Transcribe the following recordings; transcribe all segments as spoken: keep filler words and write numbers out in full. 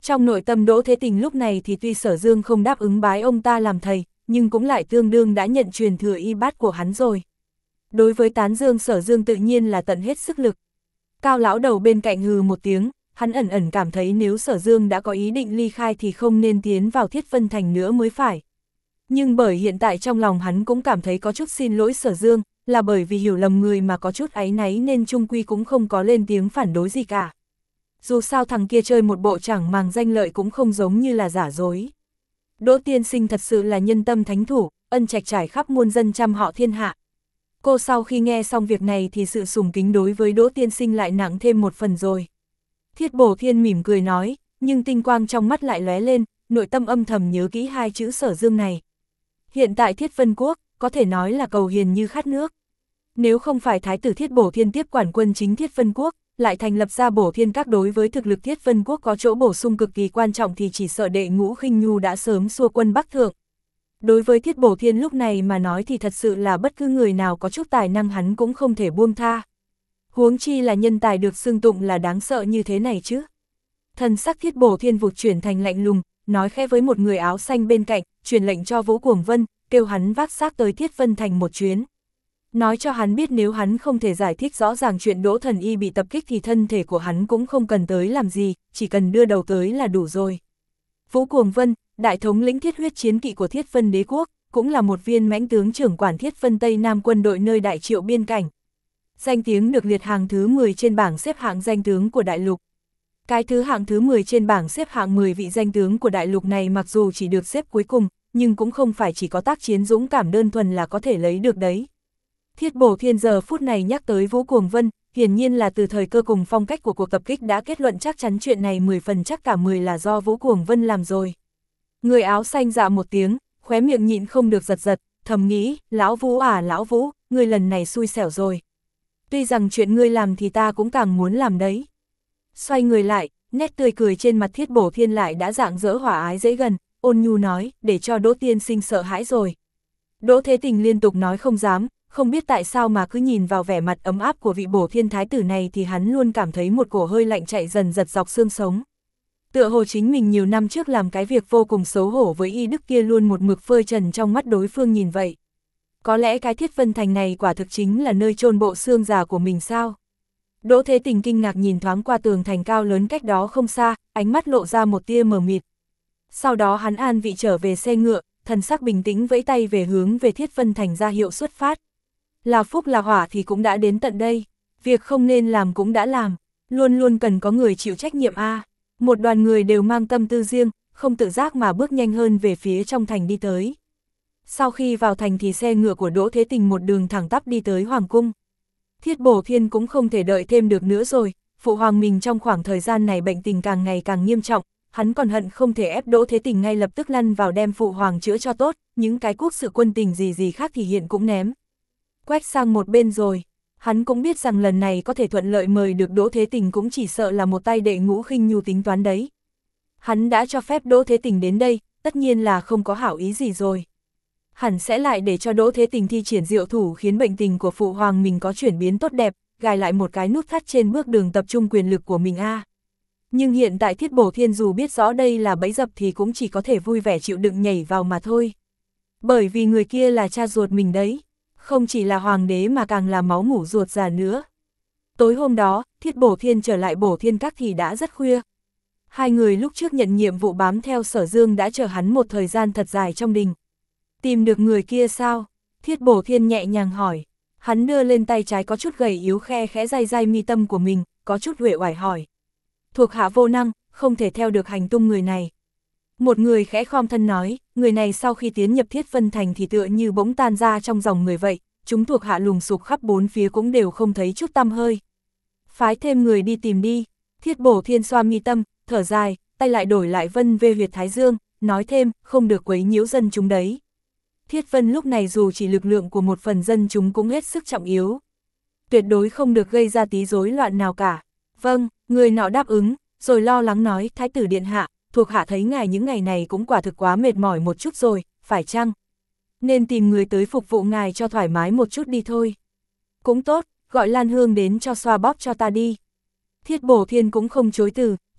Trong nội tâm Đỗ Thế Tình lúc này thì tuy Sở Dương không đáp ứng bái ông ta làm thầy, nhưng cũng lại tương đương đã nhận truyền thừa y bát của hắn rồi. Đối với tán dương Sở Dương tự nhiên là tận hết sức lực. Cao lão đầu bên cạnh hừ một tiếng, hắn ẩn ẩn cảm thấy nếu Sở Dương đã có ý định ly khai thì không nên tiến vào Thiết Vân Thành nữa mới phải. Nhưng bởi hiện tại trong lòng hắn cũng cảm thấy có chút xin lỗi Sở Dương, là bởi vì hiểu lầm người mà có chút áy náy nên chung quy cũng không có lên tiếng phản đối gì cả. Dù sao thằng kia chơi một bộ chẳng màng danh lợi cũng không giống như là giả dối. Đỗ tiên sinh thật sự là nhân tâm thánh thủ, ân trạch trải khắp muôn dân trăm họ thiên hạ. Cô sau khi nghe xong việc này thì sự sùng kính đối với Đỗ tiên sinh lại nặng thêm một phần rồi. Thiết Bổ Thiên mỉm cười nói, nhưng tinh quang trong mắt lại lóe lên, nội tâm âm thầm nhớ kỹ hai chữ Sở Dương này. Hiện tại Thiết Vân Quốc, có thể nói là cầu hiền như khát nước. Nếu không phải Thái tử Thiết Bổ Thiên tiếp quản quân chính Thiết Vân Quốc, lại thành lập ra Bổ Thiên Các đối với thực lực Thiết Vân Quốc có chỗ bổ sung cực kỳ quan trọng thì chỉ sợ đệ ngũ khinh nhu đã sớm xua quân Bắc Thượng. Đối với Thiết Bổ Thiên lúc này mà nói thì thật sự là bất cứ người nào có chút tài năng hắn cũng không thể buông tha. Huống chi là nhân tài được xưng tụng là đáng sợ như thế này chứ. Thần sắc Thiết Bổ Thiên vụt chuyển thành lạnh lùng, nói khẽ với một người áo xanh bên cạnh, truyền lệnh cho Vũ Cuồng Vân, kêu hắn vác xác tới Thiết Vân Thành một chuyến. Nói cho hắn biết nếu hắn không thể giải thích rõ ràng chuyện Đỗ Thần Y bị tập kích thì thân thể của hắn cũng không cần tới làm gì, chỉ cần đưa đầu tới là đủ rồi. Vũ Cuồng Vân, đại thống lĩnh thiết huyết chiến kỵ của Thiết Vân Đế Quốc, cũng là một viên mãnh tướng trưởng quản Thiết Vân Tây Nam quân đội nơi Đại Triệu biên cảnh. Danh tiếng được liệt hàng thứ mười trên bảng xếp hạng danh tướng của đại lục. Cái thứ hạng thứ mười trên bảng xếp hạng mười vị danh tướng của đại lục này mặc dù chỉ được xếp cuối cùng, nhưng cũng không phải chỉ có tác chiến dũng cảm đơn thuần là có thể lấy được đấy. Thiết Bổ Thiên giờ phút này nhắc tới Vũ Cuồng Vân, hiển nhiên là từ thời cơ cùng phong cách của cuộc tập kích đã kết luận chắc chắn chuyện này mười phần chắc cả mười là do Vũ Cuồng Vân làm rồi. Người áo xanh dạ một tiếng, khóe miệng nhịn không được giật giật, thầm nghĩ, lão Vũ à lão Vũ, ngươi lần này xui xẻo rồi. Tuy rằng chuyện ngươi làm thì ta cũng càng muốn làm đấy. Xoay người lại, nét tươi cười trên mặt Thiết Bổ Thiên lại đã rạng rỡ hỏa ái dễ gần, ôn nhu nói, để cho Đỗ tiên sinh sợ hãi rồi. Đỗ Thế Tình liên tục nói không dám, không biết tại sao mà cứ nhìn vào vẻ mặt ấm áp của vị Bổ Thiên Thái tử này thì hắn luôn cảm thấy một cổ hơi lạnh chạy dần giật dọc xương sống. Tựa hồ chính mình nhiều năm trước làm cái việc vô cùng xấu hổ với y đức kia luôn một mực phơi trần trong mắt đối phương nhìn vậy. Có lẽ cái Thiết Vân Thành này quả thực chính là nơi chôn bộ xương già của mình sao? Đỗ Thế Tình kinh ngạc nhìn thoáng qua tường thành cao lớn cách đó không xa, ánh mắt lộ ra một tia mờ mịt. Sau đó hắn an vị trở về xe ngựa, thần sắc bình tĩnh vẫy tay về hướng về Thiết Vân Thành ra hiệu xuất phát. Là phúc là hỏa thì cũng đã đến tận đây, việc không nên làm cũng đã làm, luôn luôn cần có người chịu trách nhiệm a. Một đoàn người đều mang tâm tư riêng, không tự giác mà bước nhanh hơn về phía trong thành đi tới. Sau khi vào thành thì xe ngựa của Đỗ Thế Tình một đường thẳng tắp đi tới Hoàng cung. Thiết Bổ Thiên cũng không thể đợi thêm được nữa rồi, phụ hoàng mình trong khoảng thời gian này bệnh tình càng ngày càng nghiêm trọng, hắn còn hận không thể ép Đỗ Thế Tình ngay lập tức lăn vào đem phụ hoàng chữa cho tốt, những cái quốc sự quân tình gì gì khác thì hiện cũng ném. Quách sang một bên rồi, hắn cũng biết rằng lần này có thể thuận lợi mời được Đỗ Thế Tình cũng chỉ sợ là một tay đệ ngũ khinh nhu tính toán đấy. Hắn đã cho phép Đỗ Thế Tình đến đây, tất nhiên là không có hảo ý gì rồi. Hẳn sẽ lại để cho Đỗ Thế Tình thi triển diệu thủ khiến bệnh tình của phụ hoàng mình có chuyển biến tốt đẹp, gài lại một cái nút thắt trên bước đường tập trung quyền lực của mình a. À. Nhưng hiện tại Thiết Bổ Thiên dù biết rõ đây là bẫy dập thì cũng chỉ có thể vui vẻ chịu đựng nhảy vào mà thôi. Bởi vì người kia là cha ruột mình đấy, không chỉ là hoàng đế mà càng là máu mủ ruột già nữa. Tối hôm đó, Thiết Bổ Thiên trở lại Bổ Thiên Các thì đã rất khuya. Hai người lúc trước nhận nhiệm vụ bám theo Sở Dương đã chờ hắn một thời gian thật dài trong đình. Tìm được người kia sao? Thiết Bổ Thiên nhẹ nhàng hỏi. Hắn đưa lên tay trái có chút gầy yếu khe khẽ day day mi tâm của mình, có chút uể oải hỏi. Thuộc hạ vô năng, không thể theo được hành tung người này. Một người khẽ khom thân nói, người này sau khi tiến nhập Thiết Vân Thành thì tựa như bỗng tan ra trong dòng người vậy, chúng thuộc hạ lùng sục khắp bốn phía cũng đều không thấy chút tăm hơi. Phái thêm người đi tìm đi. Thiết Bổ Thiên xoa mi tâm, thở dài, tay lại đổi lại vân về huyệt thái dương, nói thêm, không được quấy nhiễu dân chúng đấy. Thiết Vân lúc này dù chỉ lực lượng của một phần dân chúng cũng hết sức trọng yếu. Tuyệt đối không được gây ra tí rối loạn nào cả. Vâng, người nọ đáp ứng, rồi lo lắng nói, Thái tử điện hạ, thuộc hạ thấy ngài những ngày này cũng quả thực quá mệt mỏi một chút rồi, phải chăng? Nên tìm người tới phục vụ ngài cho thoải mái một chút đi thôi. Cũng tốt, gọi Lan Hương đến cho xoa bóp cho ta đi. Thiết Bổ Thiên cũng không chối từ,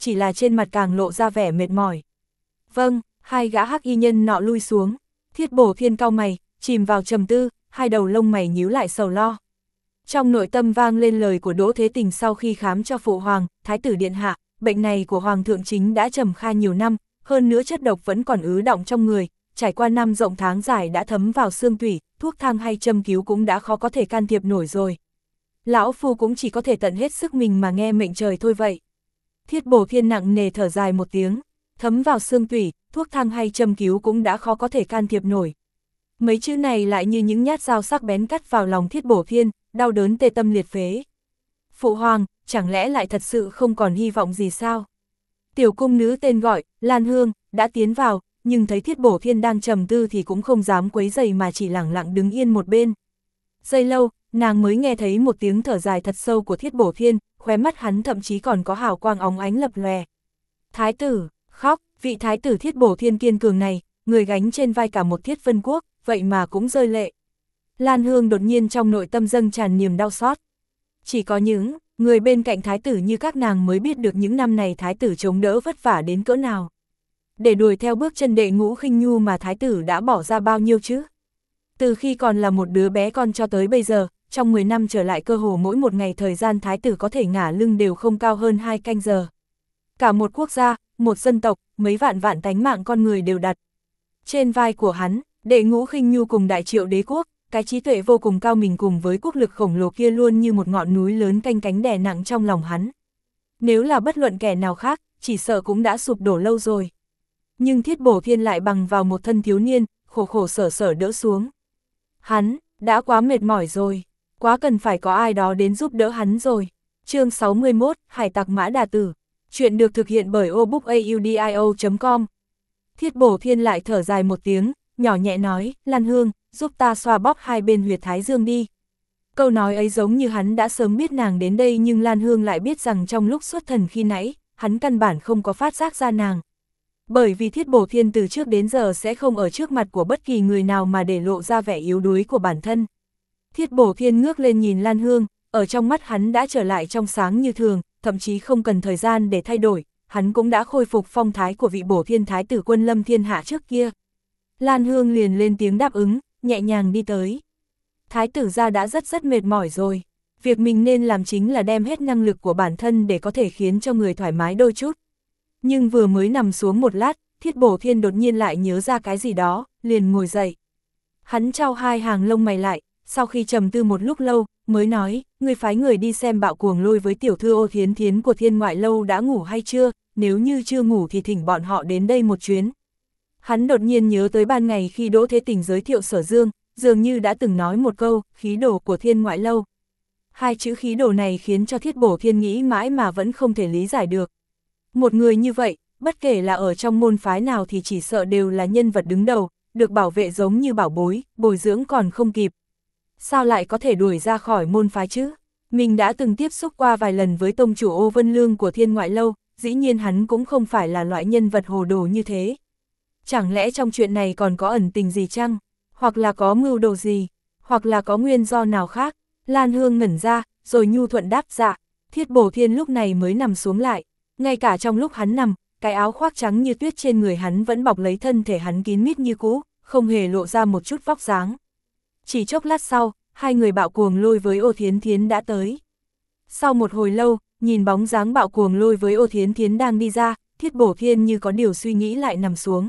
chỉ là trên mặt càng lộ ra vẻ mệt mỏi. Vâng, hai gã hắc y nhân nọ lui xuống. Thiết Bổ Thiên cau mày, chìm vào trầm tư, hai đầu lông mày nhíu lại sầu lo. Trong nội tâm vang lên lời của Đỗ Thế Tình sau khi khám cho phụ hoàng, thái tử điện hạ, bệnh này của hoàng thượng chính đã trầm kha nhiều năm, hơn nữa chất độc vẫn còn ứ đọng trong người, trải qua năm rộng tháng dài đã thấm vào xương tủy, thuốc thang hay châm cứu cũng đã khó có thể can thiệp nổi rồi. Lão phu cũng chỉ có thể tận hết sức mình mà nghe mệnh trời thôi vậy. Thiết Bổ Thiên nặng nề thở dài một tiếng, thấm vào xương tủy, thuốc thang hay châm cứu cũng đã khó có thể can thiệp nổi. Mấy chữ này lại như những nhát dao sắc bén cắt vào lòng Thiết Bổ Thiên, đau đớn tê tâm liệt phế. Phụ hoàng, chẳng lẽ lại thật sự không còn hy vọng gì sao? Tiểu cung nữ tên gọi, Lan Hương, đã tiến vào, nhưng thấy Thiết Bổ Thiên đang trầm tư thì cũng không dám quấy rầy mà chỉ lẳng lặng đứng yên một bên. Giây lâu, nàng mới nghe thấy một tiếng thở dài thật sâu của Thiết Bổ Thiên, khóe mắt hắn thậm chí còn có hào quang óng ánh lập lòe. Thái tử, khóc, vị thái tử Thiết Bổ Thiên kiên cường này, người gánh trên vai cả một Thiết Vân Quốc, vậy mà cũng rơi lệ. Lan Hương đột nhiên trong nội tâm dâng tràn niềm đau xót. Chỉ có những người bên cạnh thái tử như các nàng mới biết được những năm này thái tử chống đỡ vất vả đến cỡ nào. Để đuổi theo bước chân Đệ Ngũ Khinh Nhu mà thái tử đã bỏ ra bao nhiêu chứ? Từ khi còn là một đứa bé con cho tới bây giờ, trong mười năm trở lại cơ hồ mỗi một ngày thời gian thái tử có thể ngả lưng đều không cao hơn hai canh giờ. Cả một quốc gia, một dân tộc, mấy vạn vạn tánh mạng con người đều đặt trên vai của hắn. Đệ Ngũ Khinh Nhu cùng Đại Triệu đế quốc, cái trí tuệ vô cùng cao mình cùng với quốc lực khổng lồ kia luôn như một ngọn núi lớn canh cánh đè nặng trong lòng hắn. Nếu là bất luận kẻ nào khác, chỉ sợ cũng đã sụp đổ lâu rồi. Nhưng Thiết Bổ Thiên lại bằng vào một thân thiếu niên, khổ khổ sở sở đỡ xuống. Hắn, đã quá mệt mỏi rồi, quá cần phải có ai đó đến giúp đỡ hắn rồi. Chương sáu mươi mốt, Hải tặc Mã Đà Tử. Chuyện được thực hiện bởi obookaudio chấm com. Thiết Bổ Thiên lại thở dài một tiếng, nhỏ nhẹ nói, Lan Hương, giúp ta xoa bóp hai bên huyệt thái dương đi. Câu nói ấy giống như hắn đã sớm biết nàng đến đây nhưng Lan Hương lại biết rằng trong lúc xuất thần khi nãy, hắn căn bản không có phát giác ra nàng. Bởi vì Thiết Bổ Thiên từ trước đến giờ sẽ không ở trước mặt của bất kỳ người nào mà để lộ ra vẻ yếu đuối của bản thân. Thiết Bổ Thiên ngước lên nhìn Lan Hương, ở trong mắt hắn đã trở lại trong sáng như thường, thậm chí không cần thời gian để thay đổi, hắn cũng đã khôi phục phong thái của vị Bổ Thiên Thái tử quân lâm thiên hạ trước kia. Lan Hương liền lên tiếng đáp ứng, nhẹ nhàng đi tới. Thái tử gia đã rất rất mệt mỏi rồi. Việc mình nên làm chính là đem hết năng lực của bản thân để có thể khiến cho người thoải mái đôi chút. Nhưng vừa mới nằm xuống một lát, Thiết Bổ Thiên đột nhiên lại nhớ ra cái gì đó, liền ngồi dậy. Hắn trao hai hàng lông mày lại, sau khi trầm tư một lúc lâu, mới nói, người phái người đi xem Bạo Cuồng Lôi với tiểu thư Ô Thiến Thiến của Thiên Ngoại Lâu đã ngủ hay chưa, nếu như chưa ngủ thì thỉnh bọn họ đến đây một chuyến. Hắn đột nhiên nhớ tới ban ngày khi Đỗ Thế Tình giới thiệu Sở Dương, dường như đã từng nói một câu, khí đồ của Thiên Ngoại Lâu. Hai chữ khí đồ này khiến cho Thiết Bổ Thiên nghĩ mãi mà vẫn không thể lý giải được. Một người như vậy, bất kể là ở trong môn phái nào thì chỉ sợ đều là nhân vật đứng đầu, được bảo vệ giống như bảo bối, bồi dưỡng còn không kịp. Sao lại có thể đuổi ra khỏi môn phái chứ? Mình đã từng tiếp xúc qua vài lần với tông chủ Ô Vân Lương của Thiên Ngoại Lâu, dĩ nhiên hắn cũng không phải là loại nhân vật hồ đồ như thế. Chẳng lẽ trong chuyện này còn có ẩn tình gì chăng? Hoặc là có mưu đồ gì? Hoặc là có nguyên do nào khác? Lan Hương ngẩn ra, rồi nhu thuận đáp dạ. Thiết Bổ Thiên lúc này mới nằm xuống lại. Ngay cả trong lúc hắn nằm, cái áo khoác trắng như tuyết trên người hắn vẫn bọc lấy thân thể hắn kín mít như cũ, không hề lộ ra một chút vóc dáng. Chỉ chốc lát sau, hai người Bạo Cuồng Lôi với Ô Thiến Thiến đã tới. Sau một hồi lâu, nhìn bóng dáng Bạo Cuồng Lôi với Ô Thiến Thiến đang đi ra, Thiết Bổ Thiên như có điều suy nghĩ lại nằm xuống.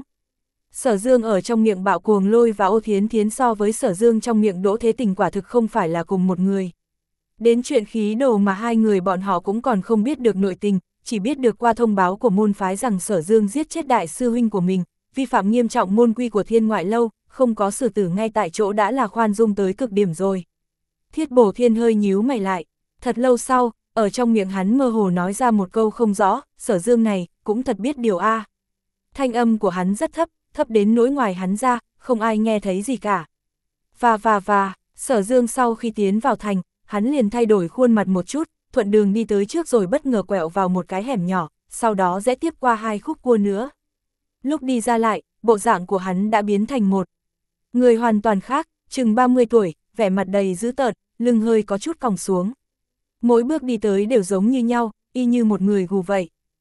Sở Dương ở trong miệng Bạo Cuồng Lôi và Ô Thiến Thiến so với Sở Dương trong miệng Đỗ Thế Tình quả thực không phải là cùng một người. Đến chuyện khí đồ mà hai người bọn họ cũng còn không biết được nội tình, chỉ biết được qua thông báo của môn phái rằng Sở Dương giết chết đại sư huynh của mình, vi phạm nghiêm trọng môn quy của Thiên Ngoại Lâu, không có xử tử ngay tại chỗ đã là khoan dung tới cực điểm rồi. Thiết Bổ Thiên hơi nhíu mày lại, thật lâu sau, ở trong miệng hắn mơ hồ nói ra một câu không rõ, Sở Dương này, cũng thật biết điều a. Thanh âm của hắn rất thấp, thấp đến nỗi ngoài hắn ra, không ai nghe thấy gì cả. Và và và, Sở Dương sau khi tiến vào thành, hắn liền thay đổi khuôn mặt một chút, thuận đường đi tới trước rồi bất ngờ quẹo vào một cái hẻm nhỏ, sau đó rẽ tiếp qua hai khúc cua nữa. Lúc đi ra lại, bộ dạng của hắn đã biến thành một người hoàn toàn khác, chừng ba mươi tuổi, vẻ mặt đầy dữ tợn, lưng hơi có chút còng xuống. Mỗi bước đi tới đều giống như nhau, y như một người gù vậy.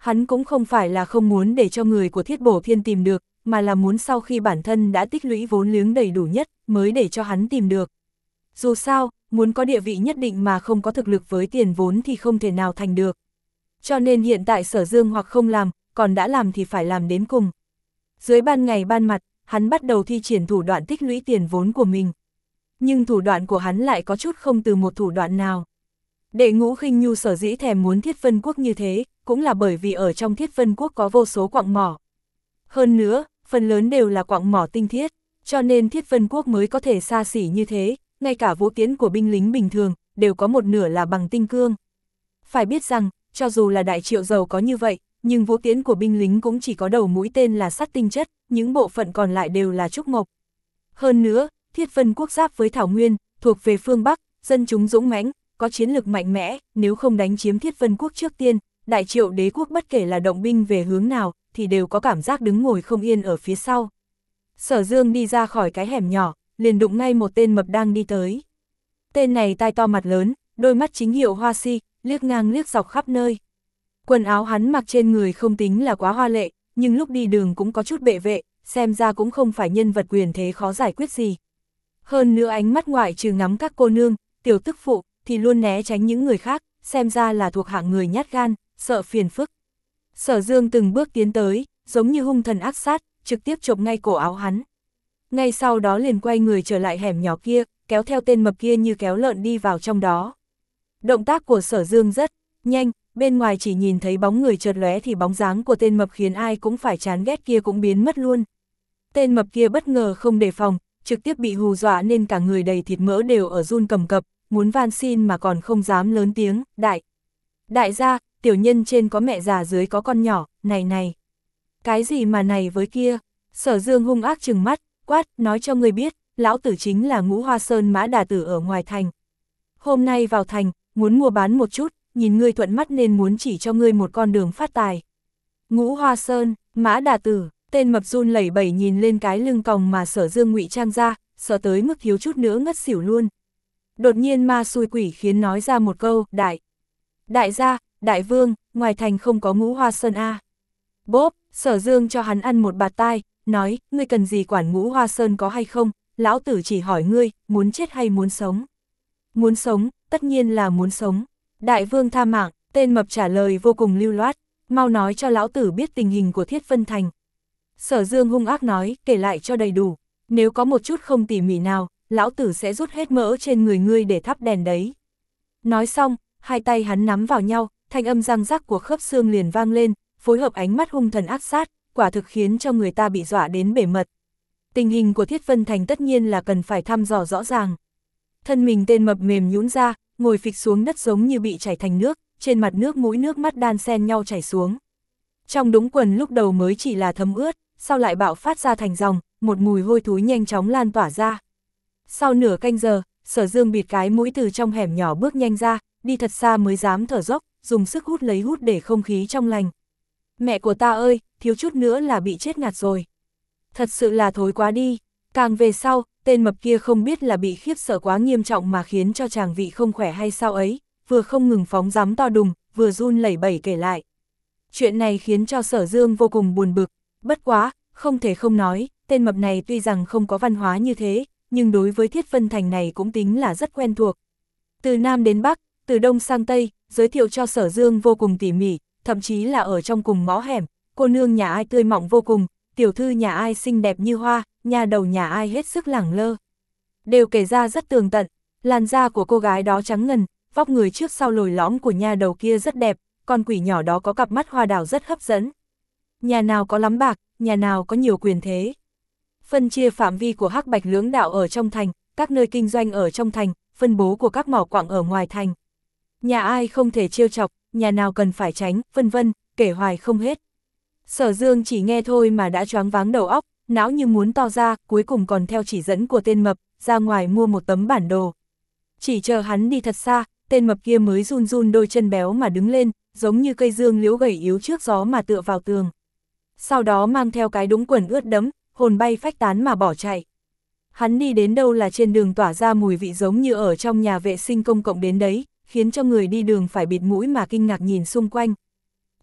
Hắn cũng không phải là không muốn để cho người của Thiết Bổ Thiên tìm được, mà là muốn sau khi bản thân đã tích lũy vốn liếng đầy đủ nhất, mới để cho hắn tìm được. Dù sao, muốn có địa vị nhất định mà không có thực lực với tiền vốn thì không thể nào thành được. Cho nên hiện tại Sở Dương hoặc không làm, còn đã làm thì phải làm đến cùng. Dưới ban ngày ban mặt, hắn bắt đầu thi triển thủ đoạn tích lũy tiền vốn của mình. Nhưng thủ đoạn của hắn lại có chút không từ một thủ đoạn nào. Đệ Ngũ Khinh Nhu sở dĩ thèm muốn Thiết Vân Quốc như thế, cũng là bởi vì ở trong Thiết Vân Quốc có vô số quặng mỏ. Hơn nữa, phần lớn đều là quặng mỏ tinh thiết, cho nên Thiết Vân Quốc mới có thể xa xỉ như thế, ngay cả vũ tiến của binh lính bình thường, đều có một nửa là bằng tinh cương. Phải biết rằng, cho dù là Đại Triệu giàu có như vậy, nhưng vũ tiến của binh lính cũng chỉ có đầu mũi tên là sắt tinh chất, những bộ phận còn lại đều là trúc mộc. Hơn nữa, Thiết Vân Quốc giáp với Thảo Nguyên, thuộc về phương Bắc, dân chúng dũng mãnh, có chiến lực mạnh mẽ, nếu không đánh chiếm Thiết Vân Quốc trước tiên, Đại Triệu đế quốc bất kể là động binh về hướng nào, thì đều có cảm giác đứng ngồi không yên ở phía sau. Sở Dương đi ra khỏi cái hẻm nhỏ, liền đụng ngay một tên mập đang đi tới. Tên này tai to mặt lớn, đôi mắt chính hiệu hoa si, liếc ngang liếc dọc khắp nơi. Quần áo hắn mặc trên người không tính là quá hoa lệ, nhưng lúc đi đường cũng có chút bệ vệ, xem ra cũng không phải nhân vật quyền thế khó giải quyết gì. Hơn nữa ánh mắt ngoại trừ ngắm các cô nương, tiểu tức phụ, thì luôn né tránh những người khác, xem ra là thuộc hạng người nhát gan, sợ phiền phức. Sở Dương từng bước tiến tới, giống như hung thần ác sát, trực tiếp chộp ngay cổ áo hắn. Ngay sau đó liền quay người trở lại hẻm nhỏ kia, kéo theo tên mập kia như kéo lợn đi vào trong đó. Động tác của Sở Dương rất nhanh, bên ngoài chỉ nhìn thấy bóng người chợt lóe thì bóng dáng của tên mập khiến ai cũng phải chán ghét kia cũng biến mất luôn. Tên mập kia bất ngờ không đề phòng, trực tiếp bị hù dọa nên cả người đầy thịt mỡ đều ở run cầm cập, muốn van xin mà còn không dám lớn tiếng, đại. Đại gia, tiểu nhân trên có mẹ già dưới có con nhỏ, này này. Cái gì mà này với kia? Sở Dương hung ác trừng mắt, quát, nói cho người biết, lão tử chính là Ngũ Hoa Sơn Mã Đà Tử ở ngoài thành. Hôm nay vào thành, muốn mua bán một chút, nhìn ngươi thuận mắt nên muốn chỉ cho ngươi một con đường phát tài. Ngũ Hoa Sơn, Mã Đà Tử, tên mập run lẩy bẩy nhìn lên cái lưng còng mà Sở Dương ngụy trang ra, sợ tới mức thiếu chút nữa ngất xỉu luôn. Đột nhiên ma xui quỷ khiến nói ra một câu, đại. Đại gia, đại vương, ngoài thành không có Ngũ Hoa Sơn a. Bốp, Sở Dương cho hắn ăn một bạt tai, nói, ngươi cần gì quản Ngũ Hoa Sơn có hay không, lão tử chỉ hỏi ngươi, muốn chết hay muốn sống? Muốn sống, tất nhiên là muốn sống. Đại vương tha mạng, tên mập trả lời vô cùng lưu loát, mau nói cho lão tử biết tình hình của Thiết Vân Thành. Sở Dương hung ác nói, kể lại cho đầy đủ, nếu có một chút không tỉ mỉ nào, lão tử sẽ rút hết mỡ trên người ngươi để thắp đèn đấy. Nói xong, hai tay hắn nắm vào nhau, thanh âm răng rắc của khớp xương liền vang lên, phối hợp ánh mắt hung thần ác sát, quả thực khiến cho người ta bị dọa đến bể mật. Tình hình của Thiết Vân Thành tất nhiên là cần phải thăm dò rõ ràng. Thân mình tên mập mềm nhũn ra, ngồi phịch xuống đất giống như bị chảy thành nước, trên mặt nước mũi nước mắt đan xen nhau chảy xuống. Trong đống quần lúc đầu mới chỉ là thấm ướt, sau lại bạo phát ra thành dòng, một mùi hôi thối nhanh chóng lan tỏa ra. Sau nửa canh giờ, Sở Dương bịt cái mũi từ trong hẻm nhỏ bước nhanh ra, đi thật xa mới dám thở dốc, dùng sức hút lấy hút để không khí trong lành. Mẹ của ta ơi, thiếu chút nữa là bị chết ngạt rồi. Thật sự là thối quá đi. Càng về sau, tên mập kia không biết là bị khiếp sợ quá nghiêm trọng mà khiến cho chàng vị không khỏe hay sao ấy, vừa không ngừng phóng dám to đùng, vừa run lẩy bẩy kể lại. Chuyện này khiến cho Sở Dương vô cùng buồn bực, bất quá, không thể không nói, tên mập này tuy rằng không có văn hóa như thế, nhưng đối với Thiết Vân Thành này cũng tính là rất quen thuộc. Từ Nam đến Bắc, từ Đông sang Tây, giới thiệu cho Sở Dương vô cùng tỉ mỉ, thậm chí là ở trong cùng ngõ hẻm, cô nương nhà ai tươi mọng vô cùng, tiểu thư nhà ai xinh đẹp như hoa, nhà đầu nhà ai hết sức lẳng lơ. Đều kể ra rất tường tận, làn da của cô gái đó trắng ngần, vóc người trước sau lồi lõm của nhà đầu kia rất đẹp, con quỷ nhỏ đó có cặp mắt hoa đào rất hấp dẫn. Nhà nào có lắm bạc, nhà nào có nhiều quyền thế. Phân chia phạm vi của hắc bạch lưỡng đạo ở trong thành, các nơi kinh doanh ở trong thành, phân bố của các mỏ quặng ở ngoài thành. Nhà ai không thể trêu chọc, nhà nào cần phải tránh, vân vân, kể hoài không hết. Sở Dương chỉ nghe thôi mà đã choáng váng đầu óc, não như muốn to ra, cuối cùng còn theo chỉ dẫn của tên mập, ra ngoài mua một tấm bản đồ. Chỉ chờ hắn đi thật xa, tên mập kia mới run run đôi chân béo mà đứng lên, giống như cây dương liễu gầy yếu trước gió mà tựa vào tường. Sau đó mang theo cái đũng quần ướt đẫm, hồn bay phách tán mà bỏ chạy. Hắn đi đến đâu là trên đường tỏa ra mùi vị giống như ở trong nhà vệ sinh công cộng đến đấy, khiến cho người đi đường phải bịt mũi mà kinh ngạc nhìn xung quanh.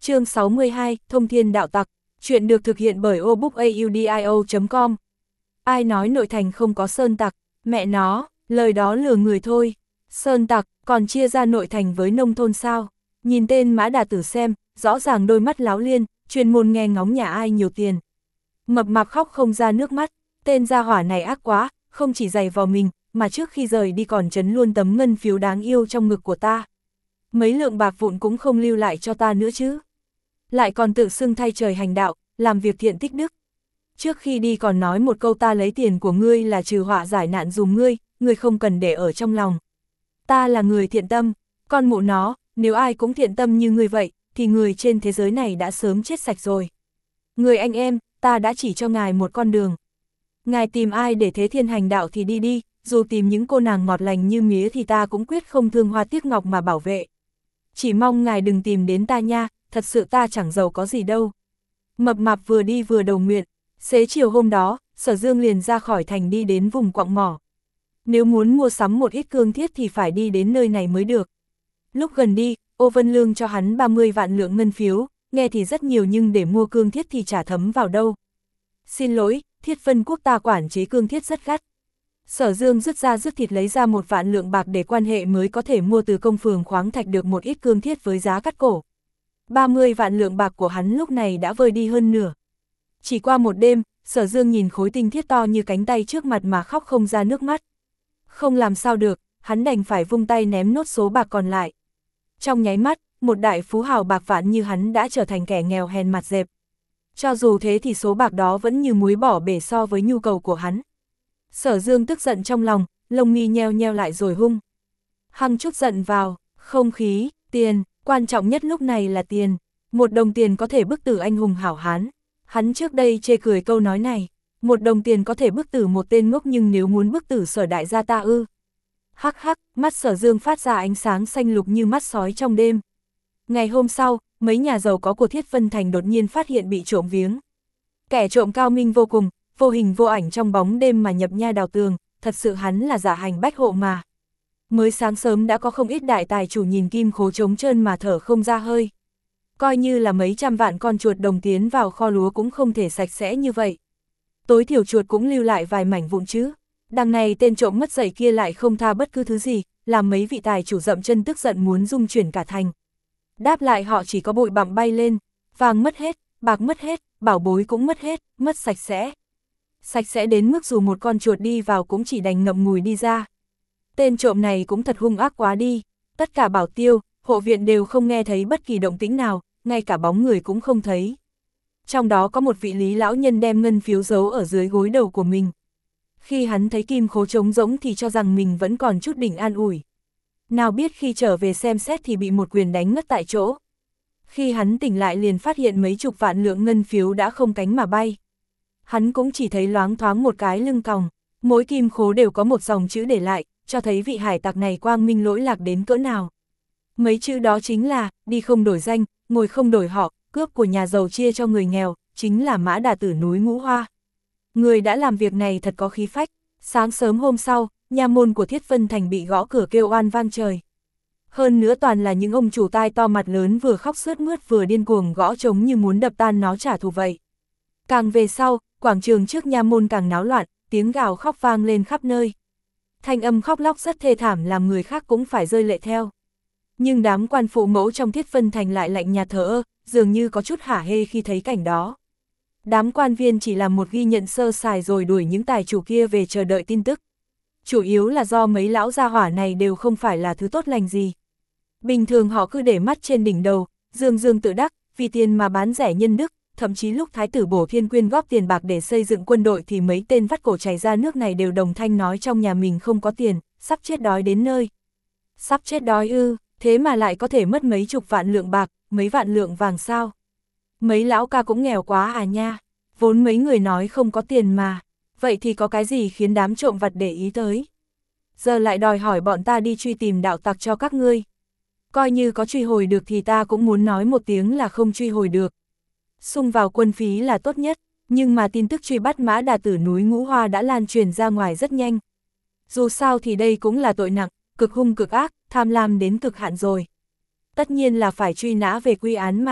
Chương sáu mươi hai, Thông Thiên Đạo Tặc. Chuyện được thực hiện bởi obookaudio chấm com. Ai nói nội thành không có sơn tặc, mẹ nó, lời đó lừa người thôi. Sơn tặc, còn chia ra nội thành với nông thôn sao? Nhìn tên Mã Đà Tử xem, rõ ràng đôi mắt láo liên, chuyên môn nghe ngóng nhà ai nhiều tiền. Mập mạp khóc không ra nước mắt, tên gia hỏa này ác quá, không chỉ giày vò mình, mà trước khi rời đi còn trấn luôn tấm ngân phiếu đáng yêu trong ngực của ta. Mấy lượng bạc vụn cũng không lưu lại cho ta nữa chứ. Lại còn tự xưng thay trời hành đạo, làm việc thiện tích đức. Trước khi đi còn nói một câu ta lấy tiền của ngươi là trừ họa giải nạn dùm ngươi, ngươi không cần để ở trong lòng. Ta là người thiện tâm, con mụ nó, nếu ai cũng thiện tâm như ngươi vậy, thì người trên thế giới này đã sớm chết sạch rồi. Người anh em, ta đã chỉ cho ngài một con đường. Ngài tìm ai để thế thiên hành đạo thì đi đi, dù tìm những cô nàng ngọt lành như mía thì ta cũng quyết không thương hoa tiếc ngọc mà bảo vệ. Chỉ mong ngài đừng tìm đến ta nha, thật sự ta chẳng giàu có gì đâu. Mập mạp vừa đi vừa đầu nguyện, xế chiều hôm đó, Sở Dương liền ra khỏi thành đi đến vùng quặng mỏ. Nếu muốn mua sắm một ít cương thiết thì phải đi đến nơi này mới được. Lúc gần đi, Ô Vân Lương cho hắn ba mươi vạn lượng ngân phiếu, nghe thì rất nhiều nhưng để mua cương thiết thì chả thấm vào đâu. Xin lỗi, Thiết Vân Quốc ta quản chế cương thiết rất gắt. Sở Dương rứt ra rứt thịt lấy ra một vạn lượng bạc để quan hệ mới có thể mua từ công phường khoáng thạch được một ít cương thiết với giá cắt cổ. ba mươi vạn lượng bạc của hắn lúc này đã vơi đi hơn nửa. Chỉ qua một đêm, Sở Dương nhìn khối tinh thiết to như cánh tay trước mặt mà khóc không ra nước mắt. Không làm sao được, hắn đành phải vung tay ném nốt số bạc còn lại. Trong nháy mắt, một đại phú hào bạc vạn như hắn đã trở thành kẻ nghèo hèn mặt dẹp. Cho dù thế thì số bạc đó vẫn như muối bỏ bể so với nhu cầu của hắn. Sở Dương tức giận trong lòng, lông mi nheo nheo lại rồi hung hăng chút giận vào, không khí, tiền, quan trọng nhất lúc này là tiền. Một đồng tiền có thể bức tử anh hùng hảo hán. Hắn trước đây chê cười câu nói này, một đồng tiền có thể bức tử một tên ngốc nhưng nếu muốn bức tử Sở đại gia ta ư. Hắc hắc, mắt Sở Dương phát ra ánh sáng xanh lục như mắt sói trong đêm. Ngày hôm sau, mấy nhà giàu có của Thiết Vân Thành đột nhiên phát hiện bị trộm viếng. Kẻ trộm cao minh vô cùng, vô hình vô ảnh trong bóng đêm mà nhập nha đào tường, thật sự hắn là giả hành bách hộ mà. Mới sáng sớm đã có không ít đại tài chủ nhìn kim khố trống trơn mà thở không ra hơi. Coi như là mấy trăm vạn con chuột đồng tiến vào kho lúa cũng không thể sạch sẽ như vậy. Tối thiểu chuột cũng lưu lại vài mảnh vụn chứ. Đằng này tên trộm mất dạy kia lại không tha bất cứ thứ gì, làm mấy vị tài chủ dậm chân tức giận muốn dung chuyển cả thành. Đáp lại họ chỉ có bụi bặm bay lên, vàng mất hết, bạc mất hết, bảo bối cũng mất hết, mất sạch sẽ. Sạch sẽ đến mức dù một con chuột đi vào cũng chỉ đành ngậm ngùi đi ra. Tên trộm này cũng thật hung ác quá đi, tất cả bảo tiêu, hộ viện đều không nghe thấy bất kỳ động tĩnh nào, ngay cả bóng người cũng không thấy. Trong đó có một vị Lý lão nhân đem ngân phiếu giấu ở dưới gối đầu của mình. Khi hắn thấy kim khố trống rỗng thì cho rằng mình vẫn còn chút đỉnh an ủi. Nào biết khi trở về xem xét thì bị một quyền đánh ngất tại chỗ. Khi hắn tỉnh lại liền phát hiện mấy chục vạn lượng ngân phiếu đã không cánh mà bay. Hắn cũng chỉ thấy loáng thoáng một cái lưng còng, mỗi kim khố đều có một dòng chữ để lại, cho thấy vị hải tặc này quang minh lỗi lạc đến cỡ nào. Mấy chữ đó chính là, đi không đổi danh, ngồi không đổi họ, cướp của nhà giàu chia cho người nghèo, chính là Mã Đà Tử núi Ngũ Hoa. Người đã làm việc này thật có khí phách. Sáng sớm hôm sau, nha môn của Thiết Vân Thành bị gõ cửa kêu oan vang trời. Hơn nữa toàn là những ông chủ tai to mặt lớn vừa khóc sướt mướt vừa điên cuồng gõ trống như muốn đập tan nó trả thù vậy. Càng về sau, quảng trường trước nha môn càng náo loạn, tiếng gào khóc vang lên khắp nơi. Thanh âm khóc lóc rất thê thảm làm người khác cũng phải rơi lệ theo. Nhưng đám quan phụ mẫu trong Thiết Vân Thành lại lạnh nhạt thờ ơ, dường như có chút hả hê khi thấy cảnh đó. Đám quan viên chỉ làm một ghi nhận sơ sài rồi đuổi những tài chủ kia về chờ đợi tin tức. Chủ yếu là do mấy lão gia hỏa này đều không phải là thứ tốt lành gì. Bình thường họ cứ để mắt trên đỉnh đầu, dương dương tự đắc, vì tiền mà bán rẻ nhân đức, thậm chí lúc Thái tử Bổ Thiên quyên góp tiền bạc để xây dựng quân đội thì mấy tên vắt cổ chảy ra nước này đều đồng thanh nói trong nhà mình không có tiền, sắp chết đói đến nơi. Sắp chết đói ư, thế mà lại có thể mất mấy chục vạn lượng bạc, mấy vạn lượng vàng sao? Mấy lão ca cũng nghèo quá à nha, vốn mấy người nói không có tiền mà, vậy thì có cái gì khiến đám trộm vặt để ý tới? Giờ lại đòi hỏi bọn ta đi truy tìm đạo tặc cho các ngươi. Coi như có truy hồi được thì ta cũng muốn nói một tiếng là không truy hồi được. Xung vào quân phí là tốt nhất, nhưng mà tin tức truy bắt Mã Đà Tử núi Ngũ Hoa đã lan truyền ra ngoài rất nhanh. Dù sao thì đây cũng là tội nặng, cực hung cực ác, tham lam đến cực hạn rồi. Tất nhiên là phải truy nã về quy án mà.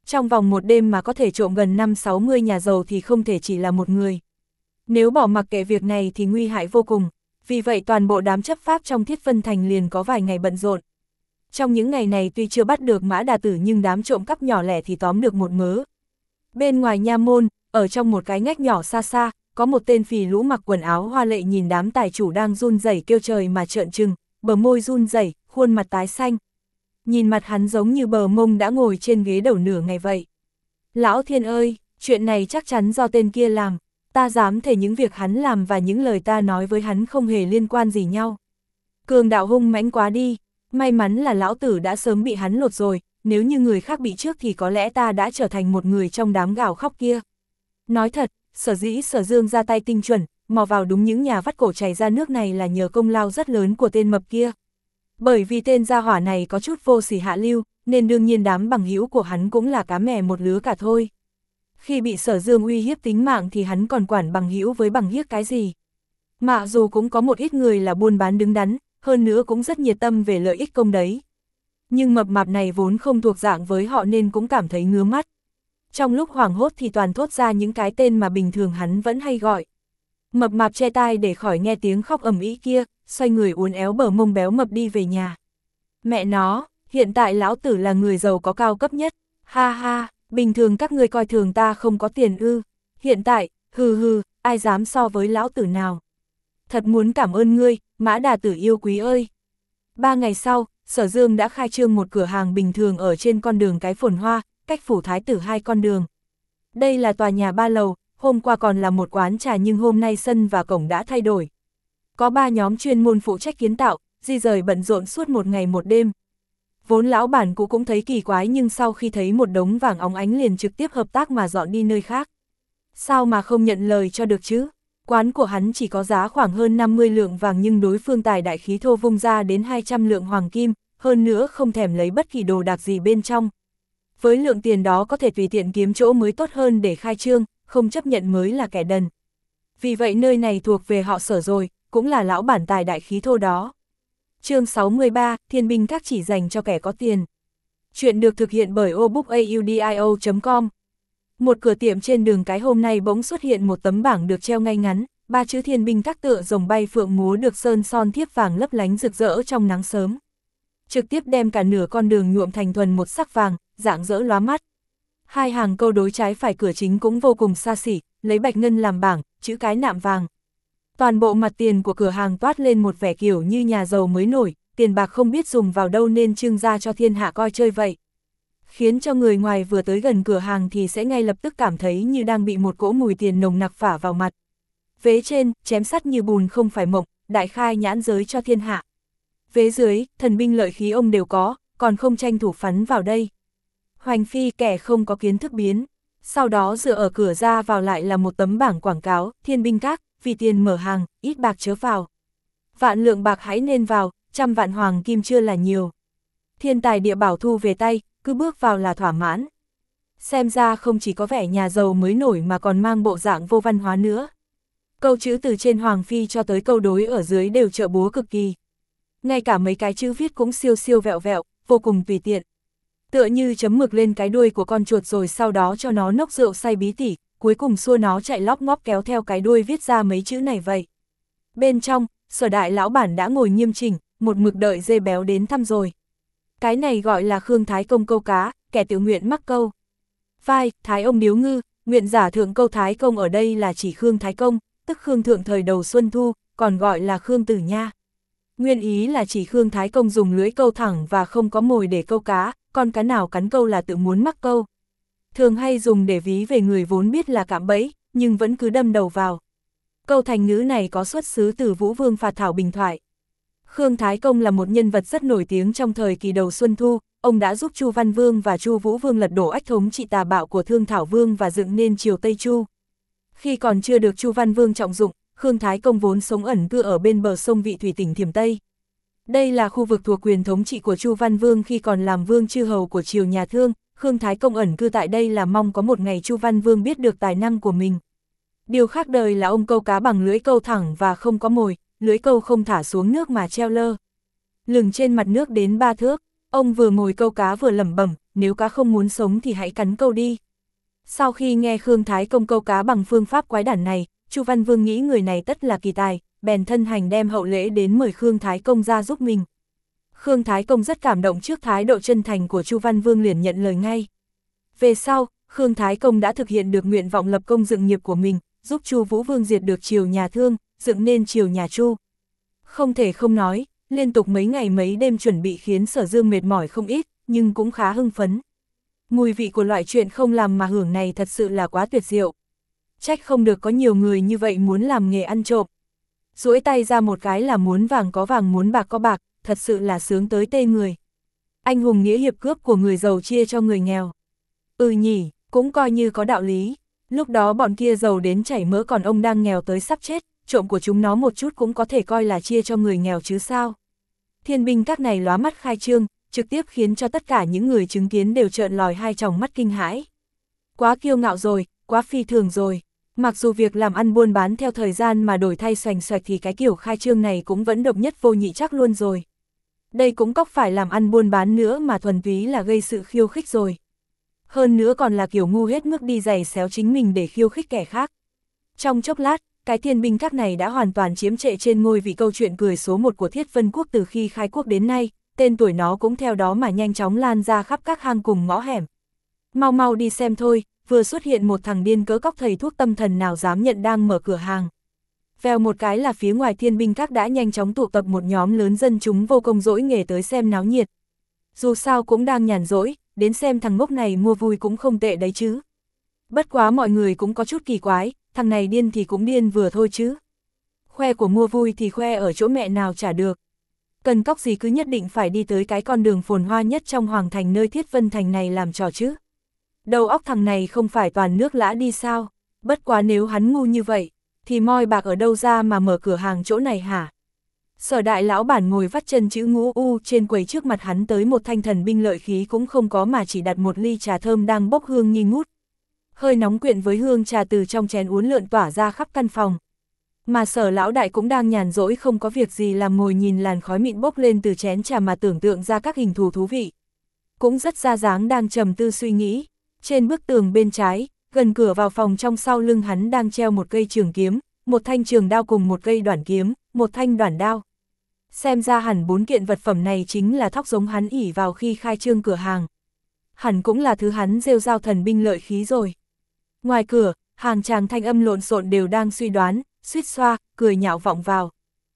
Trong vòng một đêm mà có thể trộm gần năm sáu mươi nhà giàu thì không thể chỉ là một người. Nếu bỏ mặc kệ việc này thì nguy hại vô cùng, vì vậy toàn bộ đám chấp pháp trong Thiết Vân Thành liền có vài ngày bận rộn. Trong những ngày này tuy chưa bắt được Mã Đà Tử nhưng đám trộm cắp nhỏ lẻ thì tóm được một mớ. Bên ngoài nha môn, ở trong một cái ngách nhỏ xa xa, có một tên phì lũ mặc quần áo hoa lệ nhìn đám tài chủ đang run rẩy kêu trời mà trợn trừng, bờ môi run rẩy, khuôn mặt tái xanh. Nhìn mặt hắn giống như bờ mông đã ngồi trên ghế đầu nửa ngày vậy. Lão Thiên ơi, chuyện này chắc chắn do tên kia làm, ta dám thể những việc hắn làm và những lời ta nói với hắn không hề liên quan gì nhau. Cường đạo hung mãnh quá đi, may mắn là lão tử đã sớm bị hắn lột rồi, nếu như người khác bị trước thì có lẽ ta đã trở thành một người trong đám gào khóc kia. Nói thật, sở dĩ Sở Dương ra tay tinh chuẩn, mò vào đúng những nhà vắt cổ chảy ra nước này là nhờ công lao rất lớn của tên mập kia. Bởi vì tên gia hỏa này có chút vô sỉ hạ lưu, nên đương nhiên đám bằng hữu của hắn cũng là cá mè một lứa cả thôi. Khi bị Sở Dương uy hiếp tính mạng thì hắn còn quản bằng hữu với bằng hiếc cái gì. Mặc dù cũng có một ít người là buôn bán đứng đắn, hơn nữa cũng rất nhiệt tâm về lợi ích công đấy. Nhưng mập mạp này vốn không thuộc dạng với họ nên cũng cảm thấy ngứa mắt. Trong lúc hoảng hốt thì toàn thốt ra những cái tên mà bình thường hắn vẫn hay gọi. Mập mạp che tai để khỏi nghe tiếng khóc ầm ĩ kia, xoay người uốn éo bờ mông béo mập đi về nhà. Mẹ nó, hiện tại lão tử là người giàu có cao cấp nhất, ha ha, bình thường các ngươi coi thường ta không có tiền ư, hiện tại, hừ hừ, ai dám so với lão tử nào. Thật muốn cảm ơn ngươi, Mã Đà Tử yêu quý ơi. Ba ngày sau, Sở Dương đã khai trương một cửa hàng bình thường ở trên con đường Cái Phồn Hoa, cách phủ Thái Tử hai con đường. Đây là tòa nhà ba lầu, hôm qua còn là một quán trà nhưng hôm nay sân và cổng đã thay đổi. Có ba nhóm chuyên môn phụ trách kiến tạo, di rời bận rộn suốt một ngày một đêm. Vốn lão bản cũ cũng thấy kỳ quái nhưng sau khi thấy một đống vàng óng ánh liền trực tiếp hợp tác mà dọn đi nơi khác. Sao mà không nhận lời cho được chứ? Quán của hắn chỉ có giá khoảng hơn năm mươi lượng vàng nhưng đối phương tài đại khí thô vung ra đến hai trăm lượng hoàng kim, hơn nữa không thèm lấy bất kỳ đồ đạc gì bên trong. Với lượng tiền đó có thể tùy tiện kiếm chỗ mới tốt hơn để khai trương, không chấp nhận mới là kẻ đần. Vì vậy nơi này thuộc về họ Sở rồi, cũng là lão bản tài đại khí thô đó. Chương sáu mươi ba, Thiên binh các chỉ dành cho kẻ có tiền. Chuyện được thực hiện bởi obookaudio chấm com. Một cửa tiệm trên đường Cái hôm nay bỗng xuất hiện một tấm bảng được treo ngay ngắn, ba chữ Thiên binh các tựa rồng bay phượng múa được sơn son thiếp vàng lấp lánh rực rỡ trong nắng sớm. Trực tiếp đem cả nửa con đường nhuộm thành thuần một sắc vàng, rạng rỡ lóa mắt. Hai hàng câu đối trái phải cửa chính cũng vô cùng xa xỉ, lấy bạch ngân làm bảng, chữ cái nạm vàng. Toàn bộ mặt tiền của cửa hàng toát lên một vẻ kiểu như nhà giàu mới nổi, tiền bạc không biết dùng vào đâu nên trưng ra cho thiên hạ coi chơi vậy. Khiến cho người ngoài vừa tới gần cửa hàng thì sẽ ngay lập tức cảm thấy như đang bị một cỗ mùi tiền nồng nặc phả vào mặt. Vế trên, chém sắt như bùn không phải mộng, đại khai nhãn giới cho thiên hạ. Vế dưới, thần binh lợi khí ông đều có, còn không tranh thủ phắn vào đây. Hoành phi kẻ không có kiến thức biến. Sau đó dựa ở cửa ra vào lại là một tấm bảng quảng cáo, Thiên binh các, vì tiền mở hàng, ít bạc chớ vào. Vạn lượng bạc hãy nên vào, trăm vạn hoàng kim chưa là nhiều. Thiên tài địa bảo thu về tay, cứ bước vào là thỏa mãn. Xem ra không chỉ có vẻ nhà giàu mới nổi mà còn mang bộ dạng vô văn hóa nữa. Câu chữ từ trên hoàng phi cho tới câu đối ở dưới đều trợ búa cực kỳ. Ngay cả mấy cái chữ viết cũng siêu siêu vẹo vẹo, vô cùng tùy tiện. Tựa như chấm mực lên cái đuôi của con chuột rồi sau đó cho nó nốc rượu say bí tỉ, cuối cùng xua nó chạy lóc ngóc kéo theo cái đuôi viết ra mấy chữ này vậy. Bên trong, Sở đại lão bản đã ngồi nghiêm chỉnh, một mực đợi dê béo đến thăm rồi. Cái này gọi là Khương Thái Công câu cá, kẻ tự nguyện mắc câu. Vai, Thái ông điếu ngư, nguyện giả thượng câu Thái Công ở đây là chỉ Khương Thái Công, tức Khương thượng thời đầu xuân thu, còn gọi là Khương Tử Nha. Nguyên ý là chỉ Khương Thái Công dùng lưới câu thẳng và không có mồi để câu cá, con cá nào cắn câu là tự muốn mắc câu. Thường hay dùng để ví về người vốn biết là cạm bẫy, nhưng vẫn cứ đâm đầu vào. Câu thành ngữ này có xuất xứ từ Vũ Vương Phạt Thảo Bình Thoại. Khương Thái Công là một nhân vật rất nổi tiếng trong thời kỳ đầu Xuân Thu, ông đã giúp Chu Văn Vương và Chu Vũ Vương lật đổ ách thống trị tà bạo của Thương Thảo Vương và dựng nên triều Tây Chu. Khi còn chưa được Chu Văn Vương trọng dụng, Khương Thái Công vốn sống ẩn cư ở bên bờ sông Vị Thủy tỉnh Thiểm Tây. Đây là khu vực thuộc quyền thống trị của Chu Văn Vương khi còn làm vương chư hầu của triều nhà Thương. Khương Thái Công ẩn cư tại đây là mong có một ngày Chu Văn Vương biết được tài năng của mình. Điều khác đời là ông câu cá bằng lưới câu thẳng và không có mồi, lưới câu không thả xuống nước mà treo lơ lửng trên mặt nước đến ba thước. Ông vừa ngồi câu cá vừa lẩm bẩm, nếu cá không muốn sống thì hãy cắn câu đi. Sau khi nghe Khương Thái Công câu cá bằng phương pháp quái đản này, Chu Văn Vương nghĩ người này tất là kỳ tài, bèn thân hành đem hậu lễ đến mời Khương Thái Công ra giúp mình. Khương Thái Công rất cảm động trước thái độ chân thành của Chu Văn Vương, liền nhận lời ngay. Về sau, Khương Thái Công đã thực hiện được nguyện vọng lập công dựng nghiệp của mình, giúp Chu Vũ Vương diệt được triều nhà Thương, dựng nên triều nhà Chu. Không thể không nói, liên tục mấy ngày mấy đêm chuẩn bị khiến Sở Dương mệt mỏi không ít, nhưng cũng khá hưng phấn. Mùi vị của loại chuyện không làm mà hưởng này thật sự là quá tuyệt diệu. Trách không được có nhiều người như vậy muốn làm nghề ăn trộm. Duỗi tay ra một cái là muốn vàng có vàng, muốn bạc có bạc, thật sự là sướng tới tê người. Anh hùng nghĩa hiệp cướp của người giàu chia cho người nghèo. Ừ nhỉ, cũng coi như có đạo lý. Lúc đó bọn kia giàu đến chảy mỡ còn ông đang nghèo tới sắp chết, trộm của chúng nó một chút cũng có thể coi là chia cho người nghèo chứ sao. Thiên binh các này lóa mắt khai trương, trực tiếp khiến cho tất cả những người chứng kiến đều trợn lòi hai tròng mắt kinh hãi. Quá kiêu ngạo rồi, quá phi thường rồi. Mặc dù việc làm ăn buôn bán theo thời gian mà đổi thay xoành xoạch thì cái kiểu khai trương này cũng vẫn độc nhất vô nhị chắc luôn rồi. Đây cũng có phải làm ăn buôn bán nữa mà thuần túy là gây sự khiêu khích rồi. Hơn nữa còn là kiểu ngu hết mức đi giày xéo chính mình để khiêu khích kẻ khác. Trong chốc lát, cái thiên binh các này đã hoàn toàn chiếm trệ trên ngôi vị câu chuyện cười số một của Thiết Vân Quốc từ khi khai quốc đến nay, tên tuổi nó cũng theo đó mà nhanh chóng lan ra khắp các hang cùng ngõ hẻm. Mau mau đi xem thôi, vừa xuất hiện một thằng điên cỡ cóc thầy thuốc tâm thần nào dám nhận đang mở cửa hàng. Vèo một cái là phía ngoài thiên binh các đã nhanh chóng tụ tập một nhóm lớn dân chúng vô công dỗi nghề tới xem náo nhiệt. Dù sao cũng đang nhàn rỗi, đến xem thằng ngốc này mua vui cũng không tệ đấy chứ. Bất quá mọi người cũng có chút kỳ quái, thằng này điên thì cũng điên vừa thôi chứ. Khoe của mua vui thì khoe ở chỗ mẹ nào chả được. Cần cóc gì cứ nhất định phải đi tới cái con đường phồn hoa nhất trong hoàng thành nơi Thiết Vân Thành này làm trò chứ. Đầu óc thằng này không phải toàn nước lã đi sao, bất quá nếu hắn ngu như vậy, thì moi bạc ở đâu ra mà mở cửa hàng chỗ này hả? Sở đại lão bản ngồi vắt chân chữ ngũ u trên quầy, trước mặt hắn tới một thanh thần binh lợi khí cũng không có mà chỉ đặt một ly trà thơm đang bốc hương nghi ngút. Hơi nóng quyện với hương trà từ trong chén uốn lượn tỏa ra khắp căn phòng. Mà Sở lão đại cũng đang nhàn rỗi không có việc gì làm, ngồi nhìn làn khói mịn bốc lên từ chén trà mà tưởng tượng ra các hình thù thú vị. Cũng rất ra dáng đang trầm tư suy nghĩ. Trên bức tường bên trái, gần cửa vào phòng trong sau lưng hắn đang treo một cây trường kiếm, một thanh trường đao cùng một cây đoản kiếm, một thanh đoản đao. Xem ra hẳn bốn kiện vật phẩm này chính là thóc giống hắn ỉ vào khi khai trương cửa hàng. Hẳn cũng là thứ hắn rêu rao thần binh lợi khí rồi. Ngoài cửa, hàng tràng thanh âm lộn xộn đều đang suy đoán, suýt xoa, cười nhạo vọng vào.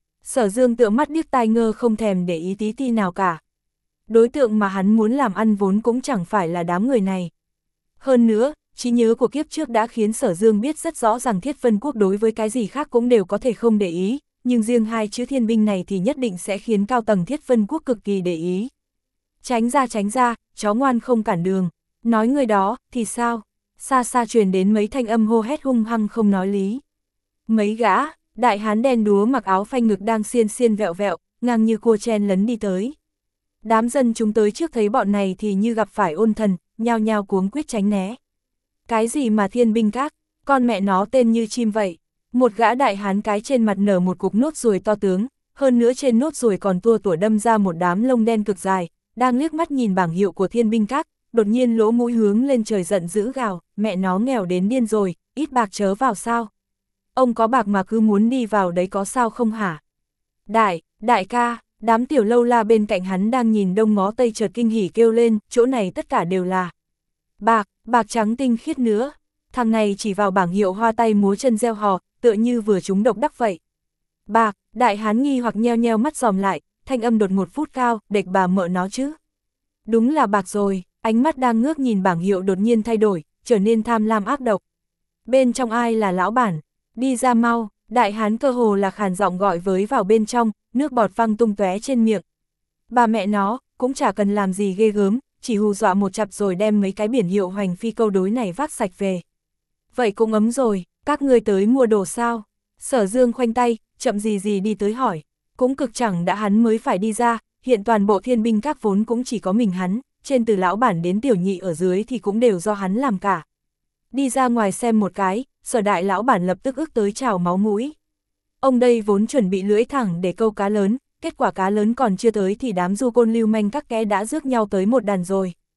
Sở Dương tựa mắt điếc tai ngơ không thèm để ý tí ti nào cả. Đối tượng mà hắn muốn làm ăn vốn cũng chẳng phải là đám người này. Hơn nữa, trí nhớ của kiếp trước đã khiến Sở Dương biết rất rõ rằng Thiết Vân Quốc đối với cái gì khác cũng đều có thể không để ý, nhưng riêng hai chữ thiên binh này thì nhất định sẽ khiến cao tầng Thiết Vân Quốc cực kỳ để ý. Tránh ra tránh ra, chó ngoan không cản đường. Nói người đó, thì sao? Xa xa truyền đến mấy thanh âm hô hét hung hăng không nói lý. Mấy gã, đại hán đen đúa mặc áo phanh ngực đang xiên xiên vẹo vẹo, ngang như cua chen lấn đi tới. Đám dân chúng tới trước thấy bọn này thì như gặp phải ôn thần, nhao nhao cuống quýt tránh né. Cái gì mà thiên binh các, con mẹ nó tên như chim vậy. Một gã đại hán cái trên mặt nở một cục nốt ruồi to tướng, hơn nữa trên nốt ruồi còn tua tủa đâm ra một đám lông đen cực dài, đang liếc mắt nhìn bảng hiệu của thiên binh các, đột nhiên lỗ mũi hướng lên trời giận dữ gào, mẹ nó nghèo đến điên rồi, ít bạc chớ vào sao? Ông có bạc mà cứ muốn đi vào đấy có sao không hả? Đại, đại ca, đám tiểu lâu la bên cạnh hắn đang nhìn đông ngó tây chợt kinh hỉ kêu lên, chỗ này tất cả đều là bạc, bạc trắng tinh khiết nữa. Thằng này chỉ vào bảng hiệu hoa tay múa chân reo hò, tựa như vừa trúng độc đắc vậy. Bạc, đại hán nghi hoặc nheo nheo mắt dòm lại, thanh âm đột một phút cao, đệch bà mợ nó chứ. Đúng là bạc rồi, ánh mắt đang ngước nhìn bảng hiệu đột nhiên thay đổi, trở nên tham lam ác độc. Bên trong ai là lão bản? Đi ra mau, đại hán cơ hồ là khàn giọng gọi với vào bên trong, nước bọt văng tung tóe trên miệng. Bà mẹ nó, cũng chả cần làm gì ghê gớm, chỉ hù dọa một chặp rồi đem mấy cái biển hiệu hoành phi câu đối này vác sạch về. Vậy cũng ấm rồi, các ngươi tới mua đồ sao? Sở Dương khoanh tay, chậm gì gì đi tới hỏi. Cũng cực chẳng đã hắn mới phải đi ra, hiện toàn bộ thiên binh các vốn cũng chỉ có mình hắn, trên từ lão bản đến tiểu nhị ở dưới thì cũng đều do hắn làm cả. Đi ra ngoài xem một cái, Sở đại lão bản lập tức ức tới trào máu mũi. Ông đây vốn chuẩn bị lưỡi thẳng để câu cá lớn, kết quả cá lớn còn chưa tới thì đám du côn lưu manh các ké đã rước nhau tới một đàn rồi.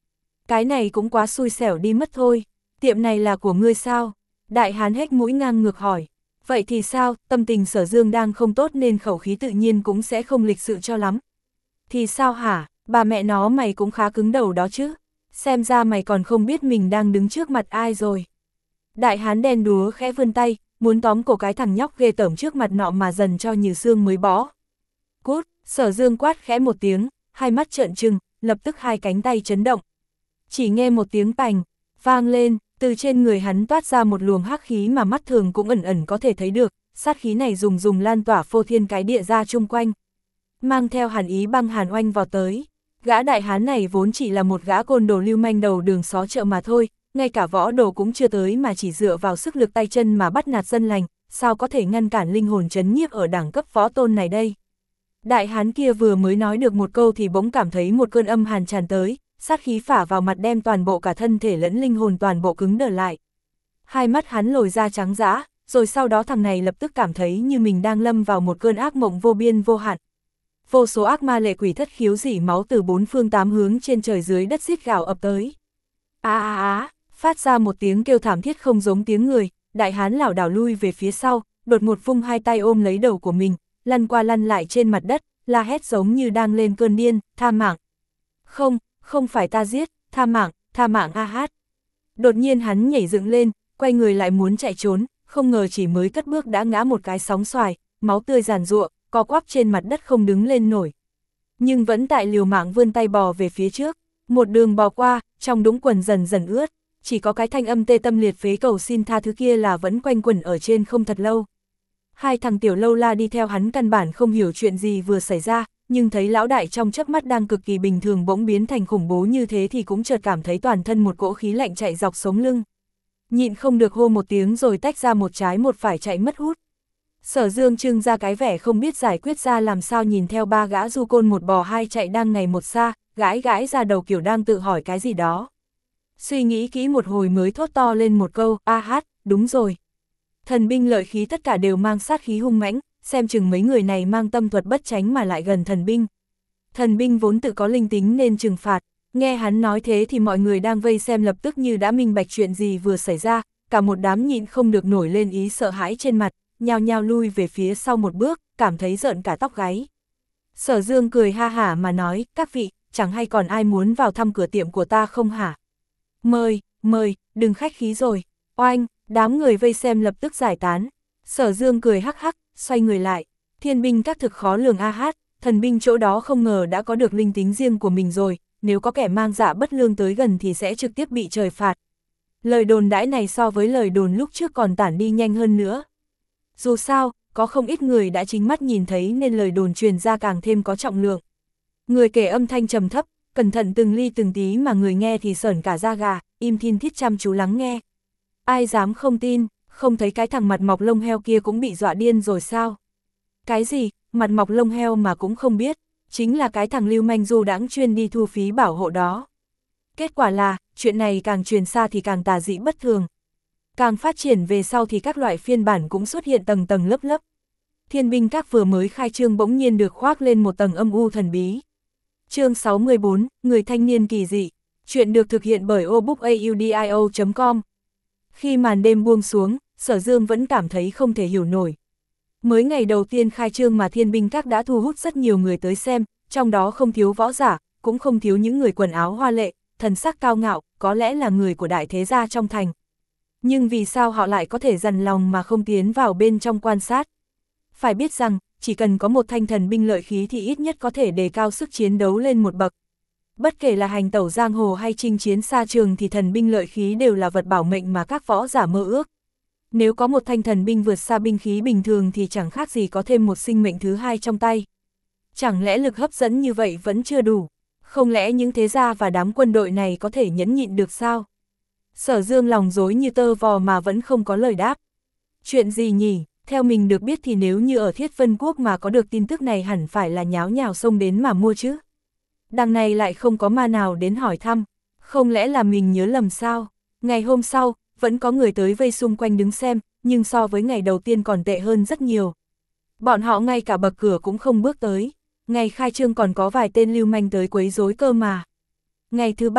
Cái này cũng quá xui xẻo đi mất thôi, tiệm này là của ngươi sao? Đại hán hét mũi ngang ngược hỏi. Vậy thì sao, tâm tình Sở Dương đang không tốt nên khẩu khí tự nhiên cũng sẽ không lịch sự cho lắm. Thì sao hả, bà mẹ nó mày cũng khá cứng đầu đó chứ, xem ra mày còn không biết mình đang đứng trước mặt ai rồi. Đại hán đen đúa khẽ vươn tay, muốn tóm cổ cái thằng nhóc ghê tởm trước mặt nọ mà dần cho Như Sương mới bỏ. Cút, Sở Dương quát khẽ một tiếng, hai mắt trợn trừng, lập tức hai cánh tay chấn động. Chỉ nghe một tiếng pành, vang lên, từ trên người hắn toát ra một luồng hắc khí mà mắt thường cũng ẩn ẩn có thể thấy được, sát khí này dùng dùng lan tỏa phô thiên cái địa ra chung quanh. Mang theo hàn ý băng hàn oanh vào tới. Gã đại hán này vốn chỉ là một gã côn đồ lưu manh đầu đường xó chợ mà thôi, ngay cả võ đồ cũng chưa tới mà chỉ dựa vào sức lực tay chân mà bắt nạt dân lành, sao có thể ngăn cản linh hồn trấn nhiếp ở đẳng cấp võ tôn này đây. Đại hán kia vừa mới nói được một câu thì bỗng cảm thấy một cơn âm hàn tràn tới, sát khí phả vào mặt đem toàn bộ cả thân thể lẫn linh hồn toàn bộ cứng đờ lại. Hai mắt hắn lồi ra trắng dã, rồi sau đó thằng này lập tức cảm thấy như mình đang lâm vào một cơn ác mộng vô biên vô hạn. Vô số ác ma lệ quỷ thất khiếu rỉ máu từ bốn phương tám hướng trên trời dưới đất rít gào ập tới. Á á á, phát ra một tiếng kêu thảm thiết không giống tiếng người, đại hán lảo đảo lui về phía sau, đột ngột vung hai tay ôm lấy đầu của mình, lăn qua lăn lại trên mặt đất, la hét giống như đang lên cơn điên, tha mạng. Không, không phải ta giết, tha mạng, tha mạng a hát. Đột nhiên hắn nhảy dựng lên, quay người lại muốn chạy trốn, không ngờ chỉ mới cất bước đã ngã một cái sóng xoài, máu tươi giàn giụa, co quắp trên mặt đất không đứng lên nổi. Nhưng vẫn tại liều mạng vươn tay bò về phía trước, một đường bò qua, trong đũng quần dần dần ướt, chỉ có cái thanh âm tê tâm liệt phế cầu xin tha thứ kia là vẫn quanh quẩn ở trên không thật lâu. Hai thằng tiểu lâu la đi theo hắn căn bản không hiểu chuyện gì vừa xảy ra, nhưng thấy lão đại trong chớp mắt đang cực kỳ bình thường bỗng biến thành khủng bố như thế thì cũng chợt cảm thấy toàn thân một cỗ khí lạnh chạy dọc sống lưng. Nhịn không được hô một tiếng rồi tách ra một trái một phải chạy mất hút. Sở Dương trưng ra cái vẻ không biết giải quyết ra làm sao nhìn theo ba gã du côn một bò hai chạy đang ngày một xa, gãi gãi ra đầu kiểu đang tự hỏi cái gì đó. Suy nghĩ kỹ một hồi mới thốt to lên một câu, a hát, đúng rồi. Thần binh lợi khí tất cả đều mang sát khí hung mãnh, xem chừng mấy người này mang tâm thuật bất tránh mà lại gần thần binh. Thần binh vốn tự có linh tính nên trừng phạt, nghe hắn nói thế thì mọi người đang vây xem lập tức như đã minh bạch chuyện gì vừa xảy ra, cả một đám nhịn không được nổi lên ý sợ hãi trên mặt, nhao nhao lui về phía sau một bước, cảm thấy rợn cả tóc gáy. Sở Dương cười ha hả mà nói, các vị, chẳng hay còn ai muốn vào thăm cửa tiệm của ta không hả? Mời, mời, đừng khách khí rồi. Oanh, đám người vây xem lập tức giải tán. Sở Dương cười hắc hắc, xoay người lại. Thiên binh các thực khó lường a hát, thần binh chỗ đó không ngờ đã có được linh tính riêng của mình rồi, nếu có kẻ mang dạ bất lương tới gần thì sẽ trực tiếp bị trời phạt. Lời đồn đãi này so với lời đồn lúc trước còn tản đi nhanh hơn nữa. Dù sao, có không ít người đã chính mắt nhìn thấy nên lời đồn truyền ra càng thêm có trọng lượng. Người kể âm thanh trầm thấp, cẩn thận từng ly từng tí mà người nghe thì sởn cả da gà, im thin thít chăm chú lắng nghe. Ai dám không tin, không thấy cái thằng mặt mọc lông heo kia cũng bị dọa điên rồi sao? Cái gì, mặt mọc lông heo mà cũng không biết, chính là cái thằng lưu manh du đãng chuyên đi thu phí bảo hộ đó. Kết quả là, chuyện này càng truyền xa thì càng tà dị bất thường. Càng phát triển về sau thì các loại phiên bản cũng xuất hiện tầng tầng lớp lớp. Thiên binh các vừa mới khai trương bỗng nhiên được khoác lên một tầng âm u thần bí. Chương sáu mươi bốn, Người thanh niên kỳ dị. Chuyện được thực hiện bởi obookaudio chấm com. Khi màn đêm buông xuống, Sở Dương vẫn cảm thấy không thể hiểu nổi. Mới ngày đầu tiên khai trương mà thiên binh các đã thu hút rất nhiều người tới xem, trong đó không thiếu võ giả, cũng không thiếu những người quần áo hoa lệ, thần sắc cao ngạo, có lẽ là người của đại thế gia trong thành. Nhưng vì sao họ lại có thể dằn lòng mà không tiến vào bên trong quan sát? Phải biết rằng, chỉ cần có một thanh thần binh lợi khí thì ít nhất có thể đề cao sức chiến đấu lên một bậc. Bất kể là hành tẩu giang hồ hay chinh chiến xa trường thì thần binh lợi khí đều là vật bảo mệnh mà các võ giả mơ ước. Nếu có một thanh thần binh vượt xa binh khí bình thường thì chẳng khác gì có thêm một sinh mệnh thứ hai trong tay. Chẳng lẽ lực hấp dẫn như vậy vẫn chưa đủ? Không lẽ những thế gia và đám quân đội này có thể nhẫn nhịn được sao? Sở Dương lòng rối như tơ vò mà vẫn không có lời đáp. Chuyện gì nhỉ? Theo mình được biết thì nếu như ở Thiết Vân Quốc mà có được tin tức này hẳn phải là nháo nhào xông đến mà mua chứ. Đằng này lại không có ma nào đến hỏi thăm. Không lẽ là mình nhớ lầm sao? Ngày hôm sau, vẫn có người tới vây xung quanh đứng xem, nhưng so với ngày đầu tiên còn tệ hơn rất nhiều. Bọn họ ngay cả bậc cửa cũng không bước tới. Ngày khai trương còn có vài tên lưu manh tới quấy rối cơ mà. Ngày thứ ba,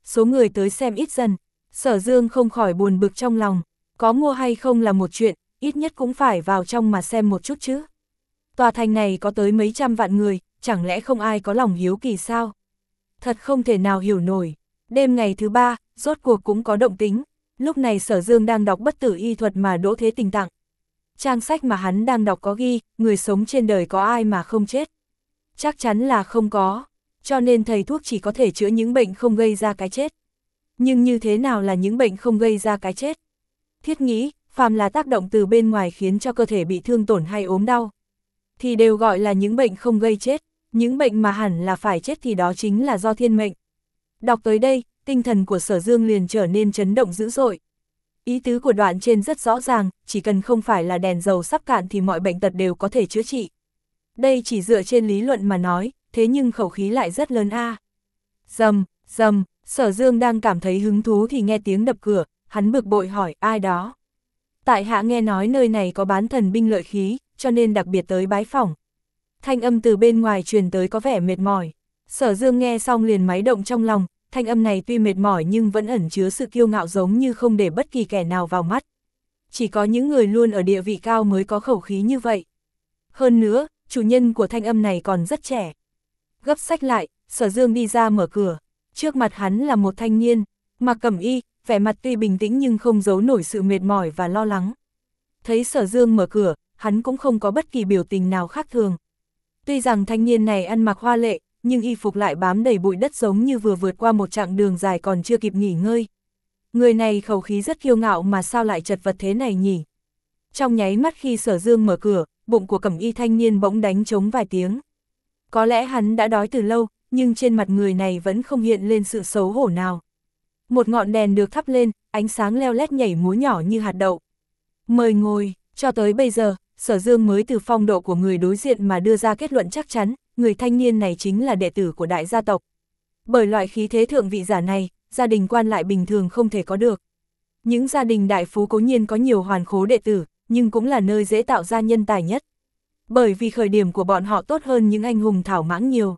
số người tới xem ít dần. Sở Dương không khỏi buồn bực trong lòng, có mua hay không là một chuyện, ít nhất cũng phải vào trong mà xem một chút chứ. Tòa thành này có tới mấy trăm vạn người, chẳng lẽ không ai có lòng hiếu kỳ sao? Thật không thể nào hiểu nổi. Đêm ngày thứ ba, rốt cuộc cũng có động tính. Lúc này Sở Dương đang đọc bất tử y thuật mà Đỗ Thế Tình tặng. Trang sách mà hắn đang đọc có ghi, người sống trên đời có ai mà không chết? Chắc chắn là không có, cho nên thầy thuốc chỉ có thể chữa những bệnh không gây ra cái chết. Nhưng như thế nào là những bệnh không gây ra cái chết? Thiết nghĩ, phàm là tác động từ bên ngoài khiến cho cơ thể bị thương tổn hay ốm đau, thì đều gọi là những bệnh không gây chết. Những bệnh mà hẳn là phải chết thì đó chính là do thiên mệnh. Đọc tới đây, tinh thần của Sở Dương liền trở nên chấn động dữ dội. Ý tứ của đoạn trên rất rõ ràng, chỉ cần không phải là đèn dầu sắp cạn thì mọi bệnh tật đều có thể chữa trị. Đây chỉ dựa trên lý luận mà nói, thế nhưng khẩu khí lại rất lớn a. Rầm, rầm, Sở Dương đang cảm thấy hứng thú thì nghe tiếng đập cửa, hắn bực bội hỏi ai đó. Tại hạ nghe nói nơi này có bán thần binh lợi khí, cho nên đặc biệt tới bái phỏng. Thanh âm từ bên ngoài truyền tới có vẻ mệt mỏi. Sở Dương nghe xong liền máy động trong lòng, thanh âm này tuy mệt mỏi nhưng vẫn ẩn chứa sự kiêu ngạo giống như không để bất kỳ kẻ nào vào mắt. Chỉ có những người luôn ở địa vị cao mới có khẩu khí như vậy. Hơn nữa, chủ nhân của thanh âm này còn rất trẻ. Gấp sách lại, Sở Dương đi ra mở cửa. Trước mặt hắn là một thanh niên, mặc cẩm y, vẻ mặt tuy bình tĩnh nhưng không giấu nổi sự mệt mỏi và lo lắng. Thấy Sở Dương mở cửa, hắn cũng không có bất kỳ biểu tình nào khác thường. Tuy rằng thanh niên này ăn mặc hoa lệ, nhưng y phục lại bám đầy bụi đất giống như vừa vượt qua một chặng đường dài còn chưa kịp nghỉ ngơi. Người này khẩu khí rất kiêu ngạo mà sao lại chật vật thế này nhỉ? Trong nháy mắt khi Sở Dương mở cửa, bụng của cẩm y thanh niên bỗng đánh trống vài tiếng. Có lẽ hắn đã đói từ lâu, nhưng trên mặt người này vẫn không hiện lên sự xấu hổ nào. Một ngọn đèn được thắp lên, ánh sáng leo lét nhảy múa nhỏ như hạt đậu. Mời ngồi, cho tới bây giờ, Sở Dương mới từ phong độ của người đối diện mà đưa ra kết luận chắc chắn, người thanh niên này chính là đệ tử của đại gia tộc. Bởi loại khí thế thượng vị giả này, gia đình quan lại bình thường không thể có được. Những gia đình đại phú cố nhiên có nhiều hoàn khố đệ tử, nhưng cũng là nơi dễ tạo ra nhân tài nhất. Bởi vì khởi điểm của bọn họ tốt hơn những anh hùng thảo mãng nhiều.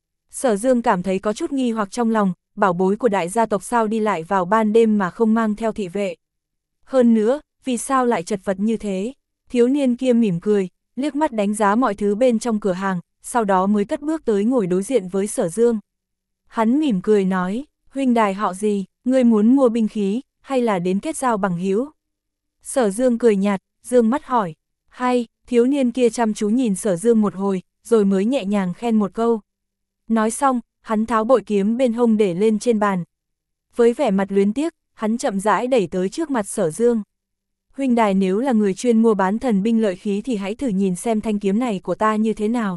Sở Dương cảm thấy có chút nghi hoặc trong lòng, bảo bối của đại gia tộc sao đi lại vào ban đêm mà không mang theo thị vệ. Hơn nữa, vì sao lại chật vật như thế? Thiếu niên kia mỉm cười, liếc mắt đánh giá mọi thứ bên trong cửa hàng, sau đó mới cất bước tới ngồi đối diện với Sở Dương. Hắn mỉm cười nói, huynh đài họ gì, ngươi muốn mua binh khí, hay là đến kết giao bằng hữu? Sở Dương cười nhạt, dương mắt hỏi, hay, thiếu niên kia chăm chú nhìn Sở Dương một hồi, rồi mới nhẹ nhàng khen một câu. Nói xong, hắn tháo bội kiếm bên hông để lên trên bàn. Với vẻ mặt luyến tiếc, hắn chậm rãi đẩy tới trước mặt Sở Dương. Huynh đài nếu là người chuyên mua bán thần binh lợi khí thì hãy thử nhìn xem thanh kiếm này của ta như thế nào.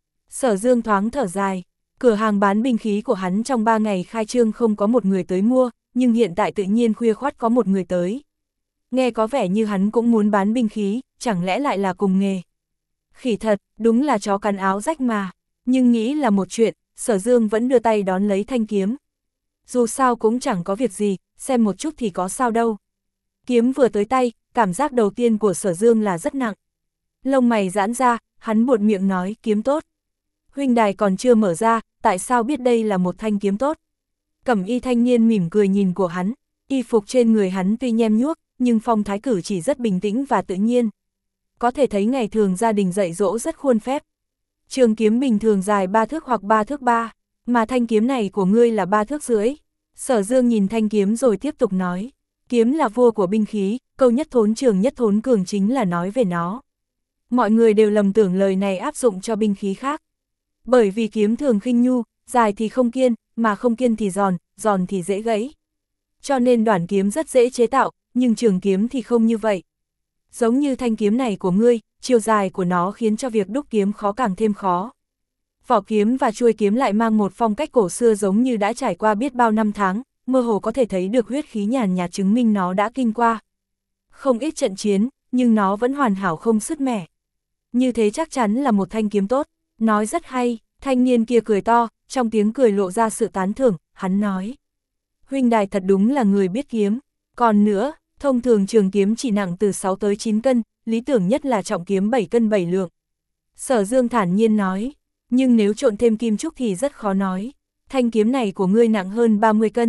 Sở Dương thoáng thở dài, cửa hàng bán binh khí của hắn trong ba ngày khai trương không có một người tới mua, nhưng hiện tại tự nhiên khuya khoắt có một người tới. Nghe có vẻ như hắn cũng muốn bán binh khí, chẳng lẽ lại là cùng nghề. Khỉ thật, đúng là chó cắn áo rách mà, nhưng nghĩ là một chuyện, Sở Dương vẫn đưa tay đón lấy thanh kiếm. Dù sao cũng chẳng có việc gì, xem một chút thì có sao đâu. Kiếm vừa tới tay, cảm giác đầu tiên của Sở Dương là rất nặng. Lông mày giãn ra, hắn buột miệng nói kiếm tốt. Huynh đài còn chưa mở ra, tại sao biết đây là một thanh kiếm tốt? Cẩm y thanh niên mỉm cười nhìn của hắn, y phục trên người hắn tuy nhem nhuốc, nhưng phong thái cử chỉ rất bình tĩnh và tự nhiên. Có thể thấy ngày thường gia đình dạy dỗ rất khuôn phép. Trường kiếm bình thường dài ba thước hoặc ba thước ba, mà thanh kiếm này của ngươi là ba thước rưỡi. Sở Dương nhìn thanh kiếm rồi tiếp tục nói, kiếm là vua của binh khí, câu nhất thốn trường nhất thốn cường chính là nói về nó. Mọi người đều lầm tưởng lời này áp dụng cho binh khí khác. Bởi vì kiếm thường khinh nhu, dài thì không kiên, mà không kiên thì giòn, giòn thì dễ gãy. Cho nên đoạn kiếm rất dễ chế tạo, nhưng trường kiếm thì không như vậy. Giống như thanh kiếm này của ngươi, chiều dài của nó khiến cho việc đúc kiếm khó càng thêm khó. Vỏ kiếm và chuôi kiếm lại mang một phong cách cổ xưa giống như đã trải qua biết bao năm tháng, mơ hồ có thể thấy được huyết khí nhàn nhạt chứng minh nó đã kinh qua. Không ít trận chiến, nhưng nó vẫn hoàn hảo không sứt mẻ. Như thế chắc chắn là một thanh kiếm tốt, nói rất hay, thanh niên kia cười to, trong tiếng cười lộ ra sự tán thưởng, hắn nói. Huynh đài thật đúng là người biết kiếm, còn nữa, thông thường trường kiếm chỉ nặng từ sáu tới chín cân, lý tưởng nhất là trọng kiếm bảy cân bảy lượng. Sở Dương thản nhiên nói, nhưng nếu trộn thêm kim trúc thì rất khó nói. Thanh kiếm này của ngươi nặng hơn ba mươi cân,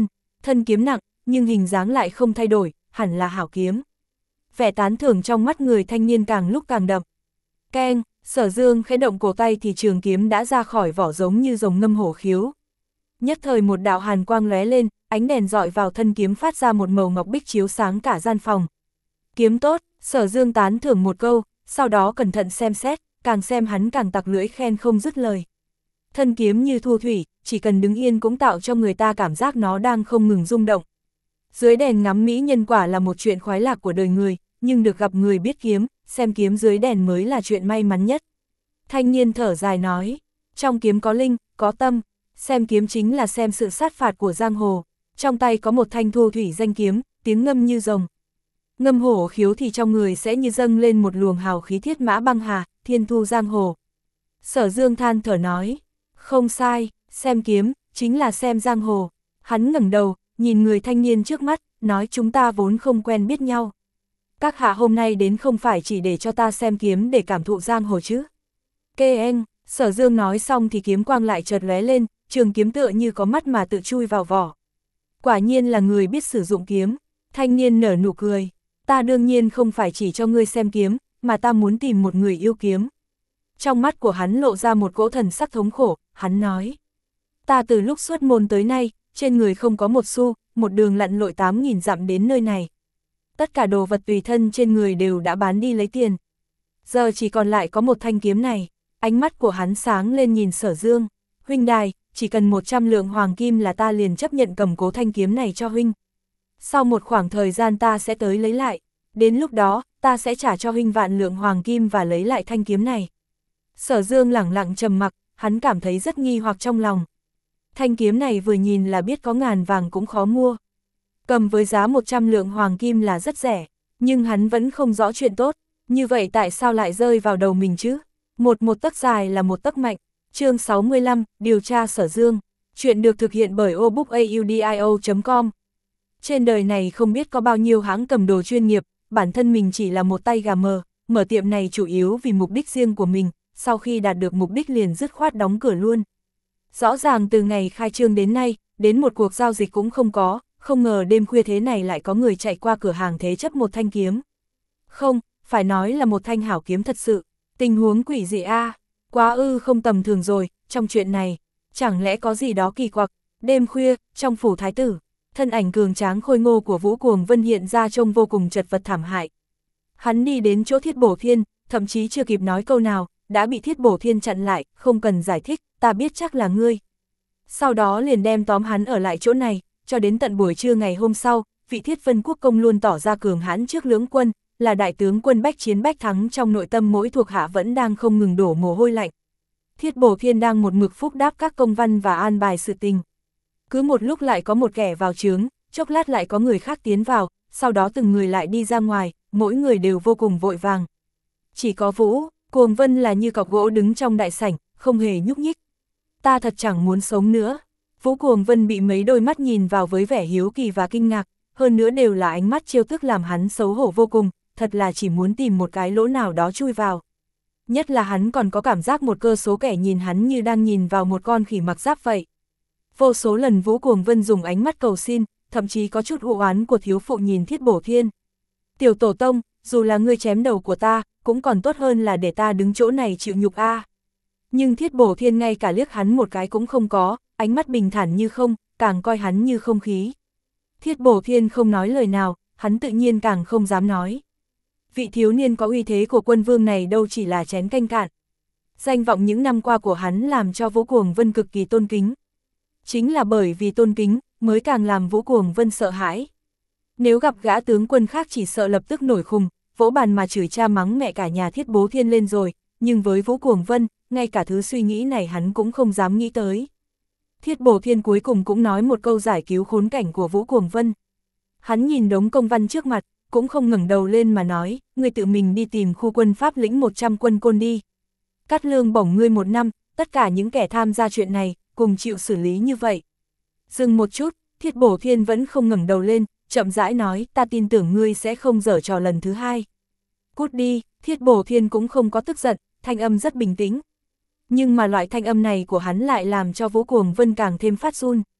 thân kiếm nặng, nhưng hình dáng lại không thay đổi, hẳn là hảo kiếm. Vẻ tán thưởng trong mắt người thanh niên càng lúc càng đậm. Keng, Sở Dương khẽ động cổ tay thì trường kiếm đã ra khỏi vỏ giống như rồng ngâm hổ khiếu. Nhất thời một đạo hàn quang lóe lên, ánh đèn dọi vào thân kiếm phát ra một màu ngọc bích chiếu sáng cả gian phòng. Kiếm tốt, Sở Dương tán thưởng một câu, sau đó cẩn thận xem xét, càng xem hắn càng tặc lưỡi khen không dứt lời. Thân kiếm như thu thủy, chỉ cần đứng yên cũng tạo cho người ta cảm giác nó đang không ngừng rung động. Dưới đèn ngắm mỹ nhân quả là một chuyện khoái lạc của đời người, nhưng được gặp người biết kiếm, xem kiếm dưới đèn mới là chuyện may mắn nhất. Thanh niên thở dài nói, trong kiếm có linh, có tâm, xem kiếm chính là xem sự sát phạt của giang hồ. Trong tay có một thanh thu thủy danh kiếm, tiếng ngâm như rồng. Ngâm hổ khiếu thì trong người sẽ như dâng lên một luồng hào khí thiết mã băng hà, thiên thu giang hồ. Sở Dương than thở nói, không sai, xem kiếm, chính là xem giang hồ. Hắn ngẩng đầu, nhìn người thanh niên trước mắt, nói chúng ta vốn không quen biết nhau. Các hạ hôm nay đến không phải chỉ để cho ta xem kiếm để cảm thụ giang hồ chứ. Kê anh, Sở Dương nói xong thì kiếm quang lại chợt lóe lên, trường kiếm tựa như có mắt mà tự chui vào vỏ. Quả nhiên là người biết sử dụng kiếm. Thanh niên nở nụ cười, ta đương nhiên không phải chỉ cho ngươi xem kiếm, mà ta muốn tìm một người yêu kiếm. Trong mắt của hắn lộ ra một cỗ thần sắc thống khổ, hắn nói. Ta từ lúc xuất môn tới nay, trên người không có một xu, một đường lặn lội tám nghìn dặm đến nơi này. Tất cả đồ vật tùy thân trên người đều đã bán đi lấy tiền. Giờ chỉ còn lại có một thanh kiếm này. Ánh mắt của hắn sáng lên nhìn Sở Dương. Huynh đài, chỉ cần một trăm lượng hoàng kim là ta liền chấp nhận cầm cố thanh kiếm này cho huynh. Sau một khoảng thời gian ta sẽ tới lấy lại. Đến lúc đó, ta sẽ trả cho huynh vạn lượng hoàng kim và lấy lại thanh kiếm này. Sở Dương lẳng lặng trầm mặc, hắn cảm thấy rất nghi hoặc trong lòng. Thanh kiếm này vừa nhìn là biết có ngàn vàng cũng khó mua. Cầm với giá một trăm lượng hoàng kim là rất rẻ, nhưng hắn vẫn không rõ chuyện tốt, như vậy tại sao lại rơi vào đầu mình chứ? Một một tấc dài là một tấc mạnh. Chương sáu mươi lăm, điều tra Sở Dương. Chuyện được thực hiện bởi obookaudio chấm com. Trên đời này không biết có bao nhiêu hãng cầm đồ chuyên nghiệp, bản thân mình chỉ là một tay gà mờ, mở tiệm này chủ yếu vì mục đích riêng của mình, sau khi đạt được mục đích liền dứt khoát đóng cửa luôn. Rõ ràng từ ngày khai trương đến nay, đến một cuộc giao dịch cũng không có, không ngờ đêm khuya thế này lại có người chạy qua cửa hàng thế chấp một thanh kiếm. Không, phải nói là một thanh hảo kiếm thật sự, tình huống quỷ dị a, quá ư không tầm thường rồi, trong chuyện này, chẳng lẽ có gì đó kỳ quặc. Đêm khuya, trong phủ thái tử, thân ảnh cường tráng khôi ngô của Vũ Cuồng Vân hiện ra trông vô cùng chật vật thảm hại. Hắn đi đến chỗ Thiết Bổ Thiên, thậm chí chưa kịp nói câu nào, đã bị Thiết Bổ Thiên chặn lại, không cần giải thích, ta biết chắc là ngươi. Sau đó liền đem tóm hắn ở lại chỗ này, cho đến tận buổi trưa ngày hôm sau, vị Thiết Vân Quốc công luôn tỏ ra cường hãn trước lưỡng quân, là đại tướng quân bách chiến bách thắng, trong nội tâm mỗi thuộc hạ vẫn đang không ngừng đổ mồ hôi lạnh. Thiết Bổ Thiên đang một mực phúc đáp các công văn và an bài sự tình. Cứ một lúc lại có một kẻ vào trướng, chốc lát lại có người khác tiến vào, sau đó từng người lại đi ra ngoài, mỗi người đều vô cùng vội vàng. Chỉ có Vũ Cuồng Vân là như cọc gỗ đứng trong đại sảnh, không hề nhúc nhích. Ta thật chẳng muốn sống nữa. Vũ Cuồng Vân bị mấy đôi mắt nhìn vào với vẻ hiếu kỳ và kinh ngạc, hơn nữa đều là ánh mắt trêu tức làm hắn xấu hổ vô cùng, thật là chỉ muốn tìm một cái lỗ nào đó chui vào. Nhất là hắn còn có cảm giác một cơ số kẻ nhìn hắn như đang nhìn vào một con khỉ mặc giáp vậy. Vô số lần Vũ Cuồng Vân dùng ánh mắt cầu xin, thậm chí có chút u oán của thiếu phụ nhìn Thiết Bổ Thiên. Tiểu tổ tông, dù là ngươi chém đầu của ta, cũng còn tốt hơn là để ta đứng chỗ này chịu nhục a. À. Nhưng Thiết Bổ Thiên ngay cả liếc hắn một cái cũng không có, ánh mắt bình thản như không, càng coi hắn như không khí. Thiết Bổ Thiên không nói lời nào, hắn tự nhiên càng không dám nói. Vị thiếu niên có uy thế của quân vương này đâu chỉ là chén canh cạn. Danh vọng những năm qua của hắn làm cho Vũ Cuồng Vân cực kỳ tôn kính. Chính là bởi vì tôn kính, mới càng làm Vũ Cuồng Vân sợ hãi. Nếu gặp gã tướng quân khác chỉ sợ lập tức nổi khùng, vỗ bàn mà chửi cha mắng mẹ cả nhà Thiết Bố Thiên lên rồi, nhưng với Vũ Cuồng Vân, ngay cả thứ suy nghĩ này hắn cũng không dám nghĩ tới. Thiết Bổ Thiên cuối cùng cũng nói một câu giải cứu khốn cảnh của Vũ Cuồng Vân. Hắn nhìn đống công văn trước mặt, cũng không ngẩng đầu lên mà nói, ngươi tự mình đi tìm khu quân Pháp lĩnh một trăm quân côn đi. Cắt lương bổng ngươi một năm, tất cả những kẻ tham gia chuyện này, cùng chịu xử lý như vậy. Dừng một chút, Thiết Bổ Thiên vẫn không ngẩng đầu lên, chậm rãi nói, ta tin tưởng ngươi sẽ không giở trò lần thứ hai. Cút đi, Thiết Bổ Thiên cũng không có tức giận, thanh âm rất bình tĩnh. Nhưng mà loại thanh âm này của hắn lại làm cho Vũ Cuồng Vân càng thêm phát run.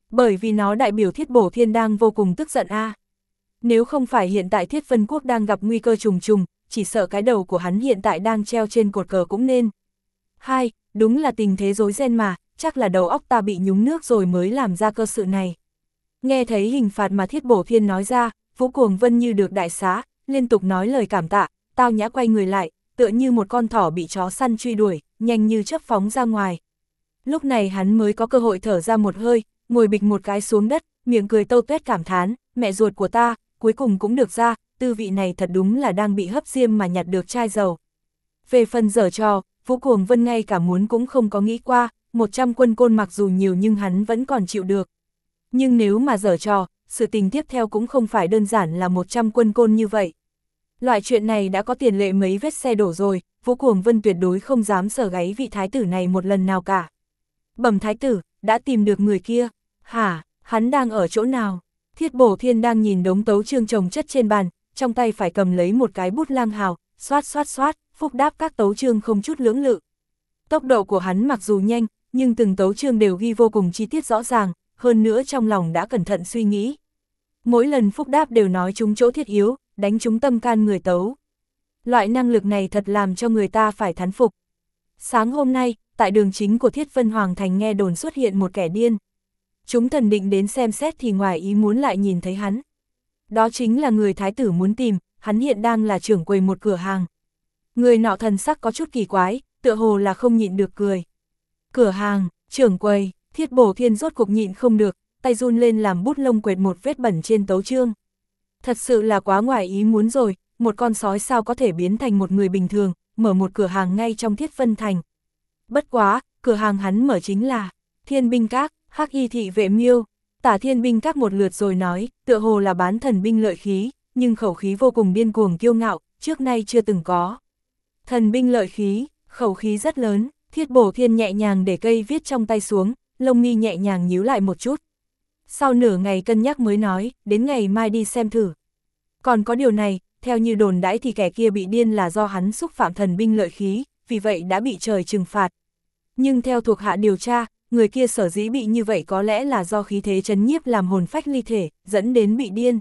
Bởi vì nó đại biểu Thiết Bổ Thiên đang vô cùng tức giận a. À. Nếu không phải hiện tại Thiết Vân Quốc đang gặp nguy cơ trùng trùng, chỉ sợ cái đầu của hắn hiện tại đang treo trên cột cờ cũng nên. Hai, đúng là tình thế rối ren mà, chắc là đầu óc ta bị nhúng nước rồi mới làm ra cơ sự này. Nghe thấy hình phạt mà Thiết Bổ Thiên nói ra, Vũ Cuồng Vân như được đại xá, liên tục nói lời cảm tạ, tao nhã quay người lại, tựa như một con thỏ bị chó săn truy đuổi, nhanh như chớp phóng ra ngoài. Lúc này hắn mới có cơ hội thở ra một hơi, ngồi bịch một cái xuống đất, miệng cười tâu tuét cảm thán, mẹ ruột của ta, cuối cùng cũng được ra, tư vị này thật đúng là đang bị hấp diêm mà nhặt được chai dầu. Về phần giở trò, Vũ Cuồng Vân ngay cả muốn cũng không có nghĩ qua, một trăm quân côn mặc dù nhiều nhưng hắn vẫn còn chịu được. Nhưng nếu mà giở trò, sự tình tiếp theo cũng không phải đơn giản là một trăm quân côn như vậy. Loại chuyện này đã có tiền lệ mấy vết xe đổ rồi, Vũ Cuồng Vân tuyệt đối không dám sờ gáy vị thái tử này một lần nào cả. Bẩm thái tử, đã tìm được người kia. Hả, hắn đang ở chỗ nào? Thiết Bổ Thiên đang nhìn đống tấu chương chồng chất trên bàn, trong tay phải cầm lấy một cái bút lang hào, xoát xoát xoát, phúc đáp các tấu chương không chút lưỡng lự. Tốc độ của hắn mặc dù nhanh, nhưng từng tấu chương đều ghi vô cùng chi tiết rõ ràng, hơn nữa trong lòng đã cẩn thận suy nghĩ. Mỗi lần phúc đáp đều nói trúng chỗ thiết yếu, đánh trúng tâm can người tấu. Loại năng lực này thật làm cho người ta phải thán phục. Sáng hôm nay, tại đường chính của Thiết Vân Hoàng Thành nghe đồn xuất hiện một kẻ điên. Chúng thần định đến xem xét thì ngoài ý muốn lại nhìn thấy hắn. Đó chính là người thái tử muốn tìm, hắn hiện đang là trưởng quầy một cửa hàng. Người nọ thần sắc có chút kỳ quái, tựa hồ là không nhịn được cười. Cửa hàng, trưởng quầy, Thiết Bổ Thiên rốt cục nhịn không được, tay run lên làm bút lông quệt một vết bẩn trên tấu chương. Thật sự là quá ngoài ý muốn rồi, một con sói sao có thể biến thành một người bình thường, mở một cửa hàng ngay trong Thiết Vân Thành. Bất quá, cửa hàng hắn mở chính là Thiên Binh Các, Hắc Y Thị Vệ Miêu. Tả Thiên Binh Các một lượt rồi nói, tựa hồ là bán thần binh lợi khí, nhưng khẩu khí vô cùng điên cuồng kiêu ngạo, trước nay chưa từng có. Thần binh lợi khí, khẩu khí rất lớn, Thiết Bổ Thiên nhẹ nhàng để cây viết trong tay xuống, lông mi nhẹ nhàng nhíu lại một chút. Sau nửa ngày cân nhắc mới nói, đến ngày mai đi xem thử. Còn có điều này, theo như đồn đãi thì kẻ kia bị điên là do hắn xúc phạm thần binh lợi khí, vì vậy đã bị trời trừng phạt. Nhưng theo thuộc hạ điều tra, người kia sở dĩ bị như vậy có lẽ là do khí thế chấn nhiếp làm hồn phách ly thể, dẫn đến bị điên.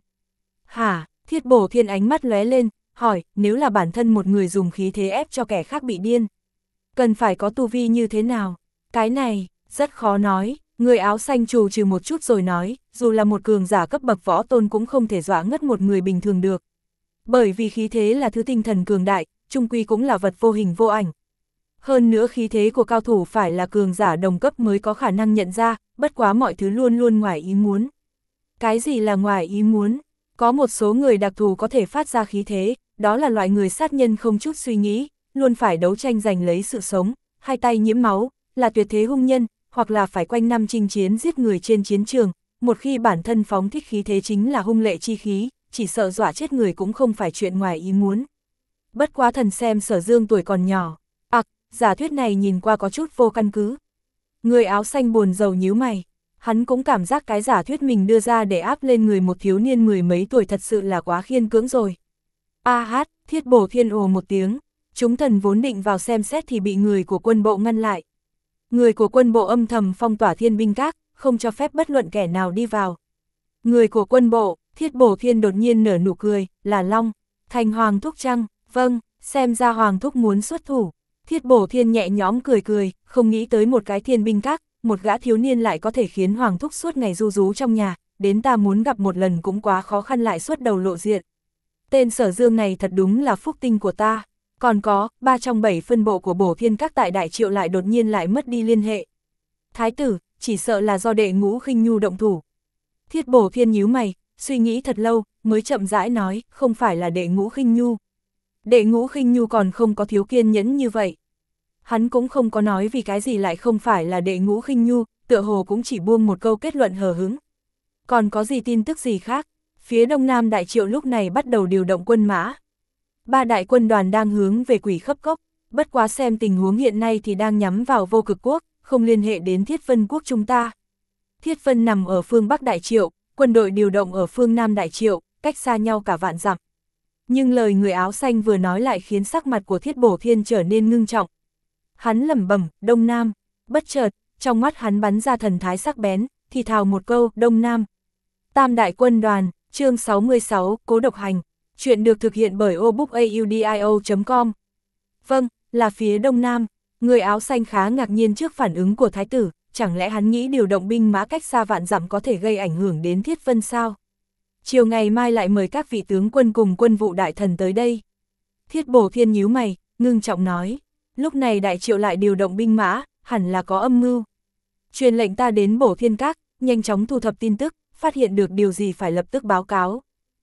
Hả, Thiết Bổ Thiên ánh mắt lóe lên, hỏi, nếu là bản thân một người dùng khí thế ép cho kẻ khác bị điên, cần phải có tu vi như thế nào? Cái này, rất khó nói. Người áo xanh trù trừ một chút rồi nói, dù là một cường giả cấp bậc võ tôn cũng không thể dọa ngất một người bình thường được. Bởi vì khí thế là thứ tinh thần cường đại, chung quy cũng là vật vô hình vô ảnh. Hơn nữa khí thế của cao thủ phải là cường giả đồng cấp mới có khả năng nhận ra, bất quá mọi thứ luôn luôn ngoài ý muốn. Cái gì là ngoài ý muốn? Có một số người đặc thù có thể phát ra khí thế, đó là loại người sát nhân không chút suy nghĩ, luôn phải đấu tranh giành lấy sự sống, hai tay nhiễm máu, là tuyệt thế hung nhân, hoặc là phải quanh năm chinh chiến giết người trên chiến trường, một khi bản thân phóng thích khí thế chính là hung lệ chi khí, chỉ sợ dọa chết người cũng không phải chuyện ngoài ý muốn. Bất quá thần xem Sở Dương tuổi còn nhỏ, ặc, à, giả thuyết này nhìn qua có chút vô căn cứ. Người áo xanh buồn rầu nhíu mày, hắn cũng cảm giác cái giả thuyết mình đưa ra để áp lên người một thiếu niên mười mấy tuổi thật sự là quá khiên cưỡng rồi. A hát, Thiết Bổ Thiên ồ một tiếng, chúng thần vốn định vào xem xét thì bị người của quân bộ ngăn lại. Người của quân bộ âm thầm phong tỏa Thiên Binh Các, không cho phép bất luận kẻ nào đi vào. Người của quân bộ, Thiết Bổ Thiên đột nhiên nở nụ cười, là Long, thành Hoàng Thúc chăng? Vâng, xem ra Hoàng Thúc muốn xuất thủ. Thiết Bổ Thiên nhẹ nhõm cười cười, không nghĩ tới một cái Thiên Binh Các, một gã thiếu niên lại có thể khiến Hoàng Thúc suốt ngày ru rú trong nhà, đến ta muốn gặp một lần cũng quá khó khăn lại xuất đầu lộ diện. Tên Sở Dương này thật đúng là phúc tinh của ta. Còn có, ba trong bảy phân bộ của Bổ Thiên Các tại Đại Triệu lại đột nhiên lại mất đi liên hệ. Thái tử, chỉ sợ là do đệ ngũ khinh nhu động thủ. Thiết Bổ Thiên nhíu mày, suy nghĩ thật lâu, mới chậm rãi nói, không phải là đệ ngũ khinh nhu. Đệ ngũ khinh nhu còn không có thiếu kiên nhẫn như vậy. Hắn cũng không có nói vì cái gì lại không phải là đệ ngũ khinh nhu, tựa hồ cũng chỉ buông một câu kết luận hờ hững. Còn có gì tin tức gì khác? Phía đông nam Đại Triệu lúc này bắt đầu điều động quân mã. Ba đại quân đoàn đang hướng về Quỷ Khấp Cốc, bất quá xem tình huống hiện nay thì đang nhắm vào Vô Cực Quốc, không liên hệ đến Thiết Vân Quốc chúng ta. Thiết Vân nằm ở phương Bắc Đại Triệu, quân đội điều động ở phương Nam Đại Triệu, cách xa nhau cả vạn dặm. Nhưng lời người áo xanh vừa nói lại khiến sắc mặt của Thiết Bổ Thiên trở nên ngưng trọng. Hắn lẩm bẩm, Đông Nam, bất chợt, trong mắt hắn bắn ra thần thái sắc bén, thì thào một câu, Đông Nam. Tam đại quân đoàn, chương sáu mươi sáu, Cố Độc Hành. Chuyện được thực hiện bởi obookaudio chấm com. Vâng, là phía Đông Nam. Người áo xanh khá ngạc nhiên trước phản ứng của thái tử, chẳng lẽ hắn nghĩ điều động binh mã cách xa vạn dặm có thể gây ảnh hưởng đến Thiết Vân sao? Chiều ngày mai lại mời các vị tướng quân cùng quân vụ đại thần tới đây. Thiết Bổ Thiên nhíu mày, ngưng trọng nói, lúc này đại triệu lại điều động binh mã, hẳn là có âm mưu. Truyền lệnh ta đến Bổ Thiên Các, nhanh chóng thu thập tin tức, phát hiện được điều gì phải lập tức báo cáo.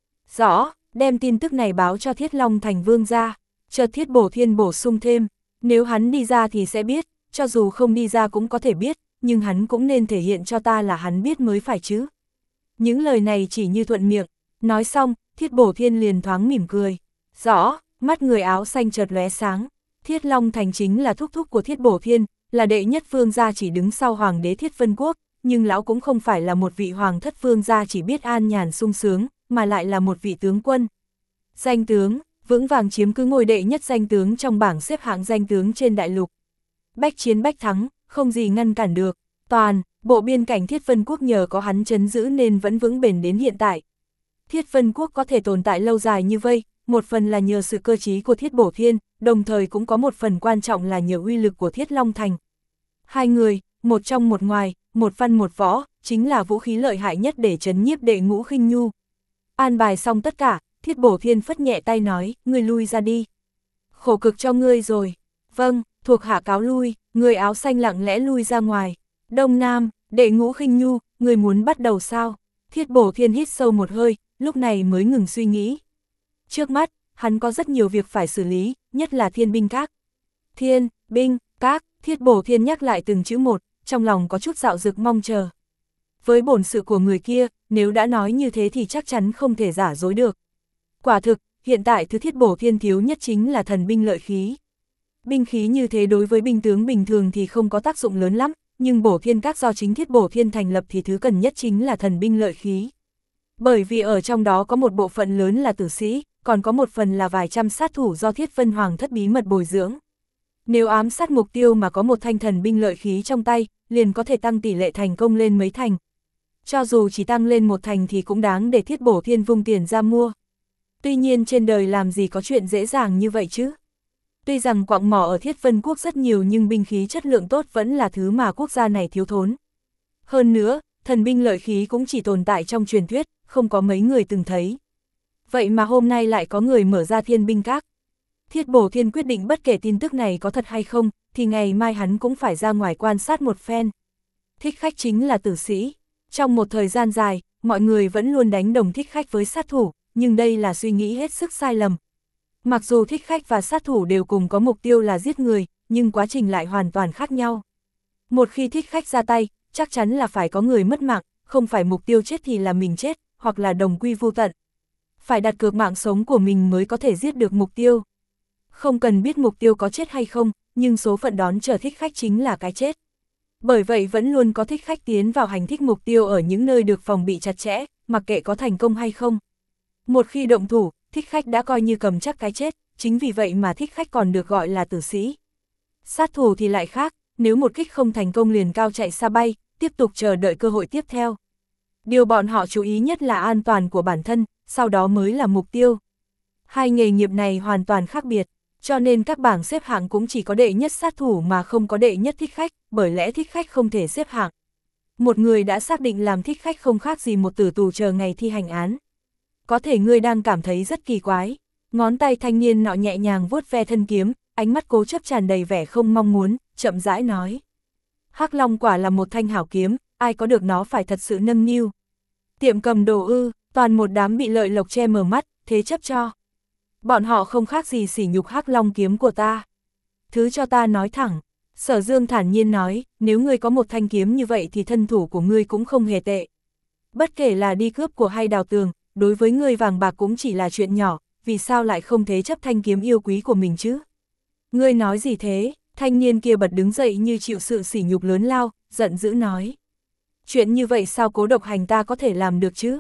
Rõ, đem tin tức này báo cho Thiết Long Thành Vương ra, chợt Thiết Bổ Thiên bổ sung thêm, nếu hắn đi ra thì sẽ biết, cho dù không đi ra cũng có thể biết, nhưng hắn cũng nên thể hiện cho ta là hắn biết mới phải chứ. Những lời này chỉ như thuận miệng, nói xong, Thiết Bổ Thiên liền thoáng mỉm cười. Rõ, mắt người áo xanh chợt lóe sáng, Thiết Long Thành chính là thúc thúc của Thiết Bổ Thiên, là đệ nhất vương gia chỉ đứng sau hoàng đế Thiết Vân Quốc, nhưng lão cũng không phải là một vị hoàng thất vương gia chỉ biết an nhàn sung sướng, mà lại là một vị tướng quân. Danh tướng, vững vàng chiếm cứ ngôi đệ nhất danh tướng trong bảng xếp hạng danh tướng trên đại lục. Bách chiến bách thắng, không gì ngăn cản được, toàn, bộ biên cảnh Thiết Vân Quốc nhờ có hắn trấn giữ nên vẫn vững bền đến hiện tại. Thiết Vân Quốc có thể tồn tại lâu dài như vậy, một phần là nhờ sự cơ trí của Thiết Bổ Thiên, đồng thời cũng có một phần quan trọng là nhờ uy lực của Thiết Long Thành. Hai người, một trong một ngoài, một văn một võ, chính là vũ khí lợi hại nhất để trấn nhiếp đệ Ngũ Khinh Nhu. An bài xong tất cả, Thiết Bổ Thiên phất nhẹ tay nói, ngươi lui ra đi. Khổ cực cho ngươi rồi. Vâng, thuộc hạ cáo lui, người áo xanh lặng lẽ lui ra ngoài. Đông Nam, đệ Ngũ Khinh Nhu, ngươi muốn bắt đầu sao? Thiết Bổ Thiên hít sâu một hơi, lúc này mới ngừng suy nghĩ. Trước mắt, hắn có rất nhiều việc phải xử lý, nhất là Thiên Binh Các. Thiên, Binh, Các, Thiết Bổ Thiên nhắc lại từng chữ một, trong lòng có chút dạo dực mong chờ. Với bổn sự của người kia, nếu đã nói như thế thì chắc chắn không thể giả dối được. Quả thực, hiện tại thứ Thiết Bổ Thiên thiếu nhất chính là thần binh lợi khí. Binh khí như thế đối với binh tướng bình thường thì không có tác dụng lớn lắm, nhưng Bổ Thiên Các do chính Thiết Bổ Thiên thành lập thì thứ cần nhất chính là thần binh lợi khí. Bởi vì ở trong đó có một bộ phận lớn là tử sĩ, còn có một phần là vài trăm sát thủ do Thiết Vân Hoàng thất bí mật bồi dưỡng. Nếu ám sát mục tiêu mà có một thanh thần binh lợi khí trong tay, liền có thể tăng tỷ lệ thành công lên mấy thành. Cho dù chỉ tăng lên một thành thì cũng đáng để Thiết Bổ Thiên vung tiền ra mua. Tuy nhiên trên đời làm gì có chuyện dễ dàng như vậy chứ. Tuy rằng quặng mỏ ở Thiết Vân Quốc rất nhiều nhưng binh khí chất lượng tốt vẫn là thứ mà quốc gia này thiếu thốn. Hơn nữa, thần binh lợi khí cũng chỉ tồn tại trong truyền thuyết, không có mấy người từng thấy. Vậy mà hôm nay lại có người mở ra Thiên Binh Các. Thiết Bổ Thiên quyết định bất kể tin tức này có thật hay không, thì ngày mai hắn cũng phải ra ngoài quan sát một phen. Thích khách chính là tử sĩ. Trong một thời gian dài, mọi người vẫn luôn đánh đồng thích khách với sát thủ, nhưng đây là suy nghĩ hết sức sai lầm. Mặc dù thích khách và sát thủ đều cùng có mục tiêu là giết người, nhưng quá trình lại hoàn toàn khác nhau. Một khi thích khách ra tay, chắc chắn là phải có người mất mạng, không phải mục tiêu chết thì là mình chết, hoặc là đồng quy vu tận. Phải đặt cược mạng sống của mình mới có thể giết được mục tiêu. Không cần biết mục tiêu có chết hay không, nhưng số phận đón chờ thích khách chính là cái chết. Bởi vậy vẫn luôn có thích khách tiến vào hành thích mục tiêu ở những nơi được phòng bị chặt chẽ, mặc kệ có thành công hay không. Một khi động thủ, thích khách đã coi như cầm chắc cái chết, chính vì vậy mà thích khách còn được gọi là tử sĩ. Sát thủ thì lại khác, nếu một kích không thành công liền cao chạy xa bay, tiếp tục chờ đợi cơ hội tiếp theo. Điều bọn họ chú ý nhất là an toàn của bản thân, sau đó mới là mục tiêu. Hai nghề nghiệp này hoàn toàn khác biệt, cho nên các bảng xếp hạng cũng chỉ có đệ nhất sát thủ mà không có đệ nhất thích khách, bởi lẽ thích khách không thể xếp hạng. Một người đã xác định làm thích khách không khác gì một tử tù chờ ngày thi hành án. Có thể ngươi đang cảm thấy rất kỳ quái. Ngón tay thanh niên nọ nhẹ nhàng vuốt ve thân kiếm, ánh mắt cố chấp tràn đầy vẻ không mong muốn, chậm rãi nói. Hắc Long quả là một thanh hảo kiếm, ai có được nó phải thật sự nâng niu. Tiệm cầm đồ ư, toàn một đám bị lợi lộc che mờ mắt, thế chấp cho. Bọn họ không khác gì sỉ nhục Hắc Long kiếm của ta. Thứ cho ta nói thẳng. Sở Dương thản nhiên nói, nếu ngươi có một thanh kiếm như vậy thì thân thủ của ngươi cũng không hề tệ. Bất kể là đi cướp của hay đào tường, đối với ngươi vàng bạc cũng chỉ là chuyện nhỏ, vì sao lại không thế chấp thanh kiếm yêu quý của mình chứ? Ngươi nói gì thế? Thanh niên kia bật đứng dậy như chịu sự sỉ nhục lớn lao, giận dữ nói. Chuyện như vậy sao Cố Độc Hành ta có thể làm được chứ?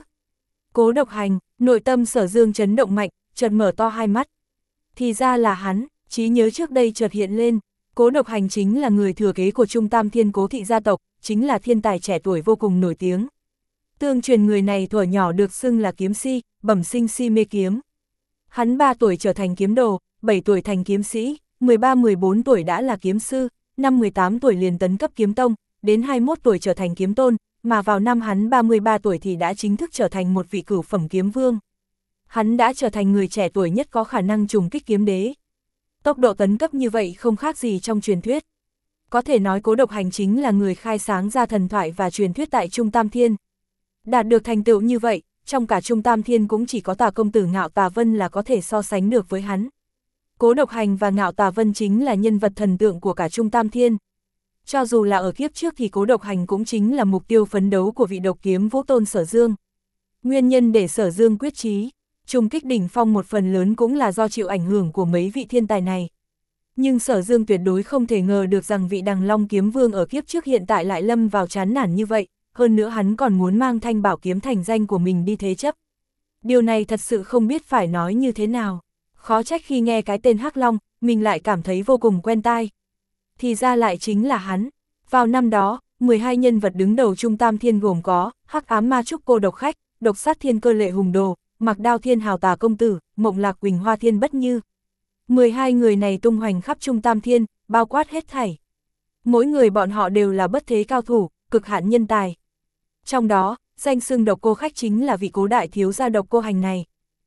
Cố Độc Hành, nội tâm Sở Dương chấn động mạnh, chợt mở to hai mắt. Thì ra là hắn, trí nhớ trước đây chợt hiện lên. Cố Độc Hành chính là người thừa kế của Trung Tam Thiên Cố thị gia tộc, chính là thiên tài trẻ tuổi vô cùng nổi tiếng. Tương truyền người này thuở nhỏ được xưng là kiếm si, bẩm sinh si mê kiếm. Hắn ba tuổi trở thành kiếm đồ, bảy tuổi thành kiếm sĩ, mười ba mười bốn tuổi đã là kiếm sư, năm mười tám tuổi liền tấn cấp kiếm tông, đến hai mươi mốt tuổi trở thành kiếm tôn, mà vào năm hắn ba mươi ba tuổi thì đã chính thức trở thành một vị cửu phẩm kiếm vương. Hắn đã trở thành người trẻ tuổi nhất có khả năng trùng kích kiếm đế. Tốc độ tấn cấp như vậy không khác gì trong truyền thuyết. Có thể nói Cố Độc Hành chính là người khai sáng ra thần thoại và truyền thuyết tại Trung Tam Thiên. Đạt được thành tựu như vậy, trong cả Trung Tam Thiên cũng chỉ có Tà công tử Ngạo Tà Vân là có thể so sánh được với hắn. Cố Độc Hành và Ngạo Tà Vân chính là nhân vật thần tượng của cả Trung Tam Thiên. Cho dù là ở kiếp trước thì Cố Độc Hành cũng chính là mục tiêu phấn đấu của vị độc kiếm vũ tôn Sở Dương. Nguyên nhân để Sở Dương quyết chí trùng kích đỉnh phong một phần lớn cũng là do chịu ảnh hưởng của mấy vị thiên tài này. Nhưng Sở Dương tuyệt đối không thể ngờ được rằng vị Đằng Long kiếm vương ở kiếp trước hiện tại lại lâm vào chán nản như vậy, hơn nữa hắn còn muốn mang thanh bảo kiếm thành danh của mình đi thế chấp. Điều này thật sự không biết phải nói như thế nào. Khó trách khi nghe cái tên Hắc Long, mình lại cảm thấy vô cùng quen tai. Thì ra lại chính là hắn. Vào năm đó, mười hai nhân vật đứng đầu Trung Tam Thiên gồm có Hắc Ám Ma Trúc Cô Độc Khách, Độc Sát Thiên Cơ Lệ Hùng Đồ, Mặc Đao Thiên Hào Tà Công Tử, Mộng Lạc Quỳnh Hoa Thiên Bất Như. mười hai người này tung hoành khắp Trung Tam Thiên, bao quát hết thảy. Mỗi người bọn họ đều là bất thế cao thủ, cực hạn nhân tài. Trong đó, danh xưng Độc Cô Khách chính là vị Cố đại thiếu gia Độc Cô Hành này.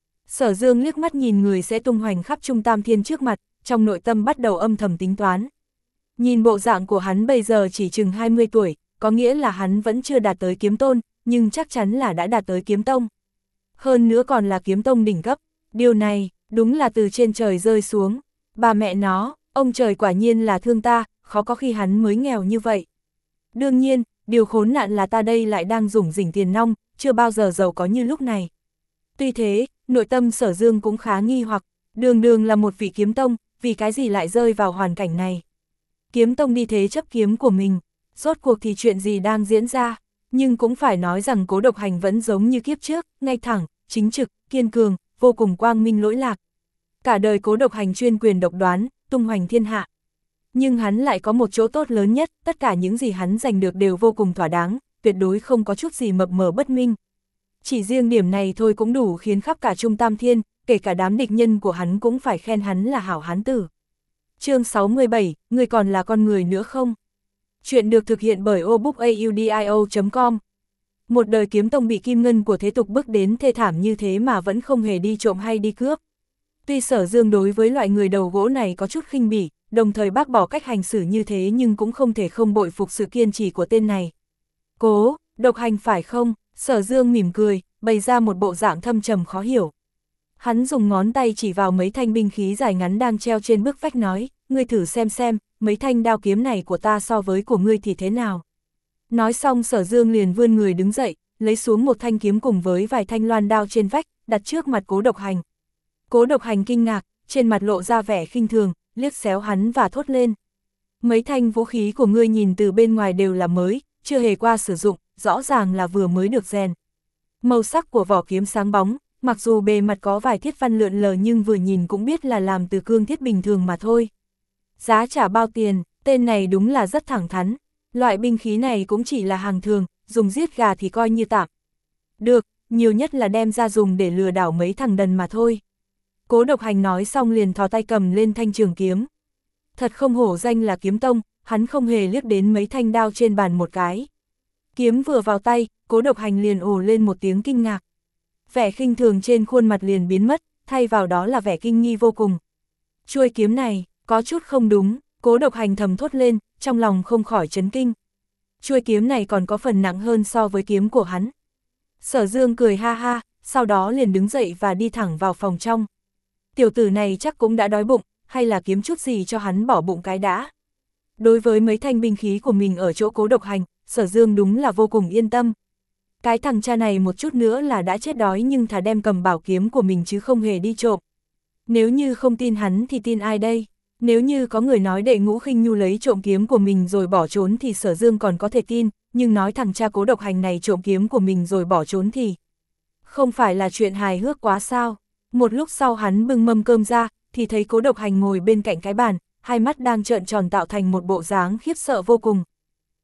Sở Dương liếc mắt nhìn người sẽ tung hoành khắp Trung Tam Thiên trước mặt, trong nội tâm bắt đầu âm thầm tính toán. Nhìn bộ dạng của hắn bây giờ chỉ chừng hai mươi tuổi, có nghĩa là hắn vẫn chưa đạt tới kiếm tôn, nhưng chắc chắn là đã đạt tới kiếm tông. Hơn nữa còn là kiếm tông đỉnh cấp, điều này, đúng là từ trên trời rơi xuống. Bà mẹ nó, ông trời quả nhiên là thương ta, khó có khi hắn mới nghèo như vậy. Đương nhiên, điều khốn nạn là ta đây lại đang rủng rỉnh tiền nong, chưa bao giờ giàu có như lúc này. Tuy thế, nội tâm Sở Dương cũng khá nghi hoặc, đường đường là một vị kiếm tông, vì cái gì lại rơi vào hoàn cảnh này. Kiếm tông đi thế chấp kiếm của mình, rốt cuộc thì chuyện gì đang diễn ra, nhưng cũng phải nói rằng Cố Độc Hành vẫn giống như kiếp trước, ngay thẳng, chính trực, kiên cường, vô cùng quang minh lỗi lạc. Cả đời Cố Độc Hành chuyên quyền độc đoán, tung hoành thiên hạ. Nhưng hắn lại có một chỗ tốt lớn nhất, tất cả những gì hắn giành được đều vô cùng thỏa đáng, tuyệt đối không có chút gì mập mờ bất minh. Chỉ riêng điểm này thôi cũng đủ khiến khắp cả Trung Tam Thiên, kể cả đám địch nhân của hắn cũng phải khen hắn là hảo hán tử. Chương sáu mươi bảy, người còn là con người nữa không? Chuyện được thực hiện bởi obookaudio chấm com. Một đời kiếm tông bị kim ngân của thế tục bước đến thê thảm như thế mà vẫn không hề đi trộm hay đi cướp. Tuy Sở Dương đối với loại người đầu gỗ này có chút khinh bỉ, đồng thời bác bỏ cách hành xử như thế nhưng cũng không thể không bội phục sự kiên trì của tên này. Cố Độc Hành phải không? Sở Dương mỉm cười, bày ra một bộ dạng thâm trầm khó hiểu. Hắn dùng ngón tay chỉ vào mấy thanh binh khí dài ngắn đang treo trên bức vách nói, ngươi thử xem xem, mấy thanh đao kiếm này của ta so với của ngươi thì thế nào. Nói xong Sở Dương liền vươn người đứng dậy, lấy xuống một thanh kiếm cùng với vài thanh loan đao trên vách, đặt trước mặt Cố Độc Hành. Cố Độc Hành kinh ngạc, trên mặt lộ ra vẻ khinh thường, liếc xéo hắn và thốt lên. Mấy thanh vũ khí của ngươi nhìn từ bên ngoài đều là mới, chưa hề qua sử dụng, rõ ràng là vừa mới được rèn. Màu sắc của vỏ kiếm sáng bóng, mặc dù bề mặt có vài thiết văn lượn lờ nhưng vừa nhìn cũng biết là làm từ cương thiết bình thường mà thôi. Giá trả bao tiền, tên này đúng là rất thẳng thắn. Loại binh khí này cũng chỉ là hàng thường, dùng giết gà thì coi như tạm. Được, nhiều nhất là đem ra dùng để lừa đảo mấy thằng đần mà thôi. Cố Độc Hành nói xong liền thò tay cầm lên thanh trường kiếm. Thật không hổ danh là kiếm tông, hắn không hề liếc đến mấy thanh đao trên bàn một cái. Kiếm vừa vào tay, Cố Độc Hành liền ồ lên một tiếng kinh ngạc. Vẻ khinh thường trên khuôn mặt liền biến mất, thay vào đó là vẻ kinh nghi vô cùng. Chuôi kiếm này, có chút không đúng, Cố Độc Hành thầm thốt lên, trong lòng không khỏi chấn kinh. Chuôi kiếm này còn có phần nặng hơn so với kiếm của hắn. Sở Dương cười ha ha, sau đó liền đứng dậy và đi thẳng vào phòng trong. Tiểu tử này chắc cũng đã đói bụng, hay là kiếm chút gì cho hắn bỏ bụng cái đã. Đối với mấy thanh binh khí của mình ở chỗ Cố Độc Hành, Sở Dương đúng là vô cùng yên tâm. Cái thằng cha này một chút nữa là đã chết đói nhưng thà đem cầm bảo kiếm của mình chứ không hề đi trộm. Nếu như không tin hắn thì tin ai đây? Nếu như có người nói Đệ Ngũ Khinh Nhu lấy trộm kiếm của mình rồi bỏ trốn thì Sở Dương còn có thể tin, nhưng nói thằng cha Cố Độc Hành này trộm kiếm của mình rồi bỏ trốn thì không phải là chuyện hài hước quá sao? Một lúc sau hắn bưng mâm cơm ra, thì thấy Cố Độc Hành ngồi bên cạnh cái bàn, hai mắt đang trợn tròn tạo thành một bộ dáng khiếp sợ vô cùng.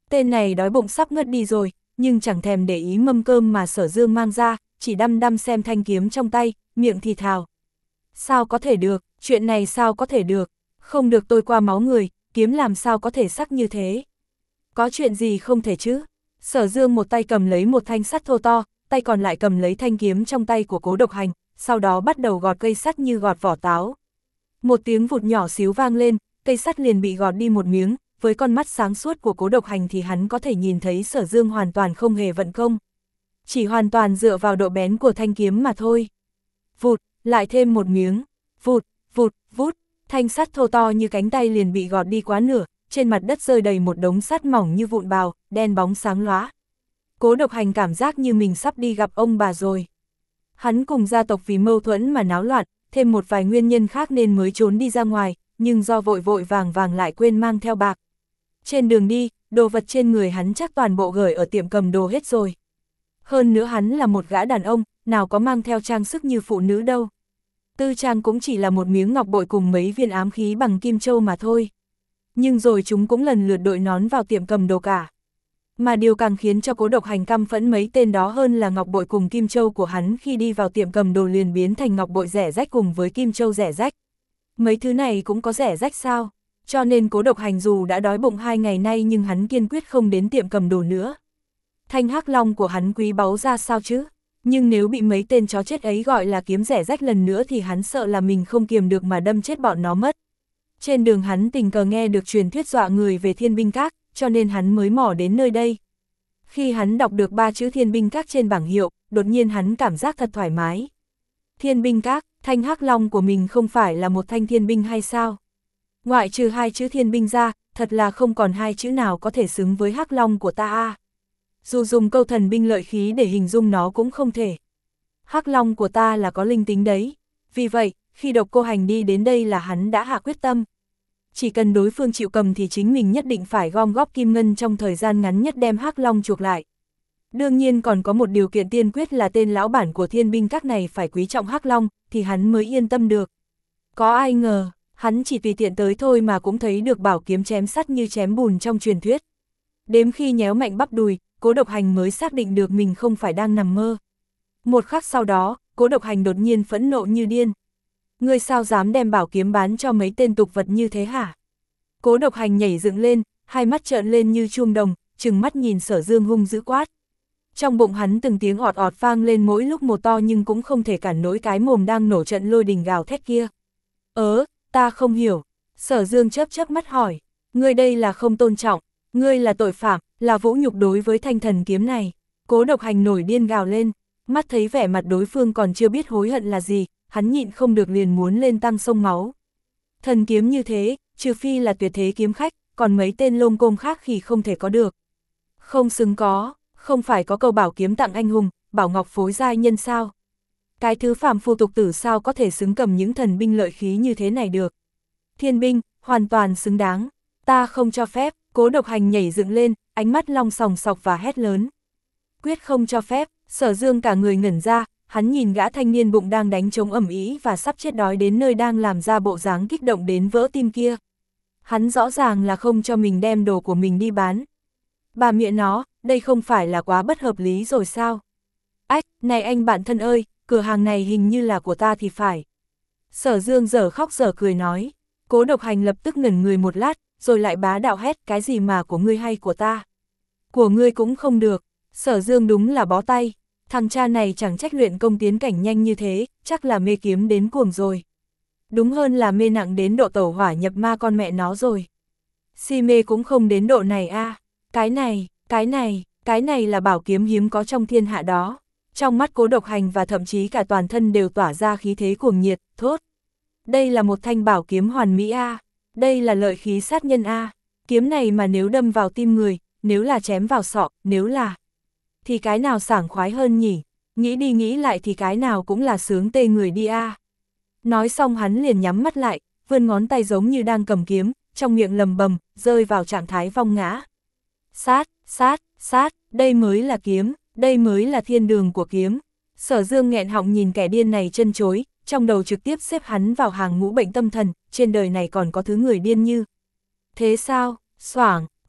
Tên này đói bụng sắp ngất đi rồi, nhưng chẳng thèm để ý mâm cơm mà Sở Dương mang ra, chỉ đăm đăm xem thanh kiếm trong tay, miệng thì thào. Sao có thể được, chuyện này sao có thể được, không được tôi qua máu người, kiếm làm sao có thể sắc như thế. Có chuyện gì không thể chứ? Sở Dương một tay cầm lấy một thanh sắt thô to, tay còn lại cầm lấy thanh kiếm trong tay của Cố Độc Hành, sau đó bắt đầu gọt cây sắt như gọt vỏ táo. Một tiếng vụt nhỏ xíu vang lên, cây sắt liền bị gọt đi một miếng, với con mắt sáng suốt của Cố Độc Hành thì hắn có thể nhìn thấy Sở Dương hoàn toàn không hề vận công. Chỉ hoàn toàn dựa vào độ bén của thanh kiếm mà thôi. Vụt, lại thêm một miếng, vụt, vụt, vút, thanh sắt thô to như cánh tay liền bị gọt đi quá nửa, trên mặt đất rơi đầy một đống sắt mỏng như vụn bào, đen bóng sáng lóa. Cố Độc Hành cảm giác như mình sắp đi gặp ông bà rồi. Hắn cùng gia tộc vì mâu thuẫn mà náo loạn, thêm một vài nguyên nhân khác nên mới trốn đi ra ngoài, nhưng do vội vội vàng vàng lại quên mang theo bạc. Trên đường đi, đồ vật trên người hắn chắc toàn bộ gửi ở tiệm cầm đồ hết rồi. Hơn nữa hắn là một gã đàn ông, nào có mang theo trang sức như phụ nữ đâu. Tư trang cũng chỉ là một miếng ngọc bội cùng mấy viên ám khí bằng kim châu mà thôi. Nhưng rồi chúng cũng lần lượt đội nón vào tiệm cầm đồ cả. Mà điều càng khiến cho Cố Độc Hành căm phẫn mấy tên đó hơn là ngọc bội cùng kim châu của hắn khi đi vào tiệm cầm đồ liền biến thành ngọc bội rẻ rách cùng với kim châu rẻ rách. Mấy thứ này cũng có rẻ rách sao? Cho nên Cố Độc Hành dù đã đói bụng hai ngày nay nhưng hắn kiên quyết không đến tiệm cầm đồ nữa. Thanh hắc long của hắn quý báu ra sao chứ? Nhưng nếu bị mấy tên chó chết ấy gọi là kiếm rẻ rách lần nữa thì hắn sợ là mình không kiềm được mà đâm chết bọn nó mất. Trên đường hắn tình cờ nghe được truyền thuyết dọa người về Thiên Binh Các, cho nên hắn mới mò đến nơi đây. Khi hắn đọc được ba chữ Thiên Binh Các trên bảng hiệu, đột nhiên hắn cảm giác thật thoải mái. Thiên Binh Các, thanh hắc long của mình không phải là một thanh thiên binh hay sao? Ngoại trừ hai chữ thiên binh ra, thật là không còn hai chữ nào có thể xứng với hắc long của ta a. Dù dùng câu thần binh lợi khí để hình dung nó cũng không thể. Hắc long của ta là có linh tính đấy. Vì vậy, khi Độc Cô Hành đi đến đây là hắn đã hạ quyết tâm. Chỉ cần đối phương chịu cầm thì chính mình nhất định phải gom góp kim ngân trong thời gian ngắn nhất đem hắc long chuộc lại. Đương nhiên còn có một điều kiện tiên quyết là tên lão bản của Thiên Binh Các này phải quý trọng hắc long, thì hắn mới yên tâm được. Có ai ngờ, hắn chỉ tùy tiện tới thôi mà cũng thấy được bảo kiếm chém sắt như chém bùn trong truyền thuyết. Đếm khi nhéo mạnh bắp đùi, Cố Độc Hành mới xác định được mình không phải đang nằm mơ. Một khắc sau đó, Cố Độc Hành đột nhiên phẫn nộ như điên. Ngươi sao dám đem bảo kiếm bán cho mấy tên tục vật như thế hả? Cố Độc Hành nhảy dựng lên, hai mắt trợn lên như chuông đồng, trừng mắt nhìn Sở Dương hung dữ quát. Trong bụng hắn từng tiếng ọt ọt vang lên mỗi lúc một to nhưng cũng không thể cản nổi cái mồm đang nổ trận lôi đình gào thét kia. Ớ, ta không hiểu. Sở Dương chớp chớp mắt hỏi. Ngươi đây là không tôn trọng, ngươi là tội phạm, là vũ nhục đối với thanh thần kiếm này. Cố Độc Hành nổi điên gào lên, mắt thấy vẻ mặt đối phương còn chưa biết hối hận là gì, hắn nhịn không được liền muốn lên tăng sông máu. Thần kiếm như thế, trừ phi là tuyệt thế kiếm khách, còn mấy tên lông côm khác thì không thể có được. Không xứng có, không phải có câu bảo kiếm tặng anh hùng, bảo ngọc phối giai nhân sao? Cái thứ phàm phu tục tử sao có thể xứng cầm những thần binh lợi khí như thế này được? Thiên binh, hoàn toàn xứng đáng, ta không cho phép. Cố Độc Hành nhảy dựng lên, ánh mắt long sòng sọc và hét lớn. Quyết không cho phép. Sở Dương cả người ngẩn ra, hắn nhìn gã thanh niên bụng đang đánh trống ầm ĩ và sắp chết đói đến nơi đang làm ra bộ dáng kích động đến vỡ tim kia. Hắn rõ ràng là không cho mình đem đồ của mình đi bán. Bà mẹ nó, đây không phải là quá bất hợp lý rồi sao? Ách, này anh bạn thân ơi, cửa hàng này hình như là của ta thì phải. Sở Dương dở khóc dở cười nói. Cố Độc Hành lập tức ngẩn người một lát, rồi lại bá đạo hét, cái gì mà của ngươi hay của ta? Của ngươi cũng không được. Sở Dương đúng là bó tay. Thằng cha này chẳng trách luyện công tiến cảnh nhanh như thế, chắc là mê kiếm đến cuồng rồi. Đúng hơn là mê nặng đến độ tẩu hỏa nhập ma con mẹ nó rồi. Si mê cũng không đến độ này a. À. Cái này, cái này, cái này là bảo kiếm hiếm có trong thiên hạ đó. Trong mắt Cố Độc Hành và thậm chí cả toàn thân đều tỏa ra khí thế cuồng nhiệt, thốt. Đây là một thanh bảo kiếm hoàn mỹ a. À. Đây là lợi khí sát nhân a. À. Kiếm này mà nếu đâm vào tim người, nếu là chém vào sọ, nếu là... thì cái nào sảng khoái hơn nhỉ? Nghĩ đi nghĩ lại thì cái nào cũng là sướng tê người đi a. À. Nói xong hắn liền nhắm mắt lại, vươn ngón tay giống như đang cầm kiếm, trong miệng lầm bầm, rơi vào trạng thái vong ngã. Sát, sát, sát, đây mới là kiếm, đây mới là thiên đường của kiếm. Sở Dương nghẹn họng nhìn kẻ điên này chân chối, trong đầu trực tiếp xếp hắn vào hàng ngũ bệnh tâm thần, trên đời này còn có thứ người điên như. Thế sao? Xoảng,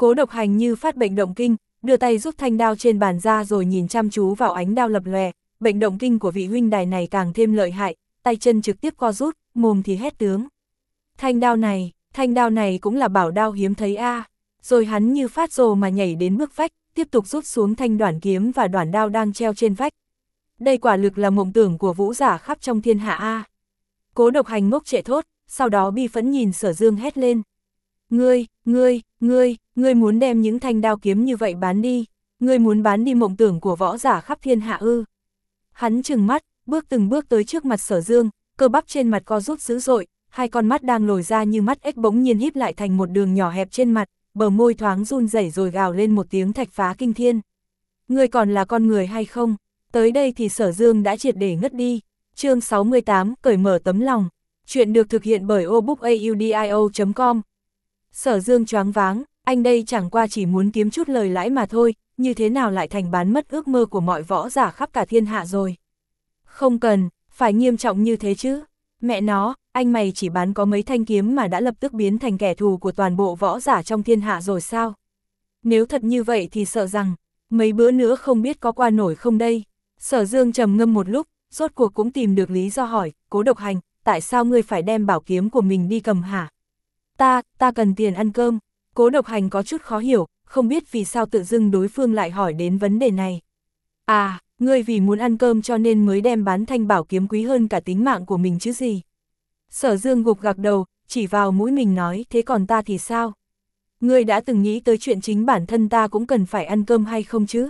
Cố Độc Hành như phát bệnh động kinh, đưa tay rút thanh đao trên bàn ra rồi nhìn chăm chú vào ánh đao lập lòe, bệnh động kinh của vị huynh đài này càng thêm lợi hại, tay chân trực tiếp co rút, mồm thì hét tướng. Thanh đao này, thanh đao này cũng là bảo đao hiếm thấy a. À. Rồi hắn như phát rồ mà nhảy đến bước vách, tiếp tục rút xuống thanh đoản kiếm và đoản đao đang treo trên vách. Đây quả lực là mộng tưởng của vũ giả khắp trong thiên hạ a. À. Cố Độc Hành ngốc trệ thốt, sau đó bi phẫn nhìn Sở Dương hét lên. Ngươi, ngươi, ngươi, ngươi muốn đem những thanh đao kiếm như vậy bán đi, ngươi muốn bán đi mộng tưởng của võ giả khắp thiên hạ ư. Hắn trừng mắt, bước từng bước tới trước mặt Sở Dương, cơ bắp trên mặt co rút dữ dội, hai con mắt đang lồi ra như mắt ếch bỗng nhiên híp lại thành một đường nhỏ hẹp trên mặt, bờ môi thoáng run rẩy rồi gào lên một tiếng thạch phá kinh thiên. Ngươi còn là con người hay không? Tới đây thì Sở Dương đã triệt để ngất đi. Chương sáu mươi tám, cởi mở tấm lòng. Chuyện được thực hiện bởi obookaudio chấm com. Sở Dương choáng váng, anh đây chẳng qua chỉ muốn kiếm chút lời lãi mà thôi, như thế nào lại thành bán mất ước mơ của mọi võ giả khắp cả thiên hạ rồi. Không cần, phải nghiêm trọng như thế chứ. Mẹ nó, anh mày chỉ bán có mấy thanh kiếm mà đã lập tức biến thành kẻ thù của toàn bộ võ giả trong thiên hạ rồi sao? Nếu thật như vậy thì sợ rằng, mấy bữa nữa không biết có qua nổi không đây. Sở Dương trầm ngâm một lúc, rốt cuộc cũng tìm được lý do hỏi, Cố Độc Hành, tại sao ngươi phải đem bảo kiếm của mình đi cầm hả? Ta, ta cần tiền ăn cơm. Cố Độc Hành có chút khó hiểu, không biết vì sao tự dưng đối phương lại hỏi đến vấn đề này. À, ngươi vì muốn ăn cơm cho nên mới đem bán thanh bảo kiếm quý hơn cả tính mạng của mình chứ gì. Sở Dương gục gặc đầu, chỉ vào mũi mình nói, thế còn ta thì sao? Ngươi đã từng nghĩ tới chuyện chính bản thân ta cũng cần phải ăn cơm hay không chứ?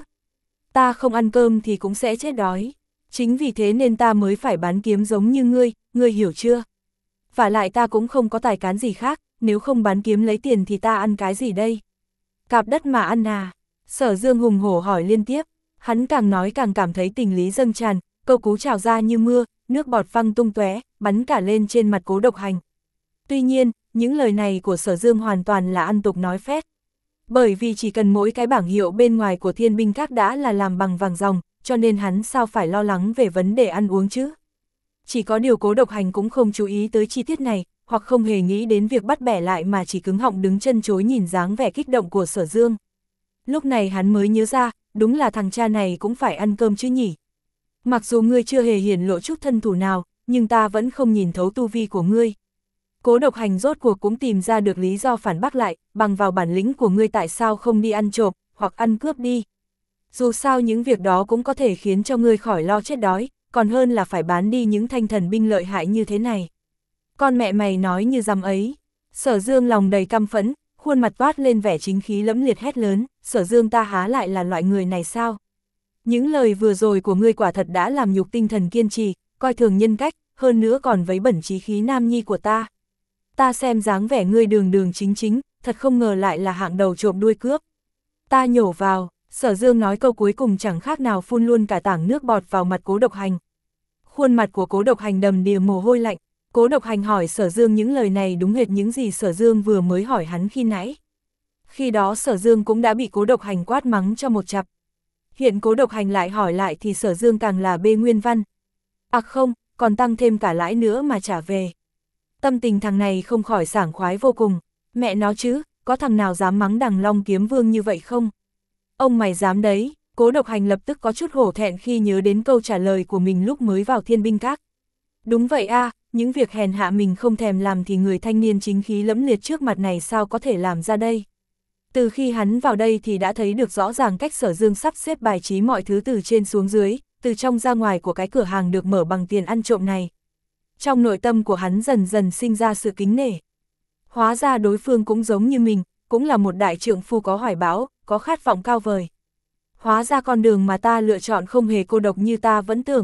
Ta không ăn cơm thì cũng sẽ chết đói. Chính vì thế nên ta mới phải bán kiếm giống như ngươi, ngươi hiểu chưa? Và lại ta cũng không có tài cán gì khác, nếu không bán kiếm lấy tiền thì ta ăn cái gì đây? Cạp đất mà ăn à? Sở Dương hùng hổ hỏi liên tiếp, hắn càng nói càng cảm thấy tình lý dâng tràn, câu cú trào ra như mưa, nước bọt văng tung tóe, bắn cả lên trên mặt Cố Độc Hành. Tuy nhiên, những lời này của Sở Dương hoàn toàn là ăn tục nói phét. Bởi vì chỉ cần mỗi cái bảng hiệu bên ngoài của thiên binh các đã là làm bằng vàng ròng, cho nên hắn sao phải lo lắng về vấn đề ăn uống chứ? Chỉ có điều Cố Độc Hành cũng không chú ý tới chi tiết này, hoặc không hề nghĩ đến việc bắt bẻ lại mà chỉ cứng họng đứng chân chối nhìn dáng vẻ kích động của Sở Dương. Lúc này hắn mới nhớ ra, đúng là thằng cha này cũng phải ăn cơm chứ nhỉ. Mặc dù ngươi chưa hề hiển lộ chút thân thủ nào, nhưng ta vẫn không nhìn thấu tu vi của ngươi. Cố Độc Hành rốt cuộc cũng tìm ra được lý do phản bác lại, bằng vào bản lĩnh của ngươi tại sao không đi ăn trộm, hoặc ăn cướp đi. Dù sao những việc đó cũng có thể khiến cho ngươi khỏi lo chết đói, còn hơn là phải bán đi những thanh thần binh lợi hại như thế này. Con mẹ mày nói như dăm ấy. Sở Dương lòng đầy căm phẫn, khuôn mặt toát lên vẻ chính khí lẫm liệt hét lớn, Sở Dương ta há lại là loại người này sao? Những lời vừa rồi của ngươi quả thật đã làm nhục tinh thần kiên trì, coi thường nhân cách, hơn nữa còn vấy bẩn chí khí nam nhi của ta. Ta xem dáng vẻ ngươi đường đường chính chính, thật không ngờ lại là hạng đầu trộm đuôi cướp. Ta nhổ vào, Sở Dương nói câu cuối cùng chẳng khác nào phun luôn cả tảng nước bọt vào mặt Cố Độc Hành. Khuôn mặt của Cố Độc Hành đầm đìa mồ hôi lạnh, Cố Độc Hành hỏi Sở Dương những lời này đúng hệt những gì Sở Dương vừa mới hỏi hắn khi nãy. Khi đó Sở Dương cũng đã bị Cố Độc Hành quát mắng cho một chặp. Hiện Cố Độc Hành lại hỏi lại thì Sở Dương càng là bê nguyên văn. À không, còn tăng thêm cả lãi nữa mà trả về. Tâm tình thằng này không khỏi sảng khoái vô cùng. Mẹ nó chứ, có thằng nào dám mắng đằng Long Kiếm Vương như vậy không? Ông mày dám đấy. Cố Độc Hành lập tức có chút hổ thẹn khi nhớ đến câu trả lời của mình lúc mới vào thiên binh các. Đúng vậy a, à, những việc hèn hạ mình không thèm làm thì người thanh niên chính khí lẫm liệt trước mặt này sao có thể làm ra đây. Từ khi hắn vào đây thì đã thấy được rõ ràng cách Sở Dương sắp xếp bài trí mọi thứ từ trên xuống dưới, từ trong ra ngoài của cái cửa hàng được mở bằng tiền ăn trộm này. Trong nội tâm của hắn dần dần sinh ra sự kính nể. Hóa ra đối phương cũng giống như mình, cũng là một đại trượng phu có hoài bão, có khát vọng cao vời. Hóa ra con đường mà ta lựa chọn không hề cô độc như ta vẫn tưởng.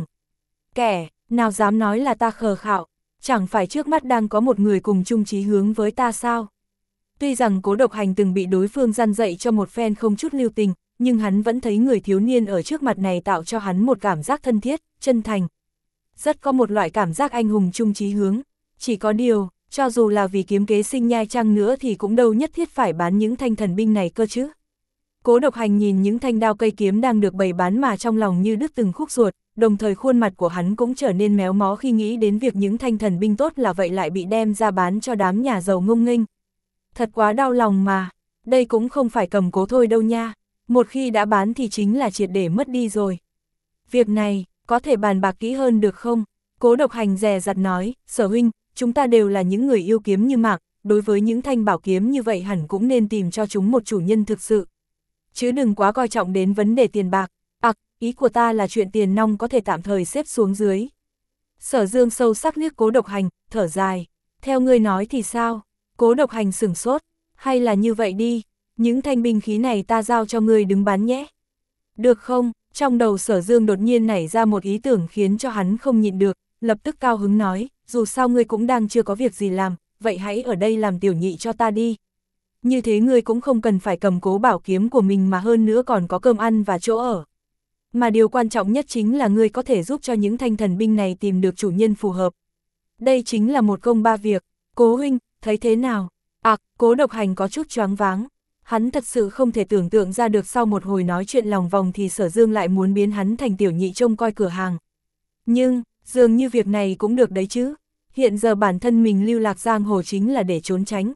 Kẻ, nào dám nói là ta khờ khạo, chẳng phải trước mắt đang có một người cùng chung chí hướng với ta sao? Tuy rằng Cố Độc Hành từng bị đối phương răn dạy cho một phen không chút lưu tình, nhưng hắn vẫn thấy người thiếu niên ở trước mặt này tạo cho hắn một cảm giác thân thiết, chân thành. Rất có một loại cảm giác anh hùng chung chí hướng. Chỉ có điều, cho dù là vì kiếm kế sinh nhai chăng nữa thì cũng đâu nhất thiết phải bán những thanh thần binh này cơ chứ. Cố Độc Hành nhìn những thanh đao cây kiếm đang được bày bán mà trong lòng như đứt từng khúc ruột, đồng thời khuôn mặt của hắn cũng trở nên méo mó khi nghĩ đến việc những thanh thần binh tốt là vậy lại bị đem ra bán cho đám nhà giàu ngông nghênh. Thật quá đau lòng mà. Đây cũng không phải cầm cố thôi đâu nha, một khi đã bán thì chính là triệt để mất đi rồi. Việc này, có thể bàn bạc kỹ hơn được không? Cố Độc Hành dè dặt nói, Sở huynh, chúng ta đều là những người yêu kiếm như mạng, đối với những thanh bảo kiếm như vậy hẳn cũng nên tìm cho chúng một chủ nhân thực sự. Chứ đừng quá coi trọng đến vấn đề tiền bạc, ặc, à, ý của ta là chuyện tiền nong có thể tạm thời xếp xuống dưới. Sở Dương sâu sắc liếc Cố Độc Hành, thở dài, theo ngươi nói thì sao? Cố Độc Hành sửng sốt, hay là như vậy đi, những thanh binh khí này ta giao cho ngươi đứng bán nhé. Được không? Trong đầu Sở Dương đột nhiên nảy ra một ý tưởng khiến cho hắn không nhịn được, lập tức cao hứng nói, dù sao ngươi cũng đang chưa có việc gì làm, vậy hãy ở đây làm tiểu nhị cho ta đi. Như thế ngươi cũng không cần phải cầm cố bảo kiếm của mình mà hơn nữa còn có cơm ăn và chỗ ở. Mà điều quan trọng nhất chính là ngươi có thể giúp cho những thanh thần binh này tìm được chủ nhân phù hợp. Đây chính là một công ba việc. Cố huynh, thấy thế nào? À, Cố Độc Hành có chút choáng váng. Hắn thật sự không thể tưởng tượng ra được sau một hồi nói chuyện lòng vòng thì Sở Dương lại muốn biến hắn thành tiểu nhị trông coi cửa hàng. Nhưng, dường như việc này cũng được đấy chứ. Hiện giờ bản thân mình lưu lạc giang hồ chính là để trốn tránh.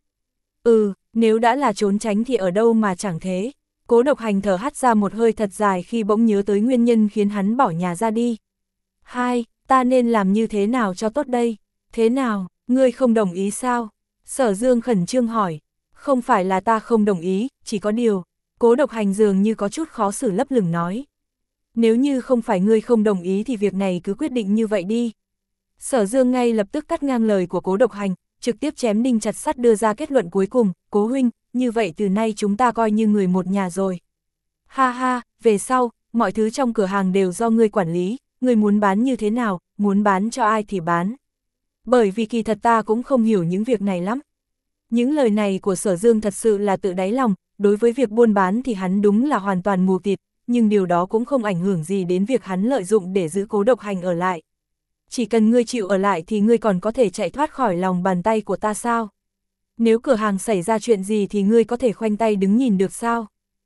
Ừ, nếu đã là trốn tránh thì ở đâu mà chẳng thế. Cố Độc Hành thở hắt ra một hơi thật dài khi bỗng nhớ tới nguyên nhân khiến hắn bỏ nhà ra đi. Hai, ta nên làm như thế nào cho tốt đây? Thế nào, ngươi không đồng ý sao? Sở Dương khẩn trương hỏi. Không phải là ta không đồng ý, chỉ có điều. Cố Độc Hành dường như có chút khó xử lấp lửng nói. Nếu như không phải ngươi không đồng ý thì việc này cứ quyết định như vậy đi. Sở Dương ngay lập tức cắt ngang lời của Cố Độc Hành, trực tiếp chém đinh chặt sắt đưa ra kết luận cuối cùng, Cố huynh, như vậy từ nay chúng ta coi như người một nhà rồi. Ha ha, về sau, mọi thứ trong cửa hàng đều do ngươi quản lý, ngươi muốn bán như thế nào, muốn bán cho ai thì bán. Bởi vì kỳ thật ta cũng không hiểu những việc này lắm. Những lời này của Sở Dương thật sự là tự đáy lòng, đối với việc buôn bán thì hắn đúng là hoàn toàn mù tịt, nhưng điều đó cũng không ảnh hưởng gì đến việc hắn lợi dụng để giữ Cố Độc Hành ở lại. Chỉ cần ngươi chịu ở lại thì ngươi còn có thể chạy thoát khỏi lòng bàn tay của ta sao? Nếu cửa hàng xảy ra chuyện gì thì ngươi có thể khoanh tay đứng nhìn được sao?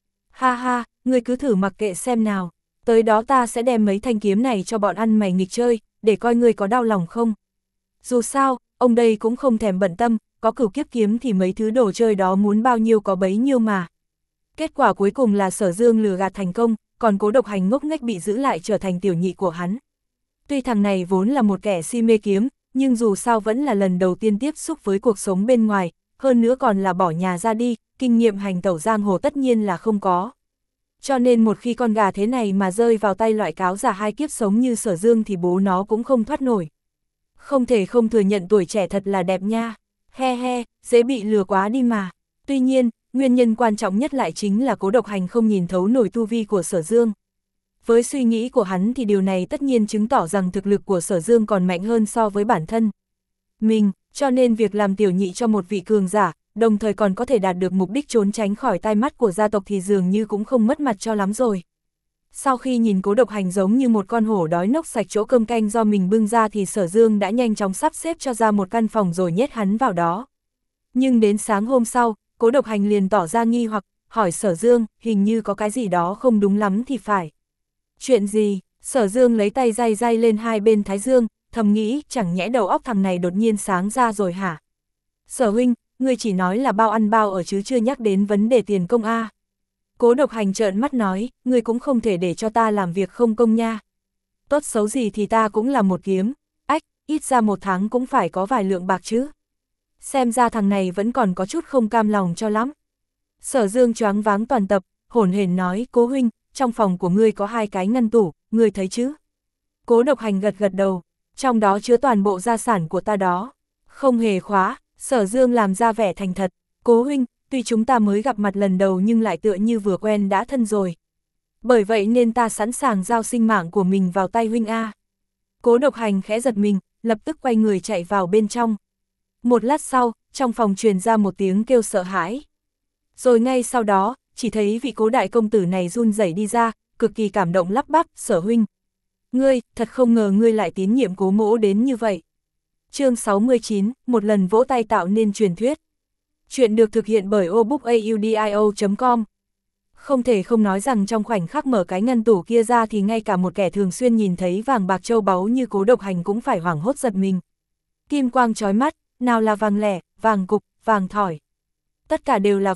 Ha ha, ngươi cứ thử mặc kệ xem nào, tới đó ta sẽ đem mấy thanh kiếm này cho bọn ăn mày nghịch chơi, để coi ngươi có đau lòng không? Dù sao, ông đây cũng không thèm bận tâm, có cửu kiếp kiếm thì mấy thứ đồ chơi đó muốn bao nhiêu có bấy nhiêu mà. Kết quả cuối cùng là Sở Dương lừa gạt thành công, còn Cố Độc Hành ngốc nghếch bị giữ lại trở thành tiểu nhị của hắn. Tuy thằng này vốn là một kẻ si mê kiếm, nhưng dù sao vẫn là lần đầu tiên tiếp xúc với cuộc sống bên ngoài, hơn nữa còn là bỏ nhà ra đi, kinh nghiệm hành tẩu giang hồ tất nhiên là không có. Cho nên một khi con gà thế này mà rơi vào tay loại cáo già hai kiếp sống như Sở Dương thì bố nó cũng không thoát nổi. Không thể không thừa nhận tuổi trẻ thật là đẹp nha, he he, dễ bị lừa quá đi mà. Tuy nhiên, nguyên nhân quan trọng nhất lại chính là Cố Độc Hành không nhìn thấu nổi tu vi của Sở Dương. Với suy nghĩ của hắn thì điều này tất nhiên chứng tỏ rằng thực lực của Sở Dương còn mạnh hơn so với bản thân mình, cho nên việc làm tiểu nhị cho một vị cường giả, đồng thời còn có thể đạt được mục đích trốn tránh khỏi tai mắt của gia tộc thì dường như cũng không mất mặt cho lắm rồi. Sau khi nhìn Cố Độc Hành giống như một con hổ đói nốc sạch chỗ cơm canh do mình bưng ra thì Sở Dương đã nhanh chóng sắp xếp cho ra một căn phòng rồi nhét hắn vào đó. Nhưng đến sáng hôm sau, Cố Độc Hành liền tỏ ra nghi hoặc, hỏi Sở Dương, hình như có cái gì đó không đúng lắm thì phải. Chuyện gì? Sở Dương lấy tay day day lên hai bên thái dương, thầm nghĩ, chẳng nhẽ đầu óc thằng này đột nhiên sáng ra rồi hả? Sở huynh, ngươi chỉ nói là bao ăn bao ở chứ chưa nhắc đến vấn đề tiền công a. Cố Độc Hành trợn mắt nói, ngươi cũng không thể để cho ta làm việc không công nha. Tốt xấu gì thì ta cũng là một kiếm, ách, ít ra một tháng cũng phải có vài lượng bạc chứ. Xem ra thằng này vẫn còn có chút không cam lòng cho lắm. Sở Dương choáng váng toàn tập, hổn hển nói, Cố huynh, trong phòng của ngươi có hai cái ngăn tủ, ngươi thấy chứ? Cố Độc Hành gật gật đầu, trong đó chứa toàn bộ gia sản của ta đó. Không hề khóa, Sở Dương làm ra vẻ thành thật, Cố huynh, tuy chúng ta mới gặp mặt lần đầu nhưng lại tựa như vừa quen đã thân rồi. Bởi vậy nên ta sẵn sàng giao sinh mạng của mình vào tay huynh A. Cố Độc Hành khẽ giật mình, lập tức quay người chạy vào bên trong. Một lát sau, trong phòng truyền ra một tiếng kêu sợ hãi. Rồi ngay sau đó, chỉ thấy vị Cố đại công tử này run rẩy đi ra, cực kỳ cảm động lắp bắp, Sở huynh. Ngươi, thật không ngờ ngươi lại tín nhiệm Cố mỗ đến như vậy. Chương sáu mươi chín, một lần vỗ tay tạo nên truyền thuyết. Chuyện được thực hiện bởi obookaudio chấm com. Không thể không nói rằng trong khoảnh khắc mở cái ngăn tủ kia ra thì ngay cả một kẻ thường xuyên nhìn thấy vàng bạc châu báu như Cố Độc Hành cũng phải hoảng hốt giật mình. Kim quang chói mắt, nào là vàng lẻ, vàng cục, vàng thỏi. Tất cả đều là vàng,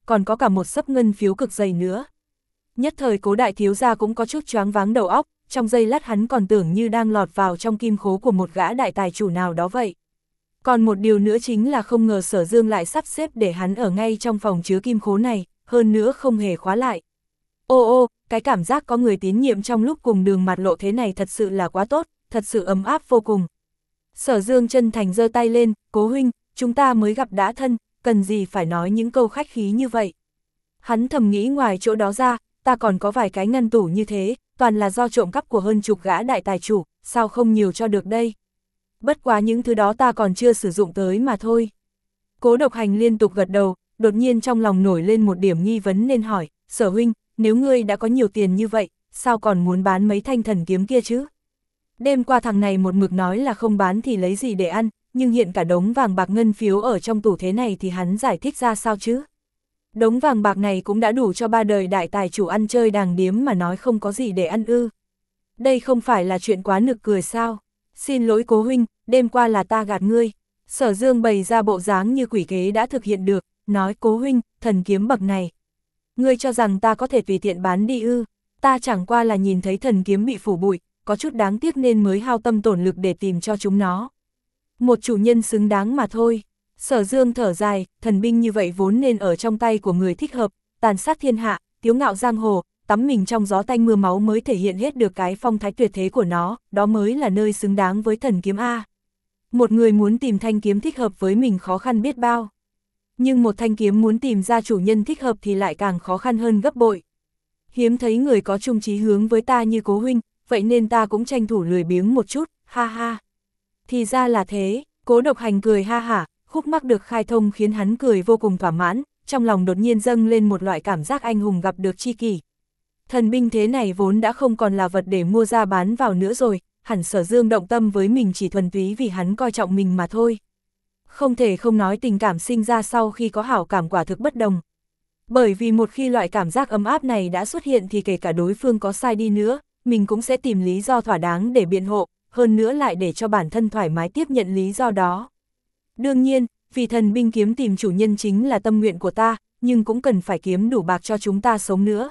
còn có cả một xấp ngân phiếu cực dày nữa. Nhất thời Cố đại thiếu gia cũng có chút choáng váng đầu óc, trong giây lát hắn còn tưởng như đang lọt vào trong kim khố của một gã đại tài chủ nào đó vậy. Còn một điều nữa chính là không ngờ Sở Dương lại sắp xếp để hắn ở ngay trong phòng chứa kim khố này, hơn nữa không hề khóa lại. Ô ô, cái cảm giác có người tín nhiệm trong lúc cùng đường mặt lộ thế này thật sự là quá tốt, thật sự ấm áp vô cùng. Sở Dương chân thành giơ tay lên, Cố huynh, chúng ta mới gặp đã thân, cần gì phải nói những câu khách khí như vậy. Hắn thầm nghĩ ngoài chỗ đó ra, ta còn có vài cái ngăn tủ như thế, toàn là do trộm cắp của hơn chục gã đại tài chủ, sao không nhiều cho được đây. Bất quá những thứ đó ta còn chưa sử dụng tới mà thôi. Cố Độc Hành liên tục gật đầu, đột nhiên trong lòng nổi lên một điểm nghi vấn nên hỏi, Sở huynh, nếu ngươi đã có nhiều tiền như vậy, sao còn muốn bán mấy thanh thần kiếm kia chứ? Đêm qua thằng này một mực nói là không bán thì lấy gì để ăn, nhưng hiện cả đống vàng bạc ngân phiếu ở trong tủ thế này thì hắn giải thích ra sao chứ? Đống vàng bạc này cũng đã đủ cho ba đời đại tài chủ ăn chơi đàng điếm mà nói không có gì để ăn ư. Đây không phải là chuyện quá nực cười sao? Xin lỗi Cố huynh, đêm qua là ta gạt ngươi. Sở Dương bày ra bộ dáng như quỷ kế đã thực hiện được, nói Cố huynh, thần kiếm bậc này. Ngươi cho rằng ta có thể tùy tiện bán đi ư? Ta chẳng qua là nhìn thấy thần kiếm bị phủ bụi, có chút đáng tiếc nên mới hao tâm tổn lực để tìm cho chúng nó. Một chủ nhân xứng đáng mà thôi. Sở Dương thở dài, thần binh như vậy vốn nên ở trong tay của người thích hợp, tàn sát thiên hạ, tiếu ngạo giang hồ, tắm mình trong gió tanh mưa máu mới thể hiện hết được cái phong thái tuyệt thế của nó, đó mới là nơi xứng đáng với thần kiếm A. Một người muốn tìm thanh kiếm thích hợp với mình khó khăn biết bao. Nhưng một thanh kiếm muốn tìm ra chủ nhân thích hợp thì lại càng khó khăn hơn gấp bội. Hiếm thấy người có chung chí hướng với ta như Cố huynh, vậy nên ta cũng tranh thủ lười biếng một chút, ha ha. Thì ra là thế, Cố Độc Hành cười ha hả, khúc mắc được khai thông khiến hắn cười vô cùng thỏa mãn, trong lòng đột nhiên dâng lên một loại cảm giác anh hùng gặp được tri kỷ. Thần binh thế này vốn đã không còn là vật để mua ra bán vào nữa rồi, hẳn Sở Dương động tâm với mình chỉ thuần túy vì hắn coi trọng mình mà thôi. Không thể không nói tình cảm sinh ra sau khi có hảo cảm quả thực bất đồng. Bởi vì một khi loại cảm giác ấm áp này đã xuất hiện thì kể cả đối phương có sai đi nữa, mình cũng sẽ tìm lý do thỏa đáng để biện hộ, hơn nữa lại để cho bản thân thoải mái tiếp nhận lý do đó. Đương nhiên, vì thần binh kiếm tìm chủ nhân chính là tâm nguyện của ta, nhưng cũng cần phải kiếm đủ bạc cho chúng ta sống nữa.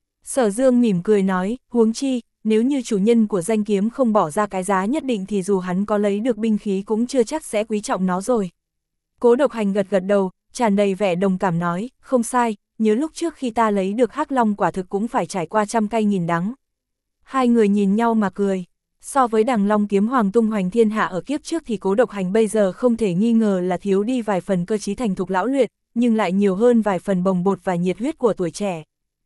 Sở Dương mỉm cười nói, huống chi, nếu như chủ nhân của danh kiếm không bỏ ra cái giá nhất định thì dù hắn có lấy được binh khí cũng chưa chắc sẽ quý trọng nó rồi. Cố Độc Hành gật gật đầu, tràn đầy vẻ đồng cảm nói, không sai, nhớ lúc trước khi ta lấy được Hắc Long quả thực cũng phải trải qua trăm cay nghìn đắng. Hai người nhìn nhau mà cười. So với Đằng Long kiếm hoàng tung hoành thiên hạ ở kiếp trước thì Cố Độc Hành bây giờ không thể nghi ngờ là thiếu đi vài phần cơ trí thành thục lão luyện, nhưng lại nhiều hơn vài phần bồng bột và nhiệt huyết của tuổi trẻ.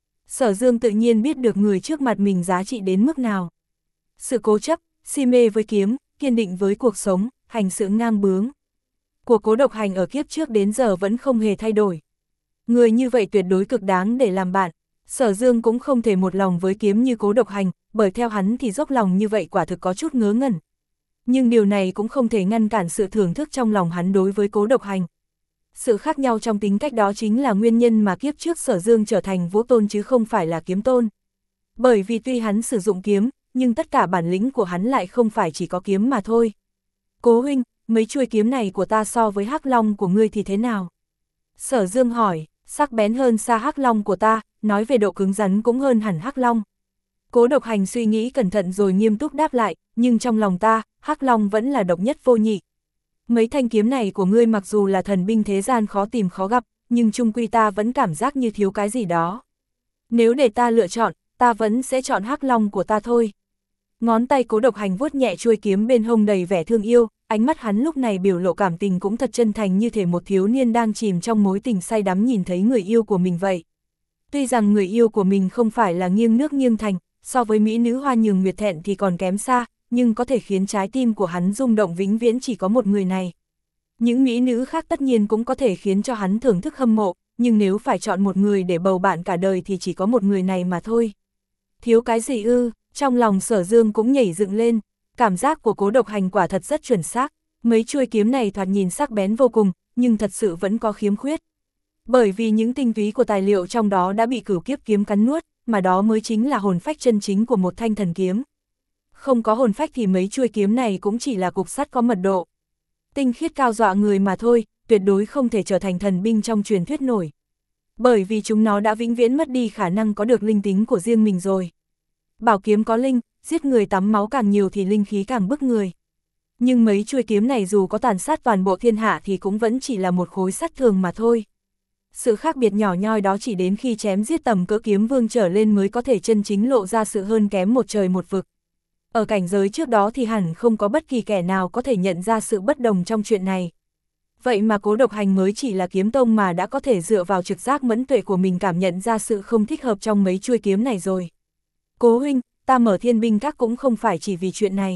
Sở Dương tự nhiên biết được người trước mặt mình giá trị đến mức nào. Sự cố chấp, si mê với kiếm, kiên định với cuộc sống, hành sự ngang bướng của Cố Độc Hành ở kiếp trước đến giờ vẫn không hề thay đổi. Người như vậy tuyệt đối cực đáng để làm bạn. Sở Dương cũng không thể một lòng với kiếm như Cố Độc Hành, bởi theo hắn thì dốc lòng như vậy quả thực có chút ngớ ngẩn. Nhưng điều này cũng không thể ngăn cản sự thưởng thức trong lòng hắn đối với Cố Độc Hành. Sự khác nhau trong tính cách đó chính là nguyên nhân mà kiếp trước Sở Dương trở thành vũ tôn chứ không phải là kiếm tôn. Bởi vì tuy hắn sử dụng kiếm, nhưng tất cả bản lĩnh của hắn lại không phải chỉ có kiếm mà thôi. Cố huynh, mấy chuôi kiếm này của ta so với Hắc Long của ngươi thì thế nào? Sở Dương hỏi, sắc bén hơn xa Hắc Long của ta, nói về độ cứng rắn cũng hơn hẳn Hắc Long. Cố Độc Hành suy nghĩ cẩn thận rồi nghiêm túc đáp lại, nhưng trong lòng ta, Hắc Long vẫn là độc nhất vô nhị. Mấy thanh kiếm này của ngươi mặc dù là thần binh thế gian khó tìm khó gặp, nhưng chung quy ta vẫn cảm giác như thiếu cái gì đó. Nếu để ta lựa chọn, ta vẫn sẽ chọn Hắc Long của ta thôi. Ngón tay Cố Độc Hành vuốt nhẹ chuôi kiếm bên hông đầy vẻ thương yêu, ánh mắt hắn lúc này biểu lộ cảm tình cũng thật chân thành như thể một thiếu niên đang chìm trong mối tình say đắm nhìn thấy người yêu của mình vậy. Tuy rằng người yêu của mình không phải là nghiêng nước nghiêng thành, so với mỹ nữ Hoa Nhường Nguyệt Thẹn thì còn kém xa, nhưng có thể khiến trái tim của hắn rung động vĩnh viễn chỉ có một người này. Những mỹ nữ khác tất nhiên cũng có thể khiến cho hắn thưởng thức hâm mộ, nhưng nếu phải chọn một người để bầu bạn cả đời thì chỉ có một người này mà thôi. Thiếu cái gì ư? Trong lòng Sở Dương cũng nhảy dựng lên, cảm giác của Cố Độc Hành quả thật rất chuẩn xác, mấy chuôi kiếm này thoạt nhìn sắc bén vô cùng, nhưng thật sự vẫn có khiếm khuyết. Bởi vì những tinh túy của tài liệu trong đó đã bị cửu kiếp kiếm cắn nuốt, mà đó mới chính là hồn phách chân chính của một thanh thần kiếm. Không có hồn phách thì mấy chuôi kiếm này cũng chỉ là cục sắt có mật độ. Tinh khiết cao dọa người mà thôi, tuyệt đối không thể trở thành thần binh trong truyền thuyết nổi. Bởi vì chúng nó đã vĩnh viễn mất đi khả năng có được linh tính của riêng mình rồi. Bảo kiếm có linh, giết người tắm máu càng nhiều thì linh khí càng bức người. Nhưng mấy chuôi kiếm này dù có tàn sát toàn bộ thiên hạ thì cũng vẫn chỉ là một khối sắt thường mà thôi. Sự khác biệt nhỏ nhoi đó chỉ đến khi chém giết tầm cỡ kiếm vương trở lên mới có thể chân chính lộ ra sự hơn kém một trời một vực. Ở cảnh giới trước đó thì hẳn không có bất kỳ kẻ nào có thể nhận ra sự bất đồng trong chuyện này. Vậy mà Cố Độc Hành mới chỉ là kiếm tông mà đã có thể dựa vào trực giác mẫn tuệ của mình cảm nhận ra sự không thích hợp trong mấy chuôi kiếm này rồi. Cố huynh, ta mở Thiên Binh Các cũng không phải chỉ vì chuyện này.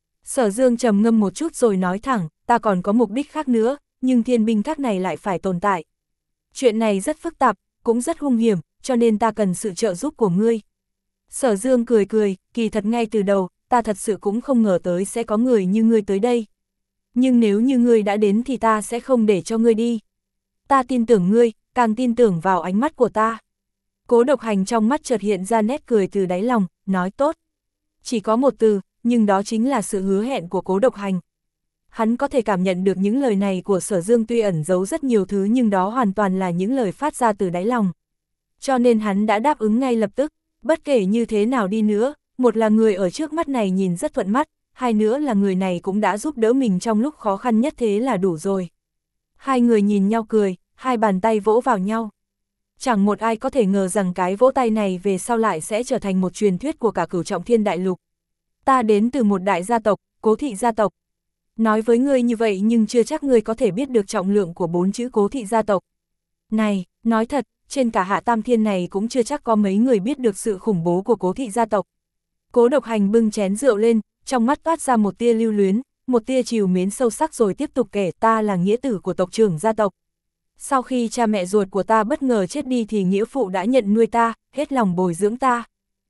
Sở Dương trầm ngâm một chút rồi nói thẳng, ta còn có mục đích khác nữa, nhưng Thiên Binh Các này lại phải tồn tại. Chuyện này rất phức tạp, cũng rất hung hiểm, cho nên ta cần sự trợ giúp của ngươi. Sở Dương cười cười, kỳ thật ngay từ đầu, ta thật sự cũng không ngờ tới sẽ có người như ngươi tới đây. Nhưng nếu như ngươi đã đến thì ta sẽ không để cho ngươi đi. Ta tin tưởng ngươi, càng tin tưởng vào ánh mắt của ta. Cố Độc Hành trong mắt chợt hiện ra nét cười từ đáy lòng, nói tốt. Chỉ có một từ, nhưng đó chính là sự hứa hẹn của Cố Độc Hành. Hắn có thể cảm nhận được những lời này của Sở Dương tuy ẩn giấu rất nhiều thứ nhưng đó hoàn toàn là những lời phát ra từ đáy lòng. Cho nên hắn đã đáp ứng ngay lập tức, bất kể như thế nào đi nữa, một là người ở trước mắt này nhìn rất thuận mắt, hai nữa là người này cũng đã giúp đỡ mình trong lúc khó khăn nhất thế là đủ rồi. Hai người nhìn nhau cười, hai bàn tay vỗ vào nhau. Chẳng một ai có thể ngờ rằng cái vỗ tay này về sau lại sẽ trở thành một truyền thuyết của cả Cửu Trọng Thiên Đại Lục. Ta đến từ một đại gia tộc, Cố thị gia tộc. Nói với ngươi như vậy nhưng chưa chắc ngươi có thể biết được trọng lượng của bốn chữ Cố thị gia tộc. Này, nói thật, trên cả Hạ Tam Thiên này cũng chưa chắc có mấy người biết được sự khủng bố của Cố thị gia tộc. Cố Độc Hành bưng chén rượu lên, trong mắt toát ra một tia lưu luyến, một tia trìu mến sâu sắc rồi tiếp tục kể, ta là nghĩa tử của tộc trưởng gia tộc. Sau khi cha mẹ ruột của ta bất ngờ chết đi thì nghĩa phụ đã nhận nuôi ta, hết lòng bồi dưỡng ta.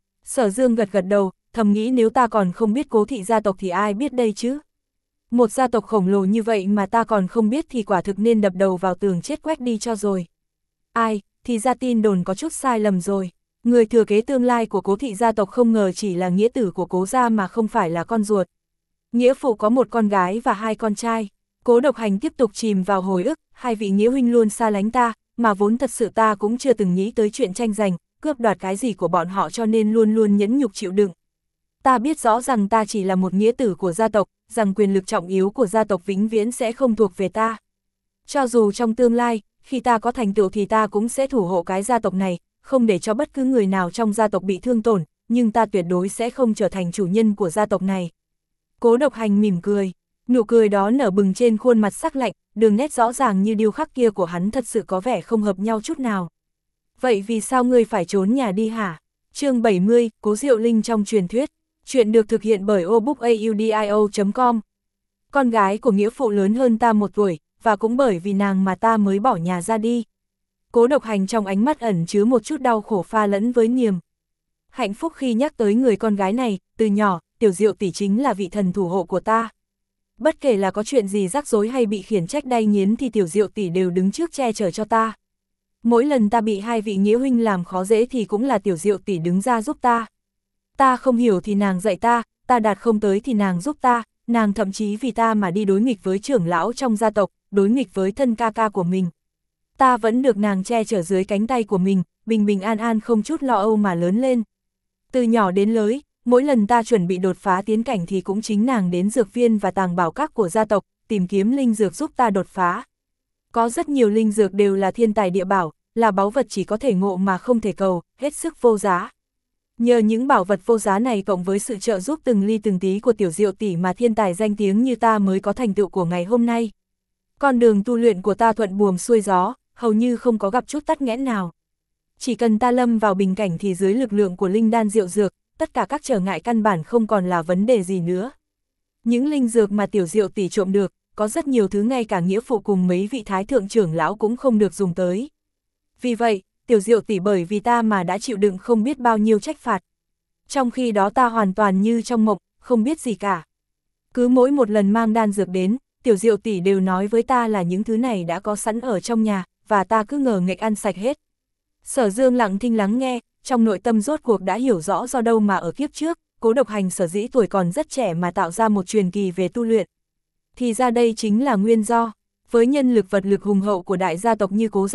Sở Dương gật gật đầu, thầm nghĩ nếu ta còn không biết Cố thị gia tộc thì ai biết đây chứ. Một gia tộc khổng lồ như vậy mà ta còn không biết thì quả thực nên đập đầu vào tường chết quách đi cho rồi. Ai, thì ra tin đồn có chút sai lầm rồi. Người thừa kế tương lai của Cố thị gia tộc không ngờ chỉ là nghĩa tử của Cố gia mà không phải là con ruột. Nghĩa phụ có một con gái và hai con trai. Cố Độc Hành tiếp tục chìm vào hồi ức, hai vị nghĩa huynh luôn xa lánh ta, mà vốn thật sự ta cũng chưa từng nghĩ tới chuyện tranh giành, cướp đoạt cái gì của bọn họ cho nên luôn luôn nhẫn nhục chịu đựng. Ta biết rõ rằng ta chỉ là một nghĩa tử của gia tộc, rằng quyền lực trọng yếu của gia tộc vĩnh viễn sẽ không thuộc về ta. Cho dù trong tương lai, khi ta có thành tựu thì ta cũng sẽ thủ hộ cái gia tộc này, không để cho bất cứ người nào trong gia tộc bị thương tổn, nhưng ta tuyệt đối sẽ không trở thành chủ nhân của gia tộc này. Cố Độc Hành mỉm cười, nụ cười đó nở bừng trên khuôn mặt sắc lạnh, đường nét rõ ràng như điêu khắc kia của hắn thật sự có vẻ không hợp nhau chút nào. Vậy vì sao ngươi phải trốn nhà đi hả? Chương bảy mươi, Cố Diệu Linh trong truyền thuyết. Chuyện được thực hiện bởi obookaudio chấm com. Con gái của nghĩa phụ lớn hơn ta một tuổi, và cũng bởi vì nàng mà ta mới bỏ nhà ra đi. Cố Độc Hành trong ánh mắt ẩn chứa một chút đau khổ pha lẫn với niềm hạnh phúc khi nhắc tới người con gái này, từ nhỏ, Tiểu Diệu tỷ chính là vị thần thủ hộ của ta. Bất kể là có chuyện gì rắc rối hay bị khiển trách đay nghiến thì Tiểu Diệu tỷ đều đứng trước che chở cho ta. Mỗi lần ta bị hai vị nghĩa huynh làm khó dễ thì cũng là Tiểu Diệu tỷ đứng ra giúp ta. Ta không hiểu thì nàng dạy ta, ta đạt không tới thì nàng giúp ta, nàng thậm chí vì ta mà đi đối nghịch với trưởng lão trong gia tộc, đối nghịch với thân ca ca của mình. Ta vẫn được nàng che chở dưới cánh tay của mình, bình bình an an không chút lo âu mà lớn lên. Từ nhỏ đến lớn, mỗi lần ta chuẩn bị đột phá tiến cảnh thì cũng chính nàng đến dược viên và tàng bảo các của gia tộc, tìm kiếm linh dược giúp ta đột phá. Có rất nhiều linh dược đều là thiên tài địa bảo, là báu vật chỉ có thể ngộ mà không thể cầu, hết sức vô giá. Nhờ những bảo vật vô giá này cộng với sự trợ giúp từng ly từng tí của Tiểu Diệu tỷ mà thiên tài danh tiếng như ta mới có thành tựu của ngày hôm nay. Con đường tu luyện của ta thuận buồm xuôi gió, hầu như không có gặp chút tắc nghẽn nào. Chỉ cần ta lâm vào bình cảnh thì dưới lực lượng của linh đan diệu dược, tất cả các trở ngại căn bản không còn là vấn đề gì nữa. Những linh dược mà Tiểu Diệu tỷ trộm được, có rất nhiều thứ ngay cả nghĩa phụ cùng mấy vị thái thượng trưởng lão cũng không được dùng tới. Vì vậy, Tiểu Diệu tỷ bởi vì ta mà đã chịu đựng không biết bao nhiêu trách phạt. Trong khi đó ta hoàn toàn như trong mộng, không biết gì cả. Cứ mỗi một lần mang đan dược đến, Tiểu Diệu tỷ đều nói với ta là những thứ này đã có sẵn ở trong nhà, và ta cứ ngờ nghệch ăn sạch hết. Sở Dương lặng thinh lắng nghe, trong nội tâm rốt cuộc đã hiểu rõ do đâu mà ở kiếp trước, Cố Độc Hành sở dĩ tuổi còn rất trẻ mà tạo ra một truyền kỳ về tu luyện. Thì ra đây chính là nguyên do, với nhân lực vật lực hùng hậu của đại gia tộc như Cố gia,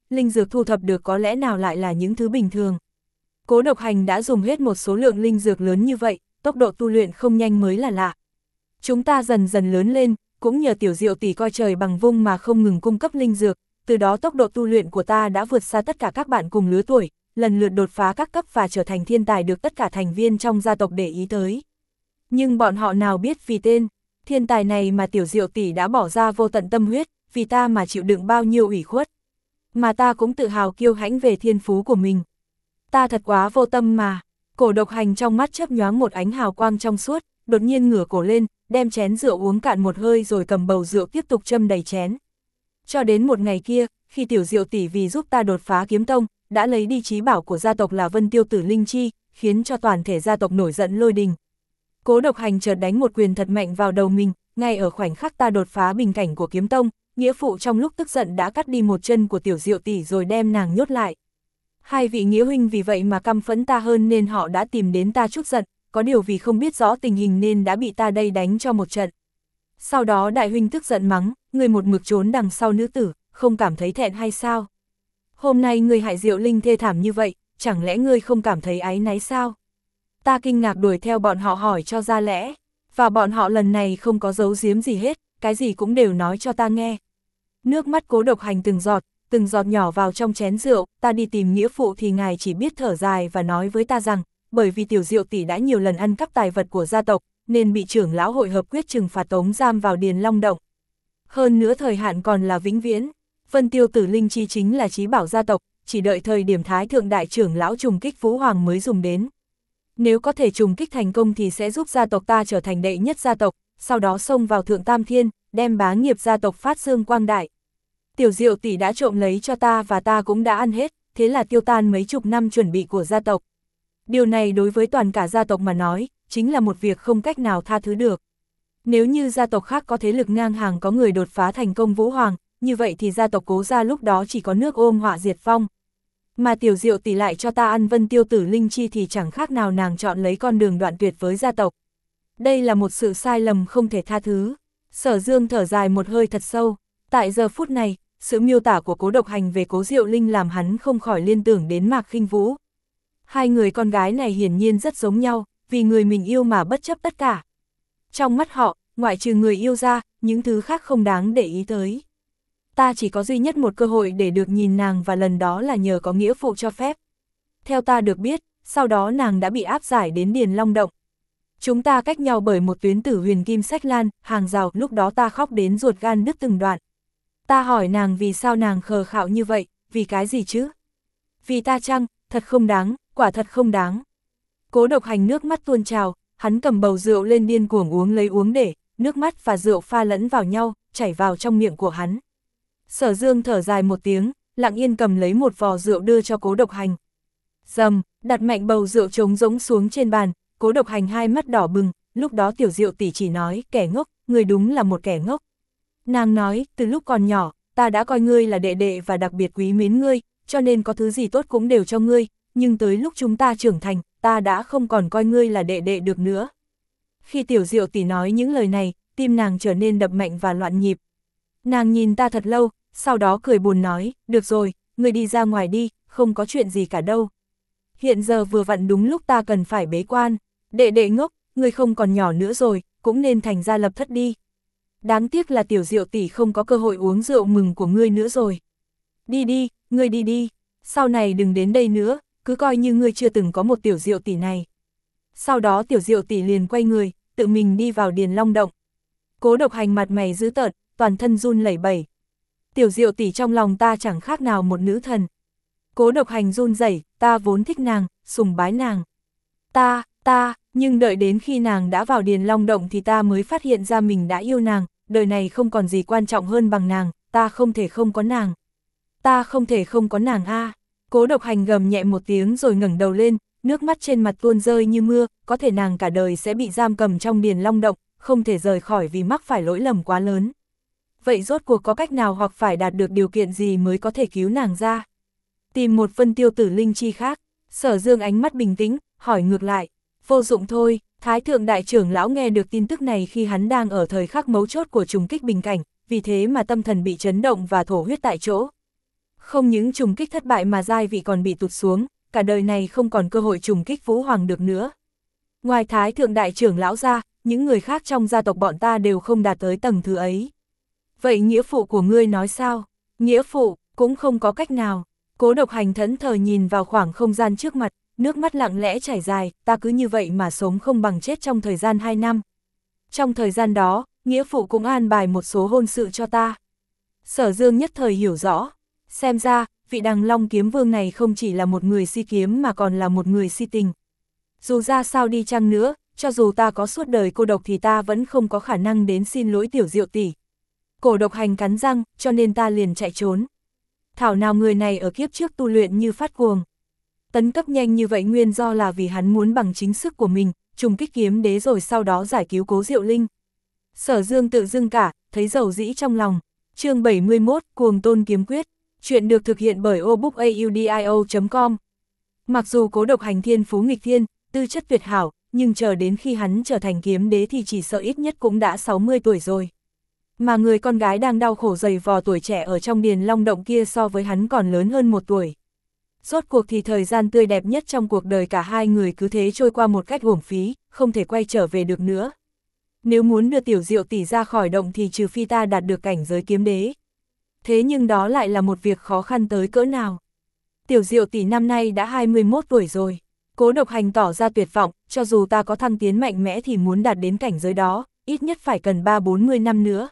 linh dược thu thập được có lẽ nào lại là những thứ bình thường. Cố Độc Hành đã dùng hết một số lượng linh dược lớn như vậy, tốc độ tu luyện không nhanh mới là lạ. Chúng ta dần dần lớn lên, cũng nhờ Tiểu Diệu tỷ coi trời bằng vung mà không ngừng cung cấp linh dược, từ đó tốc độ tu luyện của ta đã vượt xa tất cả các bạn cùng lứa tuổi, lần lượt đột phá các cấp và trở thành thiên tài được tất cả thành viên trong gia tộc để ý tới. Nhưng bọn họ nào biết vì tên thiên tài này mà Tiểu Diệu tỷ đã bỏ ra vô tận tâm huyết, vì ta mà chịu đựng bao nhiêu ủy khuất. Mà ta cũng tự hào kiêu hãnh về thiên phú của mình. Ta thật quá vô tâm mà. Cổ Độc Hành trong mắt chớp nhoáng một ánh hào quang trong suốt, đột nhiên ngửa cổ lên, đem chén rượu uống cạn một hơi rồi cầm bầu rượu tiếp tục châm đầy chén. Cho đến một ngày kia, khi Tiểu Diệu tỷ vì giúp ta đột phá kiếm tông, đã lấy đi chí bảo của gia tộc là Vân Tiêu Tử Linh Chi, khiến cho toàn thể gia tộc nổi giận lôi đình. Cố Độc Hành chợt đánh một quyền thật mạnh vào đầu mình, ngay ở khoảnh khắc ta đột phá bình cảnh của kiếm tông, nghĩa phụ trong lúc tức giận đã cắt đi một chân của Tiểu Diệu tỷ rồi đem nàng nhốt lại. Hai vị nghĩa huynh vì vậy mà căm phẫn ta hơn nên họ đã tìm đến ta trút giận, có điều vì không biết rõ tình hình nên đã bị ta đây đánh cho một trận. Sau đó đại huynh tức giận mắng, người một mực trốn đằng sau nữ tử, không cảm thấy thẹn hay sao? Hôm nay người hại Diệu Linh thê thảm như vậy, chẳng lẽ ngươi không cảm thấy áy náy sao? Ta kinh ngạc đuổi theo bọn họ hỏi cho ra lẽ, và bọn họ lần này không có giấu giếm gì hết, cái gì cũng đều nói cho ta nghe. Nước mắt Cố Độc Hành từng giọt, từng giọt nhỏ vào trong chén rượu, ta đi tìm nghĩa phụ thì ngài chỉ biết thở dài và nói với ta rằng, bởi vì Tiểu Diệu tỷ đã nhiều lần ăn cắp tài vật của gia tộc, nên bị trưởng lão hội hợp quyết trừng phạt tống giam vào Điền Long Động. Hơn nữa thời hạn còn là vĩnh viễn, Vân Tiêu Tử Linh Chi chính là chí bảo gia tộc, chỉ đợi thời điểm Thái thượng đại trưởng lão trùng kích Vũ Hoàng mới dùng đến. Nếu có thể trùng kích thành công thì sẽ giúp gia tộc ta trở thành đệ nhất gia tộc, sau đó xông vào Thượng Tam Thiên, đem bá nghiệp gia tộc phát dương quang đại. Tiểu Diệu tỷ đã trộm lấy cho ta và ta cũng đã ăn hết, thế là tiêu tan mấy chục năm chuẩn bị của gia tộc. Điều này đối với toàn cả gia tộc mà nói, chính là một việc không cách nào tha thứ được. Nếu như gia tộc khác có thế lực ngang hàng có người đột phá thành công Vũ Hoàng, như vậy thì gia tộc Cố gia lúc đó chỉ có nước ôm họa diệt vong. Mà Tiểu Diệu tỷ lại cho ta ăn Vân Tiêu Tử Linh Chi thì chẳng khác nào nàng chọn lấy con đường đoạn tuyệt với gia tộc. Đây là một sự sai lầm không thể tha thứ. Sở Dương thở dài một hơi thật sâu. Tại giờ phút này, sự miêu tả của Cố Độc Hành về Cố Diệu Linh làm hắn không khỏi liên tưởng đến Mạc Khinh Vũ. Hai người con gái này hiển nhiên rất giống nhau, vì người mình yêu mà bất chấp tất cả. Trong mắt họ, ngoại trừ người yêu ra, những thứ khác không đáng để ý tới. Ta chỉ có duy nhất một cơ hội để được nhìn nàng và lần đó là nhờ có nghĩa phụ cho phép. Theo ta được biết, sau đó nàng đã bị áp giải đến Điền Long Động. Chúng ta cách nhau bởi một tuyến tử huyền kim sách lan, hàng rào, lúc đó ta khóc đến ruột gan đứt từng đoạn. Ta hỏi nàng vì sao nàng khờ khạo như vậy, vì cái gì chứ? Vì ta chăng, thật không đáng, quả thật không đáng. Cố Độc Hành nước mắt tuôn trào, hắn cầm bầu rượu lên điên cuồng uống lấy uống để, nước mắt và rượu pha lẫn vào nhau, chảy vào trong miệng của hắn. Sở Dương thở dài một tiếng, lặng yên cầm lấy một vò rượu đưa cho Cố Độc Hành. Dầm, đặt mạnh bầu rượu trống rỗng xuống trên bàn, Cố Độc Hành hai mắt đỏ bừng, lúc đó Tiểu Diệu tỷ chỉ nói, kẻ ngốc, người đúng là một kẻ ngốc. Nàng nói, từ lúc còn nhỏ, ta đã coi ngươi là đệ đệ và đặc biệt quý mến ngươi, cho nên có thứ gì tốt cũng đều cho ngươi, nhưng tới lúc chúng ta trưởng thành, ta đã không còn coi ngươi là đệ đệ được nữa. Khi Tiểu Diệu tỷ nói những lời này, tim nàng trở nên đập mạnh và loạn nhịp. Nàng nhìn ta thật lâu, sau đó cười buồn nói, được rồi, ngươi đi ra ngoài đi, không có chuyện gì cả đâu. Hiện giờ vừa vặn đúng lúc ta cần phải bế quan, đệ đệ ngốc, ngươi không còn nhỏ nữa rồi, cũng nên thành ra lập thất đi. Đáng tiếc là Tiểu Diệu tỷ không có cơ hội uống rượu mừng của ngươi nữa rồi. Đi đi, ngươi đi đi, sau này đừng đến đây nữa, cứ coi như ngươi chưa từng có một Tiểu Diệu tỷ này. Sau đó Tiểu Diệu tỷ liền quay người, tự mình đi vào Điền Long Động. Cố Độc Hành mặt mày dữ tợn, toàn thân run lẩy bẩy. Tiểu Diệu tỷ trong lòng ta chẳng khác nào một nữ thần. Cố Độc Hành run rẩy, ta vốn thích nàng, sùng bái nàng. Ta, ta, nhưng đợi đến khi nàng đã vào Điền Long Động thì ta mới phát hiện ra mình đã yêu nàng, đời này không còn gì quan trọng hơn bằng nàng, ta không thể không có nàng. Ta không thể không có nàng a. À. Cố Độc Hành gầm nhẹ một tiếng rồi ngẩng đầu lên, nước mắt trên mặt tuôn rơi như mưa, có thể nàng cả đời sẽ bị giam cầm trong Điền Long Động, không thể rời khỏi vì mắc phải lỗi lầm quá lớn. Vậy rốt cuộc có cách nào hoặc phải đạt được điều kiện gì mới có thể cứu nàng ra? Tìm một Vân Tiêu Tử Linh Chi khác. Sở Dương ánh mắt bình tĩnh, hỏi ngược lại. Vô dụng thôi, Thái thượng đại trưởng lão nghe được tin tức này khi hắn đang ở thời khắc mấu chốt của trùng kích bình cảnh, vì thế mà tâm thần bị chấn động và thổ huyết tại chỗ. Không những trùng kích thất bại mà giai vị còn bị tụt xuống, cả đời này không còn cơ hội trùng kích Vũ Hoàng được nữa. Ngoài Thái thượng đại trưởng lão ra, những người khác trong gia tộc bọn ta đều không đạt tới tầng thứ ấy. Vậy nghĩa phụ của ngươi nói sao? Nghĩa phụ, cũng không có cách nào. Cố Độc Hành thẫn thờ nhìn vào khoảng không gian trước mặt, nước mắt lặng lẽ chảy dài, ta cứ như vậy mà sống không bằng chết trong thời gian hai năm. Trong thời gian đó, nghĩa phụ cũng an bài một số hôn sự cho ta. Sở Dương nhất thời hiểu rõ, xem ra, vị Đằng Long kiếm vương này không chỉ là một người si kiếm mà còn là một người si tình. Dù ra sao đi chăng nữa, cho dù ta có suốt đời cô độc thì ta vẫn không có khả năng đến xin lỗi tiểu Diệu tỷ. Cổ Độc Hành cắn răng, cho nên ta liền chạy trốn. Thảo nào người này ở kiếp trước tu luyện như phát cuồng. Tấn cấp nhanh như vậy nguyên do là vì hắn muốn bằng chính sức của mình, trùng kích kiếm đế rồi sau đó giải cứu Cố Diệu Linh. Sở Dương tự dưng cả, thấy dầu dĩ trong lòng. Chương bảy mươi mốt, Cuồng Tôn Kiếm Quyết. Chuyện được thực hiện bởi obookaudio chấm com. Mặc dù Cố Độc Hành thiên phú nghịch thiên, tư chất tuyệt hảo, nhưng chờ đến khi hắn trở thành kiếm đế thì chỉ sợ ít nhất cũng đã sáu mươi tuổi rồi. Mà người con gái đang đau khổ dày vò tuổi trẻ ở trong Điền Long Động kia so với hắn còn lớn hơn một tuổi. Rốt cuộc thì thời gian tươi đẹp nhất trong cuộc đời cả hai người cứ thế trôi qua một cách uổng phí, không thể quay trở về được nữa. Nếu muốn đưa tiểu Diệu tỷ ra khỏi động thì trừ phi ta đạt được cảnh giới kiếm đế. Thế nhưng đó lại là một việc khó khăn tới cỡ nào. Tiểu Diệu tỷ năm nay đã hai mươi mốt tuổi rồi. Cố Độc Hành tỏ ra tuyệt vọng, cho dù ta có thăng tiến mạnh mẽ thì muốn đạt đến cảnh giới đó, ít nhất phải cần ba bốn mươi năm nữa.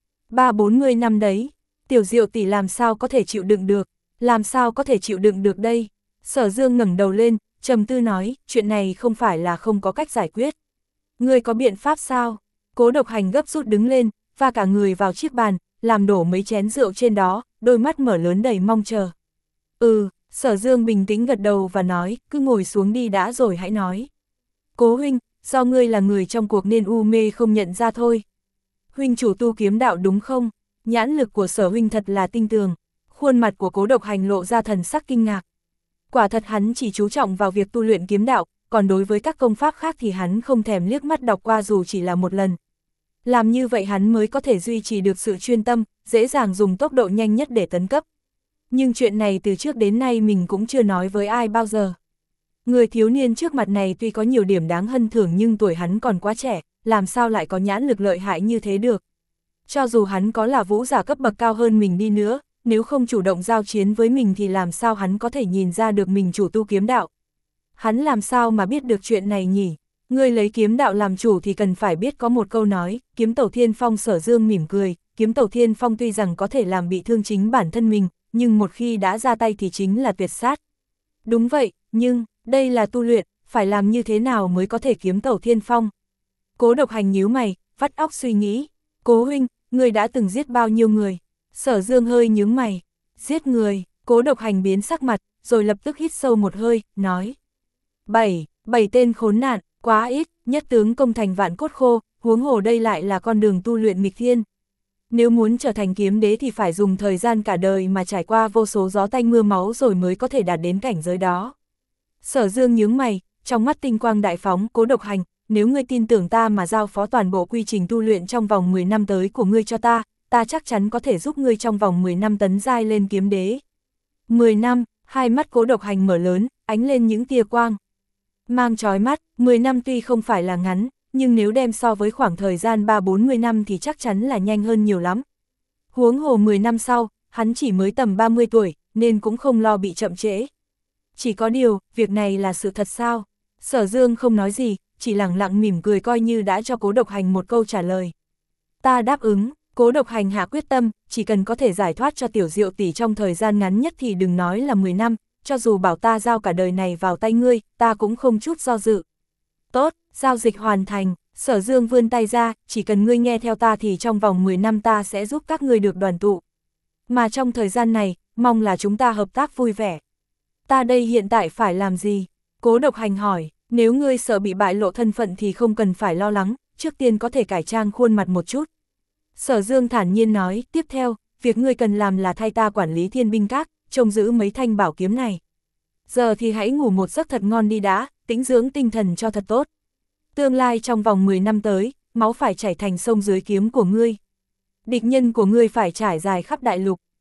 ba bốn mươi năm đấy, tiểu Diệu tỷ làm sao có thể chịu đựng được, làm sao có thể chịu đựng được đây. Sở Dương ngẩng đầu lên, trầm tư nói, chuyện này không phải là không có cách giải quyết. Ngươi có biện pháp sao? Cố Độc Hành gấp rút đứng lên, và cả người vào chiếc bàn, làm đổ mấy chén rượu trên đó, đôi mắt mở lớn đầy mong chờ. Ừ, Sở Dương bình tĩnh gật đầu và nói, cứ ngồi xuống đi đã rồi hãy nói. Cố huynh, do ngươi là người trong cuộc nên u mê không nhận ra thôi. Huynh chủ tu kiếm đạo đúng không? Nhãn lực của Sở huynh thật là tinh tường. Khuôn mặt của Cố Độc Hành lộ ra thần sắc kinh ngạc. Quả thật hắn chỉ chú trọng vào việc tu luyện kiếm đạo, còn đối với các công pháp khác thì hắn không thèm liếc mắt đọc qua dù chỉ là một lần. Làm như vậy hắn mới có thể duy trì được sự chuyên tâm, dễ dàng dùng tốc độ nhanh nhất để tấn cấp. Nhưng chuyện này từ trước đến nay mình cũng chưa nói với ai bao giờ. Người thiếu niên trước mặt này tuy có nhiều điểm đáng hân thưởng nhưng tuổi hắn còn quá trẻ, làm sao lại có nhãn lực lợi hại như thế được. Cho dù hắn có là vũ giả cấp bậc cao hơn mình đi nữa, nếu không chủ động giao chiến với mình thì làm sao hắn có thể nhìn ra được mình chủ tu kiếm đạo. Hắn làm sao mà biết được chuyện này nhỉ? Ngươi lấy kiếm đạo làm chủ thì cần phải biết có một câu nói, kiếm tẩu thiên phong. Sở Dương mỉm cười, kiếm tẩu thiên phong tuy rằng có thể làm bị thương chính bản thân mình, nhưng một khi đã ra tay thì chính là tuyệt sát. Đúng vậy, nhưng, đây là tu luyện, phải làm như thế nào mới có thể kiếm tẩu thiên phong? Cố Độc Hành nhíu mày, vắt óc suy nghĩ. Cố huynh, ngươi đã từng giết bao nhiêu người? Sở Dương hơi nhướng mày. Giết người? Cố Độc Hành biến sắc mặt, rồi lập tức hít sâu một hơi, nói. Bảy, bảy tên khốn nạn, quá ít, nhất tướng công thành vạn cốt khô, huống hồ đây lại là con đường tu luyện nghịch thiên. Nếu muốn trở thành kiếm đế thì phải dùng thời gian cả đời mà trải qua vô số gió tanh mưa máu rồi mới có thể đạt đến cảnh giới đó. Sở Dương nhướng mày, trong mắt tinh quang đại phóng. Cố Độc Hành, nếu ngươi tin tưởng ta mà giao phó toàn bộ quy trình tu luyện trong vòng mười năm tới của ngươi cho ta, ta chắc chắn có thể giúp ngươi trong vòng mười năm tấn giai lên kiếm đế. mười năm, hai mắt Cố Độc Hành mở lớn, ánh lên những tia quang. Mang chói mắt, mười năm tuy không phải là ngắn, nhưng nếu đem so với khoảng thời gian ba bốn mươi năm thì chắc chắn là nhanh hơn nhiều lắm. Huống hồ mười năm sau, hắn chỉ mới tầm ba mươi tuổi, nên cũng không lo bị chậm trễ. Chỉ có điều, việc này là sự thật sao? Sở Dương không nói gì, chỉ lặng lặng mỉm cười coi như đã cho Cố Độc Hành một câu trả lời. Ta đáp ứng. Cố Độc Hành hạ quyết tâm, chỉ cần có thể giải thoát cho tiểu Diệu tỷ trong thời gian ngắn nhất thì đừng nói là mười năm, cho dù bảo ta giao cả đời này vào tay ngươi, ta cũng không chút do dự. Tốt, giao dịch hoàn thành. Sở Dương vươn tay ra, chỉ cần ngươi nghe theo ta thì trong vòng mười năm ta sẽ giúp các ngươi được đoàn tụ. Mà trong thời gian này, mong là chúng ta hợp tác vui vẻ. Ta đây hiện tại phải làm gì? Cố Độc Hành hỏi, nếu ngươi sợ bị bại lộ thân phận thì không cần phải lo lắng, trước tiên có thể cải trang khuôn mặt một chút. Sở Dương thản nhiên nói, tiếp theo, việc ngươi cần làm là thay ta quản lý Thiên Binh Các, trông giữ mấy thanh bảo kiếm này. Giờ thì hãy ngủ một giấc thật ngon đi đã, tĩnh dưỡng tinh thần cho thật tốt. Tương lai trong vòng mười năm tới, máu phải chảy thành sông dưới kiếm của ngươi. Địch nhân của ngươi phải trải dài khắp đại lục.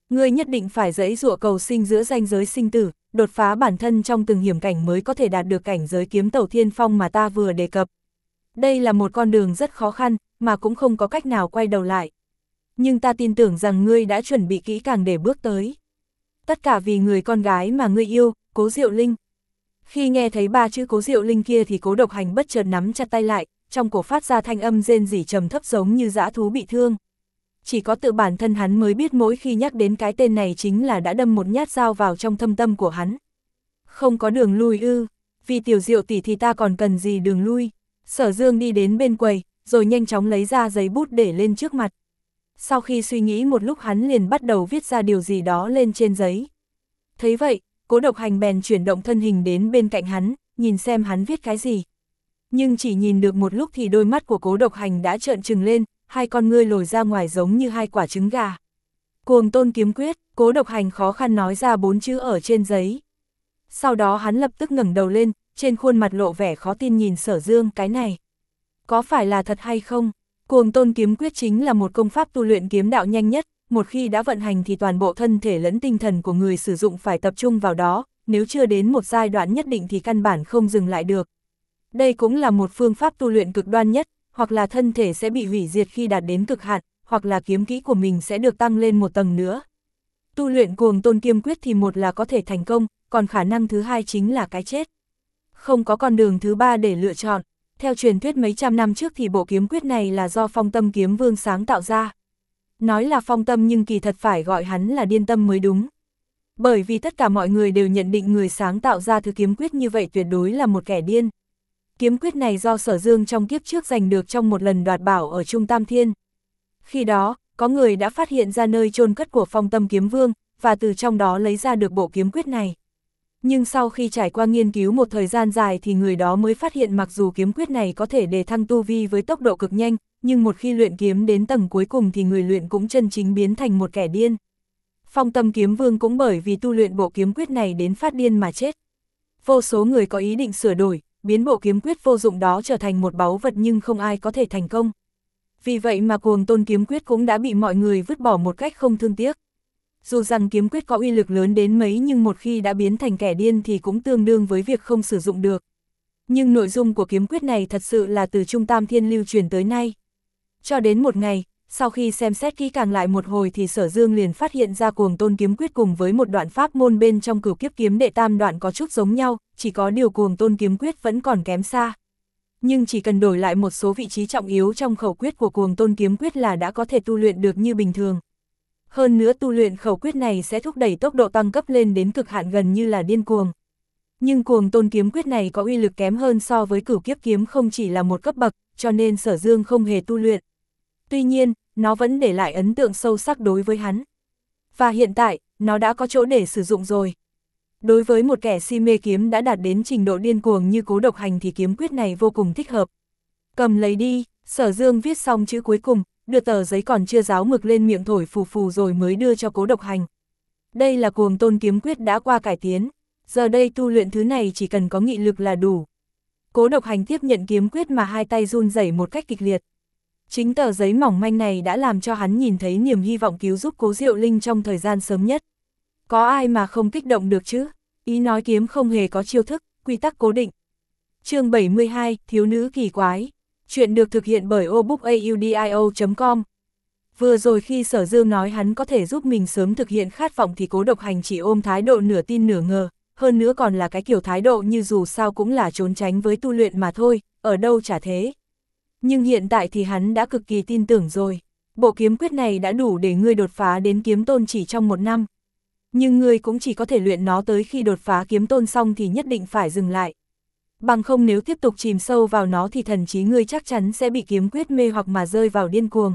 Ngươi nhất định phải giãy giụa cầu sinh giữa ranh giới sinh tử, đột phá bản thân trong từng hiểm cảnh mới có thể đạt được cảnh giới kiếm tẩu thiên phong mà ta vừa đề cập. Đây là một con đường rất khó khăn, mà cũng không có cách nào quay đầu lại. Nhưng ta tin tưởng rằng ngươi đã chuẩn bị kỹ càng để bước tới. Tất cả vì người con gái mà ngươi yêu, Cố Diệu Linh. Khi nghe thấy ba chữ Cố Diệu Linh kia thì Cố Độc Hành bất chợt nắm chặt tay lại, trong cổ phát ra thanh âm rên rỉ trầm thấp giống như dã thú bị thương. Chỉ có tự bản thân hắn mới biết mỗi khi nhắc đến cái tên này chính là đã đâm một nhát dao vào trong thâm tâm của hắn. Không có đường lui ư, vì Tiểu Diệu tỷ thì ta còn cần gì đường lui. Sở Dương đi đến bên quầy, rồi nhanh chóng lấy ra giấy bút để lên trước mặt. Sau khi suy nghĩ một lúc hắn liền bắt đầu viết ra điều gì đó lên trên giấy. Thấy vậy, Cố Độc Hành bèn chuyển động thân hình đến bên cạnh hắn, nhìn xem hắn viết cái gì. Nhưng chỉ nhìn được một lúc thì đôi mắt của Cố Độc Hành đã trợn trừng lên, hai con ngươi lồi ra ngoài giống như hai quả trứng gà. Cuồng Tôn Kiếm Quyết, Cố Độc Hành khó khăn nói ra bốn chữ ở trên giấy. Sau đó hắn lập tức ngẩng đầu lên, trên khuôn mặt lộ vẻ khó tin nhìn Sở Dương, cái này có phải là thật hay không? Cuồng Tôn Kiếm Quyết chính là một công pháp tu luyện kiếm đạo nhanh nhất, một khi đã vận hành thì toàn bộ thân thể lẫn tinh thần của người sử dụng phải tập trung vào đó, nếu chưa đến một giai đoạn nhất định thì căn bản không dừng lại được. Đây cũng là một phương pháp tu luyện cực đoan nhất, hoặc là thân thể sẽ bị hủy diệt khi đạt đến cực hạn, hoặc là kiếm kỹ của mình sẽ được tăng lên một tầng nữa. Tu luyện Cuồng Tôn Kiếm Quyết thì một là có thể thành công, còn khả năng thứ hai chính là cái chết. Không có con đường thứ ba để lựa chọn. Theo truyền thuyết mấy trăm năm trước thì bộ kiếm quyết này là do Phong Tâm Kiếm Vương sáng tạo ra. Nói là phong tâm nhưng kỳ thật phải gọi hắn là điên tâm mới đúng. Bởi vì tất cả mọi người đều nhận định người sáng tạo ra thứ kiếm quyết như vậy tuyệt đối là một kẻ điên. Kiếm quyết này do Sở Dương trong kiếp trước giành được trong một lần đoạt bảo ở Trung Tam Thiên. Khi đó, có người đã phát hiện ra nơi chôn cất của Phong Tâm Kiếm Vương, và từ trong đó lấy ra được bộ kiếm quyết này. Nhưng sau khi trải qua nghiên cứu một thời gian dài thì người đó mới phát hiện mặc dù kiếm quyết này có thể đề thăng tu vi với tốc độ cực nhanh, nhưng một khi luyện kiếm đến tầng cuối cùng thì người luyện cũng chân chính biến thành một kẻ điên. Phong Tâm Kiếm Vương cũng bởi vì tu luyện bộ kiếm quyết này đến phát điên mà chết. Vô số người có ý định sửa đổi, biến bộ kiếm quyết vô dụng đó trở thành một báu vật nhưng không ai có thể thành công. Vì vậy mà Cuồng Tôn Kiếm Quyết cũng đã bị mọi người vứt bỏ một cách không thương tiếc. Dù rằng kiếm quyết có uy lực lớn đến mấy nhưng một khi đã biến thành kẻ điên thì cũng tương đương với việc không sử dụng được. Nhưng nội dung của kiếm quyết này thật sự là từ Trung Tam Thiên lưu truyền tới nay. Cho đến một ngày, sau khi xem xét kỹ càng lại một hồi thì Sở Dương liền phát hiện ra Cuồng Tôn Kiếm Quyết cùng với một đoạn pháp môn bên trong Cửu Kiếp Kiếm Đệ Tam đoạn có chút giống nhau, chỉ có điều Cuồng Tôn Kiếm Quyết vẫn còn kém xa. Nhưng chỉ cần đổi lại một số vị trí trọng yếu trong khẩu quyết của Cuồng Tôn Kiếm Quyết là đã có thể tu luyện được như bình thường. Hơn nữa tu luyện khẩu quyết này sẽ thúc đẩy tốc độ tăng cấp lên đến cực hạn gần như là điên cuồng. Nhưng Cuồng Tôn Kiếm Quyết này có uy lực kém hơn so với Cửu Kiếp Kiếm không chỉ là một cấp bậc, cho nên Sở Dương không hề tu luyện. Tuy nhiên, nó vẫn để lại ấn tượng sâu sắc đối với hắn. Và hiện tại, nó đã có chỗ để sử dụng rồi. Đối với một kẻ si mê kiếm đã đạt đến trình độ điên cuồng như Cố Độc Hành thì kiếm quyết này vô cùng thích hợp. Cầm lấy đi, Sở Dương viết xong chữ cuối cùng, đưa tờ giấy còn chưa ráo mực lên miệng thổi phù phù rồi mới đưa cho Cố Độc Hành. Đây là Cuồng Tôn Kiếm Quyết đã qua cải tiến, giờ đây tu luyện thứ này chỉ cần có nghị lực là đủ. Cố Độc Hành tiếp nhận kiếm quyết mà hai tay run rẩy một cách kịch liệt. Chính tờ giấy mỏng manh này đã làm cho hắn nhìn thấy niềm hy vọng cứu giúp Cố Diệu Linh trong thời gian sớm nhất. Có ai mà không kích động được chứ? Ý nói kiếm không hề có chiêu thức, quy tắc cố định. Chương bảy mươi hai, Thiếu nữ kỳ quái. Chuyện được thực hiện bởi obookaudio chấm com. Vừa rồi khi Sở Dương nói hắn có thể giúp mình sớm thực hiện khát vọng thì Cố Độc Hành chỉ ôm thái độ nửa tin nửa ngờ, hơn nữa còn là cái kiểu thái độ như dù sao cũng là trốn tránh với tu luyện mà thôi, ở đâu chả thế. Nhưng hiện tại thì hắn đã cực kỳ tin tưởng rồi, bộ kiếm quyết này đã đủ để ngươi đột phá đến kiếm tôn chỉ trong một năm. Nhưng ngươi cũng chỉ có thể luyện nó tới khi đột phá kiếm tôn xong thì nhất định phải dừng lại. Bằng không nếu tiếp tục chìm sâu vào nó thì thần trí ngươi chắc chắn sẽ bị kiếm quyết mê hoặc mà rơi vào điên cuồng.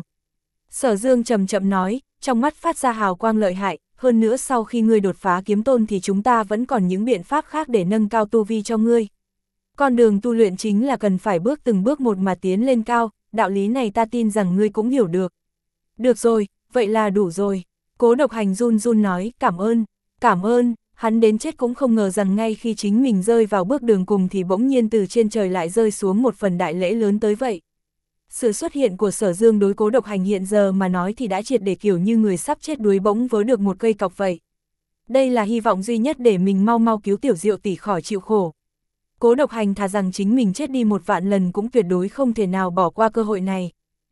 Sở Dương chậm chậm nói, trong mắt phát ra hào quang lợi hại, hơn nữa sau khi ngươi đột phá kiếm tôn thì chúng ta vẫn còn những biện pháp khác để nâng cao tu vi cho ngươi. Con đường tu luyện chính là cần phải bước từng bước một mà tiến lên cao, đạo lý này ta tin rằng ngươi cũng hiểu được. Được rồi, vậy là đủ rồi. Cố Độc Hành run run nói, cảm ơn, cảm ơn. Hắn đến chết cũng không ngờ rằng ngay khi chính mình rơi vào bước đường cùng thì bỗng nhiên từ trên trời lại rơi xuống một phần đại lễ lớn tới vậy. Sự xuất hiện của Sở Dương đối Cố Độc Hành hiện giờ mà nói thì đã triệt để kiểu như người sắp chết đuối bỗng vớ được một cây cọc vậy. Đây là hy vọng duy nhất để mình mau mau cứu Tiểu Diệu tỷ khỏi chịu khổ. Cố Độc Hành thà rằng chính mình chết đi một vạn lần cũng tuyệt đối không thể nào bỏ qua cơ hội này.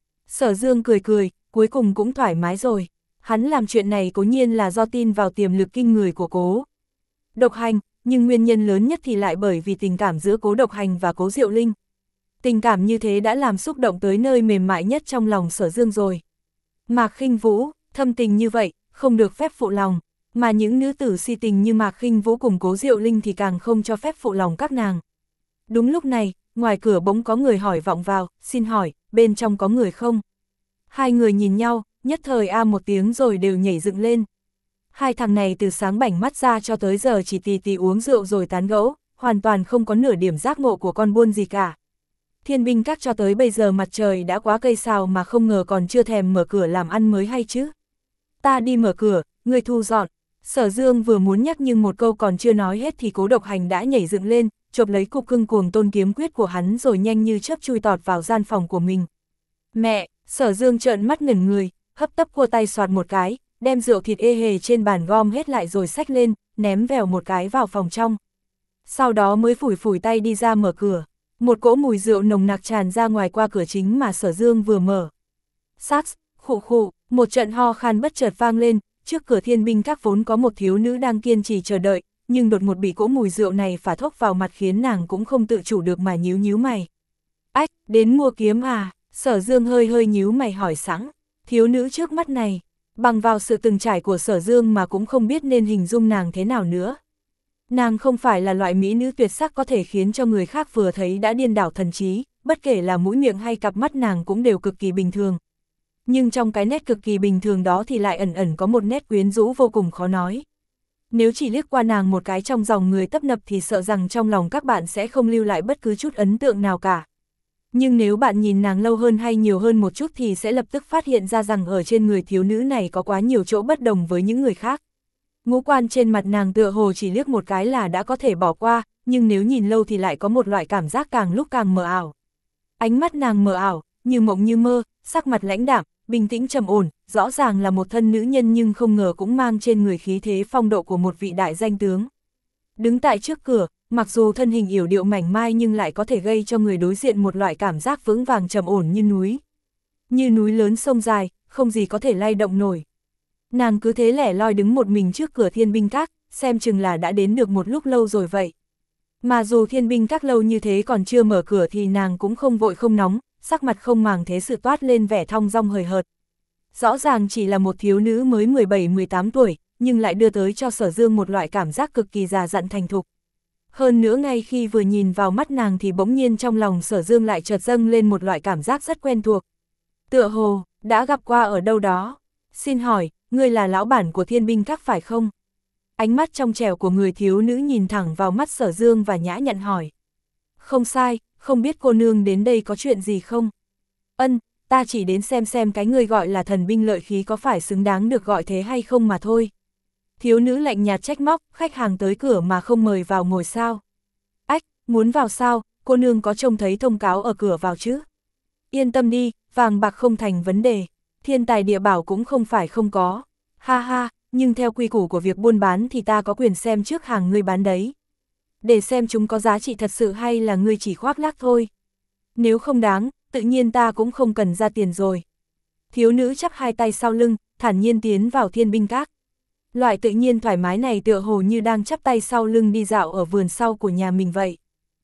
Sở Dương cười cười, cuối cùng cũng thoải mái rồi. Hắn làm chuyện này cố nhiên là do tin vào tiềm lực kinh người của Cố Độc Hành, nhưng nguyên nhân lớn nhất thì lại bởi vì tình cảm giữa Cố Độc Hành và Cố Diệu Linh. Tình cảm như thế đã làm xúc động tới nơi mềm mại nhất trong lòng Sở Dương rồi. Mạc Khinh Vũ, thâm tình như vậy, không được phép phụ lòng, mà những nữ tử si tình như Mạc Khinh Vũ cùng Cố Diệu Linh thì càng không cho phép phụ lòng các nàng. Đúng lúc này, ngoài cửa bỗng có người hỏi vọng vào, xin hỏi, bên trong có người không? Hai người nhìn nhau, nhất thời a một tiếng rồi đều nhảy dựng lên. Hai thằng này từ sáng bảnh mắt ra cho tới giờ chỉ tì tì uống rượu rồi tán gẫu, hoàn toàn không có nửa điểm giác ngộ của con buôn gì cả. Thiên binh các cho tới bây giờ mặt trời đã quá cây sào mà không ngờ còn chưa thèm mở cửa làm ăn mới hay chứ. Ta đi mở cửa, ngươi thu dọn. Sở Dương vừa muốn nhắc nhưng một câu còn chưa nói hết thì Cố Độc Hành đã nhảy dựng lên, chộp lấy cục cưng cuồng tôn kiếm quyết của hắn rồi nhanh như chớp chui tọt vào gian phòng của mình. Mẹ, Sở Dương trợn mắt ngẩn người, hấp tấp cua tay soạt một cái, đem rượu thịt ê hề trên bàn gom hết lại rồi xách lên, ném vèo một cái vào phòng trong. Sau đó mới phủi phủi tay đi ra mở cửa. Một cỗ mùi rượu nồng nặc tràn ra ngoài qua cửa chính mà Sở Dương vừa mở. Sax, khụ khụ, một trận ho khan bất chợt vang lên, trước cửa thiên binh các vốn có một thiếu nữ đang kiên trì chờ đợi, nhưng đột một bị cỗ mùi rượu này phả thốc vào mặt khiến nàng cũng không tự chủ được mà nhíu nhíu mày. Ách, đến mua kiếm à? Sở Dương hơi hơi nhíu mày hỏi sẵn, thiếu nữ trước mắt này, bằng vào sự từng trải của Sở Dương mà cũng không biết nên hình dung nàng thế nào nữa. Nàng không phải là loại mỹ nữ tuyệt sắc có thể khiến cho người khác vừa thấy đã điên đảo thần trí, bất kể là mũi miệng hay cặp mắt nàng cũng đều cực kỳ bình thường. Nhưng trong cái nét cực kỳ bình thường đó thì lại ẩn ẩn có một nét quyến rũ vô cùng khó nói. Nếu chỉ liếc qua nàng một cái trong dòng người tấp nập thì sợ rằng trong lòng các bạn sẽ không lưu lại bất cứ chút ấn tượng nào cả. Nhưng nếu bạn nhìn nàng lâu hơn hay nhiều hơn một chút thì sẽ lập tức phát hiện ra rằng ở trên người thiếu nữ này có quá nhiều chỗ bất đồng với những người khác. Ngũ quan trên mặt nàng tựa hồ chỉ liếc một cái là đã có thể bỏ qua, nhưng nếu nhìn lâu thì lại có một loại cảm giác càng lúc càng mờ ảo. Ánh mắt nàng mờ ảo, như mộng như mơ, sắc mặt lãnh đạm, bình tĩnh trầm ổn, rõ ràng là một thân nữ nhân nhưng không ngờ cũng mang trên người khí thế phong độ của một vị đại danh tướng. Đứng tại trước cửa, mặc dù thân hình yểu điệu mảnh mai nhưng lại có thể gây cho người đối diện một loại cảm giác vững vàng trầm ổn như núi. Như núi lớn sông dài, không gì có thể lay động nổi. Nàng cứ thế lẻ loi đứng một mình trước cửa thiên binh các, xem chừng là đã đến được một lúc lâu rồi vậy. Mà dù thiên binh các lâu như thế còn chưa mở cửa thì nàng cũng không vội không nóng, sắc mặt không màng thế sự toát lên vẻ thong dong hời hợt. Rõ ràng chỉ là một thiếu nữ mới mười bảy mười tám tuổi, nhưng lại đưa tới cho Sở Dương một loại cảm giác cực kỳ già dặn thành thục. Hơn nữa ngay khi vừa nhìn vào mắt nàng thì bỗng nhiên trong lòng Sở Dương lại chợt dâng lên một loại cảm giác rất quen thuộc. Tựa hồ, đã gặp qua ở đâu đó. Xin hỏi, ngươi là lão bản của thiên binh các phải không? Ánh mắt trong trẻo của người thiếu nữ nhìn thẳng vào mắt Sở Dương và nhã nhặn hỏi. Không sai, không biết cô nương đến đây có chuyện gì không? Ân, ta chỉ đến xem xem cái người gọi là thần binh lợi khí có phải xứng đáng được gọi thế hay không mà thôi. Thiếu nữ lạnh nhạt trách móc, khách hàng tới cửa mà không mời vào ngồi sao? Ách, muốn vào sao, cô nương có trông thấy thông cáo ở cửa vào chứ? Yên tâm đi, vàng bạc không thành vấn đề, thiên tài địa bảo cũng không phải không có. Ha ha, nhưng theo quy củ của việc buôn bán thì ta có quyền xem trước hàng ngươi bán đấy. Để xem chúng có giá trị thật sự hay là ngươi chỉ khoác lác thôi. Nếu không đáng, tự nhiên ta cũng không cần ra tiền rồi. Thiếu nữ chắp hai tay sau lưng, thản nhiên tiến vào thiên binh các. Loại tự nhiên thoải mái này tựa hồ như đang chắp tay sau lưng đi dạo ở vườn sau của nhà mình vậy.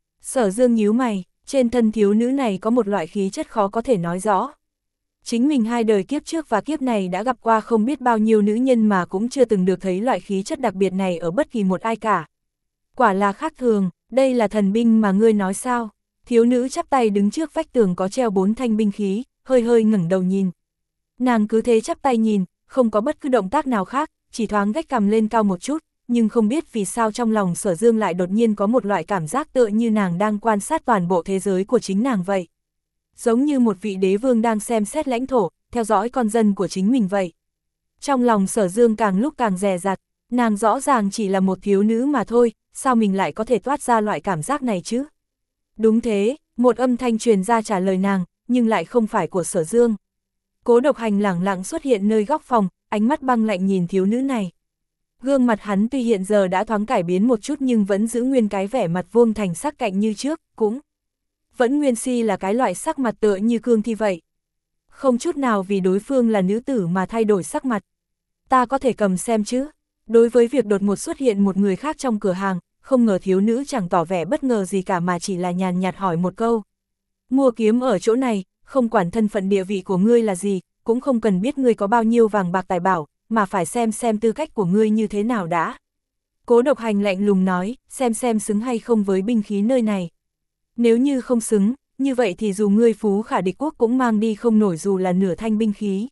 Sở Dương nhíu mày, trên thân thiếu nữ này có một loại khí chất khó có thể nói rõ. Chính mình hai đời kiếp trước và kiếp này đã gặp qua không biết bao nhiêu nữ nhân mà cũng chưa từng được thấy loại khí chất đặc biệt này ở bất kỳ một ai cả. Quả là khác thường, đây là thần binh mà ngươi nói sao? Thiếu nữ chắp tay đứng trước vách tường có treo bốn thanh binh khí, hơi hơi ngẩng đầu nhìn. Nàng cứ thế chắp tay nhìn, không có bất cứ động tác nào khác, chỉ thoáng gách cằm lên cao một chút, nhưng không biết vì sao trong lòng Sở Dương lại đột nhiên có một loại cảm giác tựa như nàng đang quan sát toàn bộ thế giới của chính nàng vậy. Giống như một vị đế vương đang xem xét lãnh thổ, theo dõi con dân của chính mình vậy. Trong lòng Sở Dương càng lúc càng dè dặt, nàng rõ ràng chỉ là một thiếu nữ mà thôi, sao mình lại có thể toát ra loại cảm giác này chứ? Đúng thế, một âm thanh truyền ra trả lời nàng, nhưng lại không phải của Sở Dương. Cố Độc Hành lẳng lặng xuất hiện nơi góc phòng, ánh mắt băng lạnh nhìn thiếu nữ này. Gương mặt hắn tuy hiện giờ đã thoáng cải biến một chút nhưng vẫn giữ nguyên cái vẻ mặt vuông thành sắc cạnh như trước, cũng vẫn nguyên si là cái loại sắc mặt tựa như cương thi vậy. Không chút nào vì đối phương là nữ tử mà thay đổi sắc mặt. Ta có thể cầm xem chứ? Đối với việc đột ngột xuất hiện một người khác trong cửa hàng, không ngờ thiếu nữ chẳng tỏ vẻ bất ngờ gì cả mà chỉ là nhàn nhạt hỏi một câu. Mua kiếm ở chỗ này, không quản thân phận địa vị của ngươi là gì, cũng không cần biết ngươi có bao nhiêu vàng bạc tài bảo, mà phải xem xem tư cách của ngươi như thế nào đã. Cố Độc Hành lạnh lùng nói, xem xem xứng hay không với binh khí nơi này. Nếu như không xứng, như vậy thì dù ngươi phú khả địch quốc cũng mang đi không nổi dù là nửa thanh binh khí.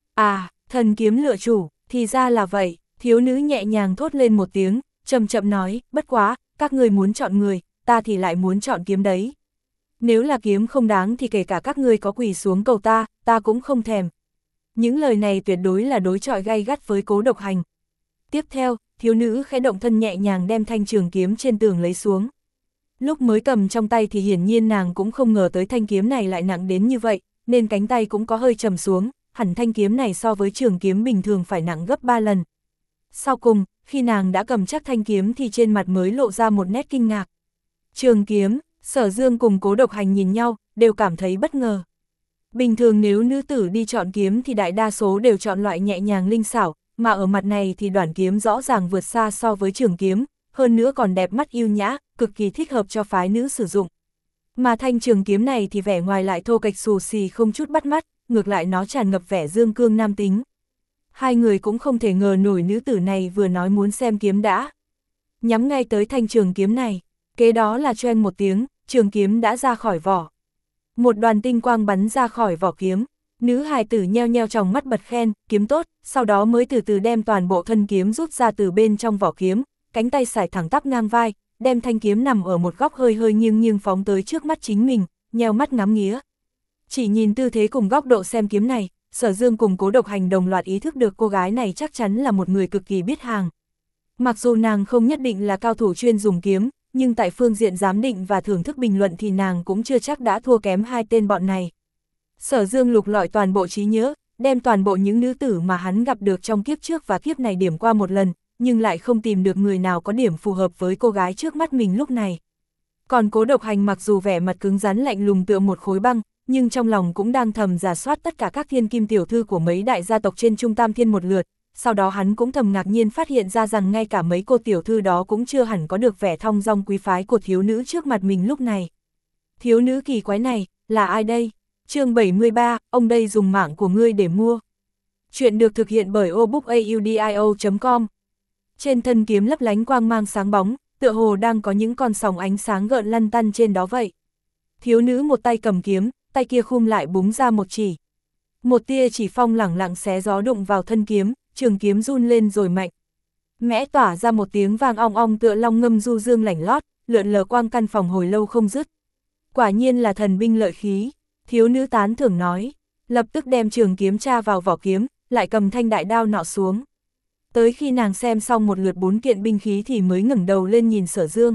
À, thần kiếm lựa chủ, thì ra là vậy, thiếu nữ nhẹ nhàng thốt lên một tiếng, chậm chậm nói, bất quá, các ngươi muốn chọn người, ta thì lại muốn chọn kiếm đấy. Nếu là kiếm không đáng thì kể cả các ngươi có quỳ xuống cầu ta, ta cũng không thèm. Những lời này tuyệt đối là đối chọi gay gắt với Cố Độc Hành. Tiếp theo, thiếu nữ khẽ động thân nhẹ nhàng đem thanh trường kiếm trên tường lấy xuống. Lúc mới cầm trong tay thì hiển nhiên nàng cũng không ngờ tới thanh kiếm này lại nặng đến như vậy, nên cánh tay cũng có hơi trầm xuống, hẳn thanh kiếm này so với trường kiếm bình thường phải nặng gấp ba lần. Sau cùng, khi nàng đã cầm chắc thanh kiếm thì trên mặt mới lộ ra một nét kinh ngạc. Trường kiếm, Sở Dương cùng Cố Độc Hành nhìn nhau, đều cảm thấy bất ngờ. Bình thường nếu nữ tử đi chọn kiếm thì đại đa số đều chọn loại nhẹ nhàng linh xảo, mà ở mặt này thì đoản kiếm rõ ràng vượt xa so với trường kiếm, hơn nữa còn đẹp mắt yêu nhã, cực kỳ thích hợp cho phái nữ sử dụng. Mà thanh trường kiếm này thì vẻ ngoài lại thô kệch xù xì không chút bắt mắt, ngược lại nó tràn ngập vẻ dương cương nam tính. Hai người cũng không thể ngờ nổi nữ tử này vừa nói muốn xem kiếm đã. Nhắm ngay tới thanh trường kiếm này, kế đó là choeng một tiếng, trường kiếm đã ra khỏi vỏ. Một đoàn tinh quang bắn ra khỏi vỏ kiếm, nữ hài tử nheo nheo tròng mắt bật khen, kiếm tốt, sau đó mới từ từ đem toàn bộ thân kiếm rút ra từ bên trong vỏ kiếm, cánh tay sải thẳng tắp ngang vai, đem thanh kiếm nằm ở một góc hơi hơi nghiêng nghiêng phóng tới trước mắt chính mình, nheo mắt ngắm nghía. Chỉ nhìn tư thế cùng góc độ xem kiếm này, Sở Dương cùng Cố Độc Hành đồng loạt ý thức được cô gái này chắc chắn là một người cực kỳ biết hàng. Mặc dù nàng không nhất định là cao thủ chuyên dùng kiếm, nhưng tại phương diện giám định và thưởng thức bình luận thì nàng cũng chưa chắc đã thua kém hai tên bọn này. Sở Dương lục lọi toàn bộ trí nhớ, đem toàn bộ những nữ tử mà hắn gặp được trong kiếp trước và kiếp này điểm qua một lần, nhưng lại không tìm được người nào có điểm phù hợp với cô gái trước mắt mình lúc này. Còn Cố Độc Hành mặc dù vẻ mặt cứng rắn lạnh lùng tựa một khối băng, nhưng trong lòng cũng đang thầm rà soát tất cả các thiên kim tiểu thư của mấy đại gia tộc trên Trung Tam Thiên một lượt, sau đó hắn cũng thầm ngạc nhiên phát hiện ra rằng ngay cả mấy cô tiểu thư đó cũng chưa hẳn có được vẻ thong dong quý phái của thiếu nữ trước mặt mình lúc này. Thiếu nữ kỳ quái này, là ai đây? Chương bảy mươi ba, ông đây dùng mạng của ngươi để mua. Chuyện được thực hiện bởi obookaudio chấm com. Trên thân kiếm lấp lánh quang mang sáng bóng, tựa hồ đang có những con sóng ánh sáng gợn lăn tăn trên đó vậy. Thiếu nữ một tay cầm kiếm, tay kia khum lại búng ra một chỉ. Một tia chỉ phong lẳng lặng xé gió đụng vào thân kiếm, trường kiếm run lên rồi mạnh mẽ tỏa ra một tiếng vang ong ong tựa long ngâm du dương lảnh lót, lượn lờ quang căn phòng hồi lâu không dứt. Quả nhiên là thần binh lợi khí, thiếu nữ tán thưởng nói, lập tức đem trường kiếm tra vào vỏ kiếm, lại cầm thanh đại đao nọ xuống. Tới khi nàng xem xong một lượt bốn kiện binh khí thì mới ngẩng đầu lên nhìn Sở Dương.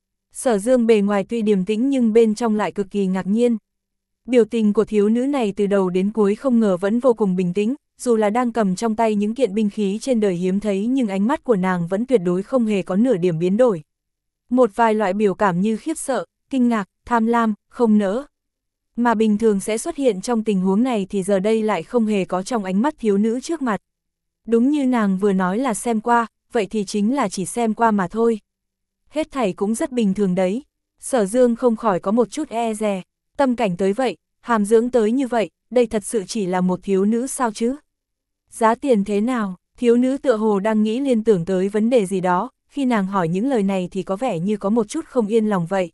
Sở Dương bề ngoài tuy điềm tĩnh nhưng bên trong lại cực kỳ ngạc nhiên. Biểu tình của thiếu nữ này từ đầu đến cuối không ngờ vẫn vô cùng bình tĩnh, dù là đang cầm trong tay những kiện binh khí trên đời hiếm thấy nhưng ánh mắt của nàng vẫn tuyệt đối không hề có nửa điểm biến đổi. Một vài loại biểu cảm như khiếp sợ, kinh ngạc, tham lam, không nỡ, mà bình thường sẽ xuất hiện trong tình huống này thì giờ đây lại không hề có trong ánh mắt thiếu nữ trước mặt. Đúng như nàng vừa nói là xem qua, vậy thì chính là chỉ xem qua mà thôi. Hết thảy cũng rất bình thường đấy. Sở Dương không khỏi có một chút e dè, tâm cảnh tới vậy, hàm dưỡng tới như vậy, đây thật sự chỉ là một thiếu nữ sao chứ? Giá tiền thế nào? Thiếu nữ tựa hồ đang nghĩ liên tưởng tới vấn đề gì đó, khi nàng hỏi những lời này thì có vẻ như có một chút không yên lòng vậy.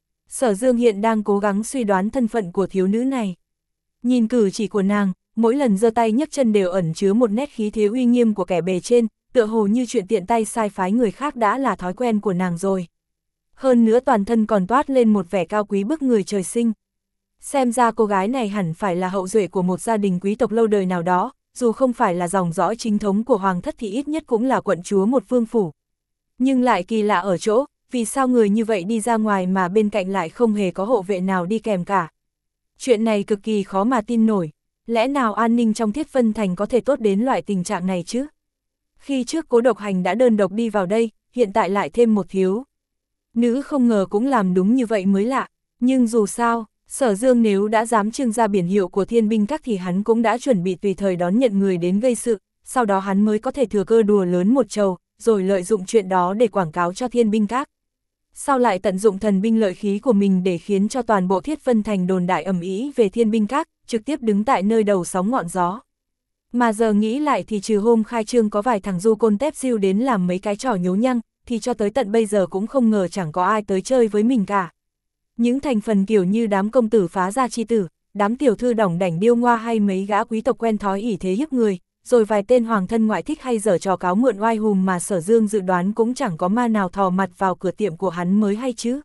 Sở Dương hiện đang cố gắng suy đoán thân phận của thiếu nữ này. Nhìn cử chỉ của nàng, mỗi lần giơ tay nhấc chân đều ẩn chứa một nét khí thế uy nghiêm của kẻ bề trên, tựa hồ như chuyện tiện tay sai phái người khác đã là thói quen của nàng rồi. Hơn nữa toàn thân còn toát lên một vẻ cao quý bức người trời sinh. Xem ra cô gái này hẳn phải là hậu duệ của một gia đình quý tộc lâu đời nào đó, dù không phải là dòng dõi chính thống của hoàng thất thì ít nhất cũng là quận chúa một vương phủ. Nhưng lại kỳ lạ ở chỗ, vì sao người như vậy đi ra ngoài mà bên cạnh lại không hề có hộ vệ nào đi kèm cả. Chuyện này cực kỳ khó mà tin nổi, lẽ nào an ninh trong Thiết Vân Thành có thể tốt đến loại tình trạng này chứ? Khi trước Cố Độc Hành đã đơn độc đi vào đây, hiện tại lại thêm một thiếu nữ không ngờ cũng làm đúng như vậy mới lạ, nhưng dù sao, Sở Dương nếu đã dám trưng ra biển hiệu của Thiên Binh Các thì hắn cũng đã chuẩn bị tùy thời đón nhận người đến gây sự, sau đó hắn mới có thể thừa cơ đùa lớn một trầu, rồi lợi dụng chuyện đó để quảng cáo cho Thiên Binh Các. Sau lại tận dụng thần binh lợi khí của mình để khiến cho toàn bộ Thiết Vân Thành đồn đại ầm ĩ về Thiên Binh Các, trực tiếp đứng tại nơi đầu sóng ngọn gió. Mà giờ nghĩ lại thì trừ hôm khai trương có vài thằng du côn tép siêu đến làm mấy cái trò nhố nhăng, thì cho tới tận bây giờ cũng không ngờ chẳng có ai tới chơi với mình cả. Những thành phần kiểu như đám công tử phá gia chi tử, đám tiểu thư đỏng đảnh điêu ngoa hay mấy gã quý tộc quen thói ỷ thế hiếp người, rồi vài tên hoàng thân ngoại thích hay giở trò cáo mượn oai hùm mà Sở Dương dự đoán cũng chẳng có ma nào thò mặt vào cửa tiệm của hắn mới hay chứ.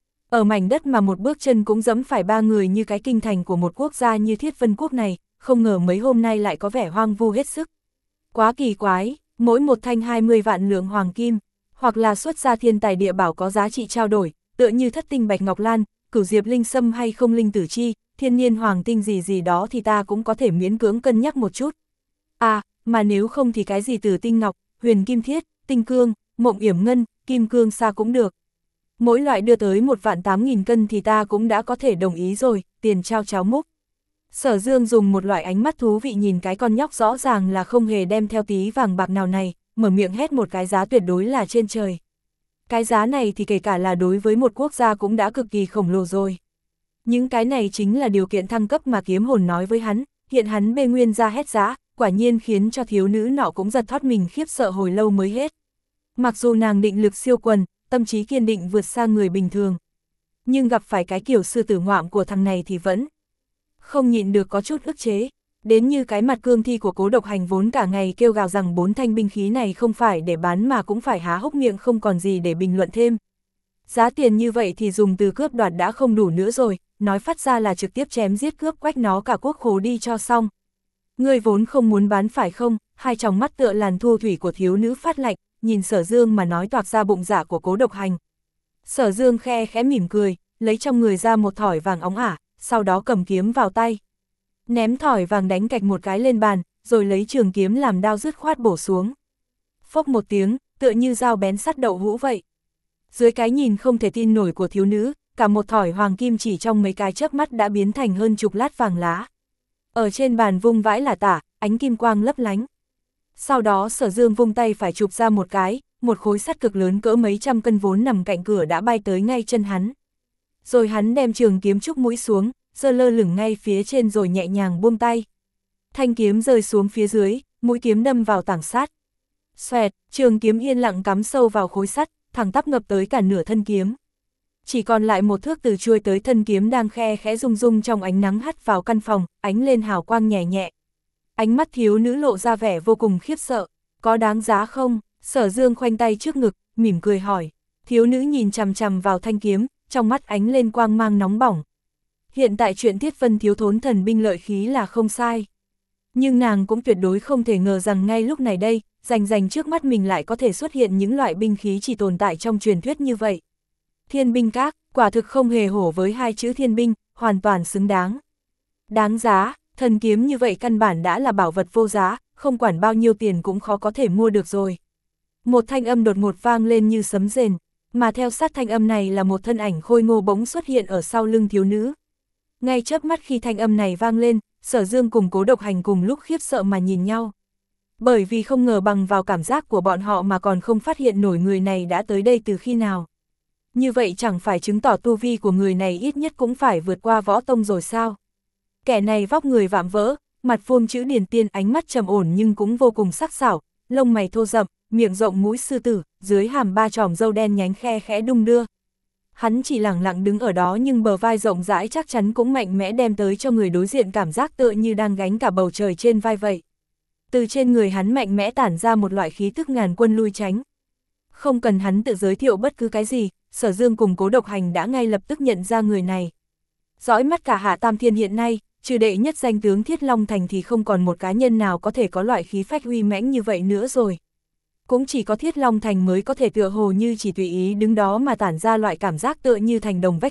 Ở mảnh đất mà một bước chân cũng dẫm phải ba người như cái kinh thành của một quốc gia như Thiết Vân Quốc này, không ngờ mấy hôm nay lại có vẻ hoang vu hết sức. Quá kỳ quái, mỗi một thanh hai mươi vạn lượng hoàng kim, hoặc là xuất ra thiên tài địa bảo có giá trị trao đổi, tựa như thất tinh bạch ngọc lan, cửu diệp linh sâm hay không linh tử chi, thiên nhiên hoàng tinh gì gì đó thì ta cũng có thể miễn cưỡng cân nhắc một chút. À, mà nếu không thì cái gì tử tinh ngọc, huyền kim thiết, tinh cương, mộng yểm ngân, kim cương sa cũng được. Mỗi loại đưa tới một vạn tám nghìn cân thì ta cũng đã có thể đồng ý rồi, tiền trao cháo múc. Sở Dương dùng một loại ánh mắt thú vị nhìn cái con nhóc rõ ràng là không hề đem theo tí vàng bạc nào này, mở miệng hét một cái giá tuyệt đối là trên trời. Cái giá này thì kể cả là đối với một quốc gia cũng đã cực kỳ khổng lồ rồi. Những cái này chính là điều kiện thăng cấp mà kiếm hồn nói với hắn, hiện hắn bê nguyên ra hét giá, quả nhiên khiến cho thiếu nữ nọ cũng giật thót mình khiếp sợ hồi lâu mới hết. Mặc dù nàng định lực siêu quần, tâm trí kiên định vượt xa người bình thường, nhưng gặp phải cái kiểu sư tử ngoạm của thằng này thì vẫn không nhịn được có chút ức chế. Đến như cái mặt cương thi của Cố Độc Hành vốn cả ngày kêu gào rằng bốn thanh binh khí này không phải để bán mà cũng phải há hốc miệng không còn gì để bình luận thêm. Giá tiền như vậy thì dùng từ cướp đoạt đã không đủ nữa rồi, nói phát ra là trực tiếp chém giết cướp quách nó cả quốc khố đi cho xong. Người vốn không muốn bán phải không? Hai tròng mắt tựa làn thu thủy của thiếu nữ phát lạnh, nhìn Sở Dương mà nói toạc ra bụng dạ của Cố Độc Hành. Sở Dương khe khẽ mỉm cười, lấy trong người ra một thỏi vàng óng ả, sau đó cầm kiếm vào tay. Ném thỏi vàng đánh cạch một cái lên bàn, rồi lấy trường kiếm làm đao dứt khoát bổ xuống. Phốc một tiếng, tựa như dao bén sắt đậu hũ vậy. Dưới cái nhìn không thể tin nổi của thiếu nữ, cả một thỏi hoàng kim chỉ trong mấy cái chớp mắt đã biến thành hơn chục lát vàng lá. Ở trên bàn vung vãi là tả, ánh kim quang lấp lánh. Sau đó Sở Dương vung tay phải chụp ra một cái, một khối sắt cực lớn cỡ mấy trăm cân vốn nằm cạnh cửa đã bay tới ngay chân hắn. Rồi hắn đem trường kiếm chúc mũi xuống, giơ lơ lửng ngay phía trên rồi nhẹ nhàng buông tay. Thanh kiếm rơi xuống phía dưới, mũi kiếm đâm vào tảng sắt. Xoẹt, trường kiếm yên lặng cắm sâu vào khối sắt, thẳng tắp ngập tới cả nửa thân kiếm. Chỉ còn lại một thước từ chuôi tới thân kiếm đang khe khẽ rung rung trong ánh nắng hắt vào căn phòng, ánh lên hào quang nhẹ nhẹ. Ánh mắt thiếu nữ lộ ra vẻ vô cùng khiếp sợ. Có đáng giá không? Sở Dương khoanh tay trước ngực, mỉm cười hỏi. Thiếu nữ nhìn chằm chằm vào thanh kiếm, trong mắt ánh lên quang mang nóng bỏng. Hiện tại chuyện Thiết Vân thiếu thốn thần binh lợi khí là không sai. Nhưng nàng cũng tuyệt đối không thể ngờ rằng ngay lúc này đây, rành rành trước mắt mình lại có thể xuất hiện những loại binh khí chỉ tồn tại trong truyền thuyết như vậy. Thiên binh các, quả thực không hề hổ với hai chữ thiên binh, hoàn toàn xứng đáng. Đáng giá, thần kiếm như vậy căn bản đã là bảo vật vô giá, không quản bao nhiêu tiền cũng khó có thể mua được rồi. Một thanh âm đột ngột vang lên như sấm rền, mà theo sát thanh âm này là một thân ảnh khôi ngô bỗng xuất hiện ở sau lưng thiếu nữ. Ngay chớp mắt khi thanh âm này vang lên, Sở Dương cùng Cố Độc Hành cùng lúc khiếp sợ mà nhìn nhau. Bởi vì không ngờ bằng vào cảm giác của bọn họ mà còn không phát hiện nổi người này đã tới đây từ khi nào. Như vậy chẳng phải chứng tỏ tu vi của người này ít nhất cũng phải vượt qua võ tông rồi sao? Kẻ này vóc người vạm vỡ, mặt vuông chữ điển tiên, ánh mắt trầm ổn nhưng cũng vô cùng sắc sảo, lông mày thô rậm, miệng rộng mũi sư tử, dưới hàm ba chòm râu đen nhánh khe khẽ đung đưa. Hắn chỉ lẳng lặng đứng ở đó nhưng bờ vai rộng rãi chắc chắn cũng mạnh mẽ đem tới cho người đối diện cảm giác tựa như đang gánh cả bầu trời trên vai vậy. Từ trên người hắn mạnh mẽ tản ra một loại khí tức ngàn quân lui tránh. Không cần hắn tự giới thiệu bất cứ cái gì, Sở Dương cùng Cố Độc Hành đã ngay lập tức nhận ra người này. Dõi mắt cả Hạ Tam Thiên hiện nay, trừ đệ nhất danh tướng Thiết Long Thành thì không còn một cá nhân nào có thể có loại khí phách uy mãnh như vậy nữa rồi. Cũng chỉ có Thiết Long Thành mới có thể tựa hồ như chỉ tùy ý đứng đó mà tản ra loại cảm giác tựa như thành đồng vách sắt,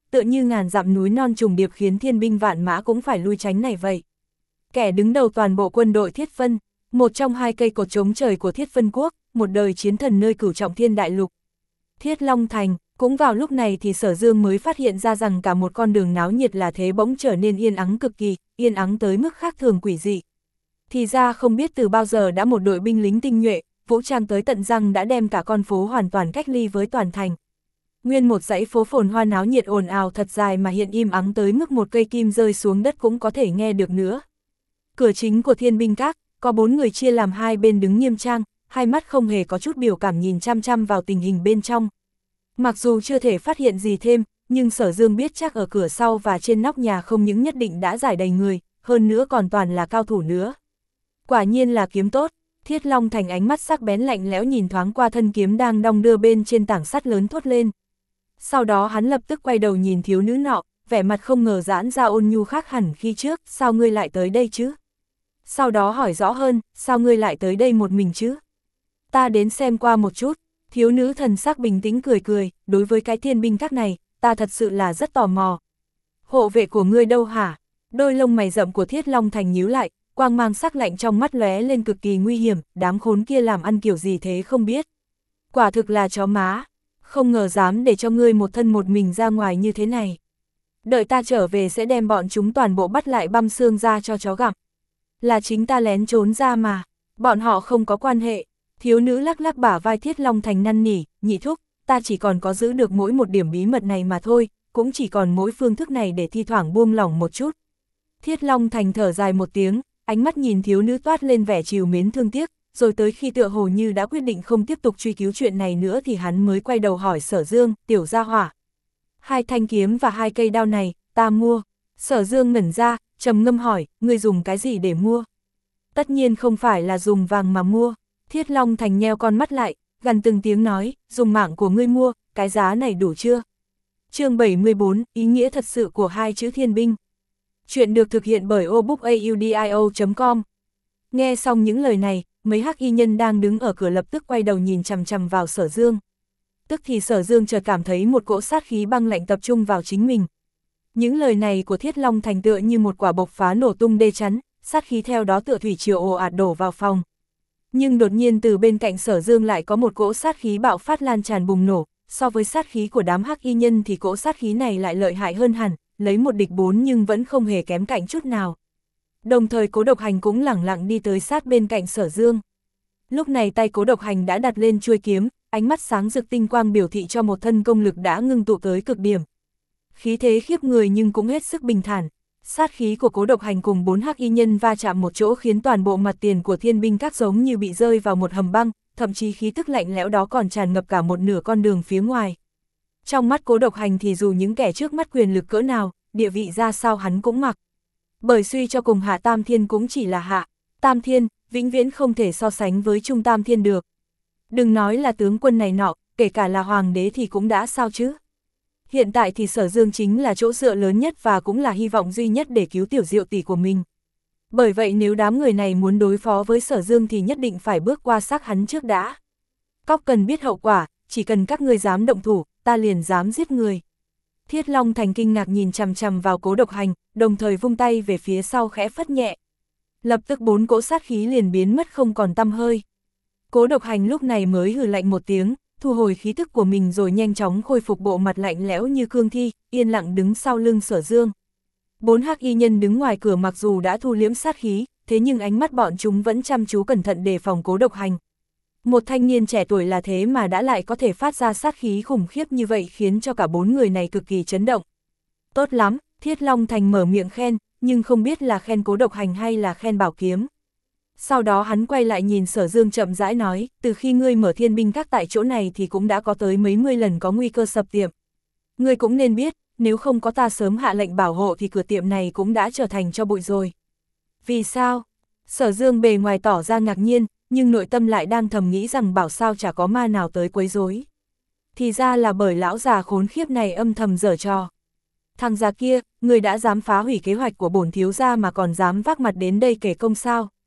tựa như ngàn dặm núi non trùng điệp khiến thiên binh vạn mã cũng phải lui tránh này vậy. Kẻ đứng đầu toàn bộ quân đội Thiết Vân, một trong hai cây cột chống trời của Thiết Vân Quốc, một đời chiến thần nơi cửu trọng thiên đại lục. Thiết Long Thành, cũng vào lúc này thì Sở Dương mới phát hiện ra rằng cả một con đường náo nhiệt là thế bỗng trở nên yên ắng cực kỳ, yên ắng tới mức khác thường quỷ dị. Thì ra không biết từ bao giờ đã một đội binh lính tinh nhuệ, vũ trang tới tận răng đã đem cả con phố hoàn toàn cách ly với toàn thành. Nguyên một dãy phố phồn hoa náo nhiệt ồn ào thật dài mà hiện im ắng tới mức một cây kim rơi xuống đất cũng có thể nghe được nữa. Cửa chính của Thiên binh các, có bốn người chia làm hai bên đứng nghiêm trang, hai mắt không hề có chút biểu cảm nhìn chăm chăm vào tình hình bên trong. Mặc dù chưa thể phát hiện gì thêm, nhưng Sở Dương biết chắc ở cửa sau và trên nóc nhà không những nhất định đã giải đầy người, hơn nữa còn toàn là cao thủ nữa. Quả nhiên là kiếm tốt. Thiết Long Thành ánh mắt sắc bén lạnh lẽo nhìn thoáng qua thân kiếm đang đong đưa bên trên tảng sắt lớn thốt lên. Sau đó hắn lập tức quay đầu nhìn thiếu nữ nọ, vẻ mặt không ngờ giãn ra ôn nhu khác hẳn khi trước, sao ngươi lại tới đây chứ? Sau đó hỏi rõ hơn, sao ngươi lại tới đây một mình chứ? Ta đến xem qua một chút. Thiếu nữ thần sắc bình tĩnh cười cười, đối với cái thiên binh các này, ta thật sự là rất tò mò. Hộ vệ của ngươi đâu hả? Đôi lông mày rậm của Thiết Long Thành nhíu lại, quang mang sắc lạnh trong mắt lóe lên cực kỳ nguy hiểm, đám khốn kia làm ăn kiểu gì thế không biết. Quả thực là chó má, không ngờ dám để cho ngươi một thân một mình ra ngoài như thế này. Đợi ta trở về sẽ đem bọn chúng toàn bộ bắt lại băm xương ra cho chó gặm. Là chính ta lén trốn ra mà, bọn họ không có quan hệ. Thiếu nữ lắc lắc bả vai Thiết Long Thành năn nỉ, nhị thúc, ta chỉ còn có giữ được mỗi một điểm bí mật này mà thôi, cũng chỉ còn mỗi phương thức này để thi thoảng buông lỏng một chút. Thiết Long Thành thở dài một tiếng, ánh mắt nhìn thiếu nữ toát lên vẻ trìu mến thương tiếc, rồi tới khi tựa hồ như đã quyết định không tiếp tục truy cứu chuyện này nữa thì hắn mới quay đầu hỏi Sở Dương, tiểu gia hỏa. Hai thanh kiếm và hai cây đao này, ta mua. Sở Dương ngẩn ra, trầm ngâm hỏi, ngươi dùng cái gì để mua? Tất nhiên không phải là dùng vàng mà mua. Thiết Long Thành nheo con mắt lại, gần từng tiếng nói, dùng mạng của ngươi mua, cái giá này đủ chưa? Chương bảy mươi bốn, ý nghĩa thật sự của hai chữ thiên binh. Chuyện được thực hiện bởi obookaudio chấm com. Nghe xong những lời này, mấy hắc y nhân đang đứng ở cửa lập tức quay đầu nhìn chằm chằm vào Sở Dương. Tức thì Sở Dương chợt cảm thấy một cỗ sát khí băng lạnh tập trung vào chính mình. Những lời này của Thiết Long Thành tựa như một quả bộc phá nổ tung đê chắn, sát khí theo đó tựa thủy triều ồ ạt đổ vào phòng. Nhưng đột nhiên từ bên cạnh Sở Dương lại có một cỗ sát khí bạo phát lan tràn bùng nổ, so với sát khí của đám hắc y nhân thì cỗ sát khí này lại lợi hại hơn hẳn, lấy một địch bốn nhưng vẫn không hề kém cạnh chút nào. Đồng thời Cố Độc Hành cũng lẳng lặng đi tới sát bên cạnh Sở Dương. Lúc này tay Cố Độc Hành đã đặt lên chuôi kiếm, ánh mắt sáng rực tinh quang biểu thị cho một thân công lực đã ngưng tụ tới cực điểm. Khí thế khiếp người nhưng cũng hết sức bình thản. Sát khí của Cố Độc Hành cùng bốn hắc y nhân va chạm một chỗ khiến toàn bộ mặt tiền của thiên binh các giống như bị rơi vào một hầm băng, thậm chí khí tức lạnh lẽo đó còn tràn ngập cả một nửa con đường phía ngoài. Trong mắt Cố Độc Hành thì dù những kẻ trước mắt quyền lực cỡ nào, địa vị ra sao hắn cũng mặc. Bởi suy cho cùng Hạ Tam Thiên cũng chỉ là Hạ Tam Thiên, vĩnh viễn không thể so sánh với Trung Tam Thiên được. Đừng nói là tướng quân này nọ, kể cả là hoàng đế thì cũng đã sao chứ. Hiện tại thì Sở Dương chính là chỗ dựa lớn nhất và cũng là hy vọng duy nhất để cứu tiểu Diệu tỷ của mình. Bởi vậy nếu đám người này muốn đối phó với Sở Dương thì nhất định phải bước qua xác hắn trước đã. Cóc cần biết hậu quả, chỉ cần các ngươi dám động thủ, ta liền dám giết người. Thiết Long Thành kinh ngạc nhìn chằm chằm vào Cố Độc Hành, đồng thời vung tay về phía sau khẽ phất nhẹ. Lập tức bốn cỗ sát khí liền biến mất không còn tăm hơi. Cố Độc Hành lúc này mới hừ lạnh một tiếng, thu hồi khí thức của mình rồi nhanh chóng khôi phục bộ mặt lạnh lẽo như cương thi, yên lặng đứng sau lưng Sở Dương. Bốn hắc y nhân đứng ngoài cửa mặc dù đã thu liễm sát khí, thế nhưng ánh mắt bọn chúng vẫn chăm chú cẩn thận đề phòng Cố Độc Hành. Một thanh niên trẻ tuổi là thế mà đã lại có thể phát ra sát khí khủng khiếp như vậy khiến cho cả bốn người này cực kỳ chấn động. Tốt lắm, Thiết Long Thành mở miệng khen, nhưng không biết là khen Cố Độc Hành hay là khen bảo kiếm. Sau đó hắn quay lại nhìn Sở Dương chậm rãi nói, từ khi ngươi mở thiên binh các tại chỗ này thì cũng đã có tới mấy mươi lần có nguy cơ sập tiệm. Ngươi cũng nên biết, nếu không có ta sớm hạ lệnh bảo hộ thì cửa tiệm này cũng đã trở thành cho bụi rồi. Vì sao? Sở Dương bề ngoài tỏ ra ngạc nhiên, nhưng nội tâm lại đang thầm nghĩ rằng bảo sao chả có ma nào tới quấy rối. Thì ra là bởi lão già khốn khiếp này âm thầm giở trò. Thằng già kia, người đã dám phá hủy kế hoạch của bổn thiếu gia mà còn dám vác mặt đến đây kể công sao?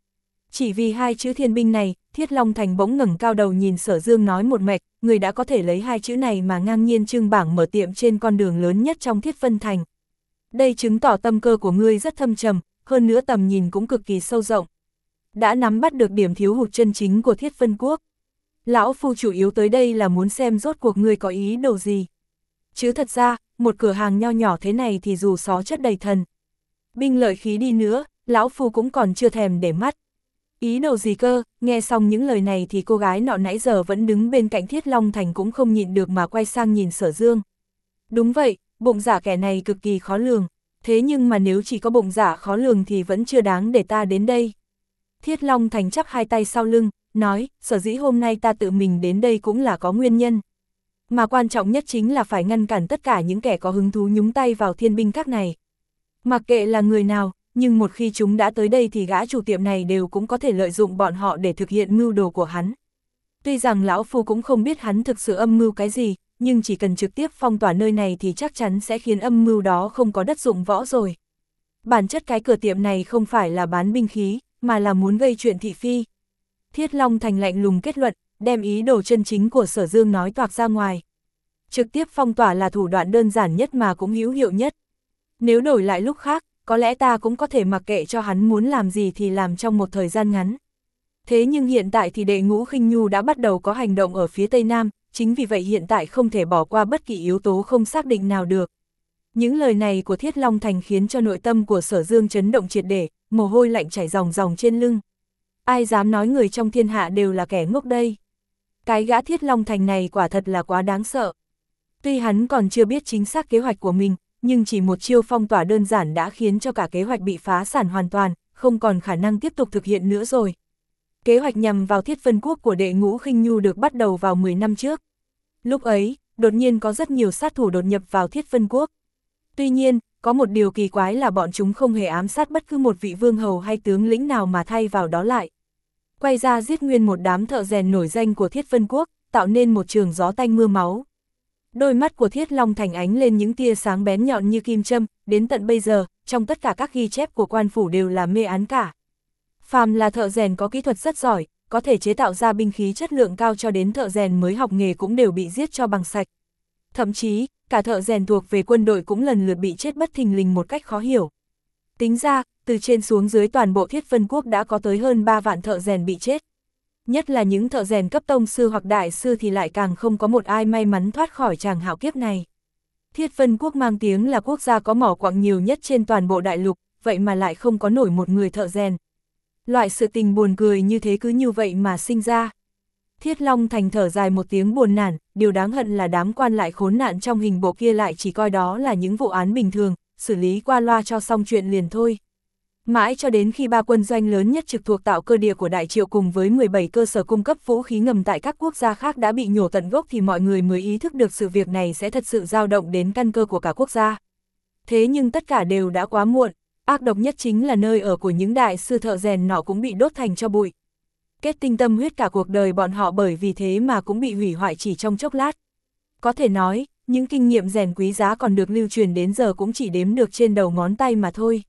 Chỉ vì hai chữ thiên binh này, Thiết Long Thành bỗng ngẩng cao đầu nhìn Sở Dương nói một mạch, người đã có thể lấy hai chữ này mà ngang nhiên trưng bảng mở tiệm trên con đường lớn nhất trong Thiết Vân Thành. Đây chứng tỏ tâm cơ của ngươi rất thâm trầm, hơn nữa tầm nhìn cũng cực kỳ sâu rộng. Đã nắm bắt được điểm thiếu hụt chân chính của Thiết Vân Quốc. Lão Phu chủ yếu tới đây là muốn xem rốt cuộc ngươi có ý đồ gì. Chứ thật ra, một cửa hàng nho nhỏ thế này thì dù xó chất đầy thần. Binh lợi khí đi nữa, Lão Phu cũng còn chưa thèm để mắt. Ý đồ gì cơ, nghe xong những lời này thì cô gái nọ nãy giờ vẫn đứng bên cạnh Thiết Long Thành cũng không nhịn được mà quay sang nhìn Sở Dương. Đúng vậy, bụng dạ kẻ này cực kỳ khó lường, thế nhưng mà nếu chỉ có bụng dạ khó lường thì vẫn chưa đáng để ta đến đây. Thiết Long Thành chắp hai tay sau lưng, nói, sở dĩ hôm nay ta tự mình đến đây cũng là có nguyên nhân. Mà quan trọng nhất chính là phải ngăn cản tất cả những kẻ có hứng thú nhúng tay vào thiên binh các này. Mặc kệ là người nào, nhưng một khi chúng đã tới đây thì gã chủ tiệm này đều cũng có thể lợi dụng bọn họ để thực hiện mưu đồ của hắn. Tuy rằng Lão Phu cũng không biết hắn thực sự âm mưu cái gì, nhưng chỉ cần trực tiếp phong tỏa nơi này thì chắc chắn sẽ khiến âm mưu đó không có đất dụng võ rồi. Bản chất cái cửa tiệm này không phải là bán binh khí, mà là muốn gây chuyện thị phi. Thiết Long Thành lạnh lùng kết luận, đem ý đồ chân chính của Sở Dương nói toạc ra ngoài. Trực tiếp phong tỏa là thủ đoạn đơn giản nhất mà cũng hữu hiệu nhất. Nếu đổi lại lúc khác, có lẽ ta cũng có thể mặc kệ cho hắn muốn làm gì thì làm trong một thời gian ngắn. Thế nhưng hiện tại thì Đệ Ngũ Khinh Nhu đã bắt đầu có hành động ở phía Tây Nam, chính vì vậy hiện tại không thể bỏ qua bất kỳ yếu tố không xác định nào được. Những lời này của Thiết Long Thành khiến cho nội tâm của Sở Dương chấn động triệt để, mồ hôi lạnh chảy ròng ròng trên lưng. Ai dám nói người trong thiên hạ đều là kẻ ngốc đây? Cái gã Thiết Long Thành này quả thật là quá đáng sợ. Tuy hắn còn chưa biết chính xác kế hoạch của mình, nhưng chỉ một chiêu phong tỏa đơn giản đã khiến cho cả kế hoạch bị phá sản hoàn toàn, không còn khả năng tiếp tục thực hiện nữa rồi. Kế hoạch nhằm vào Thiết Vân Quốc của Đệ Ngũ Khinh Nhu được bắt đầu vào mười năm trước. Lúc ấy, đột nhiên có rất nhiều sát thủ đột nhập vào Thiết Vân Quốc. Tuy nhiên, có một điều kỳ quái là bọn chúng không hề ám sát bất cứ một vị vương hầu hay tướng lĩnh nào mà thay vào đó lại quay ra giết nguyên một đám thợ rèn nổi danh của Thiết Vân Quốc, tạo nên một trường gió tanh mưa máu. Đôi mắt của Thiết Long Thành ánh lên những tia sáng bén nhọn như kim châm, đến tận bây giờ, trong tất cả các ghi chép của quan phủ đều là mê án cả. Phàm là thợ rèn có kỹ thuật rất giỏi, có thể chế tạo ra binh khí chất lượng cao cho đến thợ rèn mới học nghề cũng đều bị giết cho bằng sạch. Thậm chí, cả thợ rèn thuộc về quân đội cũng lần lượt bị chết bất thình lình một cách khó hiểu. Tính ra, từ trên xuống dưới toàn bộ Thiết Vân Quốc đã có tới hơn ba vạn thợ rèn bị chết. Nhất là những thợ rèn cấp tông sư hoặc đại sư thì lại càng không có một ai may mắn thoát khỏi tràng hạo kiếp này. Thiết Vân Quốc mang tiếng là quốc gia có mỏ quặng nhiều nhất trên toàn bộ đại lục, vậy mà lại không có nổi một người thợ rèn. Loại sự tình buồn cười như thế cứ như vậy mà sinh ra. Thiết Long Thành thở dài một tiếng buồn nản, điều đáng hận là đám quan lại khốn nạn trong hình bộ kia lại chỉ coi đó là những vụ án bình thường, xử lý qua loa cho xong chuyện liền thôi. Mãi cho đến khi ba quân doanh lớn nhất trực thuộc tạo cơ địa của Đại Triệu cùng với mười bảy cơ sở cung cấp vũ khí ngầm tại các quốc gia khác đã bị nhổ tận gốc thì mọi người mới ý thức được sự việc này sẽ thật sự dao động đến căn cơ của cả quốc gia. Thế nhưng tất cả đều đã quá muộn, ác độc nhất chính là nơi ở của những đại sư thợ rèn nọ cũng bị đốt thành cho bụi. Kết tinh tâm huyết cả cuộc đời bọn họ bởi vì thế mà cũng bị hủy hoại chỉ trong chốc lát. Có thể nói, những kinh nghiệm rèn quý giá còn được lưu truyền đến giờ cũng chỉ đếm được trên đầu ngón tay mà thôi.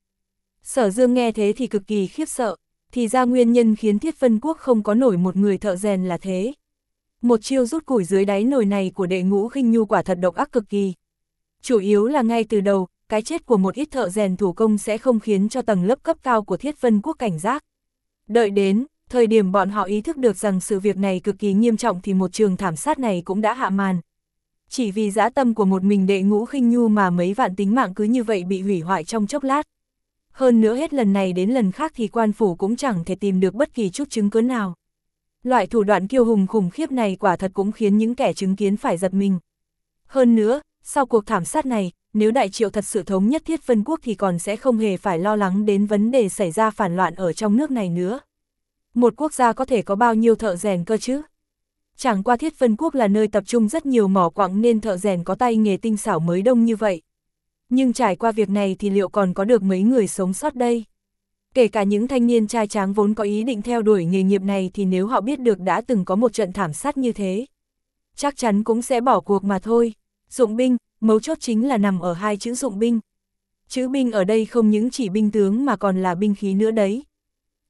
Sở Dương nghe thế thì cực kỳ khiếp sợ, thì ra nguyên nhân khiến Thiết Vân Quốc không có nổi một người thợ rèn là thế. Một chiêu rút củi dưới đáy nồi này của Đệ Ngũ Khinh Nhu quả thật độc ác cực kỳ. Chủ yếu là ngay từ đầu, cái chết của một ít thợ rèn thủ công sẽ không khiến cho tầng lớp cấp cao của Thiết Vân Quốc cảnh giác. Đợi đến, thời điểm bọn họ ý thức được rằng sự việc này cực kỳ nghiêm trọng thì một trường thảm sát này cũng đã hạ màn. Chỉ vì dã tâm của một mình Đệ Ngũ Khinh Nhu mà mấy vạn tính mạng cứ như vậy bị hủy hoại trong chốc lát. Hơn nữa hết lần này đến lần khác thì quan phủ cũng chẳng thể tìm được bất kỳ chút chứng cứ nào. Loại thủ đoạn kiêu hùng khủng khiếp này quả thật cũng khiến những kẻ chứng kiến phải giật mình. Hơn nữa, sau cuộc thảm sát này, nếu Đại Triệu thật sự thống nhất Thiết Vân Quốc thì còn sẽ không hề phải lo lắng đến vấn đề xảy ra phản loạn ở trong nước này nữa. Một quốc gia có thể có bao nhiêu thợ rèn cơ chứ? Chẳng qua Thiết Vân Quốc là nơi tập trung rất nhiều mỏ quặng nên thợ rèn có tay nghề tinh xảo mới đông như vậy. Nhưng trải qua việc này thì liệu còn có được mấy người sống sót đây? Kể cả những thanh niên trai tráng vốn có ý định theo đuổi nghề nghiệp này thì nếu họ biết được đã từng có một trận thảm sát như thế, chắc chắn cũng sẽ bỏ cuộc mà thôi. Dụng binh, mấu chốt chính là nằm ở hai chữ dụng binh. Chữ binh ở đây không những chỉ binh tướng mà còn là binh khí nữa đấy.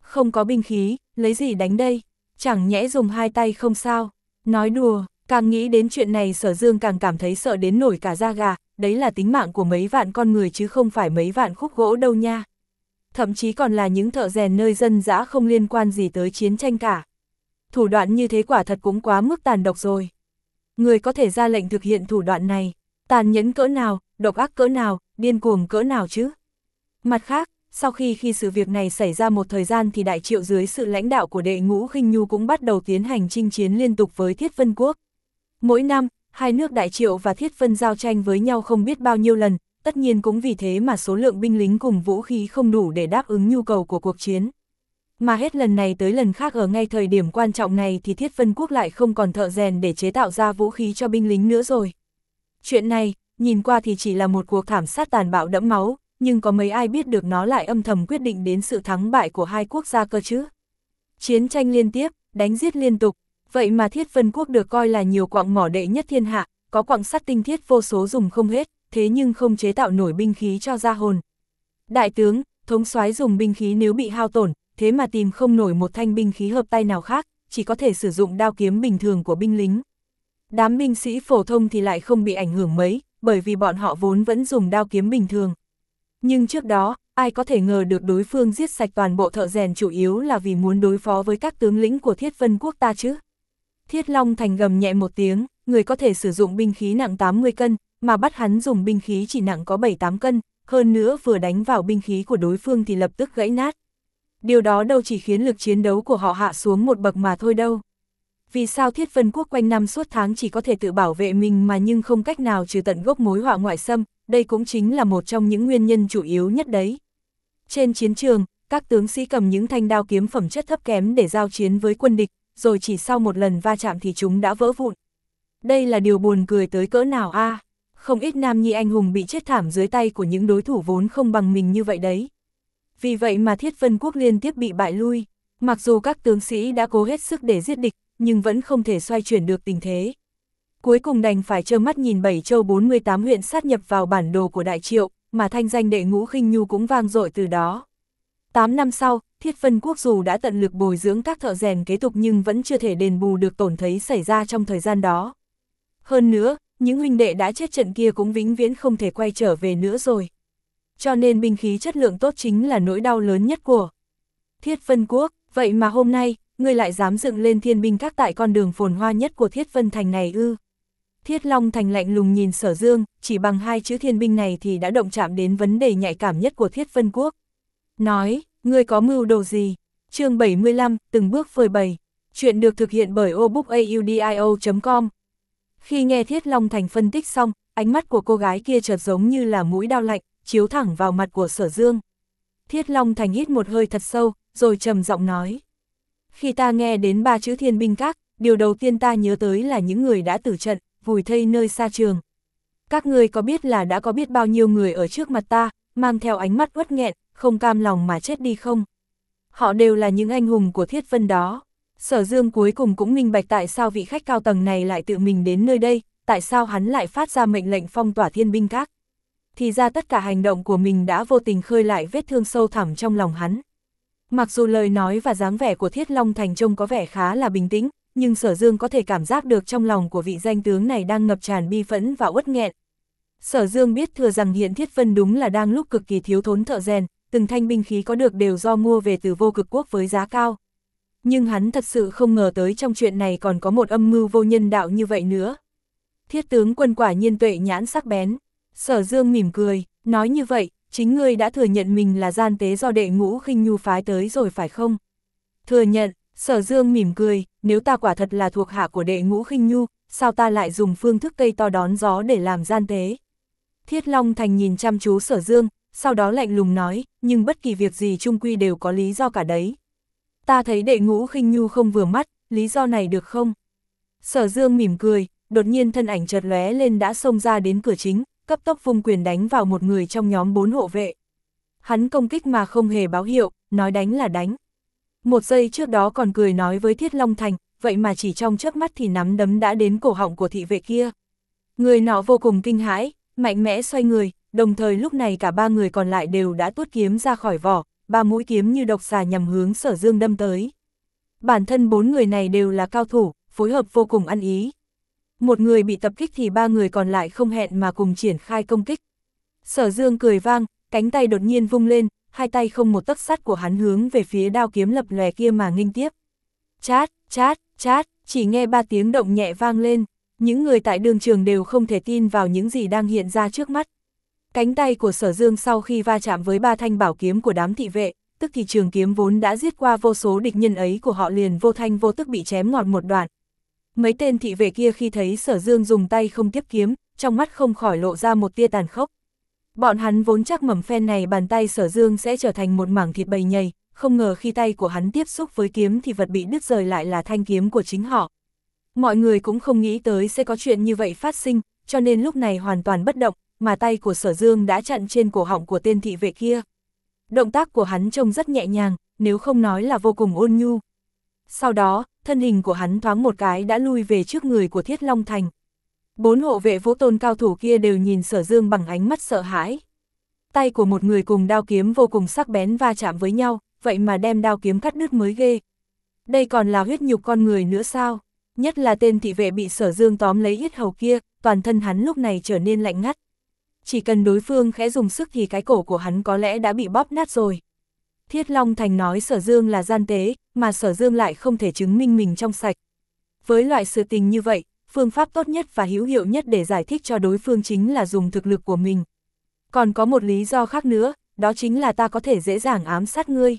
Không có binh khí, lấy gì đánh đây? Chẳng nhẽ dùng hai tay không sao? Nói đùa, càng nghĩ đến chuyện này Sở Dương càng cảm thấy sợ đến nổi cả da gà, đấy là tính mạng của mấy vạn con người chứ không phải mấy vạn khúc gỗ đâu nha. Thậm chí còn là những thợ rèn nơi dân dã không liên quan gì tới chiến tranh cả. Thủ đoạn như thế quả thật cũng quá mức tàn độc rồi. Người có thể ra lệnh thực hiện thủ đoạn này, tàn nhẫn cỡ nào, độc ác cỡ nào, điên cuồng cỡ nào chứ? Mặt khác, sau khi khi sự việc này xảy ra một thời gian thì Đại Triệu dưới sự lãnh đạo của Đệ Ngũ Khinh Nhu cũng bắt đầu tiến hành chinh chiến liên tục với Thiết Vân Quốc. Mỗi năm, hai nước Đại Triệu và Thiết Vân giao tranh với nhau không biết bao nhiêu lần, tất nhiên cũng vì thế mà số lượng binh lính cùng vũ khí không đủ để đáp ứng nhu cầu của cuộc chiến. Mà hết lần này tới lần khác ở ngay thời điểm quan trọng này thì Thiết Vân Quốc lại không còn thợ rèn để chế tạo ra vũ khí cho binh lính nữa rồi. Chuyện này, nhìn qua thì chỉ là một cuộc thảm sát tàn bạo đẫm máu, nhưng có mấy ai biết được nó lại âm thầm quyết định đến sự thắng bại của hai quốc gia cơ chứ. Chiến tranh liên tiếp, đánh giết liên tục, vậy mà Thiết Vân Quốc được coi là nhiều quặng mỏ đệ nhất thiên hạ, có quặng sắt tinh thiết vô số dùng không hết, thế nhưng không chế tạo nổi binh khí cho ra hồn. Đại tướng, thống soái dùng binh khí nếu bị hao tổn, thế mà tìm không nổi một thanh binh khí hợp tay nào khác, chỉ có thể sử dụng đao kiếm bình thường của binh lính. Đám binh sĩ phổ thông thì lại không bị ảnh hưởng mấy, bởi vì bọn họ vốn vẫn dùng đao kiếm bình thường. Nhưng trước đó, ai có thể ngờ được đối phương giết sạch toàn bộ thợ rèn chủ yếu là vì muốn đối phó với các tướng lĩnh của Thiết Vân Quốc ta chứ? Thiết Long Thành gầm nhẹ một tiếng, người có thể sử dụng binh khí nặng tám mươi cân, mà bắt hắn dùng binh khí chỉ nặng có bảy tám cân, hơn nữa vừa đánh vào binh khí của đối phương thì lập tức gãy nát. Điều đó đâu chỉ khiến lực chiến đấu của họ hạ xuống một bậc mà thôi đâu. Vì sao Thiết Vân Quốc quanh năm suốt tháng chỉ có thể tự bảo vệ mình mà nhưng không cách nào trừ tận gốc mối họa ngoại xâm, đây cũng chính là một trong những nguyên nhân chủ yếu nhất đấy. Trên chiến trường, các tướng sĩ cầm những thanh đao kiếm phẩm chất thấp kém để giao chiến với quân địch, rồi chỉ sau một lần va chạm thì chúng đã vỡ vụn. Đây là điều buồn cười tới cỡ nào a? À? Không ít nam nhi anh hùng bị chết thảm dưới tay của những đối thủ vốn không bằng mình như vậy đấy. Vì vậy mà Thiết Vân Quốc liên tiếp bị bại lui, mặc dù các tướng sĩ đã cố hết sức để giết địch, nhưng vẫn không thể xoay chuyển được tình thế. Cuối cùng đành phải trơ mắt nhìn bảy châu bốn mươi tám huyện sát nhập vào bản đồ của Đại Triệu, mà thanh danh Đệ Ngũ Khinh Nhu cũng vang dội từ đó. tám năm sau, Thiết Vân Quốc dù đã tận lực bồi dưỡng các thợ rèn kế tục nhưng vẫn chưa thể đền bù được tổn thất xảy ra trong thời gian đó. Hơn nữa, những huynh đệ đã chết trận kia cũng vĩnh viễn không thể quay trở về nữa rồi. Cho nên binh khí chất lượng tốt chính là nỗi đau lớn nhất của Thiết Vân Quốc. Vậy mà hôm nay, ngươi lại dám dựng lên thiên binh các tại con đường phồn hoa nhất của Thiết Vân Thành này ư? Thiết Long Thành lạnh lùng nhìn Sở Dương, chỉ bằng hai chữ thiên binh này thì đã động chạm đến vấn đề nhạy cảm nhất của Thiết Vân Quốc. Nói, ngươi có mưu đồ gì? Chương bảy mươi lăm, từng bước phơi bày. Chuyện được thực hiện bởi obookaudio chấm com. Khi nghe Thiết Long Thành phân tích xong, ánh mắt của cô gái kia chợt giống như là mũi dao lạnh, chiếu thẳng vào mặt của Sở Dương. Thiết Long Thành hít một hơi thật sâu, rồi trầm giọng nói. Khi ta nghe đến ba chữ thiên binh các, điều đầu tiên ta nhớ tới là những người đã tử trận, vùi thây nơi xa trường. Các ngươi có biết là đã có biết bao nhiêu người ở trước mặt ta, mang theo ánh mắt uất nghẹn, không cam lòng mà chết đi không? Họ đều là những anh hùng của Thiết Vân đó. Sở Dương cuối cùng cũng minh bạch tại sao vị khách cao tầng này lại tự mình đến nơi đây, tại sao hắn lại phát ra mệnh lệnh phong tỏa thiên binh các. Thì ra tất cả hành động của mình đã vô tình khơi lại vết thương sâu thẳm trong lòng hắn. Mặc dù lời nói và dáng vẻ của Thiết Long Thành trông có vẻ khá là bình tĩnh, nhưng Sở Dương có thể cảm giác được trong lòng của vị danh tướng này đang ngập tràn bi phẫn và uất nghẹn. Sở Dương biết thừa rằng hiện Thiết Vân đúng là đang lúc cực kỳ thiếu thốn thợ rèn, từng thanh binh khí có được đều do mua về từ Vô Cực Quốc với giá cao. Nhưng hắn thật sự không ngờ tới trong chuyện này còn có một âm mưu vô nhân đạo như vậy nữa. Thiết tướng quân quả nhiên tuệ nhãn sắc bén. Sở Dương mỉm cười, nói như vậy, chính ngươi đã thừa nhận mình là gian tế do Đệ Ngũ Khinh Nhu phái tới rồi phải không? Thừa nhận. Sở Dương mỉm cười, nếu ta quả thật là thuộc hạ của Đệ Ngũ Khinh Nhu, sao ta lại dùng phương thức cây to đón gió để làm gian tế? Thiết Long Thành nhìn chăm chú Sở Dương, sau đó lạnh lùng nói, nhưng bất kỳ việc gì chung quy đều có lý do cả đấy. Ta thấy Đệ Ngũ Khinh Nhu không vừa mắt, lý do này được không? Sở Dương mỉm cười, đột nhiên thân ảnh chợt lóe lên đã xông ra đến cửa chính, cấp tốc vung quyền đánh vào một người trong nhóm bốn hộ vệ. Hắn công kích mà không hề báo hiệu, nói đánh là đánh. Một giây trước đó còn cười nói với Thiết Long Thành, vậy mà chỉ trong chớp mắt thì nắm đấm đã đến cổ họng của thị vệ kia. Người nọ vô cùng kinh hãi, mạnh mẽ xoay người, đồng thời lúc này cả ba người còn lại đều đã tuốt kiếm ra khỏi vỏ, ba mũi kiếm như độc xà nhằm hướng Sở Dương đâm tới. Bản thân bốn người này đều là cao thủ, phối hợp vô cùng ăn ý. Một người bị tập kích thì ba người còn lại không hẹn mà cùng triển khai công kích. Sở Dương cười vang, cánh tay đột nhiên vung lên, hai tay không một tấc sắt của hắn hướng về phía đao kiếm lập lòe kia mà nghênh tiếp. Chát, chát, chát, chỉ nghe ba tiếng động nhẹ vang lên, những người tại đường trường đều không thể tin vào những gì đang hiện ra trước mắt. Cánh tay của Sở Dương sau khi va chạm với ba thanh bảo kiếm của đám thị vệ, tức thì trường kiếm vốn đã giết qua vô số địch nhân ấy của họ liền vô thanh vô tức bị chém ngọt một đoạn. Mấy tên thị vệ kia khi thấy Sở Dương dùng tay không tiếp kiếm, trong mắt không khỏi lộ ra một tia tàn khốc. Bọn hắn vốn chắc mầm phen này bàn tay Sở Dương sẽ trở thành một mảng thịt bầy nhầy, không ngờ khi tay của hắn tiếp xúc với kiếm thì vật bị đứt rời lại là thanh kiếm của chính họ. Mọi người cũng không nghĩ tới sẽ có chuyện như vậy phát sinh, cho nên lúc này hoàn toàn bất động, mà tay của Sở Dương đã chặn trên cổ họng của tên thị vệ kia. Động tác của hắn trông rất nhẹ nhàng, nếu không nói là vô cùng ôn nhu. Sau đó, thân hình của hắn thoáng một cái đã lui về trước người của Thiết Long Thành. Bốn hộ vệ Vũ Tôn cao thủ kia đều nhìn Sở Dương bằng ánh mắt sợ hãi. Tay của một người cùng đao kiếm vô cùng sắc bén va chạm với nhau, vậy mà đem đao kiếm cắt đứt mới ghê. Đây còn là huyết nhục con người nữa sao? Nhất là tên thị vệ bị Sở Dương tóm lấy yết hầu kia, toàn thân hắn lúc này trở nên lạnh ngắt. Chỉ cần đối phương khẽ dùng sức thì cái cổ của hắn có lẽ đã bị bóp nát rồi. Thiết Long Thành nói Sở Dương là gian tế, mà Sở Dương lại không thể chứng minh mình trong sạch. Với loại sự tình như vậy, phương pháp tốt nhất và hữu hiệu nhất để giải thích cho đối phương chính là dùng thực lực của mình. Còn có một lý do khác nữa, đó chính là ta có thể dễ dàng ám sát ngươi.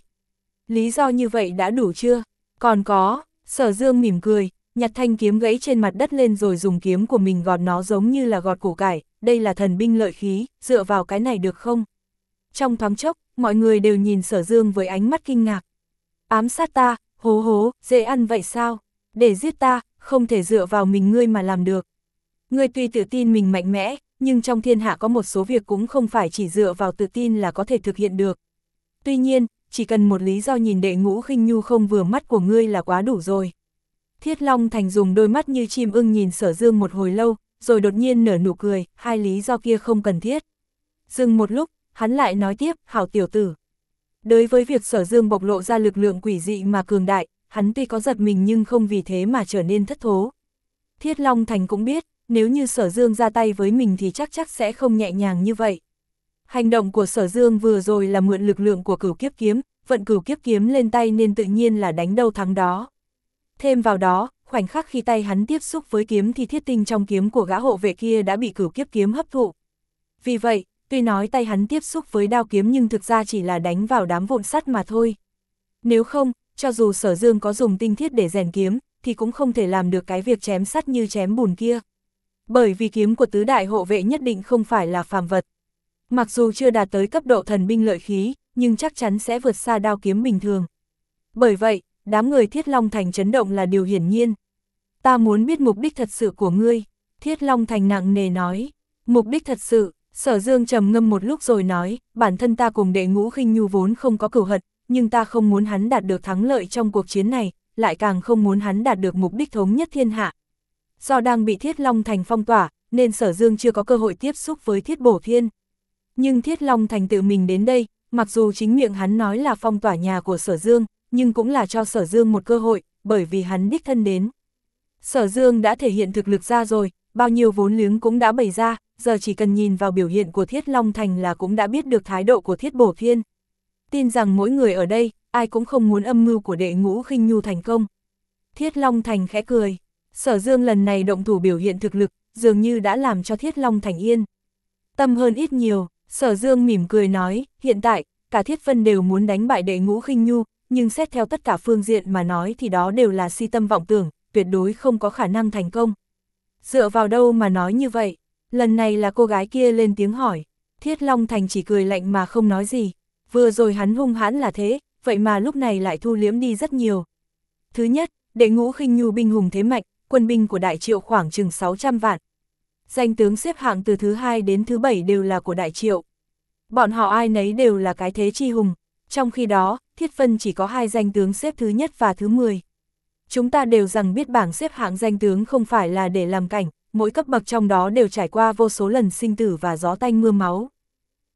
Lý do như vậy đã đủ chưa? Còn có, Sở Dương mỉm cười, nhặt thanh kiếm gãy trên mặt đất lên rồi dùng kiếm của mình gọt nó giống như là gọt củ cải, đây là thần binh lợi khí, dựa vào cái này được không? Trong thoáng chốc, mọi người đều nhìn Sở Dương với ánh mắt kinh ngạc. Ám sát ta, hố hố, dễ ăn vậy sao? Để giết ta, không thể dựa vào mình ngươi mà làm được. Ngươi tuy tự tin mình mạnh mẽ, nhưng trong thiên hạ có một số việc cũng không phải chỉ dựa vào tự tin là có thể thực hiện được. Tuy nhiên, chỉ cần một lý do nhìn Đệ Ngũ Khinh Nhu không vừa mắt của ngươi là quá đủ rồi. Thiết Long Thành dùng đôi mắt như chim ưng nhìn Sở Dương một hồi lâu, rồi đột nhiên nở nụ cười, hai lý do kia không cần thiết. Dừng một lúc, hắn lại nói tiếp, hảo tiểu tử. Đối với việc Sở Dương bộc lộ ra lực lượng quỷ dị mà cường đại, hắn tuy có giật mình nhưng không vì thế mà trở nên thất thố. Thiết Long Thành cũng biết, nếu như Sở Dương ra tay với mình thì chắc chắc sẽ không nhẹ nhàng như vậy. Hành động của Sở Dương vừa rồi là mượn lực lượng của Cửu Kiếp Kiếm, vận Cửu Kiếp Kiếm lên tay nên tự nhiên là đánh đâu thắng đó. Thêm vào đó, khoảnh khắc khi tay hắn tiếp xúc với kiếm thì thiết tinh trong kiếm của gã hộ vệ kia đã bị Cửu Kiếp Kiếm hấp thụ. Vì vậy, tuy nói tay hắn tiếp xúc với đao kiếm nhưng thực ra chỉ là đánh vào đám vụn sắt mà thôi. Nếu không, cho dù Sở Dương có dùng tinh thiết để rèn kiếm, thì cũng không thể làm được cái việc chém sắt như chém bùn kia. Bởi vì kiếm của tứ đại hộ vệ nhất định không phải là phàm vật. Mặc dù chưa đạt tới cấp độ thần binh lợi khí, nhưng chắc chắn sẽ vượt xa đao kiếm bình thường. Bởi vậy, đám người Thiết Long Thành chấn động là điều hiển nhiên. Ta muốn biết mục đích thật sự của ngươi, Thiết Long Thành nặng nề nói. Mục đích thật sự, Sở Dương trầm ngâm một lúc rồi nói, bản thân ta cùng Đệ Ngũ Khinh Nhu vốn không có cửu hận, nhưng ta không muốn hắn đạt được thắng lợi trong cuộc chiến này, lại càng không muốn hắn đạt được mục đích thống nhất thiên hạ. Do đang bị Thiết Long Thành phong tỏa, nên Sở Dương chưa có cơ hội tiếp xúc với Thiết Bổ Thiên. Nhưng Thiết Long Thành tự mình đến đây, mặc dù chính miệng hắn nói là phong tỏa nhà của Sở Dương, nhưng cũng là cho Sở Dương một cơ hội, bởi vì hắn đích thân đến. Sở Dương đã thể hiện thực lực ra rồi, bao nhiêu vốn liếng cũng đã bày ra, giờ chỉ cần nhìn vào biểu hiện của Thiết Long Thành là cũng đã biết được thái độ của Thiết Bổ Thiên. Tin rằng mỗi người ở đây, ai cũng không muốn âm mưu của Đệ Ngũ Khinh Nhu thành công. Thiết Long Thành khẽ cười, Sở Dương lần này động thủ biểu hiện thực lực, dường như đã làm cho Thiết Long Thành yên tâm hơn ít nhiều. Sở Dương mỉm cười nói, hiện tại, cả Thiết Vân đều muốn đánh bại Đệ Ngũ Khinh Nhu, nhưng xét theo tất cả phương diện mà nói thì đó đều là si tâm vọng tưởng, tuyệt đối không có khả năng thành công. Dựa vào đâu mà nói như vậy? Lần này là cô gái kia lên tiếng hỏi. Thiết Long Thành chỉ cười lạnh mà không nói gì. Vừa rồi hắn hung hãn là thế, vậy mà lúc này lại thu liếm đi rất nhiều. Thứ nhất, Đệ Ngũ Khinh Nhu binh hùng thế mạnh, quân binh của Đại Triệu khoảng chừng sáu trăm vạn. Danh tướng xếp hạng từ thứ hai đến thứ bảy đều là của Đại Triệu. Bọn họ ai nấy đều là cái thế chi hùng. Trong khi đó, Thiết Vân chỉ có hai danh tướng xếp thứ nhất và thứ mười. Chúng ta đều rằng biết bảng xếp hạng danh tướng không phải là để làm cảnh, mỗi cấp bậc trong đó đều trải qua vô số lần sinh tử và gió tanh mưa máu.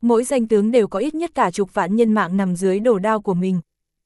mỗi danh tướng đều có ít nhất cả chục vạn nhân mạng nằm dưới đồ đao của mình.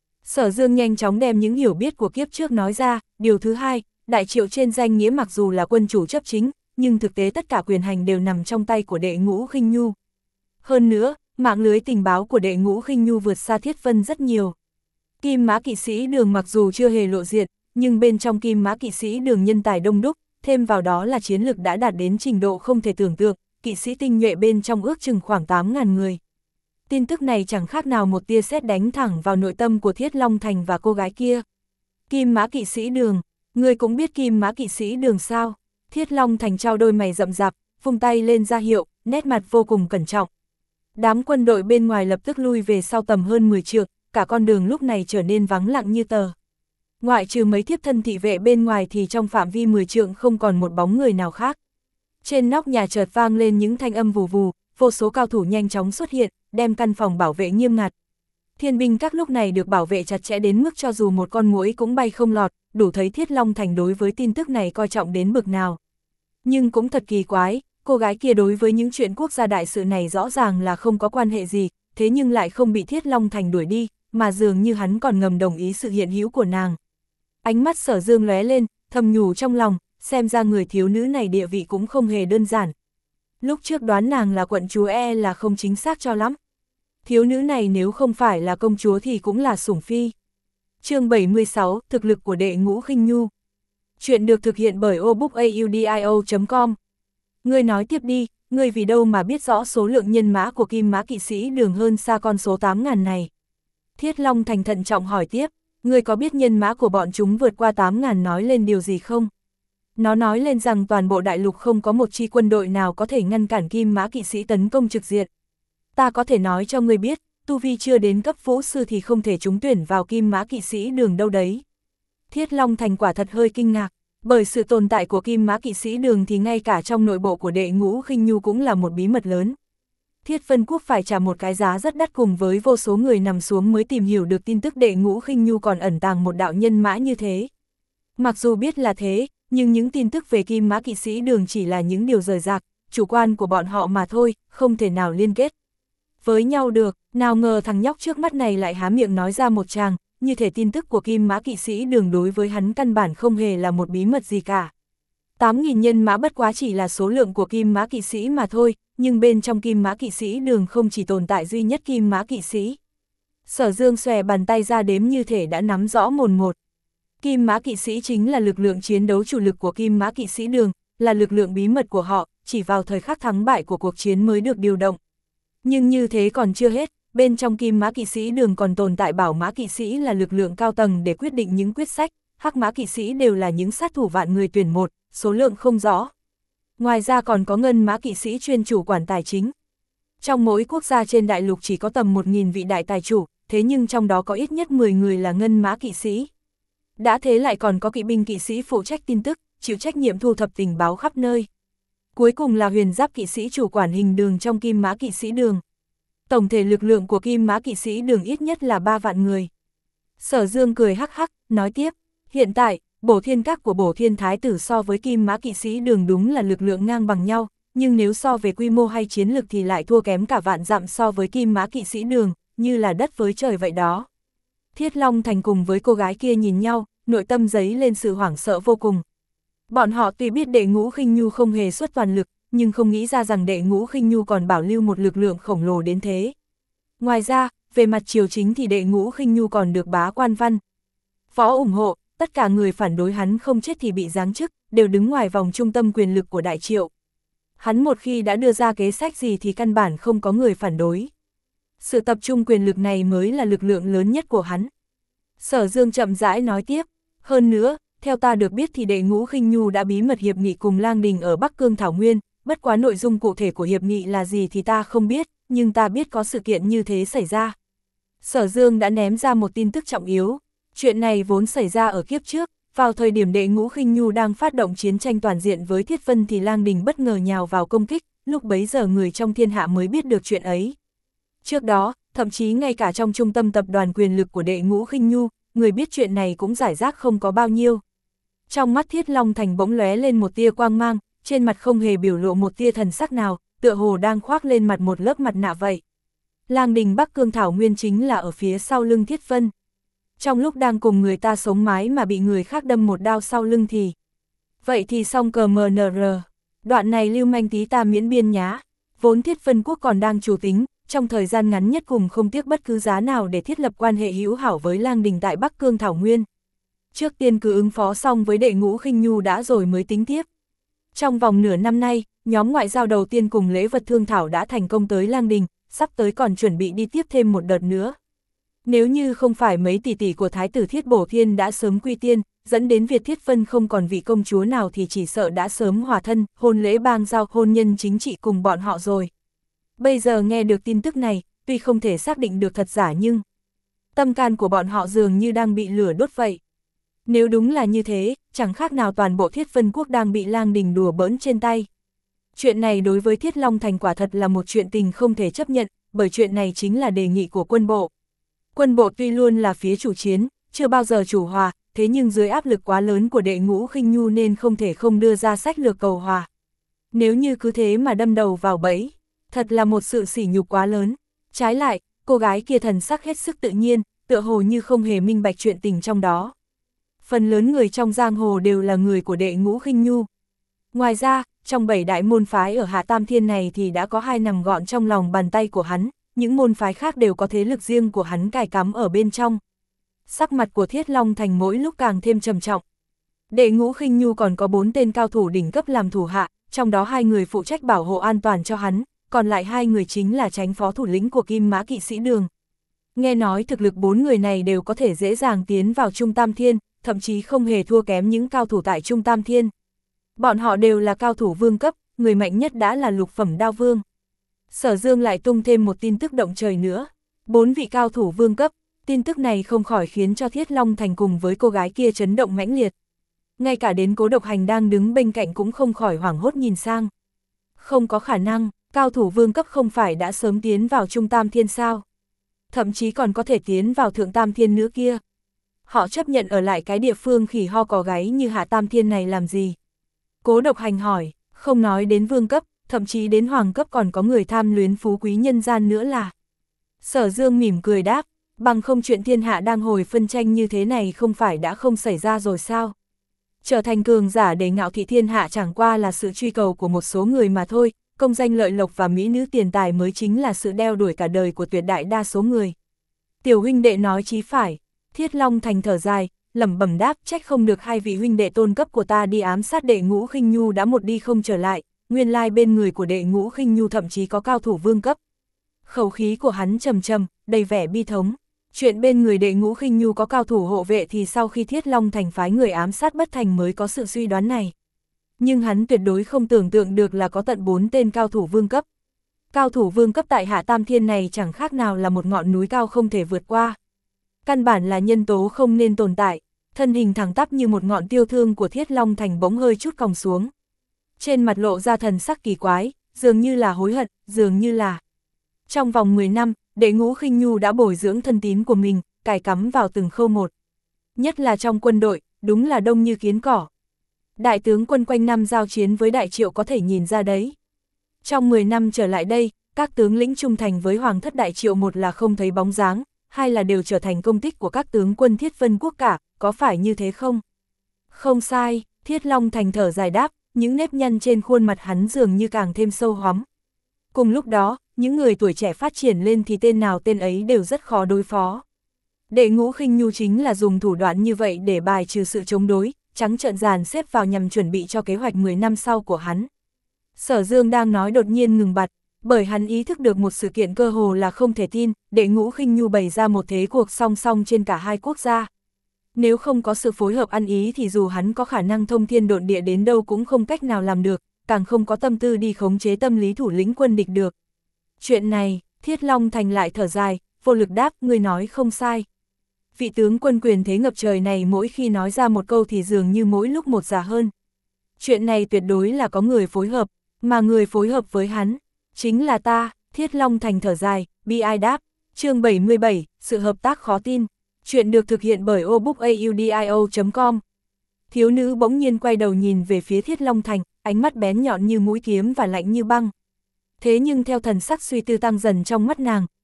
Sở Dương nhanh chóng đem những hiểu biết của kiếp trước nói ra. Điều thứ hai, Đại Triệu trên danh nghĩa mặc dù là quân chủ chấp chính, nhưng thực tế tất cả quyền hành đều nằm trong tay của Đệ Ngũ Khinh Nhu. Hơn nữa, mạng lưới tình báo của Đệ Ngũ Khinh Nhu vượt xa Thiết Vân rất nhiều. Kim Mã Kỵ Sĩ Đường mặc dù chưa hề lộ diện, nhưng bên trong Kim Mã Kỵ Sĩ Đường nhân tài đông đúc, thêm vào đó là chiến lực đã đạt đến trình độ không thể tưởng tượng, kỵ sĩ tinh nhuệ bên trong ước chừng khoảng tám nghìn người. Tin tức này chẳng khác nào một tia sét đánh thẳng vào nội tâm của Thiết Long Thành và cô gái kia. Kim Mã Kỵ Sĩ Đường, người cũng biết Kim Mã Kỵ Sĩ Đường sao? Thiết Long Thành trao đôi mày rậm rạp, vung tay lên ra hiệu, nét mặt vô cùng cẩn trọng. Đám quân đội bên ngoài lập tức lui về sau tầm hơn mười trượng, cả con đường lúc này trở nên vắng lặng như tờ. Ngoại trừ mấy thiếp thân thị vệ bên ngoài thì trong phạm vi mười trượng không còn một bóng người nào khác. Trên nóc nhà chợt vang lên những thanh âm vù vù, vô số cao thủ nhanh chóng xuất hiện, đem căn phòng bảo vệ nghiêm ngặt. Thiên binh các lúc này được bảo vệ chặt chẽ đến mức cho dù một con muỗi cũng bay không lọt, đủ thấy Thiết Long Thành đối với tin tức này coi trọng đến bực nào. Nhưng cũng thật kỳ quái, cô gái kia đối với những chuyện quốc gia đại sự này rõ ràng là không có quan hệ gì, thế nhưng lại không bị Thiết Long Thành đuổi đi, mà dường như hắn còn ngầm đồng ý sự hiện hữu của nàng. Ánh mắt Sở Dương lóe lên, thầm nhủ trong lòng, xem ra người thiếu nữ này địa vị cũng không hề đơn giản. Lúc trước đoán nàng là quận chúa e là không chính xác cho lắm. Thiếu nữ này nếu không phải là công chúa thì cũng là sủng phi. Chương bảy mươi sáu, thực lực của Đệ Ngũ Khinh Nhu. Chuyện được thực hiện bởi obookaudio chấm com. Ngươi nói tiếp đi, ngươi vì đâu mà biết rõ số lượng nhân mã của Kim Mã Kỵ Sĩ Đường hơn xa con số tám nghìn này. Thiết Long Thành thận trọng hỏi tiếp, ngươi có biết nhân mã của bọn chúng vượt qua tám nghìn nói lên điều gì không? Nó nói lên rằng toàn bộ đại lục không có một chi quân đội nào có thể ngăn cản Kim Mã Kỵ Sĩ tấn công trực diện. Ta có thể nói cho ngươi biết, tu vi chưa đến cấp vũ sư thì không thể trúng tuyển vào Kim Mã Kỵ Sĩ Đường đâu đấy. Thiết Long Thành quả thật hơi kinh ngạc, bởi sự tồn tại của Kim Mã Kỵ Sĩ Đường thì ngay cả trong nội bộ của Đệ Ngũ Khinh Nhu cũng là một bí mật lớn. Thiết Vân Quốc phải trả một cái giá rất đắt cùng với vô số người nằm xuống mới tìm hiểu được tin tức Đệ Ngũ Khinh Nhu còn ẩn tàng một đạo nhân mã như thế. Mặc dù biết là thế, nhưng những tin tức về Kim Mã Kỵ Sĩ Đường chỉ là những điều rời rạc, chủ quan của bọn họ mà thôi, không thể nào liên kết với nhau được. Nào ngờ thằng nhóc trước mắt này lại há miệng nói ra một tràng, như thể tin tức của Kim Mã Kỵ Sĩ Đường đối với hắn căn bản không hề là một bí mật gì cả. tám nghìn nhân mã bất quá chỉ là số lượng của Kim Mã Kỵ Sĩ mà thôi, nhưng bên trong Kim Mã Kỵ Sĩ Đường không chỉ tồn tại duy nhất Kim Mã Kỵ Sĩ. Sở Dương xòe bàn tay ra đếm như thể đã nắm rõ mồn một. Kim Mã Kỵ Sĩ chính là lực lượng chiến đấu chủ lực của Kim Mã Kỵ Sĩ Đường, là lực lượng bí mật của họ, chỉ vào thời khắc thắng bại của cuộc chiến mới được điều động. Nhưng như thế còn chưa hết, bên trong Kim Mã Kỵ Sĩ Đường còn tồn tại Bảo Mã Kỵ Sĩ là lực lượng cao tầng để quyết định những quyết sách, Hắc Mã Kỵ Sĩ đều là những sát thủ vạn người tuyển một, số lượng không rõ. Ngoài ra còn có Ngân Mã Kỵ Sĩ chuyên chủ quản tài chính. Trong mỗi quốc gia trên đại lục chỉ có tầm một nghìn vị đại tài chủ, thế nhưng trong đó có ít nhất mười người là Ngân Mã Kỵ Sĩ. Đã thế lại còn có kỵ binh kỵ sĩ phụ trách tin tức, chịu trách nhiệm thu thập tình báo khắp nơi. Cuối cùng là Huyền Giáp Kỵ Sĩ chủ quản hình đường trong Kim Mã Kỵ Sĩ Đường. Tổng thể lực lượng của Kim Mã Kỵ Sĩ Đường ít nhất là ba vạn người. Sở Dương cười hắc hắc, nói tiếp, hiện tại, Bổ Thiên Các của Bổ Thiên Thái Tử so với Kim Mã Kỵ Sĩ Đường đúng là lực lượng ngang bằng nhau, nhưng nếu so về quy mô hay chiến lực thì lại thua kém cả vạn dặm so với Kim Mã Kỵ Sĩ Đường, như là đất với trời vậy đó. Thiết Long Thành cùng với cô gái kia nhìn nhau, nội tâm dấy lên sự hoảng sợ vô cùng. Bọn họ tuy biết Đệ Ngũ Khinh Nhu không hề xuất toàn lực, nhưng không nghĩ ra rằng Đệ Ngũ Khinh Nhu còn bảo lưu một lực lượng khổng lồ đến thế. Ngoài ra, về mặt triều chính thì Đệ Ngũ Khinh Nhu còn được bá quan văn võ ủng hộ, tất cả người phản đối hắn không chết thì bị giáng chức, đều đứng ngoài vòng trung tâm quyền lực của Đại Triệu. Hắn một khi đã đưa ra kế sách gì thì căn bản không có người phản đối. Sự tập trung quyền lực này mới là lực lượng lớn nhất của hắn. Sở Dương chậm rãi nói tiếp, hơn nữa, theo ta được biết thì Đệ Ngũ Khinh Nhu đã bí mật hiệp nghị cùng Lang Đình ở Bắc Cương Thảo Nguyên, bất quá nội dung cụ thể của hiệp nghị là gì thì ta không biết, nhưng ta biết có sự kiện như thế xảy ra. Sở Dương đã ném ra một tin tức trọng yếu, chuyện này vốn xảy ra ở kiếp trước, vào thời điểm Đệ Ngũ Khinh Nhu đang phát động chiến tranh toàn diện với Thiết Vân thì Lang Đình bất ngờ nhào vào công kích, lúc bấy giờ người trong thiên hạ mới biết được chuyện ấy. Trước đó, thậm chí ngay cả trong trung tâm tập đoàn quyền lực của Đệ Ngũ Khinh Nhu, người biết chuyện này cũng rải rác không có bao nhiêu. Trong mắt Thiết Long Thành bỗng lóe lên một tia quang mang, trên mặt không hề biểu lộ một tia thần sắc nào, tựa hồ đang khoác lên mặt một lớp mặt nạ vậy. Lang Đình Bắc Cương Thảo Nguyên chính là ở phía sau lưng Thiết Vân. Trong lúc đang cùng người ta sống mái mà bị người khác đâm một đao sau lưng thì... Vậy thì xong cờ mờ nờ rờ. Đoạn này lưu manh tí ta miễn biên nhá. Vốn Thiết Vân Quốc còn đang chủ tính, trong thời gian ngắn nhất cùng không tiếc bất cứ giá nào để thiết lập quan hệ hữu hảo với Lang Đình tại Bắc Cương Thảo Nguyên. Trước tiên cứ ứng phó xong với đệ Ngũ Khinh Nhu đã rồi mới tính tiếp. Trong vòng nửa năm nay, nhóm ngoại giao đầu tiên cùng lễ vật thương thảo đã thành công tới Lang Đình, sắp tới còn chuẩn bị đi tiếp thêm một đợt nữa. Nếu như không phải mấy tỷ tỷ của Thái tử Thiết Bổ Thiên đã sớm quy tiên, dẫn đến việc Thiết Vân không còn vị công chúa nào thì chỉ sợ đã sớm hòa thân, hôn lễ bang giao hôn nhân chính trị cùng bọn họ rồi. Bây giờ nghe được tin tức này, tuy không thể xác định được thật giả nhưng tâm can của bọn họ dường như đang bị lửa đốt vậy. Nếu đúng là như thế, chẳng khác nào toàn bộ Thiết Vân Quốc đang bị Lang Đình đùa bỡn trên tay. Chuyện này đối với Thiết Long Thành quả thật là một chuyện tình không thể chấp nhận, bởi chuyện này chính là đề nghị của quân bộ. Quân bộ tuy luôn là phía chủ chiến, chưa bao giờ chủ hòa, thế nhưng dưới áp lực quá lớn của đệ Ngũ Khinh Nhu nên không thể không đưa ra sách lược cầu hòa. Nếu như cứ thế mà đâm đầu vào bẫy, thật là một sự sỉ nhục quá lớn. Trái lại, cô gái kia thần sắc hết sức tự nhiên, tựa hồ như không hề minh bạch chuyện tình trong đó. Phần lớn người trong giang hồ đều là người của đệ Ngũ Khinh Nhu. Ngoài ra, trong bảy đại môn phái ở Hạ Tam Thiên này thì đã có hai nằm gọn trong lòng bàn tay của hắn, những môn phái khác đều có thế lực riêng của hắn cài cắm ở bên trong. Sắc mặt của Thiết Long Thành mỗi lúc càng thêm trầm trọng. Đệ Ngũ Khinh Nhu còn có bốn tên cao thủ đỉnh cấp làm thủ hạ, trong đó hai người phụ trách bảo hộ an toàn cho hắn, còn lại hai người chính là tránh phó thủ lĩnh của Kim Mã Kỵ Sĩ Đường. Nghe nói thực lực bốn người này đều có thể dễ dàng tiến vào Trung Tam Thiên, thậm chí không hề thua kém những cao thủ tại Trung Tam Thiên. Bọn họ đều là cao thủ vương cấp, người mạnh nhất đã là lục phẩm đao vương. Sở Dương lại tung thêm một tin tức động trời nữa. Bốn vị cao thủ vương cấp, tin tức này không khỏi khiến cho Thiết Long Thành cùng với cô gái kia chấn động mãnh liệt. Ngay cả đến Cố Độc Hành đang đứng bên cạnh cũng không khỏi hoảng hốt nhìn sang. Không có khả năng, cao thủ vương cấp không phải đã sớm tiến vào Trung Tam Thiên sao? Thậm chí còn có thể tiến vào Thượng Tam Thiên nữa kia. Họ chấp nhận ở lại cái địa phương khỉ ho cò gáy như Hạ Tam Thiên này làm gì? Cố Độc Hành hỏi, không nói đến vương cấp, thậm chí đến hoàng cấp còn có người tham luyến phú quý nhân gian nữa là. Sở Dương mỉm cười đáp, bằng không chuyện thiên hạ đang hồi phân tranh như thế này không phải đã không xảy ra rồi sao? Trở thành cường giả để ngạo thị thiên hạ chẳng qua là sự truy cầu của một số người mà thôi, công danh lợi lộc và mỹ nữ tiền tài mới chính là sự đeo đuổi cả đời của tuyệt đại đa số người. Tiểu huynh đệ nói chí phải. Thiết Long Thành thở dài, lẩm bẩm đáp, trách không được hai vị huynh đệ tôn cấp của ta đi ám sát đệ Ngũ Khinh Nhu đã một đi không trở lại, nguyên lai bên người của đệ Ngũ Khinh Nhu thậm chí có cao thủ vương cấp. Khẩu khí của hắn trầm trầm, đầy vẻ bi thống. Chuyện bên người đệ Ngũ Khinh Nhu có cao thủ hộ vệ thì sau khi Thiết Long Thành phái người ám sát bất thành mới có sự suy đoán này. Nhưng hắn tuyệt đối không tưởng tượng được là có tận bốn tên cao thủ vương cấp. Cao thủ vương cấp tại Hạ Tam Thiên này chẳng khác nào là một ngọn núi cao không thể vượt qua. Căn bản là nhân tố không nên tồn tại, thân hình thẳng tắp như một ngọn tiêu thương của Thiết Long Thành bỗng hơi chút còng xuống. Trên mặt lộ ra thần sắc kỳ quái, dường như là hối hận, dường như là... Trong vòng mười năm, đệ Ngũ Khinh Nhu đã bồi dưỡng thân tín của mình, cài cắm vào từng khâu một. Nhất là trong quân đội, đúng là đông như kiến cỏ. Đại tướng quân quanh năm giao chiến với Đại Triệu có thể nhìn ra đấy. Trong mười năm trở lại đây, các tướng lĩnh trung thành với Hoàng thất Đại Triệu một là không thấy bóng dáng, hai là đều trở thành công tích của các tướng quân Thiết Vân Quốc cả, có phải như thế không? Không sai, Thiết Long Thành thở dài đáp, những nếp nhăn trên khuôn mặt hắn dường như càng thêm sâu hoắm. Cùng lúc đó, những người tuổi trẻ phát triển lên thì tên nào tên ấy đều rất khó đối phó. Đệ Ngũ Khinh Nhu chính là dùng thủ đoạn như vậy để bài trừ sự chống đối, trắng trợn dàn xếp vào nhằm chuẩn bị cho kế hoạch mười năm sau của hắn. Sở Dương đang nói đột nhiên ngừng bặt, bởi hắn ý thức được một sự kiện cơ hồ là không thể tin, đệ Ngũ Khinh Nhu bày ra một thế cuộc song song trên cả hai quốc gia. Nếu không có sự phối hợp ăn ý thì dù hắn có khả năng thông thiên độn địa đến đâu cũng không cách nào làm được, càng không có tâm tư đi khống chế tâm lý thủ lĩnh quân địch được. Chuyện này, Thiết Long Thành lại thở dài, vô lực đáp, ngươi nói không sai. Vị tướng quân quyền thế ngập trời này mỗi khi nói ra một câu thì dường như mỗi lúc một già hơn. Chuyện này tuyệt đối là có người phối hợp, mà người phối hợp với hắn, chính là ta. Thiết Long Thành thở dài, bi ai đáp, chương bảy mươi bảy, sự hợp tác khó tin. Chuyện được thực hiện bởi obookaudio chấm com. Thiếu nữ bỗng nhiên quay đầu nhìn về phía Thiết Long Thành, ánh mắt bén nhọn như mũi kiếm và lạnh như băng. Thế nhưng theo thần sắc suy tư tăng dần trong mắt nàng,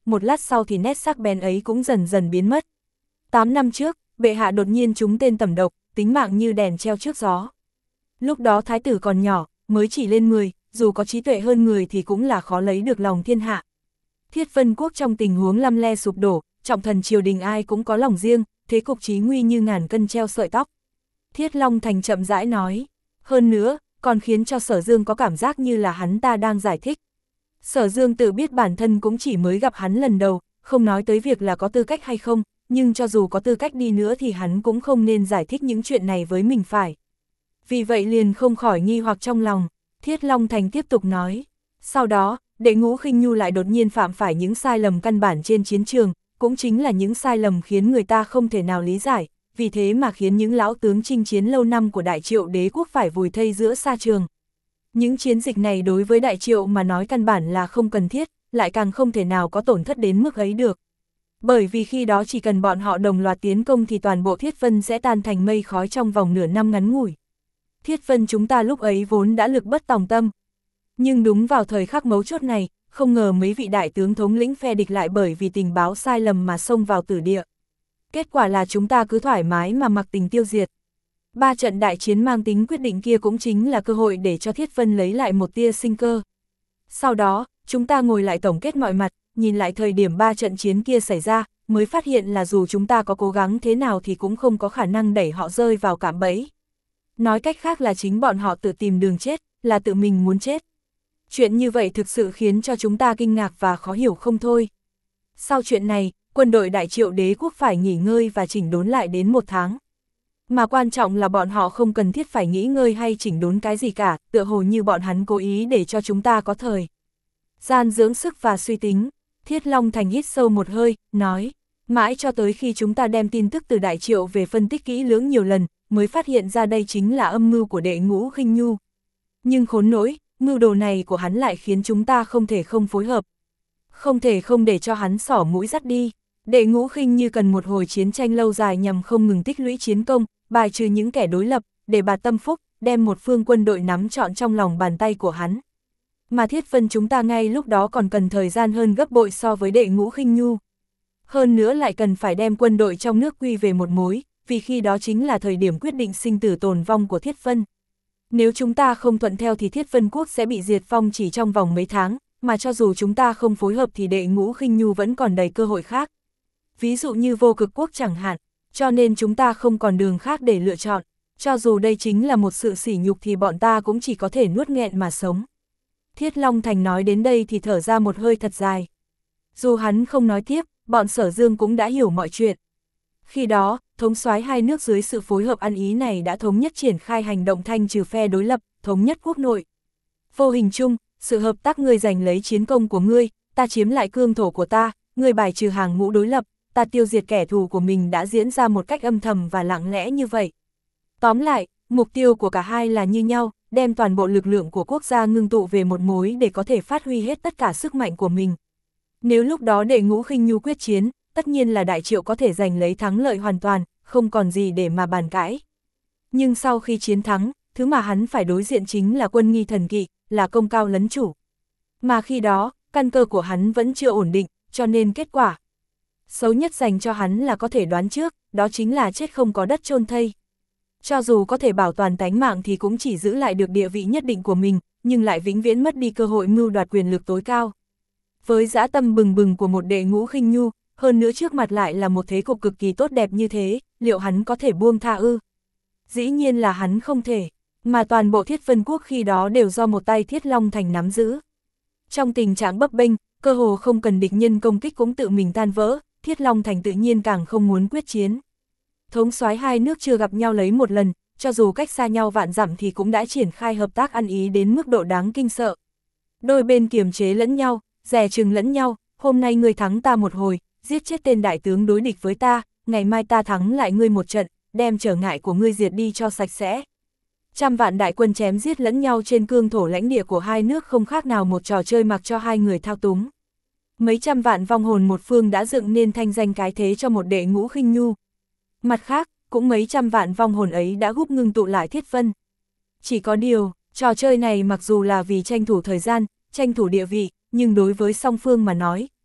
một lát sau thì nét sắc bén ấy cũng dần dần biến mất. Tám năm trước, bệ hạ đột nhiên trúng tên tẩm độc, tính mạng như đèn treo trước gió. Lúc đó thái tử còn nhỏ, mới chỉ lên mười, dù có trí tuệ hơn người thì cũng là khó lấy được lòng thiên hạ. Thiết Vân Quốc trong tình huống lăm le sụp đổ, trọng thần triều đình ai cũng có lòng riêng, thế cục chí nguy như ngàn cân treo sợi tóc. Thiết Long Thành chậm rãi nói, hơn nữa, còn khiến cho Sở Dương có cảm giác như là hắn ta đang giải thích. Sở Dương tự biết bản thân cũng chỉ mới gặp hắn lần đầu, không nói tới việc là có tư cách hay không, nhưng cho dù có tư cách đi nữa thì hắn cũng không nên giải thích những chuyện này với mình phải. Vì vậy liền không khỏi nghi hoặc trong lòng. Thiết Long Thành tiếp tục nói, sau đó, Đệ Ngũ Khinh Nhu lại đột nhiên phạm phải những sai lầm căn bản trên chiến trường, cũng chính là những sai lầm khiến người ta không thể nào lý giải, vì thế mà khiến những lão tướng chinh chiến lâu năm của Đại Triệu đế quốc phải vùi thây giữa sa trường. Những chiến dịch này đối với Đại Triệu mà nói căn bản là không cần thiết, lại càng không thể nào có tổn thất đến mức ấy được. Bởi vì khi đó chỉ cần bọn họ đồng loạt tiến công thì toàn bộ Thiết Vân sẽ tan thành mây khói trong vòng nửa năm ngắn ngủi. Thiết Vân chúng ta lúc ấy vốn đã lực bất tòng tâm. Nhưng đúng vào thời khắc mấu chốt này, không ngờ mấy vị đại tướng thống lĩnh phe địch lại bởi vì tình báo sai lầm mà xông vào tử địa. Kết quả là chúng ta cứ thoải mái mà mặc tình tiêu diệt. Ba trận đại chiến mang tính quyết định kia cũng chính là cơ hội để cho Thiết Vân lấy lại một tia sinh cơ. Sau đó, chúng ta ngồi lại tổng kết mọi mặt, nhìn lại thời điểm ba trận chiến kia xảy ra, mới phát hiện là dù chúng ta có cố gắng thế nào thì cũng không có khả năng đẩy họ rơi vào cạm bẫy. Nói cách khác là chính bọn họ tự tìm đường chết, là tự mình muốn chết. Chuyện như vậy thực sự khiến cho chúng ta kinh ngạc và khó hiểu không thôi. Sau chuyện này, quân đội Đại Triệu đế quốc phải nghỉ ngơi và chỉnh đốn lại đến một tháng. Mà quan trọng là bọn họ không cần thiết phải nghỉ ngơi hay chỉnh đốn cái gì cả, tựa hồ như bọn hắn cố ý để cho chúng ta có thời gian dưỡng sức và suy tính. Thiết Long Thành hít sâu một hơi, nói, mãi cho tới khi chúng ta đem tin tức từ Đại Triệu về phân tích kỹ lưỡng nhiều lần, mới phát hiện ra đây chính là âm mưu của Đệ Ngũ Khinh Nhu. Nhưng khốn nỗi, mưu đồ này của hắn lại khiến chúng ta không thể không phối hợp. Không thể không để cho hắn xỏ mũi dắt đi. Đệ Ngũ Khinh Như cần một hồi chiến tranh lâu dài nhằm không ngừng tích lũy chiến công, bài trừ những kẻ đối lập, để bạt tâm phúc, đem một phương quân đội nắm trọn trong lòng bàn tay của hắn. Mà Thiết Vân chúng ta ngay lúc đó còn cần thời gian hơn gấp bội so với Đệ Ngũ Khinh Nhu. Hơn nữa lại cần phải đem quân đội trong nước quy về một mối, vì khi đó chính là thời điểm quyết định sinh tử tồn vong của Thiết Vân. Nếu chúng ta không thuận theo thì Thiết Vân Quốc sẽ bị diệt vong chỉ trong vòng mấy tháng, mà cho dù chúng ta không phối hợp thì Đệ Ngũ Khinh Nhu vẫn còn đầy cơ hội khác. Ví dụ như Vô Cực Quốc chẳng hạn, cho nên chúng ta không còn đường khác để lựa chọn, cho dù đây chính là một sự sỉ nhục thì bọn ta cũng chỉ có thể nuốt nghẹn mà sống. Thiết Long Thành nói đến đây thì thở ra một hơi thật dài. Dù hắn không nói tiếp, bọn Sở Dương cũng đã hiểu mọi chuyện. Khi đó, thống soái hai nước dưới sự phối hợp ăn ý này đã thống nhất triển khai hành động thanh trừ phe đối lập, thống nhất quốc nội. Vô hình chung, sự hợp tác ngươi giành lấy chiến công của ngươi, ta chiếm lại cương thổ của ta, ngươi bài trừ hàng ngũ đối lập, ta tiêu diệt kẻ thù của mình đã diễn ra một cách âm thầm và lặng lẽ như vậy. Tóm lại, mục tiêu của cả hai là như nhau, đem toàn bộ lực lượng của quốc gia ngưng tụ về một mối để có thể phát huy hết tất cả sức mạnh của mình. Nếu lúc đó Đệ Ngũ Khinh Nhu quyết chiến, tất nhiên là Đại Triệu có thể giành lấy thắng lợi hoàn toàn, không còn gì để mà bàn cãi. Nhưng sau khi chiến thắng, thứ mà hắn phải đối diện chính là quân nghi thần kỵ, là công cao lấn chủ. Mà khi đó, căn cơ của hắn vẫn chưa ổn định, cho nên kết quả xấu nhất dành cho hắn là có thể đoán trước, đó chính là chết không có đất chôn thây. Cho dù có thể bảo toàn tánh mạng thì cũng chỉ giữ lại được địa vị nhất định của mình, nhưng lại vĩnh viễn mất đi cơ hội mưu đoạt quyền lực tối cao. Với dã tâm bừng bừng của một Đệ Ngũ Khinh Nhu, hơn nữa trước mặt lại là một thế cục cực kỳ tốt đẹp như thế, liệu hắn có thể buông tha ư? Dĩ nhiên là hắn không thể, mà toàn bộ Thiết Vân Quốc khi đó đều do một tay Thiết Long Thành nắm giữ. Trong tình trạng bấp bênh, cơ hồ không cần địch nhân công kích cũng tự mình tan vỡ, Thiết Long Thành tự nhiên càng không muốn quyết chiến. Thống soái hai nước chưa gặp nhau lấy một lần, cho dù cách xa nhau vạn dặm thì cũng đã triển khai hợp tác ăn ý đến mức độ đáng kinh sợ. Đôi bên kiềm chế lẫn nhau, dè chừng lẫn nhau, hôm nay ngươi thắng ta một hồi, giết chết tên đại tướng đối địch với ta, ngày mai ta thắng lại ngươi một trận, đem trở ngại của ngươi diệt đi cho sạch sẽ. Trăm vạn đại quân chém giết lẫn nhau trên cương thổ lãnh địa của hai nước không khác nào một trò chơi mặc cho hai người thao túng. Mấy trăm vạn vong hồn một phương đã dựng nên thanh danh cái thế cho một Đệ Ngũ Khinh Nhu. Mặt khác, cũng mấy trăm vạn vong hồn ấy đã húp ngưng tụ lại Thiết Vân. Chỉ có điều, trò chơi này mặc dù là vì tranh thủ thời gian, tranh thủ địa vị, nhưng đối với song phương mà nói,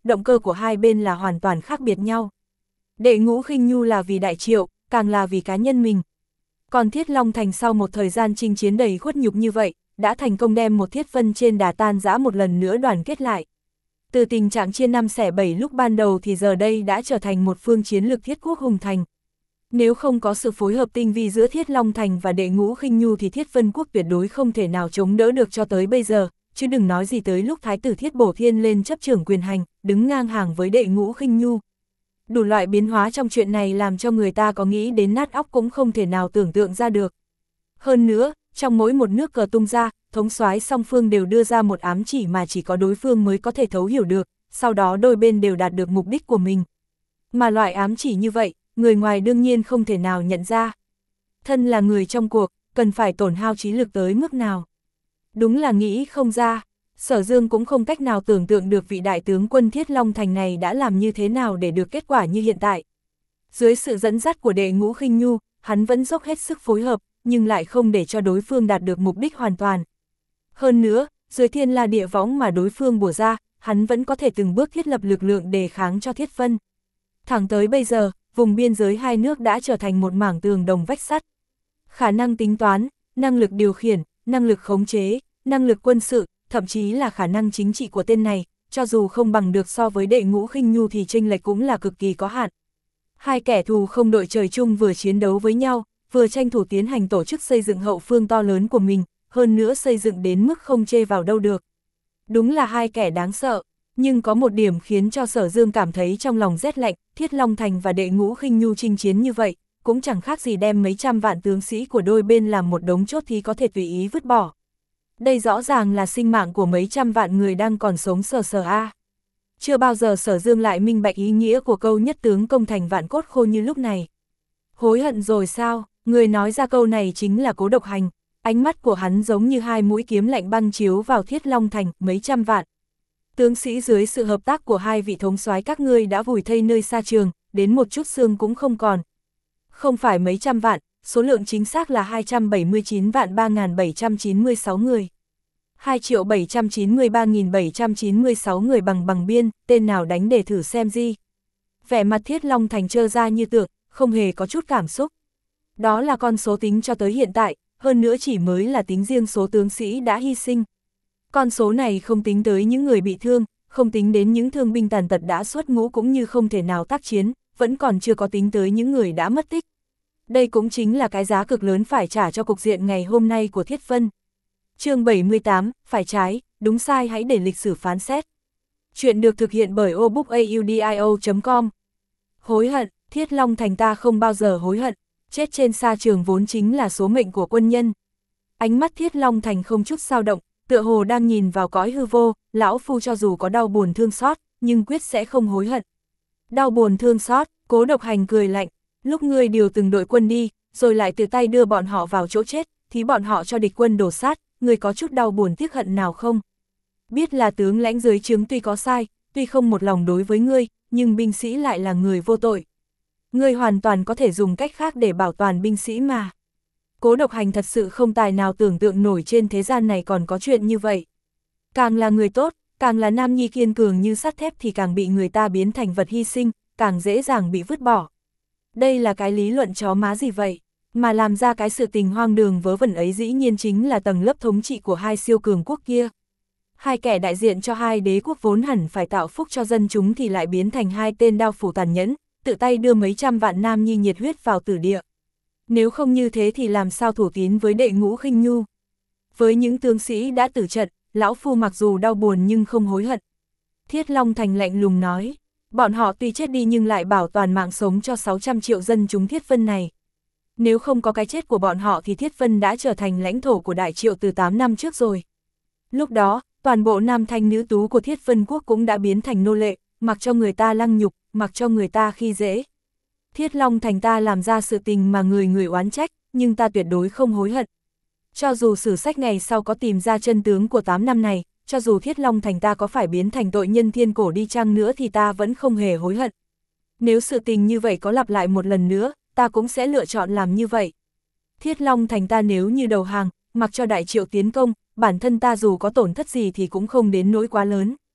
động cơ của hai bên là hoàn toàn khác biệt nhau. Đệ Ngũ Khinh Nhu là vì Đại Triệu, càng là vì cá nhân mình. Còn Thiết Long Thành sau một thời gian chinh chiến đầy khuất nhục như vậy, đã thành công đem một Thiết Vân trên đà tan rã một lần nữa đoàn kết lại. Từ tình trạng chia năm xẻ bảy lúc ban đầu thì giờ đây đã trở thành một phương chiến lược thiết quốc hùng thành. Nếu không có sự phối hợp tinh vi giữa Thiết Long Thành và Đệ Ngũ Khinh Nhu thì Thiết Vân quốc tuyệt đối không thể nào chống đỡ được cho tới bây giờ, chứ đừng nói gì tới lúc Thái tử Thiết Bổ Thiên lên chấp trưởng quyền hành, đứng ngang hàng với Đệ Ngũ Khinh Nhu. Đủ loại biến hóa trong chuyện này làm cho người ta có nghĩ đến nát óc cũng không thể nào tưởng tượng ra được. Hơn nữa, trong mỗi một nước cờ tung ra, thống soái song phương đều đưa ra một ám chỉ mà chỉ có đối phương mới có thể thấu hiểu được, sau đó đôi bên đều đạt được mục đích của mình. Mà loại ám chỉ như vậy, người ngoài đương nhiên không thể nào nhận ra. Thân là người trong cuộc, cần phải tổn hao trí lực tới mức nào. Đúng là nghĩ không ra, Sở Dương cũng không cách nào tưởng tượng được vị đại tướng quân Thiết Long Thành này đã làm như thế nào để được kết quả như hiện tại. Dưới sự dẫn dắt của Đệ Ngũ Khinh Nhu, hắn vẫn dốc hết sức phối hợp, nhưng lại không để cho đối phương đạt được mục đích hoàn toàn. Hơn nữa, dưới thiên la địa võng mà đối phương bổ ra, hắn vẫn có thể từng bước thiết lập lực lượng đề kháng cho Thiết Vân. Thẳng tới bây giờ, vùng biên giới hai nước đã trở thành một mảng tường đồng vách sắt. Khả năng tính toán, năng lực điều khiển, năng lực khống chế, năng lực quân sự, thậm chí là khả năng chính trị của tên này, cho dù không bằng được so với Đệ Ngũ Khinh Nhu thì chênh lệch cũng là cực kỳ có hạn. Hai kẻ thù không đội trời chung vừa chiến đấu với nhau, vừa tranh thủ tiến hành tổ chức xây dựng hậu phương to lớn của mình, hơn nữa xây dựng đến mức không chê vào đâu được. Đúng là hai kẻ đáng sợ, nhưng có một điểm khiến cho Sở Dương cảm thấy trong lòng rét lạnh, Thiết Long Thành và Đệ Ngũ Khinh Nhu chinh chiến như vậy, cũng chẳng khác gì đem mấy trăm vạn tướng sĩ của đôi bên làm một đống chốt thì có thể tùy ý vứt bỏ. Đây rõ ràng là sinh mạng của mấy trăm vạn người đang còn sống sờ sờ a. Chưa bao giờ Sở Dương lại minh bạch ý nghĩa của câu nhất tướng công thành vạn cốt khô như lúc này. Hối hận rồi sao? Người nói ra câu này chính là Cố Độc Hành. Ánh mắt của hắn giống như hai mũi kiếm lạnh băng chiếu vào Thiết Long Thành, mấy trăm vạn. Tướng sĩ dưới sự hợp tác của hai vị thống soái các ngươi đã vùi thây nơi xa trường, đến một chút xương cũng không còn. Không phải mấy trăm vạn, số lượng chính xác là hai trăm bảy mươi chín vạn ba nghìn bảy trăm chín mươi sáu người. hai triệu bảy trăm chín mươi ba nghìn bảy trăm chín mươi sáu người bằng bằng biên, tên nào đánh để thử xem gì. Vẻ mặt Thiết Long Thành trơ ra như tượng, không hề có chút cảm xúc. Đó là con số tính cho tới hiện tại, hơn nữa chỉ mới là tính riêng số tướng sĩ đã hy sinh. Con số này không tính tới những người bị thương, không tính đến những thương binh tàn tật đã xuất ngũ cũng như không thể nào tác chiến, vẫn còn chưa có tính tới những người đã mất tích. Đây cũng chính là cái giá cực lớn phải trả cho cục diện ngày hôm nay của Thiết Vân. Chương bảy mươi tám, phải trái, đúng sai hãy để lịch sử phán xét. Chuyện được thực hiện bởi obookaudio chấm com. Hối hận, Thiết Long Thành ta không bao giờ hối hận, chết trên sa trường vốn chính là số mệnh của quân nhân. Ánh mắt Thiết Long Thành không chút dao động, tựa hồ đang nhìn vào cõi hư vô, lão phu cho dù có đau buồn thương xót, nhưng quyết sẽ không hối hận. Đau buồn thương xót, Cố Độc Hành cười lạnh, lúc ngươi điều từng đội quân đi, rồi lại tự tay đưa bọn họ vào chỗ chết, thì bọn họ cho địch quân đổ sát, ngươi có chút đau buồn tiếc hận nào không? Biết là tướng lãnh dưới trướng tuy có sai, tuy không một lòng đối với ngươi, nhưng binh sĩ lại là người vô tội. Ngươi hoàn toàn có thể dùng cách khác để bảo toàn binh sĩ mà. Cố Độc Hành thật sự không tài nào tưởng tượng nổi trên thế gian này còn có chuyện như vậy. Càng là người tốt, càng là nam nhi kiên cường như sắt thép thì càng bị người ta biến thành vật hy sinh, càng dễ dàng bị vứt bỏ. Đây là cái lý luận chó má gì vậy? Mà làm ra cái sự tình hoang đường vớ vẩn ấy dĩ nhiên chính là tầng lớp thống trị của hai siêu cường quốc kia. Hai kẻ đại diện cho hai đế quốc vốn hẳn phải tạo phúc cho dân chúng thì lại biến thành hai tên đao phủ tàn nhẫn, tự tay đưa mấy trăm vạn nam nhi nhiệt huyết vào tử địa. Nếu không như thế thì làm sao thủ tín với Đệ Ngũ Khinh Nhu? Với những tướng sĩ đã tử trận, lão phu mặc dù đau buồn nhưng không hối hận. Thiết Long Thành lạnh lùng nói, bọn họ tuy chết đi nhưng lại bảo toàn mạng sống cho sáu trăm triệu dân chúng Thiết Vân này. Nếu không có cái chết của bọn họ thì Thiết Vân đã trở thành lãnh thổ của Đại Triệu từ tám năm trước rồi. Lúc đó, toàn bộ nam thanh nữ tú của Thiết Vân quốc cũng đã biến thành nô lệ, mặc cho người ta lăng nhục, mặc cho người ta khi dễ. Thiết Long Thành ta làm ra sự tình mà người người oán trách, nhưng ta tuyệt đối không hối hận. Cho dù sử sách ngày sau có tìm ra chân tướng của tám năm này, cho dù Thiết Long Thành ta có phải biến thành tội nhân thiên cổ đi chăng nữa thì ta vẫn không hề hối hận. Nếu sự tình như vậy có lặp lại một lần nữa, ta cũng sẽ lựa chọn làm như vậy. Thiết Long Thành ta nếu như đầu hàng, mặc cho Đại Triệu tiến công, bản thân ta dù có tổn thất gì thì cũng không đến nỗi quá lớn.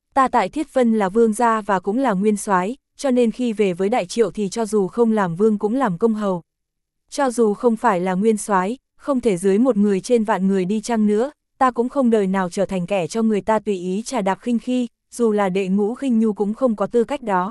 Ta tại Thiết Vân là vương gia và cũng là nguyên soái, cho nên khi về với Đại Triệu thì cho dù không làm vương cũng làm công hầu. Cho dù không phải là nguyên soái, không thể dưới một người trên vạn người đi chăng nữa, ta cũng không đời nào trở thành kẻ cho người ta tùy ý trà đạp khinh khi, dù là Đệ Ngũ Khinh Nhu cũng không có tư cách đó.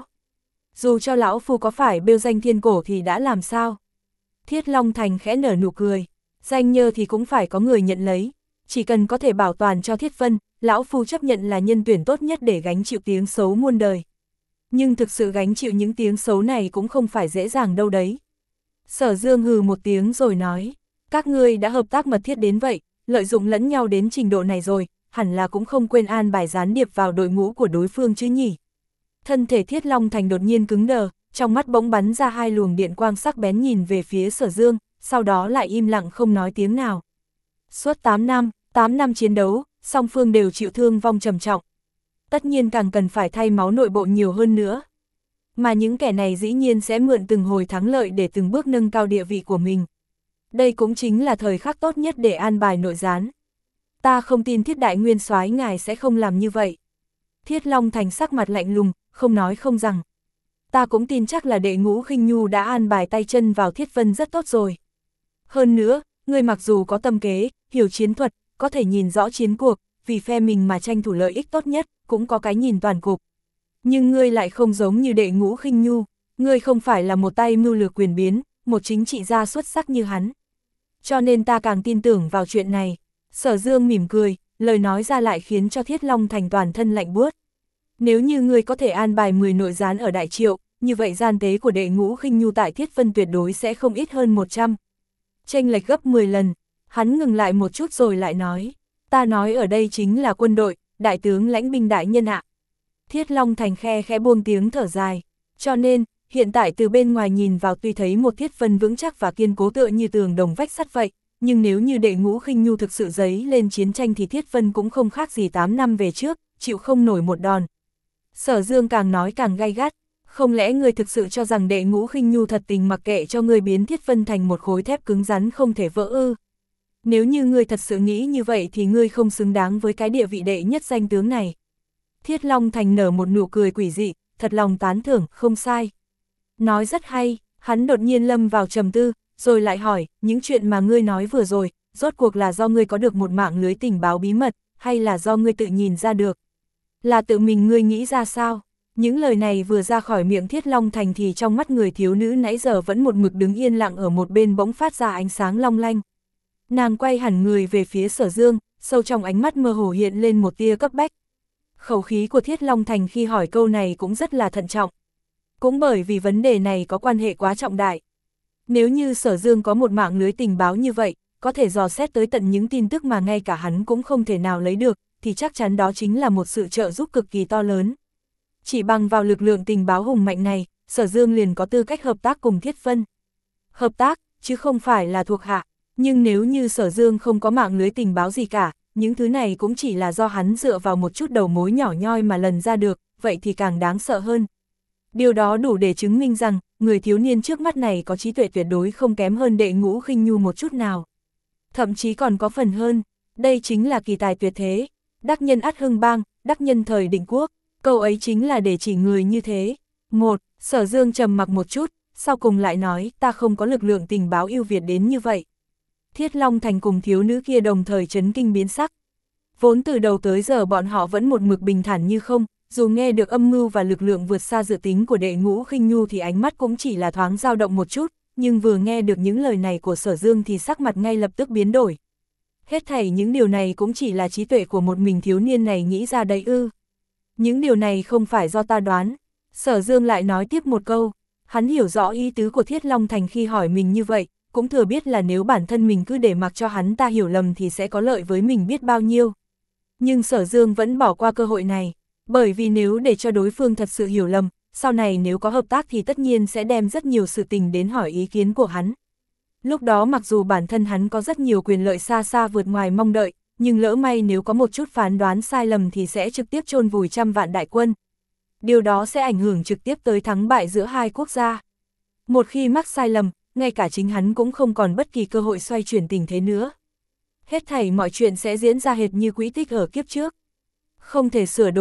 Dù cho lão phu có phải bêu danh thiên cổ thì đã làm sao? Thiết Long Thành khẽ nở nụ cười, danh nhơ thì cũng phải có người nhận lấy, chỉ cần có thể bảo toàn cho Thiết Vân, lão phu chấp nhận là nhân tuyển tốt nhất để gánh chịu tiếng xấu muôn đời. Nhưng thực sự gánh chịu những tiếng xấu này cũng không phải dễ dàng đâu đấy. Sở Dương hừ một tiếng rồi nói, các ngươi đã hợp tác mật thiết đến vậy, lợi dụng lẫn nhau đến trình độ này rồi, hẳn là cũng không quên an bài gián điệp vào đội ngũ của đối phương chứ nhỉ. Thân thể Thiết Long Thành đột nhiên cứng đờ, trong mắt bỗng bắn ra hai luồng điện quang sắc bén nhìn về phía Sở Dương, sau đó lại im lặng không nói tiếng nào. Suốt tám năm, tám năm chiến đấu, song phương đều chịu thương vong trầm trọng. Tất nhiên càng cần phải thay máu nội bộ nhiều hơn nữa. Mà những kẻ này dĩ nhiên sẽ mượn từng hồi thắng lợi để từng bước nâng cao địa vị của mình. Đây cũng chính là thời khắc tốt nhất để an bài nội gián. Ta không tin Thiết đại nguyên soái ngài sẽ không làm như vậy. Thiết Long Thành sắc mặt lạnh lùng, không nói không rằng. Ta cũng tin chắc là Đệ Ngũ Khinh Nhu đã an bài tay chân vào Thiết Vân rất tốt rồi. Hơn nữa, ngươi mặc dù có tâm kế, hiểu chiến thuật, có thể nhìn rõ chiến cuộc, vì phe mình mà tranh thủ lợi ích tốt nhất, cũng có cái nhìn toàn cục. Nhưng ngươi lại không giống như Đệ Ngũ Khinh Nhu, ngươi không phải là một tay mưu lược quyền biến, một chính trị gia xuất sắc như hắn. Cho nên ta càng tin tưởng vào chuyện này. Sở Dương mỉm cười, lời nói ra lại khiến cho Thiết Long Thành toàn thân lạnh buốt. Nếu như ngươi có thể an bài mười nội gián ở Đại Triệu, như vậy gian tế của Đệ Ngũ Khinh Nhu tại Thiết Vân tuyệt đối sẽ không ít hơn một trăm. Chênh lệch gấp mười lần, hắn ngừng lại một chút rồi lại nói, ta nói ở đây chính là quân đội, đại tướng lãnh binh đại nhân ạ. Thiết Long Thành khe khẽ buông tiếng thở dài, cho nên, hiện tại từ bên ngoài nhìn vào tuy thấy một Thiết Vân vững chắc và kiên cố tựa như tường đồng vách sắt vậy, nhưng nếu như Đệ Ngũ Khinh Nhu thực sự dấy lên chiến tranh thì Thiết Vân cũng không khác gì tám năm về trước, chịu không nổi một đòn. Sở Dương càng nói càng gay gắt, không lẽ ngươi thực sự cho rằng Đệ Ngũ Khinh Nhu thật tình mặc kệ cho ngươi biến Thiết Vân thành một khối thép cứng rắn không thể vỡ ư? Nếu như ngươi thật sự nghĩ như vậy thì ngươi không xứng đáng với cái địa vị đệ nhất danh tướng này. Thiết Long Thành nở một nụ cười quỷ dị, thật lòng tán thưởng, không sai. Nói rất hay, hắn đột nhiên lâm vào trầm tư, rồi lại hỏi, những chuyện mà ngươi nói vừa rồi, rốt cuộc là do ngươi có được một mạng lưới tình báo bí mật, hay là do ngươi tự nhìn ra được? Là tự mình ngươi nghĩ ra sao? Những lời này vừa ra khỏi miệng Thiết Long Thành thì trong mắt người thiếu nữ nãy giờ vẫn một mực đứng yên lặng ở một bên bỗng phát ra ánh sáng long lanh. Nàng quay hẳn người về phía Sở Dương, sâu trong ánh mắt mơ hồ hiện lên một tia cấp bách. Khẩu khí của Thiết Long Thành khi hỏi câu này cũng rất là thận trọng. Cũng bởi vì vấn đề này có quan hệ quá trọng đại. Nếu như Sở Dương có một mạng lưới tình báo như vậy, có thể dò xét tới tận những tin tức mà ngay cả hắn cũng không thể nào lấy được, thì chắc chắn đó chính là một sự trợ giúp cực kỳ to lớn. Chỉ bằng vào lực lượng tình báo hùng mạnh này, Sở Dương liền có tư cách hợp tác cùng Thiết Vân. Hợp tác, chứ không phải là thuộc hạ. Nhưng nếu như Sở Dương không có mạng lưới tình báo gì cả, những thứ này cũng chỉ là do hắn dựa vào một chút đầu mối nhỏ nhoi mà lần ra được, vậy thì càng đáng sợ hơn. Điều đó đủ để chứng minh rằng, người thiếu niên trước mắt này có trí tuệ tuyệt đối không kém hơn Đệ Ngũ Khinh Nhu một chút nào. Thậm chí còn có phần hơn, đây chính là kỳ tài tuyệt thế. Đắc nhân ắt hưng bang, đắc nhân thời định quốc, câu ấy chính là để chỉ người như thế. Một, Sở Dương trầm mặc một chút, sau cùng lại nói, ta không có lực lượng tình báo ưu việt đến như vậy. Thiết Long Thành cùng thiếu nữ kia đồng thời chấn kinh biến sắc. Vốn từ đầu tới giờ bọn họ vẫn một mực bình thản như không, dù nghe được âm mưu và lực lượng vượt xa dự tính của Đệ Ngũ Khinh Nhu thì ánh mắt cũng chỉ là thoáng dao động một chút, nhưng vừa nghe được những lời này của Sở Dương thì sắc mặt ngay lập tức biến đổi. Hết thảy những điều này cũng chỉ là trí tuệ của một mình thiếu niên này nghĩ ra đấy ư. Những điều này không phải do ta đoán. Sở Dương lại nói tiếp một câu, hắn hiểu rõ ý tứ của Thiết Long Thành khi hỏi mình như vậy, cũng thừa biết là nếu bản thân mình cứ để mặc cho hắn ta hiểu lầm thì sẽ có lợi với mình biết bao nhiêu. Nhưng Sở Dương vẫn bỏ qua cơ hội này, bởi vì nếu để cho đối phương thật sự hiểu lầm, sau này nếu có hợp tác thì tất nhiên sẽ đem rất nhiều sự tình đến hỏi ý kiến của hắn. Lúc đó mặc dù bản thân hắn có rất nhiều quyền lợi xa xa vượt ngoài mong đợi, nhưng lỡ may nếu có một chút phán đoán sai lầm thì sẽ trực tiếp chôn vùi trăm vạn đại quân. Điều đó sẽ ảnh hưởng trực tiếp tới thắng bại giữa hai quốc gia. Một khi mắc sai lầm, ngay cả chính hắn cũng không còn bất kỳ cơ hội xoay chuyển tình thế nữa. Hết thảy mọi chuyện sẽ diễn ra hệt như quỹ tích ở kiếp trước. Không thể sửa đổi,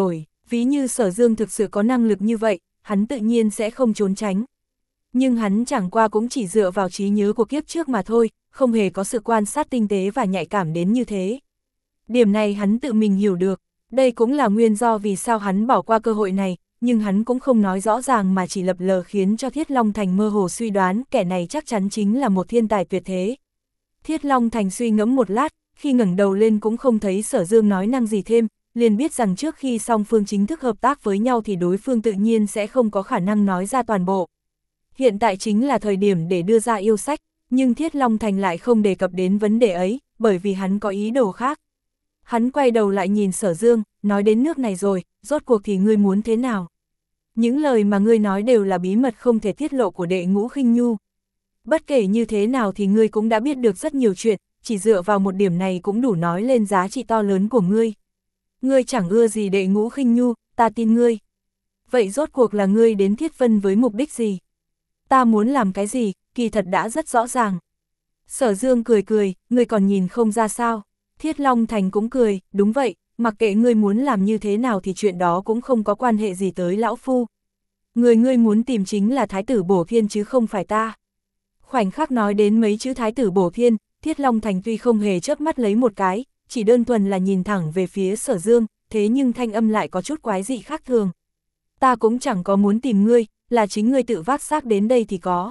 Ví như Sở Dương thực sự có năng lực như vậy, hắn tự nhiên sẽ không trốn tránh. Nhưng hắn chẳng qua cũng chỉ dựa vào trí nhớ của kiếp trước mà thôi, không hề có sự quan sát tinh tế và nhạy cảm đến như thế. Điểm này hắn tự mình hiểu được, đây cũng là nguyên do vì sao hắn bỏ qua cơ hội này, nhưng hắn cũng không nói rõ ràng mà chỉ lập lờ khiến cho Thiết Long Thành mơ hồ suy đoán kẻ này chắc chắn chính là một thiên tài tuyệt thế. Thiết Long Thành suy ngẫm một lát, khi ngẩng đầu lên cũng không thấy Sở Dương nói năng gì thêm, liền biết rằng trước khi song phương chính thức hợp tác với nhau thì đối phương tự nhiên sẽ không có khả năng nói ra toàn bộ. Hiện tại chính là thời điểm để đưa ra yêu sách, nhưng Thiết Long Thành lại không đề cập đến vấn đề ấy, bởi vì hắn có ý đồ khác. Hắn quay đầu lại nhìn Sở Dương, nói đến nước này rồi, rốt cuộc thì ngươi muốn thế nào? Những lời mà ngươi nói đều là bí mật không thể tiết lộ của Đệ Ngũ Khinh Nhu. Bất kể như thế nào thì ngươi cũng đã biết được rất nhiều chuyện, chỉ dựa vào một điểm này cũng đủ nói lên giá trị to lớn của ngươi. Ngươi chẳng ưa gì Đệ Ngũ Khinh Nhu, ta tin ngươi. Vậy rốt cuộc là ngươi đến Thiết Vân với mục đích gì? Ta muốn làm cái gì, kỳ thật đã rất rõ ràng. Sở Dương cười cười, ngươi còn nhìn không ra sao? Thiết Long Thành cũng cười, đúng vậy, mặc kệ ngươi muốn làm như thế nào thì chuyện đó cũng không có quan hệ gì tới lão phu. Người ngươi muốn tìm chính là Thái tử Bổ Thiên chứ không phải ta. Khoảnh khắc nói đến mấy chữ Thái tử Bổ Thiên, Thiết Long Thành tuy không hề chớp mắt lấy một cái, chỉ đơn thuần là nhìn thẳng về phía Sở Dương, thế nhưng thanh âm lại có chút quái dị khác thường. Ta cũng chẳng có muốn tìm ngươi, là chính ngươi tự vác xác đến đây thì có.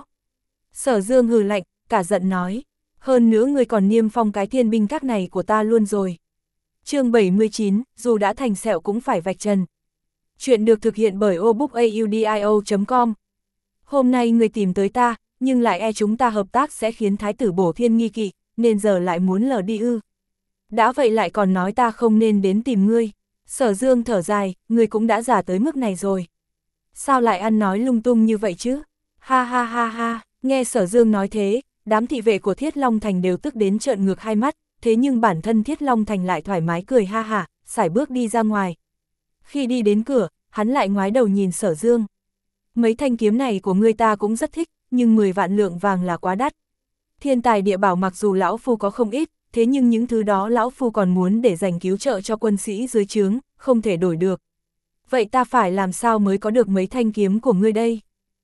Sở Dương hừ lạnh, cả giận nói, hơn nữa ngươi còn niêm phong cái thiên binh các này của ta luôn rồi. Chương bảy mươi chín, dù đã thành sẹo cũng phải vạch trần. Chuyện được thực hiện bởi obookaudio chấm com. Hôm nay ngươi tìm tới ta, nhưng lại e chúng ta hợp tác sẽ khiến Thái tử Bổ Thiên nghi kỵ, nên giờ lại muốn lờ đi ư. Đã vậy lại còn nói ta không nên đến tìm ngươi. Sở Dương thở dài, ngươi cũng đã già tới mức này rồi. Sao lại ăn nói lung tung như vậy chứ? Ha ha ha ha, nghe Sở Dương nói thế, đám thị vệ của Thiết Long Thành đều tức đến trợn ngược hai mắt, thế nhưng bản thân Thiết Long Thành lại thoải mái cười ha hả, sải bước đi ra ngoài. Khi đi đến cửa, hắn lại ngoái đầu nhìn Sở Dương. Mấy thanh kiếm này của ngươi ta cũng rất thích, nhưng mười vạn lượng vàng là quá đắt. Thiên tài địa bảo mặc dù lão phu có không ít, thế nhưng những thứ đó lão phu còn muốn để dành cứu trợ cho quân sĩ dưới trướng, không thể đổi được. Vậy ta phải làm sao mới có được mấy thanh kiếm của ngươi đây?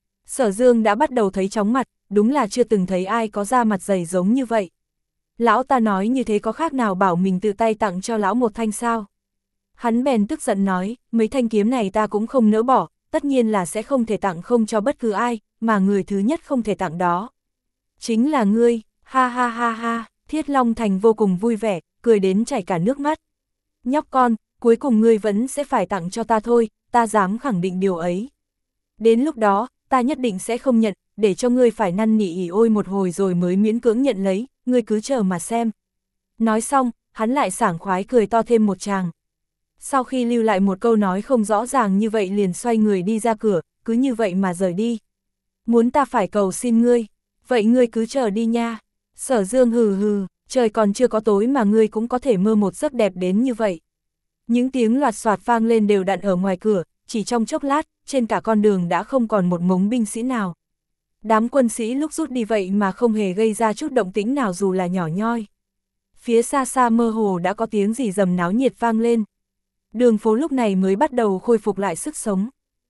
Sở Dương đã bắt đầu thấy chóng mặt, đúng là chưa từng thấy ai có da mặt dày giống như vậy. Lão ta nói như thế có khác nào bảo mình tự tay tặng cho lão một thanh sao? Hắn bèn tức giận nói, mấy thanh kiếm này ta cũng không nỡ bỏ, tất nhiên là sẽ không thể tặng không cho bất cứ ai, mà người thứ nhất không thể tặng đó. Chính là ngươi, ha ha ha ha, Thiết Long Thành vô cùng vui vẻ, cười đến chảy cả nước mắt. Nhóc con, cuối cùng ngươi vẫn sẽ phải tặng cho ta thôi, ta dám khẳng định điều ấy. Đến lúc đó, ta nhất định sẽ không nhận, để cho ngươi phải năn nỉ ỉ ôi một hồi rồi mới miễn cưỡng nhận lấy, ngươi cứ chờ mà xem. Nói xong, hắn lại sảng khoái cười to thêm một tràng. Sau khi lưu lại một câu nói không rõ ràng như vậy liền xoay người đi ra cửa, cứ như vậy mà rời đi. Muốn ta phải cầu xin ngươi, vậy ngươi cứ chờ đi nha. Sở Dương hừ hừ, trời còn chưa có tối mà ngươi cũng có thể mơ một giấc đẹp đến như vậy. Những tiếng loạt soạt vang lên đều đặn ở ngoài cửa, chỉ trong chốc lát, trên cả con đường đã không còn một mống binh sĩ nào. Đám quân sĩ lúc rút đi vậy mà không hề gây ra chút động tĩnh nào dù là nhỏ nhoi. Phía xa xa mơ hồ đã có tiếng rì rầm náo nhiệt vang lên. Đường phố lúc này mới bắt đầu khôi phục lại sức sống.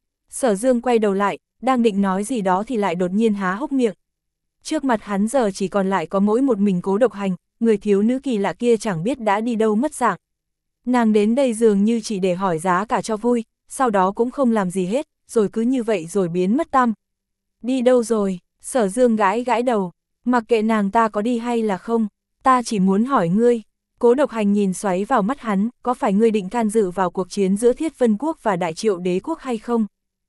Sở Dương quay đầu lại, đang định nói gì đó thì lại đột nhiên há hốc miệng. Trước mặt hắn giờ chỉ còn lại có mỗi một mình Cố Độc Hành, người thiếu nữ kỳ lạ kia chẳng biết đã đi đâu mất dạng. Nàng đến đây dường như chỉ để hỏi giá cả cho vui, sau đó cũng không làm gì hết, rồi cứ như vậy rồi biến mất tăm. Đi đâu rồi? Sở Dương gãi gãi đầu, mặc kệ nàng ta có đi hay là không, ta chỉ muốn hỏi ngươi. Cố Độc Hành nhìn xoáy vào mắt hắn, có phải ngươi định can dự vào cuộc chiến giữa Thiết Vân Quốc và Đại Triệu Đế Quốc hay không?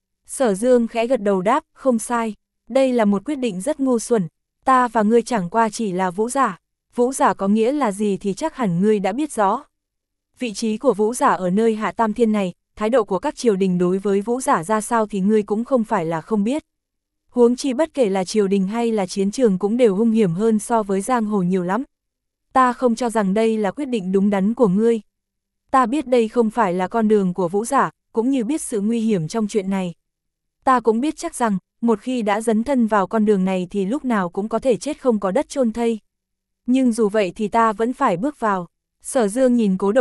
Sở Dương khẽ gật đầu đáp, không sai, đây là một quyết định rất ngu xuẩn, ta và ngươi chẳng qua chỉ là vũ giả, vũ giả có nghĩa là gì thì chắc hẳn ngươi đã biết rõ. Vị trí của vũ giả ở nơi Hạ Tam Thiên này, thái độ của các triều đình đối với vũ giả ra sao thì ngươi cũng không phải là không biết. Huống chi bất kể là triều đình hay là chiến trường cũng đều hung hiểm hơn so với giang hồ nhiều lắm. Ta không cho rằng đây là quyết định đúng đắn của ngươi. Ta biết đây không phải là con đường của vũ giả, cũng như biết sự nguy hiểm trong chuyện này. Ta cũng biết chắc rằng, một khi đã dấn thân vào con đường này thì lúc nào cũng có thể chết không có đất chôn thây. Nhưng dù vậy thì ta vẫn phải bước vào. Sở Dương nhìn Cố Độc Hành,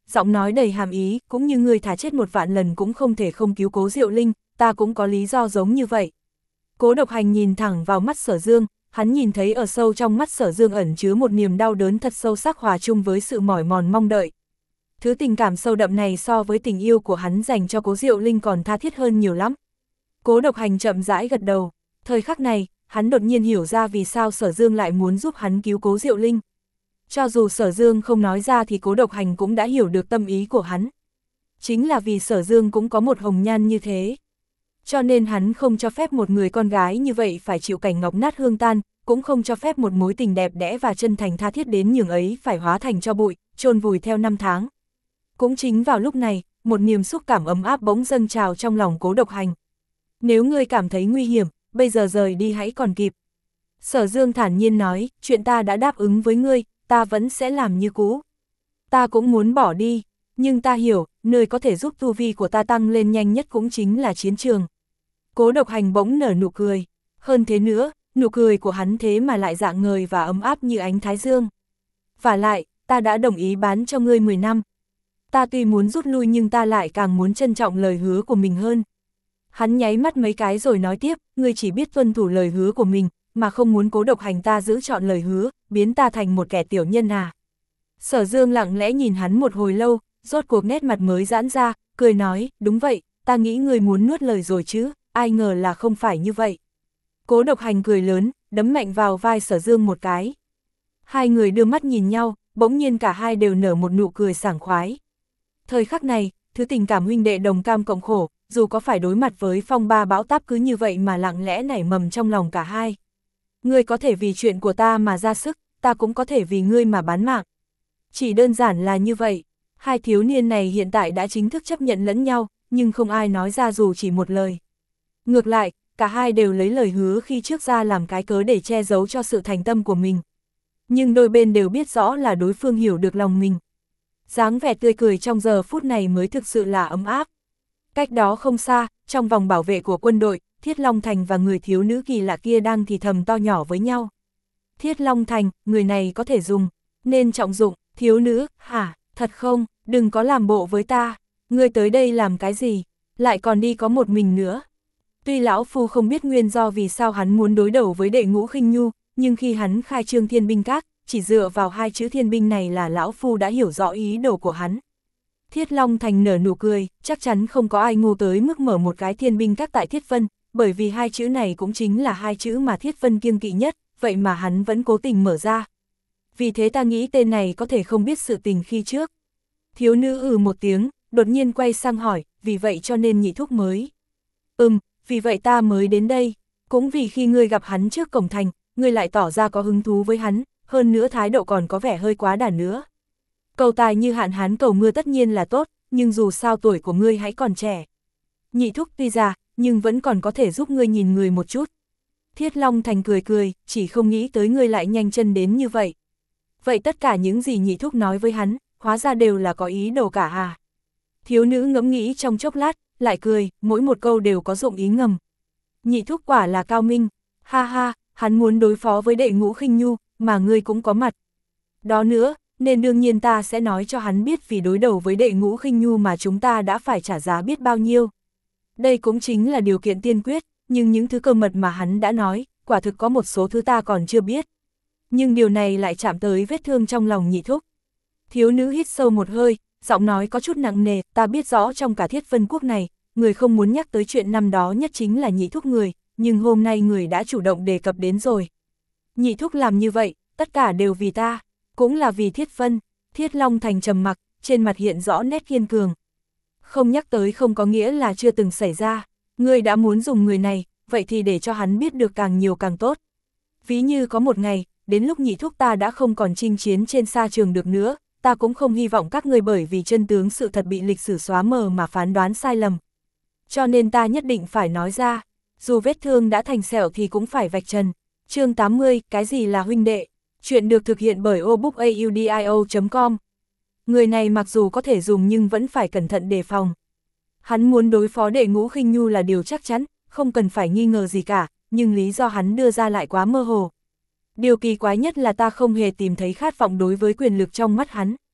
giọng nói đầy hàm ý, cũng như ngươi thà chết một vạn lần cũng không thể không cứu Cố Diệu Linh, ta cũng có lý do giống như vậy. Cố Độc Hành nhìn thẳng vào mắt Sở Dương, hắn nhìn thấy ở sâu trong mắt Sở Dương ẩn chứa một niềm đau đớn thật sâu sắc hòa chung với sự mỏi mòn mong đợi. Thứ tình cảm sâu đậm này so với tình yêu của hắn dành cho Cố Diệu Linh còn tha thiết hơn nhiều lắm. Cố Độc Hành chậm rãi gật đầu, thời khắc này, hắn đột nhiên hiểu ra vì sao Sở Dương lại muốn giúp hắn cứu Cố Diệu Linh. Cho dù Sở Dương không nói ra thì Cố Độc Hành cũng đã hiểu được tâm ý của hắn. Chính là vì Sở Dương cũng có một hồng nhan như thế. Cho nên hắn không cho phép một người con gái như vậy phải chịu cảnh ngọc nát hương tan, cũng không cho phép một mối tình đẹp đẽ và chân thành tha thiết đến nhường ấy phải hóa thành tro bụi, chôn vùi theo năm tháng. Cũng chính vào lúc này, một niềm xúc cảm ấm áp bỗng dâng trào trong lòng Cố Độc Hành. Nếu ngươi cảm thấy nguy hiểm, bây giờ rời đi hãy còn kịp. Sở Dương thản nhiên nói, chuyện ta đã đáp ứng với ngươi, ta vẫn sẽ làm như cũ. Ta cũng muốn bỏ đi, nhưng ta hiểu, nơi có thể giúp tu vi của ta tăng lên nhanh nhất cũng chính là chiến trường. Cố Độc Hành bỗng nở nụ cười. Hơn thế nữa, nụ cười của hắn thế mà lại rạng ngời và ấm áp như ánh thái dương. Vả lại, ta đã đồng ý bán cho ngươi mười năm. Ta tuy muốn rút lui nhưng ta lại càng muốn trân trọng lời hứa của mình hơn. Hắn nháy mắt mấy cái rồi nói tiếp, ngươi chỉ biết tuân thủ lời hứa của mình, mà không muốn Cố Độc Hành ta giữ trọn lời hứa, biến ta thành một kẻ tiểu nhân à. Sở Dương lặng lẽ nhìn hắn một hồi lâu, rốt cuộc nét mặt mới giãn ra, cười nói, đúng vậy, ta nghĩ ngươi muốn nuốt lời rồi chứ, ai ngờ là không phải như vậy. Cố Độc Hành cười lớn, đấm mạnh vào vai Sở Dương một cái. Hai người đưa mắt nhìn nhau, bỗng nhiên cả hai đều nở một nụ cười sảng khoái. Thời khắc này, thứ tình cảm huynh đệ đồng cam cộng khổ, dù có phải đối mặt với phong ba bão táp cứ như vậy mà lặng lẽ nảy mầm trong lòng cả hai. Ngươi có thể vì chuyện của ta mà ra sức, ta cũng có thể vì ngươi mà bán mạng. Chỉ đơn giản là như vậy, hai thiếu niên này hiện tại đã chính thức chấp nhận lẫn nhau, nhưng không ai nói ra dù chỉ một lời. Ngược lại, cả hai đều lấy lời hứa khi trước ra làm cái cớ để che giấu cho sự thành tâm của mình. Nhưng đôi bên đều biết rõ là đối phương hiểu được lòng mình. Dáng vẻ tươi cười trong giờ phút này mới thực sự là ấm áp. Cách đó không xa, trong vòng bảo vệ của quân đội, Thiết Long Thành và người thiếu nữ kỳ lạ kia đang thì thầm to nhỏ với nhau. Thiết Long Thành, người này có thể dùng, nên trọng dụng. Thiếu nữ, hả, thật không, đừng có làm bộ với ta, ngươi tới đây làm cái gì, lại còn đi có một mình nữa. Tuy lão phu không biết nguyên do vì sao hắn muốn đối đầu với Đệ Ngũ Khinh Nhu, nhưng khi hắn khai trương Thiên Binh Các, chỉ dựa vào hai chữ thiên binh này là lão phu đã hiểu rõ ý đồ của hắn. Thiết Long Thành nở nụ cười, chắc chắn không có ai ngu tới mức mở một cái Thiên Binh Các tại Thiết Vân, bởi vì hai chữ này cũng chính là hai chữ mà Thiết Vân kiêng kỵ nhất, vậy mà hắn vẫn cố tình mở ra. Vì thế ta nghĩ tên này có thể không biết sự tình khi trước. Thiếu nữ ừ một tiếng, đột nhiên quay sang hỏi, vì vậy cho nên nhị thúc mới. Ừm, vì vậy ta mới đến đây, cũng vì khi ngươi gặp hắn trước cổng thành, ngươi lại tỏ ra có hứng thú với hắn, hơn nữa thái độ còn có vẻ hơi quá đà nữa. Cầu tài như hạn hán cầu mưa tất nhiên là tốt, nhưng dù sao tuổi của ngươi hãy còn trẻ. Nhị thúc tuy già, nhưng vẫn còn có thể giúp ngươi nhìn người một chút. Thiết Long Thành cười cười, chỉ không nghĩ tới ngươi lại nhanh chân đến như vậy. Vậy tất cả những gì nhị thúc nói với hắn, hóa ra đều là có ý đồ cả à? Thiếu nữ ngẫm nghĩ trong chốc lát, lại cười, mỗi một câu đều có dụng ý ngầm. Nhị thúc quả là cao minh, ha ha, hắn muốn đối phó với Đệ Ngũ Khinh Nhu, mà ngươi cũng có mặt. Đó nữa, nên đương nhiên ta sẽ nói cho hắn biết vì đối đầu với Đệ Ngũ Khinh Nhu mà chúng ta đã phải trả giá biết bao nhiêu. Đây cũng chính là điều kiện tiên quyết, nhưng những thứ cơ mật mà hắn đã nói, quả thực có một số thứ ta còn chưa biết. Nhưng điều này lại chạm tới vết thương trong lòng nhị thúc. Thiếu nữ hít sâu một hơi, giọng nói có chút nặng nề, ta biết rõ trong cả Thiết Vân Quốc này, người không muốn nhắc tới chuyện năm đó nhất chính là nhị thúc người, nhưng hôm nay người đã chủ động đề cập đến rồi. Nhị thúc làm như vậy, tất cả đều vì ta, cũng là vì Thiết Vân. Thiết Long Thành trầm mặc, trên mặt hiện rõ nét kiên cường. Không nhắc tới không có nghĩa là chưa từng xảy ra, ngươi đã muốn dùng người này, vậy thì để cho hắn biết được càng nhiều càng tốt. Ví như có một ngày, đến lúc nhị thúc ta đã không còn chinh chiến trên sa trường được nữa, ta cũng không hy vọng các ngươi bởi vì chân tướng sự thật bị lịch sử xóa mờ mà phán đoán sai lầm. Cho nên ta nhất định phải nói ra, dù vết thương đã thành sẹo thì cũng phải vạch trần. Chương tám mươi, cái gì là huynh đệ? Chuyện được thực hiện bởi obookaudio chấm com. Người này mặc dù có thể dùng nhưng vẫn phải cẩn thận đề phòng. Hắn muốn đối phó Đệ Ngũ Khinh Nhu là điều chắc chắn, không cần phải nghi ngờ gì cả, nhưng lý do hắn đưa ra lại quá mơ hồ. Điều kỳ quái nhất là ta không hề tìm thấy khát vọng đối với quyền lực trong mắt hắn.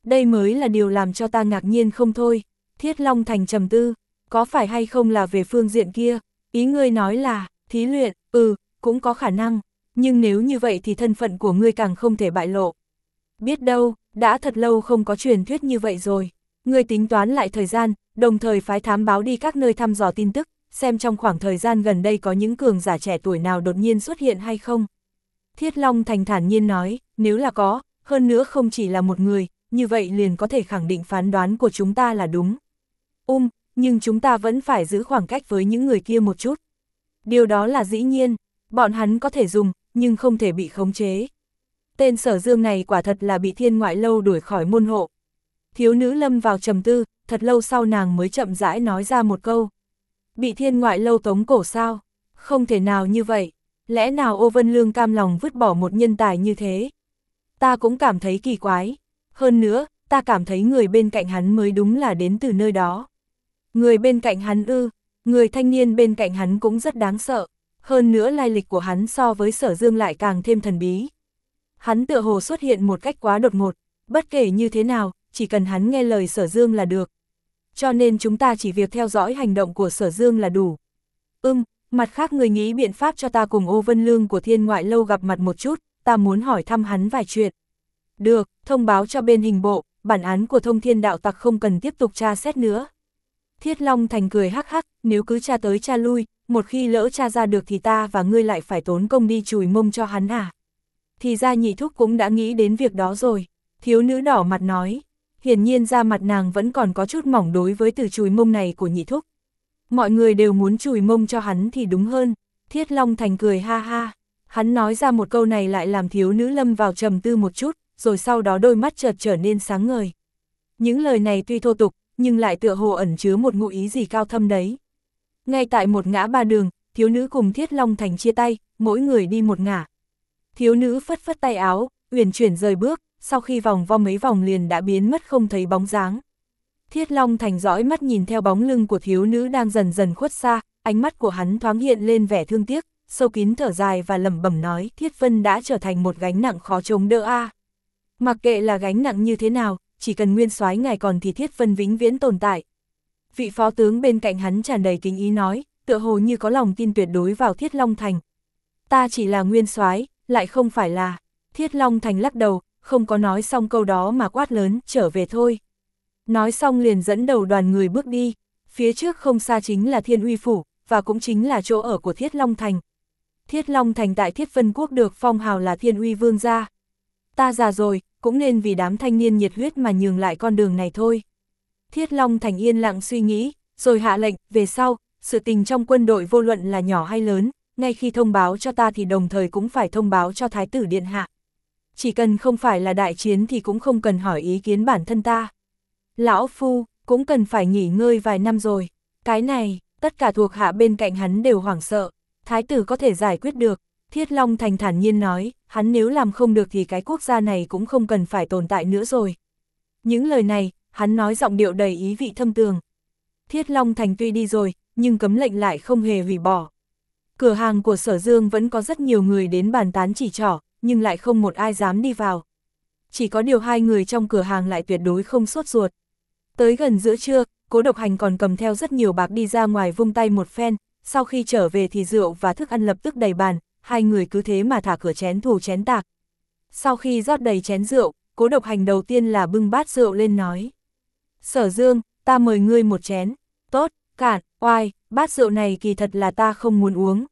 Đây mới là điều làm cho ta ngạc nhiên không thôi. Thiết Long Thành trầm tư, có phải hay không là về phương diện kia, ý ngươi nói là, thí luyện, ừ, cũng có khả năng, nhưng nếu như vậy thì thân phận của ngươi càng không thể bại lộ. Biết đâu, đã thật lâu không có truyền thuyết như vậy rồi, ngươi tính toán lại thời gian, đồng thời phái thám báo đi các nơi thăm dò tin tức, xem trong khoảng thời gian gần đây có những cường giả trẻ tuổi nào đột nhiên xuất hiện hay không. Thiết Long Thành thản nhiên nói, nếu là có, hơn nữa không chỉ là một người, như vậy liền có thể khẳng định phán đoán của chúng ta là đúng. Um, nhưng chúng ta vẫn phải giữ khoảng cách với những người kia một chút. Điều đó là dĩ nhiên, bọn hắn có thể dùng, nhưng không thể bị khống chế. Tên Sở Dương này quả thật là bị Thiên Ngoại Lâu đuổi khỏi môn hộ. Thiếu nữ lâm vào trầm tư, thật lâu sau nàng mới chậm rãi nói ra một câu. Bị Thiên Ngoại Lâu tống cổ sao? Không thể nào như vậy. Lẽ nào Ô Vân Lương cam lòng vứt bỏ một nhân tài như thế? Ta cũng cảm thấy kỳ quái. Hơn nữa, ta cảm thấy người bên cạnh hắn mới đúng là đến từ nơi đó. Người bên cạnh hắn ư, người thanh niên bên cạnh hắn cũng rất đáng sợ. Hơn nữa lai lịch của hắn so với Sở Dương lại càng thêm thần bí. Hắn tựa hồ xuất hiện một cách quá đột ngột, bất kể như thế nào, chỉ cần hắn nghe lời Sở Dương là được. Cho nên chúng ta chỉ việc theo dõi hành động của Sở Dương là đủ. Ừm, mặt khác người nghĩ biện pháp cho ta cùng Ô Vân Lương của Thiên Ngoại Lâu gặp mặt một chút, ta muốn hỏi thăm hắn vài chuyện. Được, thông báo cho bên hình bộ, bản án của Thông Thiên đạo tặc không cần tiếp tục tra xét nữa. Thiết Long Thành cười hắc hắc, nếu cứ tra tới tra lui, một khi lỡ tra ra được thì ta và ngươi lại phải tốn công đi chùi mông cho hắn à. Thì ra nhị thúc cũng đã nghĩ đến việc đó rồi. Thiếu nữ đỏ mặt nói, hiển nhiên da mặt nàng vẫn còn có chút mỏng đối với từ chùi mông này của nhị thúc. Mọi người đều muốn chùi mông cho hắn thì đúng hơn. Thiết Long Thành cười ha ha. Hắn nói ra một câu này lại làm thiếu nữ lâm vào trầm tư một chút, rồi sau đó đôi mắt chợt trở nên sáng ngời. Những lời này tuy thô tục, nhưng lại tựa hồ ẩn chứa một ngụ ý gì cao thâm đấy. Ngay tại một ngã ba đường, thiếu nữ cùng Thiết Long Thành chia tay, mỗi người đi một ngả. Thiếu nữ phất phất tay áo, uyển chuyển rời bước, sau khi vòng vo mấy vòng liền đã biến mất không thấy bóng dáng. Thiết Long Thành dõi mắt nhìn theo bóng lưng của thiếu nữ đang dần dần khuất xa, ánh mắt của hắn thoáng hiện lên vẻ thương tiếc, sâu kín thở dài và lẩm bẩm nói, Thiết Vân đã trở thành một gánh nặng khó chống đỡ a. Mặc kệ là gánh nặng như thế nào, chỉ cần nguyên soái ngài còn thì Thiết Vân vĩnh viễn tồn tại. Vị phó tướng bên cạnh hắn tràn đầy kính ý nói, tựa hồ như có lòng tin tuyệt đối vào Thiết Long Thành. Ta chỉ là nguyên soái, lại không phải là. Thiết Long Thành lắc đầu, không có nói xong câu đó mà quát lớn, trở về thôi. Nói xong liền dẫn đầu đoàn người bước đi, phía trước không xa chính là Thiên Uy Phủ, và cũng chính là chỗ ở của Thiết Long Thành. Thiết Long Thành tại Thiết Vân Quốc được phong hào là Thiên Uy Vương gia. Ta già rồi, cũng nên vì đám thanh niên nhiệt huyết mà nhường lại con đường này thôi. Thiết Long Thành yên lặng suy nghĩ, rồi hạ lệnh, về sau, sự tình trong quân đội vô luận là nhỏ hay lớn, ngay khi thông báo cho ta thì đồng thời cũng phải thông báo cho Thái tử Điện Hạ. Chỉ cần không phải là đại chiến thì cũng không cần hỏi ý kiến bản thân ta. Lão Phu, cũng cần phải nghỉ ngơi vài năm rồi. Cái này, tất cả thuộc hạ bên cạnh hắn đều hoảng sợ. Thái tử có thể giải quyết được. Thiết Long Thành thản nhiên nói, hắn nếu làm không được thì cái quốc gia này cũng không cần phải tồn tại nữa rồi. Những lời này, hắn nói giọng điệu đầy ý vị thâm tường. Thiết Long Thành tuy đi rồi, nhưng cấm lệnh lại không hề hủy bỏ. Cửa hàng của Sở Dương vẫn có rất nhiều người đến bàn tán chỉ trỏ, nhưng lại không một ai dám đi vào. Chỉ có điều hai người trong cửa hàng lại tuyệt đối không sốt ruột. Tới gần giữa trưa, Cố Độc Hành còn cầm theo rất nhiều bạc đi ra ngoài vung tay một phen, sau khi trở về thì rượu và thức ăn lập tức đầy bàn, hai người cứ thế mà thả cửa chén thù chén tạc. Sau khi rót đầy chén rượu, Cố Độc Hành đầu tiên là bưng bát rượu lên nói. Sở Dương, ta mời ngươi một chén. Tốt, cạn, oai, bát rượu này kỳ thật là ta không muốn uống.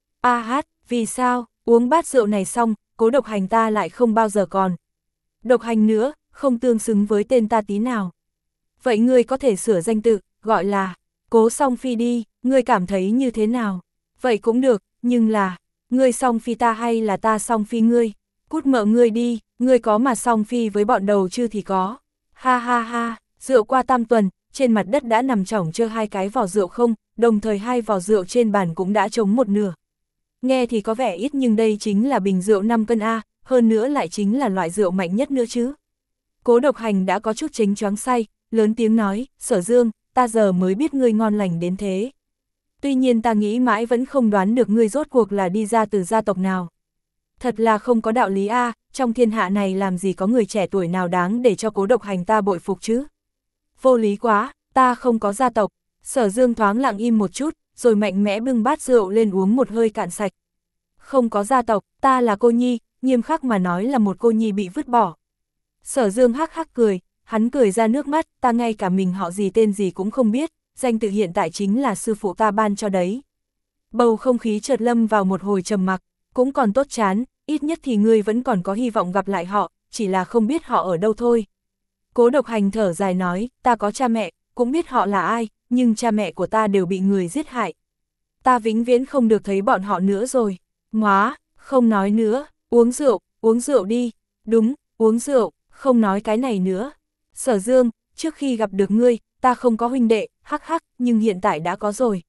A hát, vì sao, uống bát rượu này xong, Cố Độc Hành ta lại không bao giờ còn. Độc Hành nữa, không tương xứng với tên ta tí nào. Vậy ngươi có thể sửa danh tự, gọi là Cố Song Phi đi, ngươi cảm thấy như thế nào? Vậy cũng được, nhưng là, ngươi Song Phi ta hay là ta Song Phi ngươi? Cút mợ ngươi đi, ngươi có mà Song Phi với bọn đầu chứ thì có. Ha ha ha, rượu qua tam tuần, trên mặt đất đã nằm chỏng chơ hai cái vò rượu không, đồng thời hai vò rượu trên bàn cũng đã trống một nửa. Nghe thì có vẻ ít nhưng đây chính là bình rượu năm cân A, hơn nữa lại chính là loại rượu mạnh nhất nữa chứ. Cố Độc Hành đã có chút chánh choáng say, lớn tiếng nói, Sở Dương, ta giờ mới biết ngươi ngon lành đến thế. Tuy nhiên ta nghĩ mãi vẫn không đoán được ngươi rốt cuộc là đi ra từ gia tộc nào. Thật là không có đạo lý a, à, trong thiên hạ này làm gì có người trẻ tuổi nào đáng để cho Cố Độc Hành ta bội phục chứ. Vô lý quá, ta không có gia tộc. Sở Dương thoáng lặng im một chút, rồi mạnh mẽ bưng bát rượu lên uống một hơi cạn sạch. Không có gia tộc, ta là cô nhi, nghiêm khắc mà nói là một cô nhi bị vứt bỏ. Sở Dương hắc hắc cười, hắn cười ra nước mắt, ta ngay cả mình họ gì tên gì cũng không biết, danh tự hiện tại chính là sư phụ ta ban cho đấy. Bầu không khí chợt lâm vào một hồi trầm mặc, cũng còn tốt chán, ít nhất thì ngươi vẫn còn có hy vọng gặp lại họ, chỉ là không biết họ ở đâu thôi. Cố Độc Hành thở dài nói, ta có cha mẹ, cũng biết họ là ai, nhưng cha mẹ của ta đều bị người giết hại. Ta vĩnh viễn không được thấy bọn họ nữa rồi. Móa, không nói nữa, uống rượu, uống rượu đi. Đúng, uống rượu, không nói cái này nữa. Sở Dương, trước khi gặp được ngươi, ta không có huynh đệ, hắc hắc, nhưng hiện tại đã có rồi.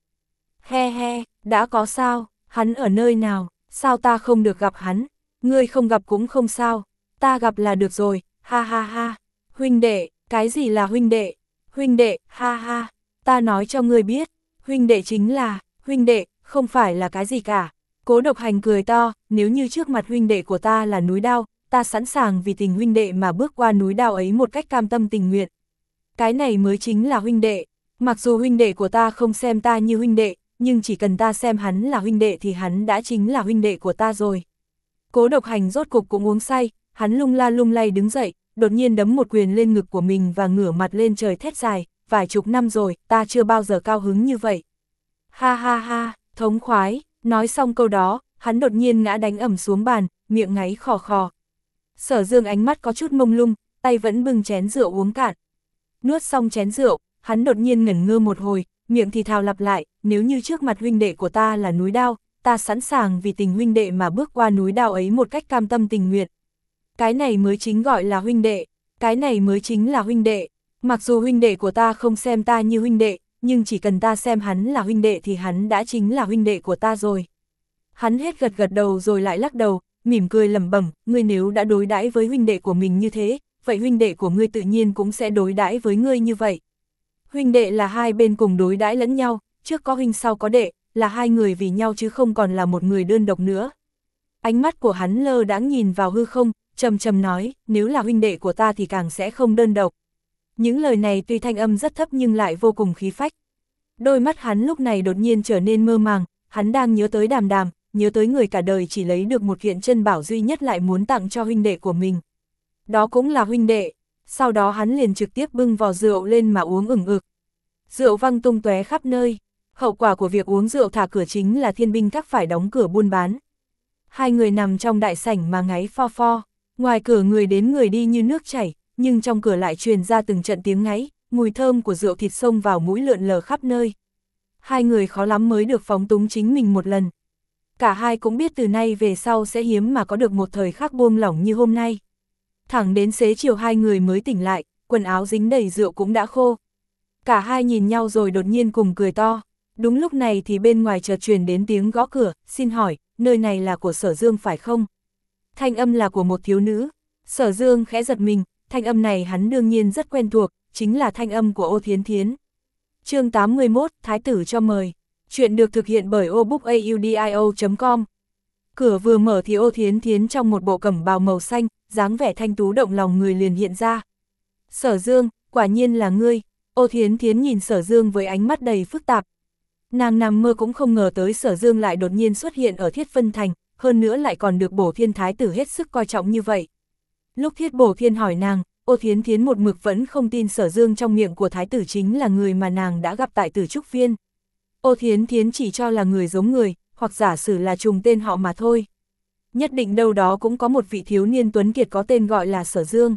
He he, đã có sao, hắn ở nơi nào, sao ta không được gặp hắn, ngươi không gặp cũng không sao, ta gặp là được rồi, ha ha ha. Huynh đệ, cái gì là huynh đệ? Huynh đệ, ha ha, ta nói cho ngươi biết, huynh đệ chính là, huynh đệ, không phải là cái gì cả. Cố Độc Hành cười to, nếu như trước mặt huynh đệ của ta là núi đao, ta sẵn sàng vì tình huynh đệ mà bước qua núi đao ấy một cách cam tâm tình nguyện. Cái này mới chính là huynh đệ, mặc dù huynh đệ của ta không xem ta như huynh đệ, nhưng chỉ cần ta xem hắn là huynh đệ thì hắn đã chính là huynh đệ của ta rồi. Cố Độc Hành rốt cục cũng uống say, hắn lung la lung lay đứng dậy, đột nhiên đấm một quyền lên ngực của mình và ngửa mặt lên trời thét dài, vài chục năm rồi, ta chưa bao giờ cao hứng như vậy. Ha ha ha, thống khoái, nói xong câu đó, hắn đột nhiên ngã đánh ẩm xuống bàn, miệng ngáy khò khò. Sở Dương ánh mắt có chút mông lung, tay vẫn bưng chén rượu uống cạn. Nuốt xong chén rượu, hắn đột nhiên ngẩn ngơ một hồi, miệng thì thào lặp lại, nếu như trước mặt huynh đệ của ta là núi đao, ta sẵn sàng vì tình huynh đệ mà bước qua núi đao ấy một cách cam tâm tình nguyện. Cái này mới chính gọi là huynh đệ, cái này mới chính là huynh đệ. Mặc dù huynh đệ của ta không xem ta như huynh đệ, nhưng chỉ cần ta xem hắn là huynh đệ thì hắn đã chính là huynh đệ của ta rồi. Hắn hết gật gật đầu rồi lại lắc đầu, mỉm cười lẩm bẩm, ngươi nếu đã đối đãi với huynh đệ của mình như thế, vậy huynh đệ của ngươi tự nhiên cũng sẽ đối đãi với ngươi như vậy. Huynh đệ là hai bên cùng đối đãi lẫn nhau, trước có huynh sau có đệ, là hai người vì nhau chứ không còn là một người đơn độc nữa. Ánh mắt của hắn lơ đãng nhìn vào hư không, trầm trầm nói, nếu là huynh đệ của ta thì càng sẽ không đơn độc. Những lời này tuy thanh âm rất thấp nhưng lại vô cùng khí phách. Đôi mắt hắn lúc này đột nhiên trở nên mơ màng, hắn đang nhớ tới Đàm Đàm, nhớ tới người cả đời chỉ lấy được một kiện chân bảo duy nhất lại muốn tặng cho huynh đệ của mình. Đó cũng là huynh đệ. Sau đó hắn liền trực tiếp bưng vò rượu lên mà uống ửng ực. Rượu văng tung tóe khắp nơi. Hậu quả của việc uống rượu thả cửa chính là thiên binh các phải đóng cửa buôn bán. Hai người nằm trong đại sảnh mà ngáy pho pho. Ngoài cửa người đến người đi như nước chảy, nhưng trong cửa lại truyền ra từng trận tiếng ngáy, mùi thơm của rượu thịt xông vào mũi lượn lờ khắp nơi. Hai người khó lắm mới được phóng túng chính mình một lần. Cả hai cũng biết từ nay về sau sẽ hiếm mà có được một thời khắc buông lỏng như hôm nay. Thẳng đến xế chiều hai người mới tỉnh lại, quần áo dính đầy rượu cũng đã khô. Cả hai nhìn nhau rồi đột nhiên cùng cười to. Đúng lúc này thì bên ngoài chợt truyền đến tiếng gõ cửa, xin hỏi, nơi này là của Sở Dương phải không? Thanh âm là của một thiếu nữ. Sở Dương khẽ giật mình, thanh âm này hắn đương nhiên rất quen thuộc, chính là thanh âm của Ô Thiến Thiến. Chương tám mươi mốt, Thái tử cho mời. Chuyện được thực hiện bởi obookaudio chấm com. Cửa vừa mở thì Ô Thiến Thiến trong một bộ cẩm bào màu xanh, dáng vẻ thanh tú động lòng người liền hiện ra. Sở Dương, quả nhiên là ngươi. Ô Thiến Thiến nhìn Sở Dương với ánh mắt đầy phức tạp. Nàng nằm mơ cũng không ngờ tới Sở Dương lại đột nhiên xuất hiện ở Thiết Vân Thành, hơn nữa lại còn được Bổ Thiên Thái tử hết sức coi trọng như vậy. Lúc Thiết Bổ Thiên hỏi nàng, Ô Thiến Thiến một mực vẫn không tin Sở Dương trong miệng của Thái tử chính là người mà nàng đã gặp tại Tử Trúc Viên. Ô Thiến Thiến chỉ cho là người giống người, hoặc giả sử là trùng tên họ mà thôi. Nhất định đâu đó cũng có một vị thiếu niên tuấn kiệt có tên gọi là Sở Dương.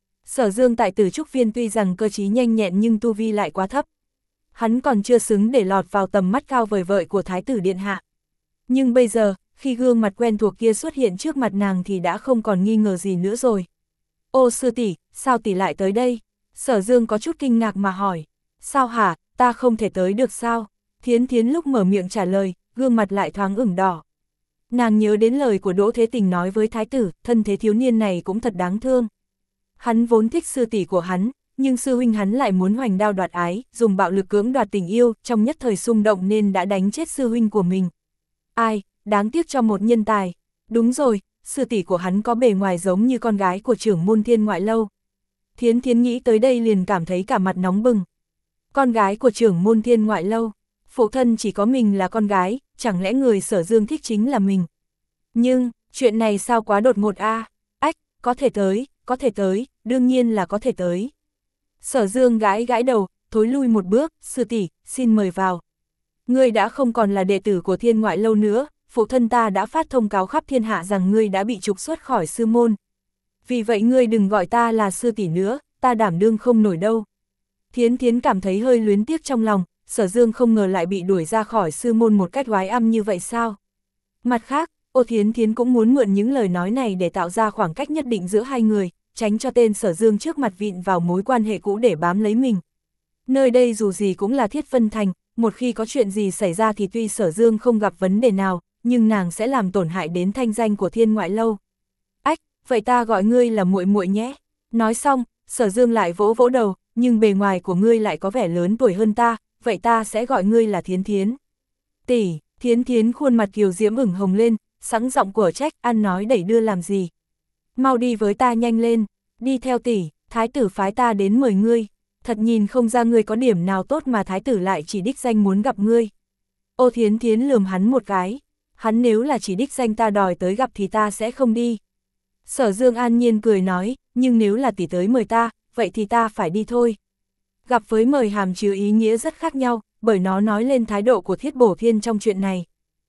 Sở Dương tại Tử Trúc Viên tuy rằng cơ trí nhanh nhẹn nhưng tu vi lại quá thấp. Hắn còn chưa xứng để lọt vào tầm mắt cao vời vợi của Thái tử Điện Hạ. Nhưng bây giờ, khi gương mặt quen thuộc kia xuất hiện trước mặt nàng thì đã không còn nghi ngờ gì nữa rồi. Ô sư tỷ, sao tỷ lại tới đây? Sở Dương có chút kinh ngạc mà hỏi. Sao hả, ta không thể tới được sao? Thiến Thiến lúc mở miệng trả lời, gương mặt lại thoáng ửng đỏ. Nàng nhớ đến lời của Đỗ Thế Tình nói với Thái tử, thân thế thiếu niên này cũng thật đáng thương. Hắn vốn thích sư tỷ của hắn, nhưng sư huynh hắn lại muốn hoành đao đoạt ái, dùng bạo lực cưỡng đoạt tình yêu, trong nhất thời xung động nên đã đánh chết sư huynh của mình. Ai, đáng tiếc cho một nhân tài. Đúng rồi, sư tỷ của hắn có bề ngoài giống như con gái của trưởng môn Thiên Ngoại Lâu. Thiến Thiến nghĩ tới đây liền cảm thấy cả mặt nóng bừng. Con gái của trưởng môn Thiên Ngoại Lâu, phụ thân chỉ có mình là con gái, chẳng lẽ người Sở Dương thích chính là mình. Nhưng, chuyện này sao quá đột ngột a? Ách, có thể tới, có thể tới, đương nhiên là có thể tới. Sở Dương gãi gãi đầu, thối lui một bước, sư tỷ, xin mời vào. Ngươi đã không còn là đệ tử của Thiên Ngoại Lâu nữa, phụ thân ta đã phát thông cáo khắp thiên hạ rằng ngươi đã bị trục xuất khỏi sư môn. Vì vậy ngươi đừng gọi ta là sư tỷ nữa, ta đảm đương không nổi đâu. Thiến Thiến cảm thấy hơi luyến tiếc trong lòng, Sở Dương không ngờ lại bị đuổi ra khỏi sư môn một cách oái âm như vậy sao. Mặt khác, Ô Thiến Thiến cũng muốn mượn những lời nói này để tạo ra khoảng cách nhất định giữa hai người, tránh cho tên Sở Dương trước mặt vịn vào mối quan hệ cũ để bám lấy mình. Nơi đây dù gì cũng là Thiết Vân Thành, một khi có chuyện gì xảy ra thì tuy Sở Dương không gặp vấn đề nào, nhưng nàng sẽ làm tổn hại đến thanh danh của Thiên Ngoại Lâu. Ách, vậy ta gọi ngươi là muội muội nhé. Nói xong, Sở Dương lại vỗ vỗ đầu, nhưng bề ngoài của ngươi lại có vẻ lớn tuổi hơn ta, vậy ta sẽ gọi ngươi là Thiến Thiến. Tỷ, Thiến Thiến khuôn mặt kiều diễm ửng hồng lên, sẵn giọng của trách, ăn nói đẩy đưa làm gì. Mau đi với ta nhanh lên, đi theo tỷ, thái tử phái ta đến mời ngươi. Thật nhìn không ra ngươi có điểm nào tốt mà thái tử lại chỉ đích danh muốn gặp ngươi. Ô Thiến Thiến lườm hắn một cái, hắn nếu là chỉ đích danh ta đòi tới gặp thì ta sẽ không đi. Sở Dương an nhiên cười nói, nhưng nếu là tỷ tới mời ta, vậy thì ta phải đi thôi. Gặp với mời hàm chứa ý nghĩa rất khác nhau, bởi nó nói lên thái độ của Thiết Bổ Thiên trong chuyện này.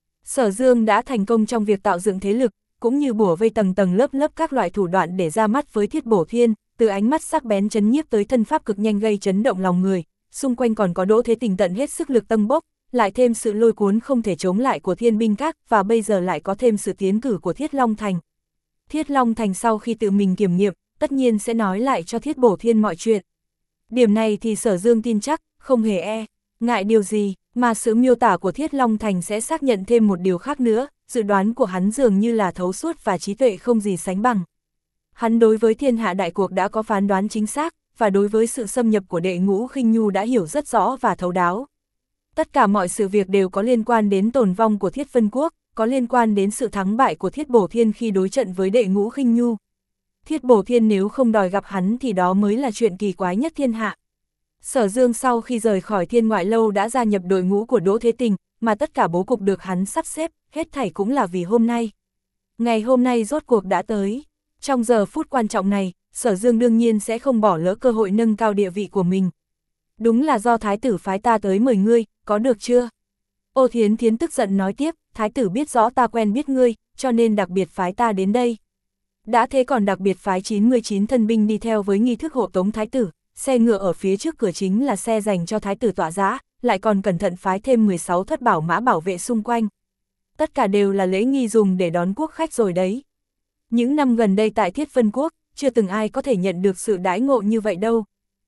Sở Dương đã thành công trong việc tạo dựng thế lực, cũng như bủa vây tầng tầng lớp lớp các loại thủ đoạn để ra mắt với Thiết Bổ Thiên, từ ánh mắt sắc bén chấn nhiếp tới thân pháp cực nhanh gây chấn động lòng người, xung quanh còn có Đỗ Thế Tình tận hết sức lực tâng bốc, lại thêm sự lôi cuốn không thể chống lại của Thiên Binh Các, và bây giờ lại có thêm sự tiến cử của Thiết Long Thành. Thiết Long Thành sau khi tự mình kiểm nghiệm, tất nhiên sẽ nói lại cho Thiết Bổ Thiên mọi chuyện. Điểm này thì Sở Dương tin chắc, không hề e, ngại điều gì, mà sự miêu tả của Thiết Long Thành sẽ xác nhận thêm một điều khác nữa, dự đoán của hắn dường như là thấu suốt và trí tuệ không gì sánh bằng. Hắn đối với thiên hạ đại cuộc đã có phán đoán chính xác, và đối với sự xâm nhập của Đệ Ngũ Khinh Nhu đã hiểu rất rõ và thấu đáo. Tất cả mọi sự việc đều có liên quan đến tồn vong của Thiết Vân Quốc, có liên quan đến sự thắng bại của Thiết Bổ Thiên khi đối trận với Đệ Ngũ Khinh Nhu. Thiết Bổ Thiên nếu không đòi gặp hắn thì đó mới là chuyện kỳ quái nhất thiên hạ. Sở Dương sau khi rời khỏi Thiên Ngoại Lâu đã gia nhập đội ngũ của Đỗ Thế Tình, mà tất cả bố cục được hắn sắp xếp, hết thảy cũng là vì hôm nay. Ngày hôm nay rốt cuộc đã tới. Trong giờ phút quan trọng này, Sở Dương đương nhiên sẽ không bỏ lỡ cơ hội nâng cao địa vị của mình. Đúng là do thái tử phái ta tới mời ngươi, có được chưa? Ô Thiến Thiến tức giận nói tiếp, thái tử biết rõ ta quen biết ngươi, cho nên đặc biệt phái ta đến đây. Đã thế còn đặc biệt phái chín mươi chín thân binh đi theo với nghi thức hộ tống thái tử, xe ngựa ở phía trước cửa chính là xe dành cho thái tử tọa giá, lại còn cẩn thận phái thêm mười sáu thất bảo mã bảo vệ xung quanh. Tất cả đều là lễ nghi dùng để đón quốc khách rồi đấy. Những năm gần đây tại Thiết Vân Quốc, chưa từng ai có thể nhận được sự đãi ngộ như vậy đâu.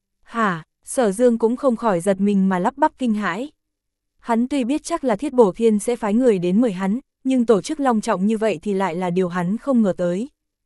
Hả, Sở Dương cũng không khỏi giật mình mà lắp bắp kinh hãi. Hắn tuy biết chắc là Thiết Bổ Thiên sẽ phái người đến mời hắn, nhưng tổ chức long trọng như vậy thì lại là điều hắn không ngờ tới.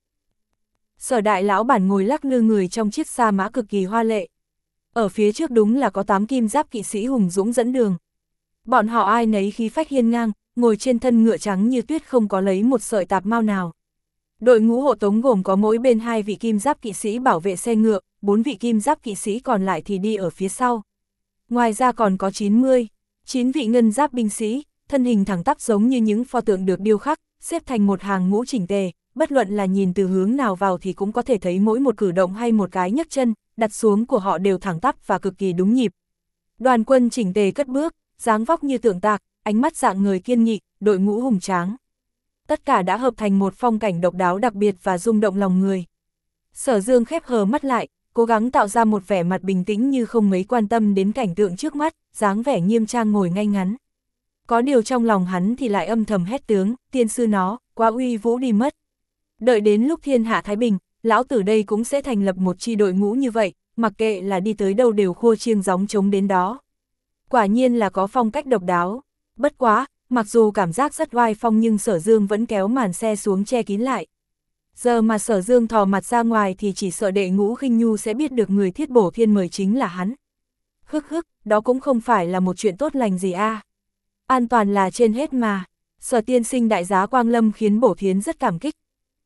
Sở đại lão bản ngồi lắc lư người trong chiếc sa mã cực kỳ hoa lệ. Ở phía trước đúng là có tám kim giáp kỵ sĩ hùng dũng dẫn đường. Bọn họ ai nấy khí phách hiên ngang, ngồi trên thân ngựa trắng như tuyết không có lấy một sợi tạp mao nào. Đội ngũ hộ tống gồm có mỗi bên hai vị kim giáp kỵ sĩ bảo vệ xe ngựa, bốn vị kim giáp kỵ sĩ còn lại thì đi ở phía sau. Ngoài ra còn có chín mươi, chín vị ngân giáp binh sĩ, thân hình thẳng tắp giống như những pho tượng được điêu khắc, xếp thành một hàng ngũ chỉnh tề, bất luận là nhìn từ hướng nào vào thì cũng có thể thấy mỗi một cử động hay một cái nhấc chân, đặt xuống của họ đều thẳng tắp và cực kỳ đúng nhịp. Đoàn quân chỉnh tề cất bước, dáng vóc như tượng tạc, ánh mắt dạng người kiên nghị, đội ngũ hùng tráng. Tất cả đã hợp thành một phong cảnh độc đáo đặc biệt và rung động lòng người. Sở Dương khép hờ mắt lại, cố gắng tạo ra một vẻ mặt bình tĩnh như không mấy quan tâm đến cảnh tượng trước mắt, dáng vẻ nghiêm trang ngồi ngay ngắn. Có điều trong lòng hắn thì lại âm thầm hét tướng, tiên sư nó, quá uy vũ đi mất. Đợi đến lúc thiên hạ thái bình, lão tử đây cũng sẽ thành lập một chi đội ngũ như vậy, mặc kệ là đi tới đâu đều khua chiêng gióng trống đến đó. Quả nhiên là có phong cách độc đáo. Bất quá, mặc dù cảm giác rất oai phong nhưng Sở Dương vẫn kéo màn xe xuống che kín lại. Giờ mà Sở Dương thò mặt ra ngoài thì chỉ sợ Đệ Ngũ Khinh Nhu sẽ biết được người Thiết Bổ Thiên mời chính là hắn. Hức hức, đó cũng không phải là một chuyện tốt lành gì a. À. An toàn là trên hết mà. Sở tiên sinh đại giá Quang Lâm khiến Bổ Thiến rất cảm kích.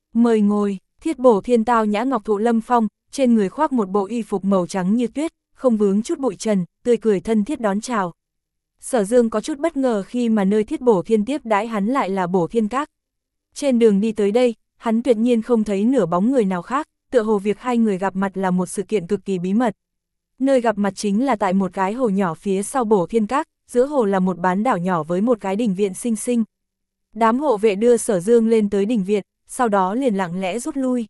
Mời ngồi. Thiết Bổ Thiên tao nhã ngọc thụ lâm phong, trên người khoác một bộ y phục màu trắng như tuyết, không vướng chút bụi trần, tươi cười thân thiết đón chào. Sở Dương có chút bất ngờ khi mà nơi Thiết Bổ Thiên tiếp đãi hắn lại là Bổ Thiên Các. Trên đường đi tới đây, hắn tuyệt nhiên không thấy nửa bóng người nào khác, tựa hồ việc hai người gặp mặt là một sự kiện cực kỳ bí mật. Nơi gặp mặt chính là tại một cái hồ nhỏ phía sau Bổ Thiên Các, giữa hồ là một bán đảo nhỏ với một cái đình viện xinh xinh. Đám hộ vệ đưa Sở Dương lên tới đình viện, sau đó liền lặng lẽ rút lui.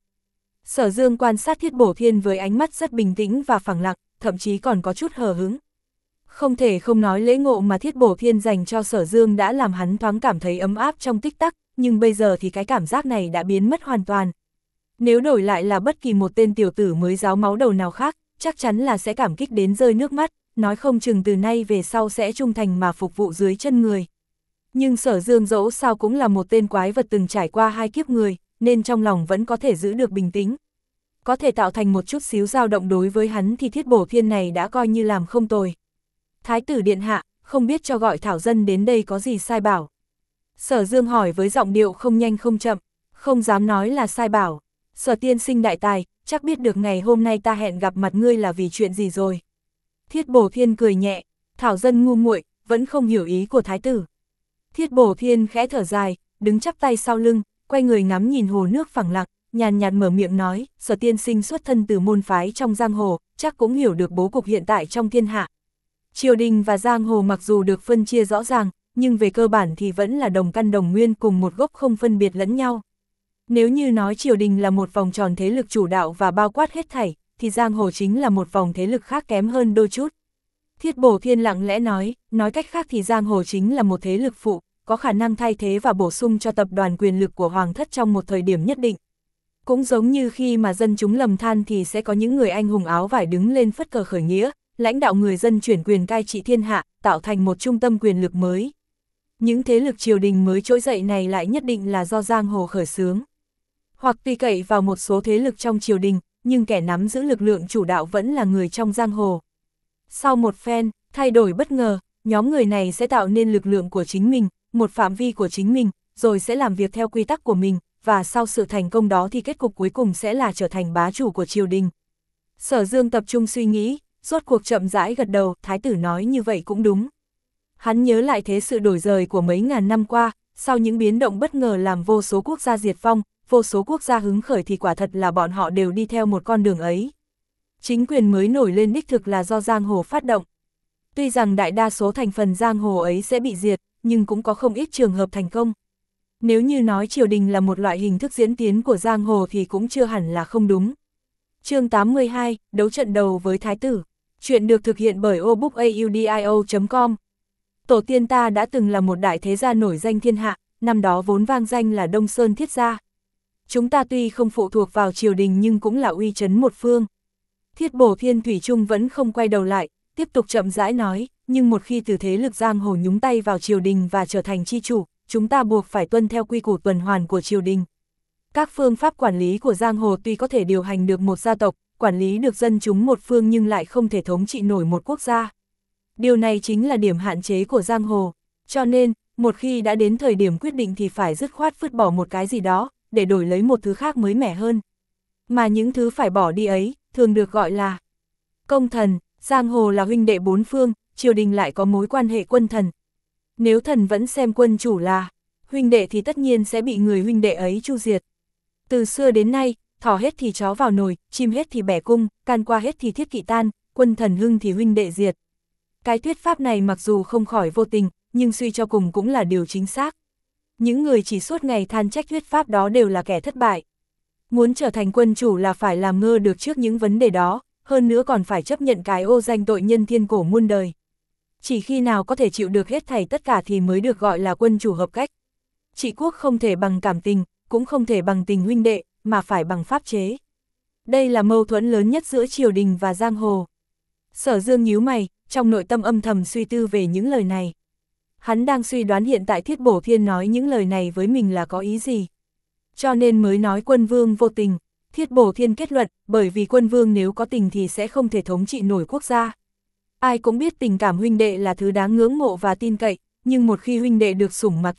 Sở Dương quan sát Thiết Bổ Thiên với ánh mắt rất bình tĩnh và phẳng lặng, thậm chí còn có chút hờ hững. Không thể không nói lễ ngộ mà Thiết Bổ Thiên dành cho Sở Dương đã làm hắn thoáng cảm thấy ấm áp trong tích tắc, nhưng bây giờ thì cái cảm giác này đã biến mất hoàn toàn. Nếu đổi lại là bất kỳ một tên tiểu tử mới ráo máu đầu nào khác, chắc chắn là sẽ cảm kích đến rơi nước mắt, nói không chừng từ nay về sau sẽ trung thành mà phục vụ dưới chân người. Nhưng Sở Dương dẫu sao cũng là một tên quái vật từng trải qua hai kiếp người, nên trong lòng vẫn có thể giữ được bình tĩnh. Có thể tạo thành một chút xíu dao động đối với hắn thì Thiết Bổ Thiên này đã coi như làm không tồi. Thái tử điện hạ, không biết cho gọi thảo dân đến đây có gì sai bảo. Sở Dương hỏi với giọng điệu không nhanh không chậm, không dám nói là sai bảo. Sở tiên sinh đại tài, chắc biết được ngày hôm nay ta hẹn gặp mặt ngươi là vì chuyện gì rồi. Thiết Bổ Thiên cười nhẹ, thảo dân ngu muội, vẫn không hiểu ý của thái tử. Thiết Bổ Thiên khẽ thở dài, đứng chắp tay sau lưng, quay người ngắm nhìn hồ nước phẳng lặng, nhàn nhạt mở miệng nói, Sở tiên sinh xuất thân từ môn phái trong giang hồ, chắc cũng hiểu được bố cục hiện tại trong thiên hạ. Triều đình và giang hồ mặc dù được phân chia rõ ràng, nhưng về cơ bản thì vẫn là đồng căn đồng nguyên cùng một gốc không phân biệt lẫn nhau. Nếu như nói triều đình là một vòng tròn thế lực chủ đạo và bao quát hết thảy, thì giang hồ chính là một vòng thế lực khác kém hơn đôi chút. Thiết Bổ Thiên lặng lẽ nói, nói cách khác thì giang hồ chính là một thế lực phụ, có khả năng thay thế và bổ sung cho tập đoàn quyền lực của hoàng thất trong một thời điểm nhất định. Cũng giống như khi mà dân chúng lầm than thì sẽ có những người anh hùng áo vải đứng lên phất cờ khởi nghĩa, lãnh đạo người dân chuyển quyền cai trị thiên hạ, tạo thành một trung tâm quyền lực mới. Những thế lực triều đình mới trỗi dậy này lại nhất định là do giang hồ khởi xướng. Hoặc tùy cậy vào một số thế lực trong triều đình, nhưng kẻ nắm giữ lực lượng chủ đạo vẫn là người trong giang hồ. Sau một phen, thay đổi bất ngờ, nhóm người này sẽ tạo nên lực lượng của chính mình, một phạm vi của chính mình, rồi sẽ làm việc theo quy tắc của mình, và sau sự thành công đó thì kết cục cuối cùng sẽ là trở thành bá chủ của triều đình. Sở Dương tập trung suy nghĩ, rốt cuộc chậm rãi gật đầu, thái tử nói như vậy cũng đúng. Hắn nhớ lại thế sự đổi dời của mấy ngàn năm qua, sau những biến động bất ngờ làm vô số quốc gia diệt vong, vô số quốc gia hứng khởi thì quả thật là bọn họ đều đi theo một con đường ấy. Chính quyền mới nổi lên đích thực là do giang hồ phát động. Tuy rằng đại đa số thành phần giang hồ ấy sẽ bị diệt, nhưng cũng có không ít trường hợp thành công. Nếu như nói triều đình là một loại hình thức diễn tiến của giang hồ thì cũng chưa hẳn là không đúng. Chương tám mươi hai, đấu trận đầu với thái tử. Chuyện được thực hiện bởi obookaudio chấm com. Tổ tiên ta đã từng là một đại thế gia nổi danh thiên hạ, năm đó vốn vang danh là Đông Sơn Thiết Gia. Chúng ta tuy không phụ thuộc vào triều đình nhưng cũng là uy chấn một phương. Thiết Bổ Thiên thủy chung vẫn không quay đầu lại, tiếp tục chậm rãi nói, nhưng một khi từ thế lực giang hồ nhúng tay vào triều đình và trở thành chi chủ, chúng ta buộc phải tuân theo quy củ tuần hoàn của triều đình. Các phương pháp quản lý của giang hồ tuy có thể điều hành được một gia tộc, quản lý được dân chúng một phương nhưng lại không thể thống trị nổi một quốc gia. Điều này chính là điểm hạn chế của giang hồ, cho nên, một khi đã đến thời điểm quyết định thì phải dứt khoát vứt bỏ một cái gì đó, để đổi lấy một thứ khác mới mẻ hơn. Mà những thứ phải bỏ đi ấy, thường được gọi là công thần. Giang hồ là huynh đệ bốn phương, triều đình lại có mối quan hệ quân thần. Nếu thần vẫn xem quân chủ là huynh đệ thì tất nhiên sẽ bị người huynh đệ ấy chu diệt. Từ xưa đến nay, thỏ hết thì chó vào nồi, chim hết thì bẻ cung, can qua hết thì thiết kỵ tan, quân thần hưng thì huynh đệ diệt. Cái thuyết pháp này mặc dù không khỏi vô tình, nhưng suy cho cùng cũng là điều chính xác. Những người chỉ suốt ngày than trách thuyết pháp đó đều là kẻ thất bại. Muốn trở thành quân chủ là phải làm ngơ được trước những vấn đề đó, hơn nữa còn phải chấp nhận cái ô danh tội nhân thiên cổ muôn đời. Chỉ khi nào có thể chịu được hết thảy tất cả thì mới được gọi là quân chủ hợp cách. Trị quốc không thể bằng cảm tình, cũng không thể bằng tình huynh đệ, mà phải bằng pháp chế. Đây là mâu thuẫn lớn nhất giữa triều đình và giang hồ. Sở Dương nhíu mày, trong nội tâm âm thầm suy tư về những lời này. Hắn đang suy đoán hiện tại Thiết Bổ Thiên nói những lời này với mình là có ý gì. Cho nên mới nói quân vương vô tình. Thiết Bổ Thiên kết luận, bởi vì quân vương nếu có tình thì sẽ không thể thống trị nổi quốc gia. Ai cũng biết tình cảm huynh đệ là thứ đáng ngưỡng mộ và tin cậy, nhưng một khi huynh đệ được sủng mà kiêu,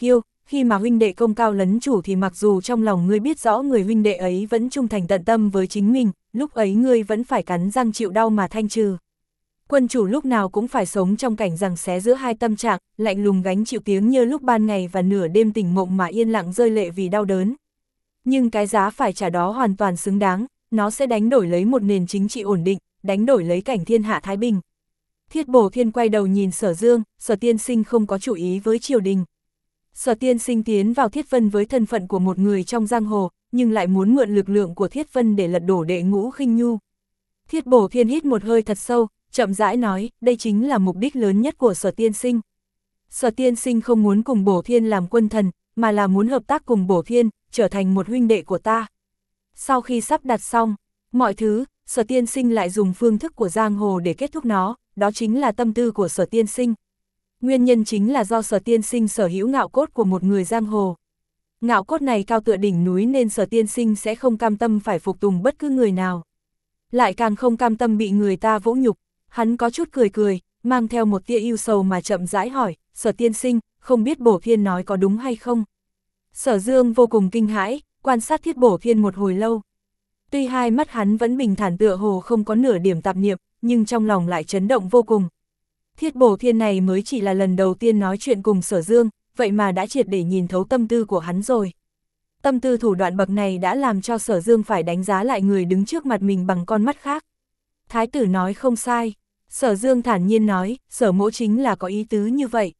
khi mà huynh đệ công cao lấn chủ thì mặc dù trong lòng ngươi biết rõ người huynh đệ ấy vẫn trung thành tận tâm với chính mình, lúc ấy ngươi vẫn phải cắn răng chịu đau mà thanh trừ. Quân chủ lúc nào cũng phải sống trong cảnh giằng xé giữa hai tâm trạng, lạnh lùng gánh chịu tiếng như lúc ban ngày và nửa đêm tỉnh mộng mà yên lặng rơi lệ vì đau đớn. Nhưng cái giá phải trả đó hoàn toàn xứng đáng, nó sẽ đánh đổi lấy một nền chính trị ổn định, đánh đổi lấy cảnh thiên hạ thái bình. Thiết Bổ Thiên quay đầu nhìn Sở Dương, Sở tiên sinh không có chủ ý với triều đình. Sở tiên sinh tiến vào Thiết Vân với thân phận của một người trong giang hồ, nhưng lại muốn mượn lực lượng của Thiết Vân để lật đổ Đệ Ngũ Khinh Nhu. Thiết Bổ Thiên hít một hơi thật sâu, chậm rãi nói, đây chính là mục đích lớn nhất của Sở tiên sinh. Sở tiên sinh không muốn cùng Bổ Thiên làm quân thần, mà là muốn hợp tác cùng Bổ Thiên, trở thành một huynh đệ của ta. Sau khi sắp đặt xong mọi thứ, Sở tiên sinh lại dùng phương thức của giang hồ để kết thúc nó, đó chính là tâm tư của Sở tiên sinh. Nguyên nhân chính là do Sở tiên sinh sở hữu ngạo cốt của một người giang hồ. Ngạo cốt này cao tựa đỉnh núi nên Sở tiên sinh sẽ không cam tâm phải phục tùng bất cứ người nào. Lại càng không cam tâm bị người ta vỗ nhục. Hắn có chút cười cười, mang theo một tia yêu sầu mà chậm rãi hỏi, Sở tiên sinh, không biết Bổ Thiên nói có đúng hay không? Sở Dương vô cùng kinh hãi, quan sát Thiết Bổ Thiên một hồi lâu. Tuy hai mắt hắn vẫn bình thản tựa hồ không có nửa điểm tạp niệm, nhưng trong lòng lại chấn động vô cùng. Thiết Bổ Thiên này mới chỉ là lần đầu tiên nói chuyện cùng Sở Dương, vậy mà đã triệt để nhìn thấu tâm tư của hắn rồi. Tâm tư thủ đoạn bậc này đã làm cho Sở Dương phải đánh giá lại người đứng trước mặt mình bằng con mắt khác. Thái tử nói không sai, Sở Dương thản nhiên nói, Sở mỗ chính là có ý tứ như vậy.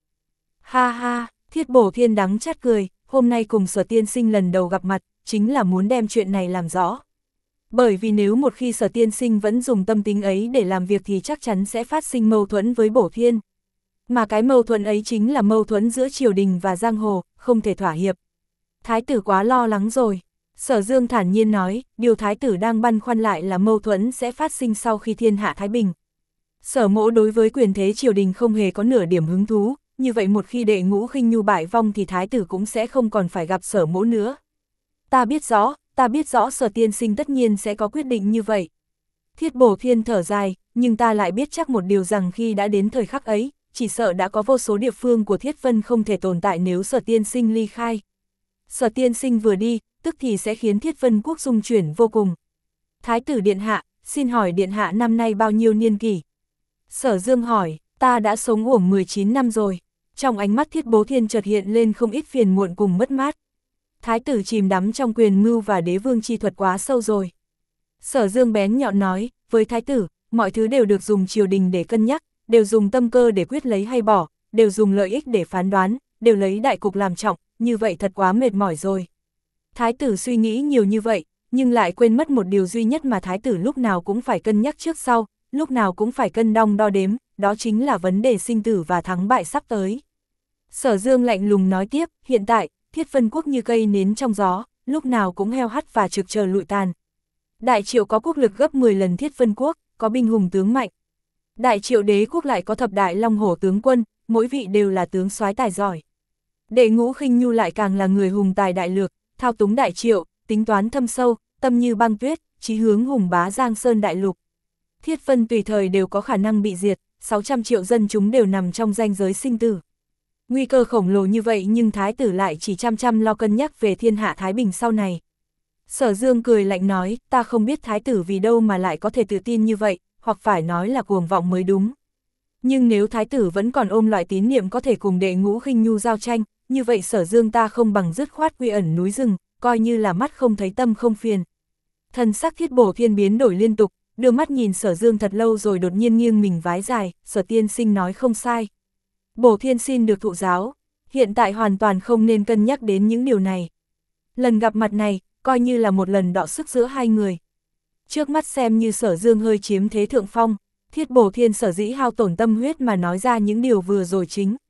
Ha ha, Thiết Bổ Thiên đắng chát cười, hôm nay cùng Sở tiên sinh lần đầu gặp mặt, chính là muốn đem chuyện này làm rõ. Bởi vì nếu một khi Sở tiên sinh vẫn dùng tâm tính ấy để làm việc thì chắc chắn sẽ phát sinh mâu thuẫn với Bổ Thiên. Mà cái mâu thuẫn ấy chính là mâu thuẫn giữa triều đình và giang hồ, không thể thỏa hiệp. Thái tử quá lo lắng rồi. Sở Dương thản nhiên nói, điều thái tử đang băn khoăn lại là mâu thuẫn sẽ phát sinh sau khi thiên hạ thái bình. Sở mỗ đối với quyền thế triều đình không hề có nửa điểm hứng thú, như vậy một khi Đệ Ngũ Khinh Nhu bại vong thì thái tử cũng sẽ không còn phải gặp Sở mỗ nữa. Ta biết rõ, ta biết rõ Sở tiên sinh tất nhiên sẽ có quyết định như vậy. Thiết Bổ Thiên thở dài, nhưng ta lại biết chắc một điều rằng khi đã đến thời khắc ấy, chỉ sợ đã có vô số địa phương của Thiết Vân không thể tồn tại nếu Sở tiên sinh ly khai. Sở tiên sinh vừa đi, tức thì sẽ khiến Thiết Vân quốc dung chuyển vô cùng. Thái tử điện hạ, xin hỏi điện hạ năm nay bao nhiêu niên kỷ? Sở Dương hỏi, ta đã sống uổng mười chín năm rồi. Trong ánh mắt Thiết Bố Thiên chợt hiện lên không ít phiền muộn cùng mất mát. Thái tử chìm đắm trong quyền mưu và đế vương chi thuật quá sâu rồi. Sở Dương bén nhọn nói, với thái tử, mọi thứ đều được dùng triều đình để cân nhắc, đều dùng tâm cơ để quyết lấy hay bỏ, đều dùng lợi ích để phán đoán, đều lấy đại cục làm trọng, như vậy thật quá mệt mỏi rồi. Thái tử suy nghĩ nhiều như vậy, nhưng lại quên mất một điều duy nhất mà thái tử lúc nào cũng phải cân nhắc trước sau, lúc nào cũng phải cân đong đo đếm, đó chính là vấn đề sinh tử và thắng bại sắp tới. Sở Dương lạnh lùng nói tiếp, hiện tại, Thiết Vân quốc như cây nến trong gió, lúc nào cũng heo hắt và trực chờ lụi tàn. Đại Triệu có quốc lực gấp mười lần Thiết Vân quốc, có binh hùng tướng mạnh. Đại Triệu đế quốc lại có thập đại long hổ tướng quân, mỗi vị đều là tướng soái tài giỏi. Đệ Ngũ Khinh Nhu lại càng là người hùng tài đại lược, thao túng Đại Triệu, tính toán thâm sâu, tâm như băng tuyết, chí hướng hùng bá Giang Sơn đại lục. Thiết Vân tùy thời đều có khả năng bị diệt, sáu trăm triệu dân chúng đều nằm trong ranh giới sinh tử. Nguy cơ khổng lồ như vậy nhưng thái tử lại chỉ chăm chăm lo cân nhắc về thiên hạ thái bình sau này. Sở Dương cười lạnh nói, ta không biết thái tử vì đâu mà lại có thể tự tin như vậy, hoặc phải nói là cuồng vọng mới đúng. Nhưng nếu thái tử vẫn còn ôm loại tín niệm có thể cùng Đệ Ngũ Khinh Nhu giao tranh, như vậy Sở Dương ta không bằng dứt khoát quy ẩn núi rừng, coi như là mắt không thấy tâm không phiền. Thần sắc Thiết Bổ Thiên biến đổi liên tục, đưa mắt nhìn Sở Dương thật lâu rồi đột nhiên nghiêng mình vái dài, Sở tiên sinh nói không sai. Bổ Thiên xin được thụ giáo, hiện tại hoàn toàn không nên cân nhắc đến những điều này. Lần gặp mặt này, coi như là một lần đọ sức giữa hai người. Trước mắt xem như Sở Dương hơi chiếm thế thượng phong, Thiết Bổ Thiên sở dĩ hao tổn tâm huyết mà nói ra những điều vừa rồi chính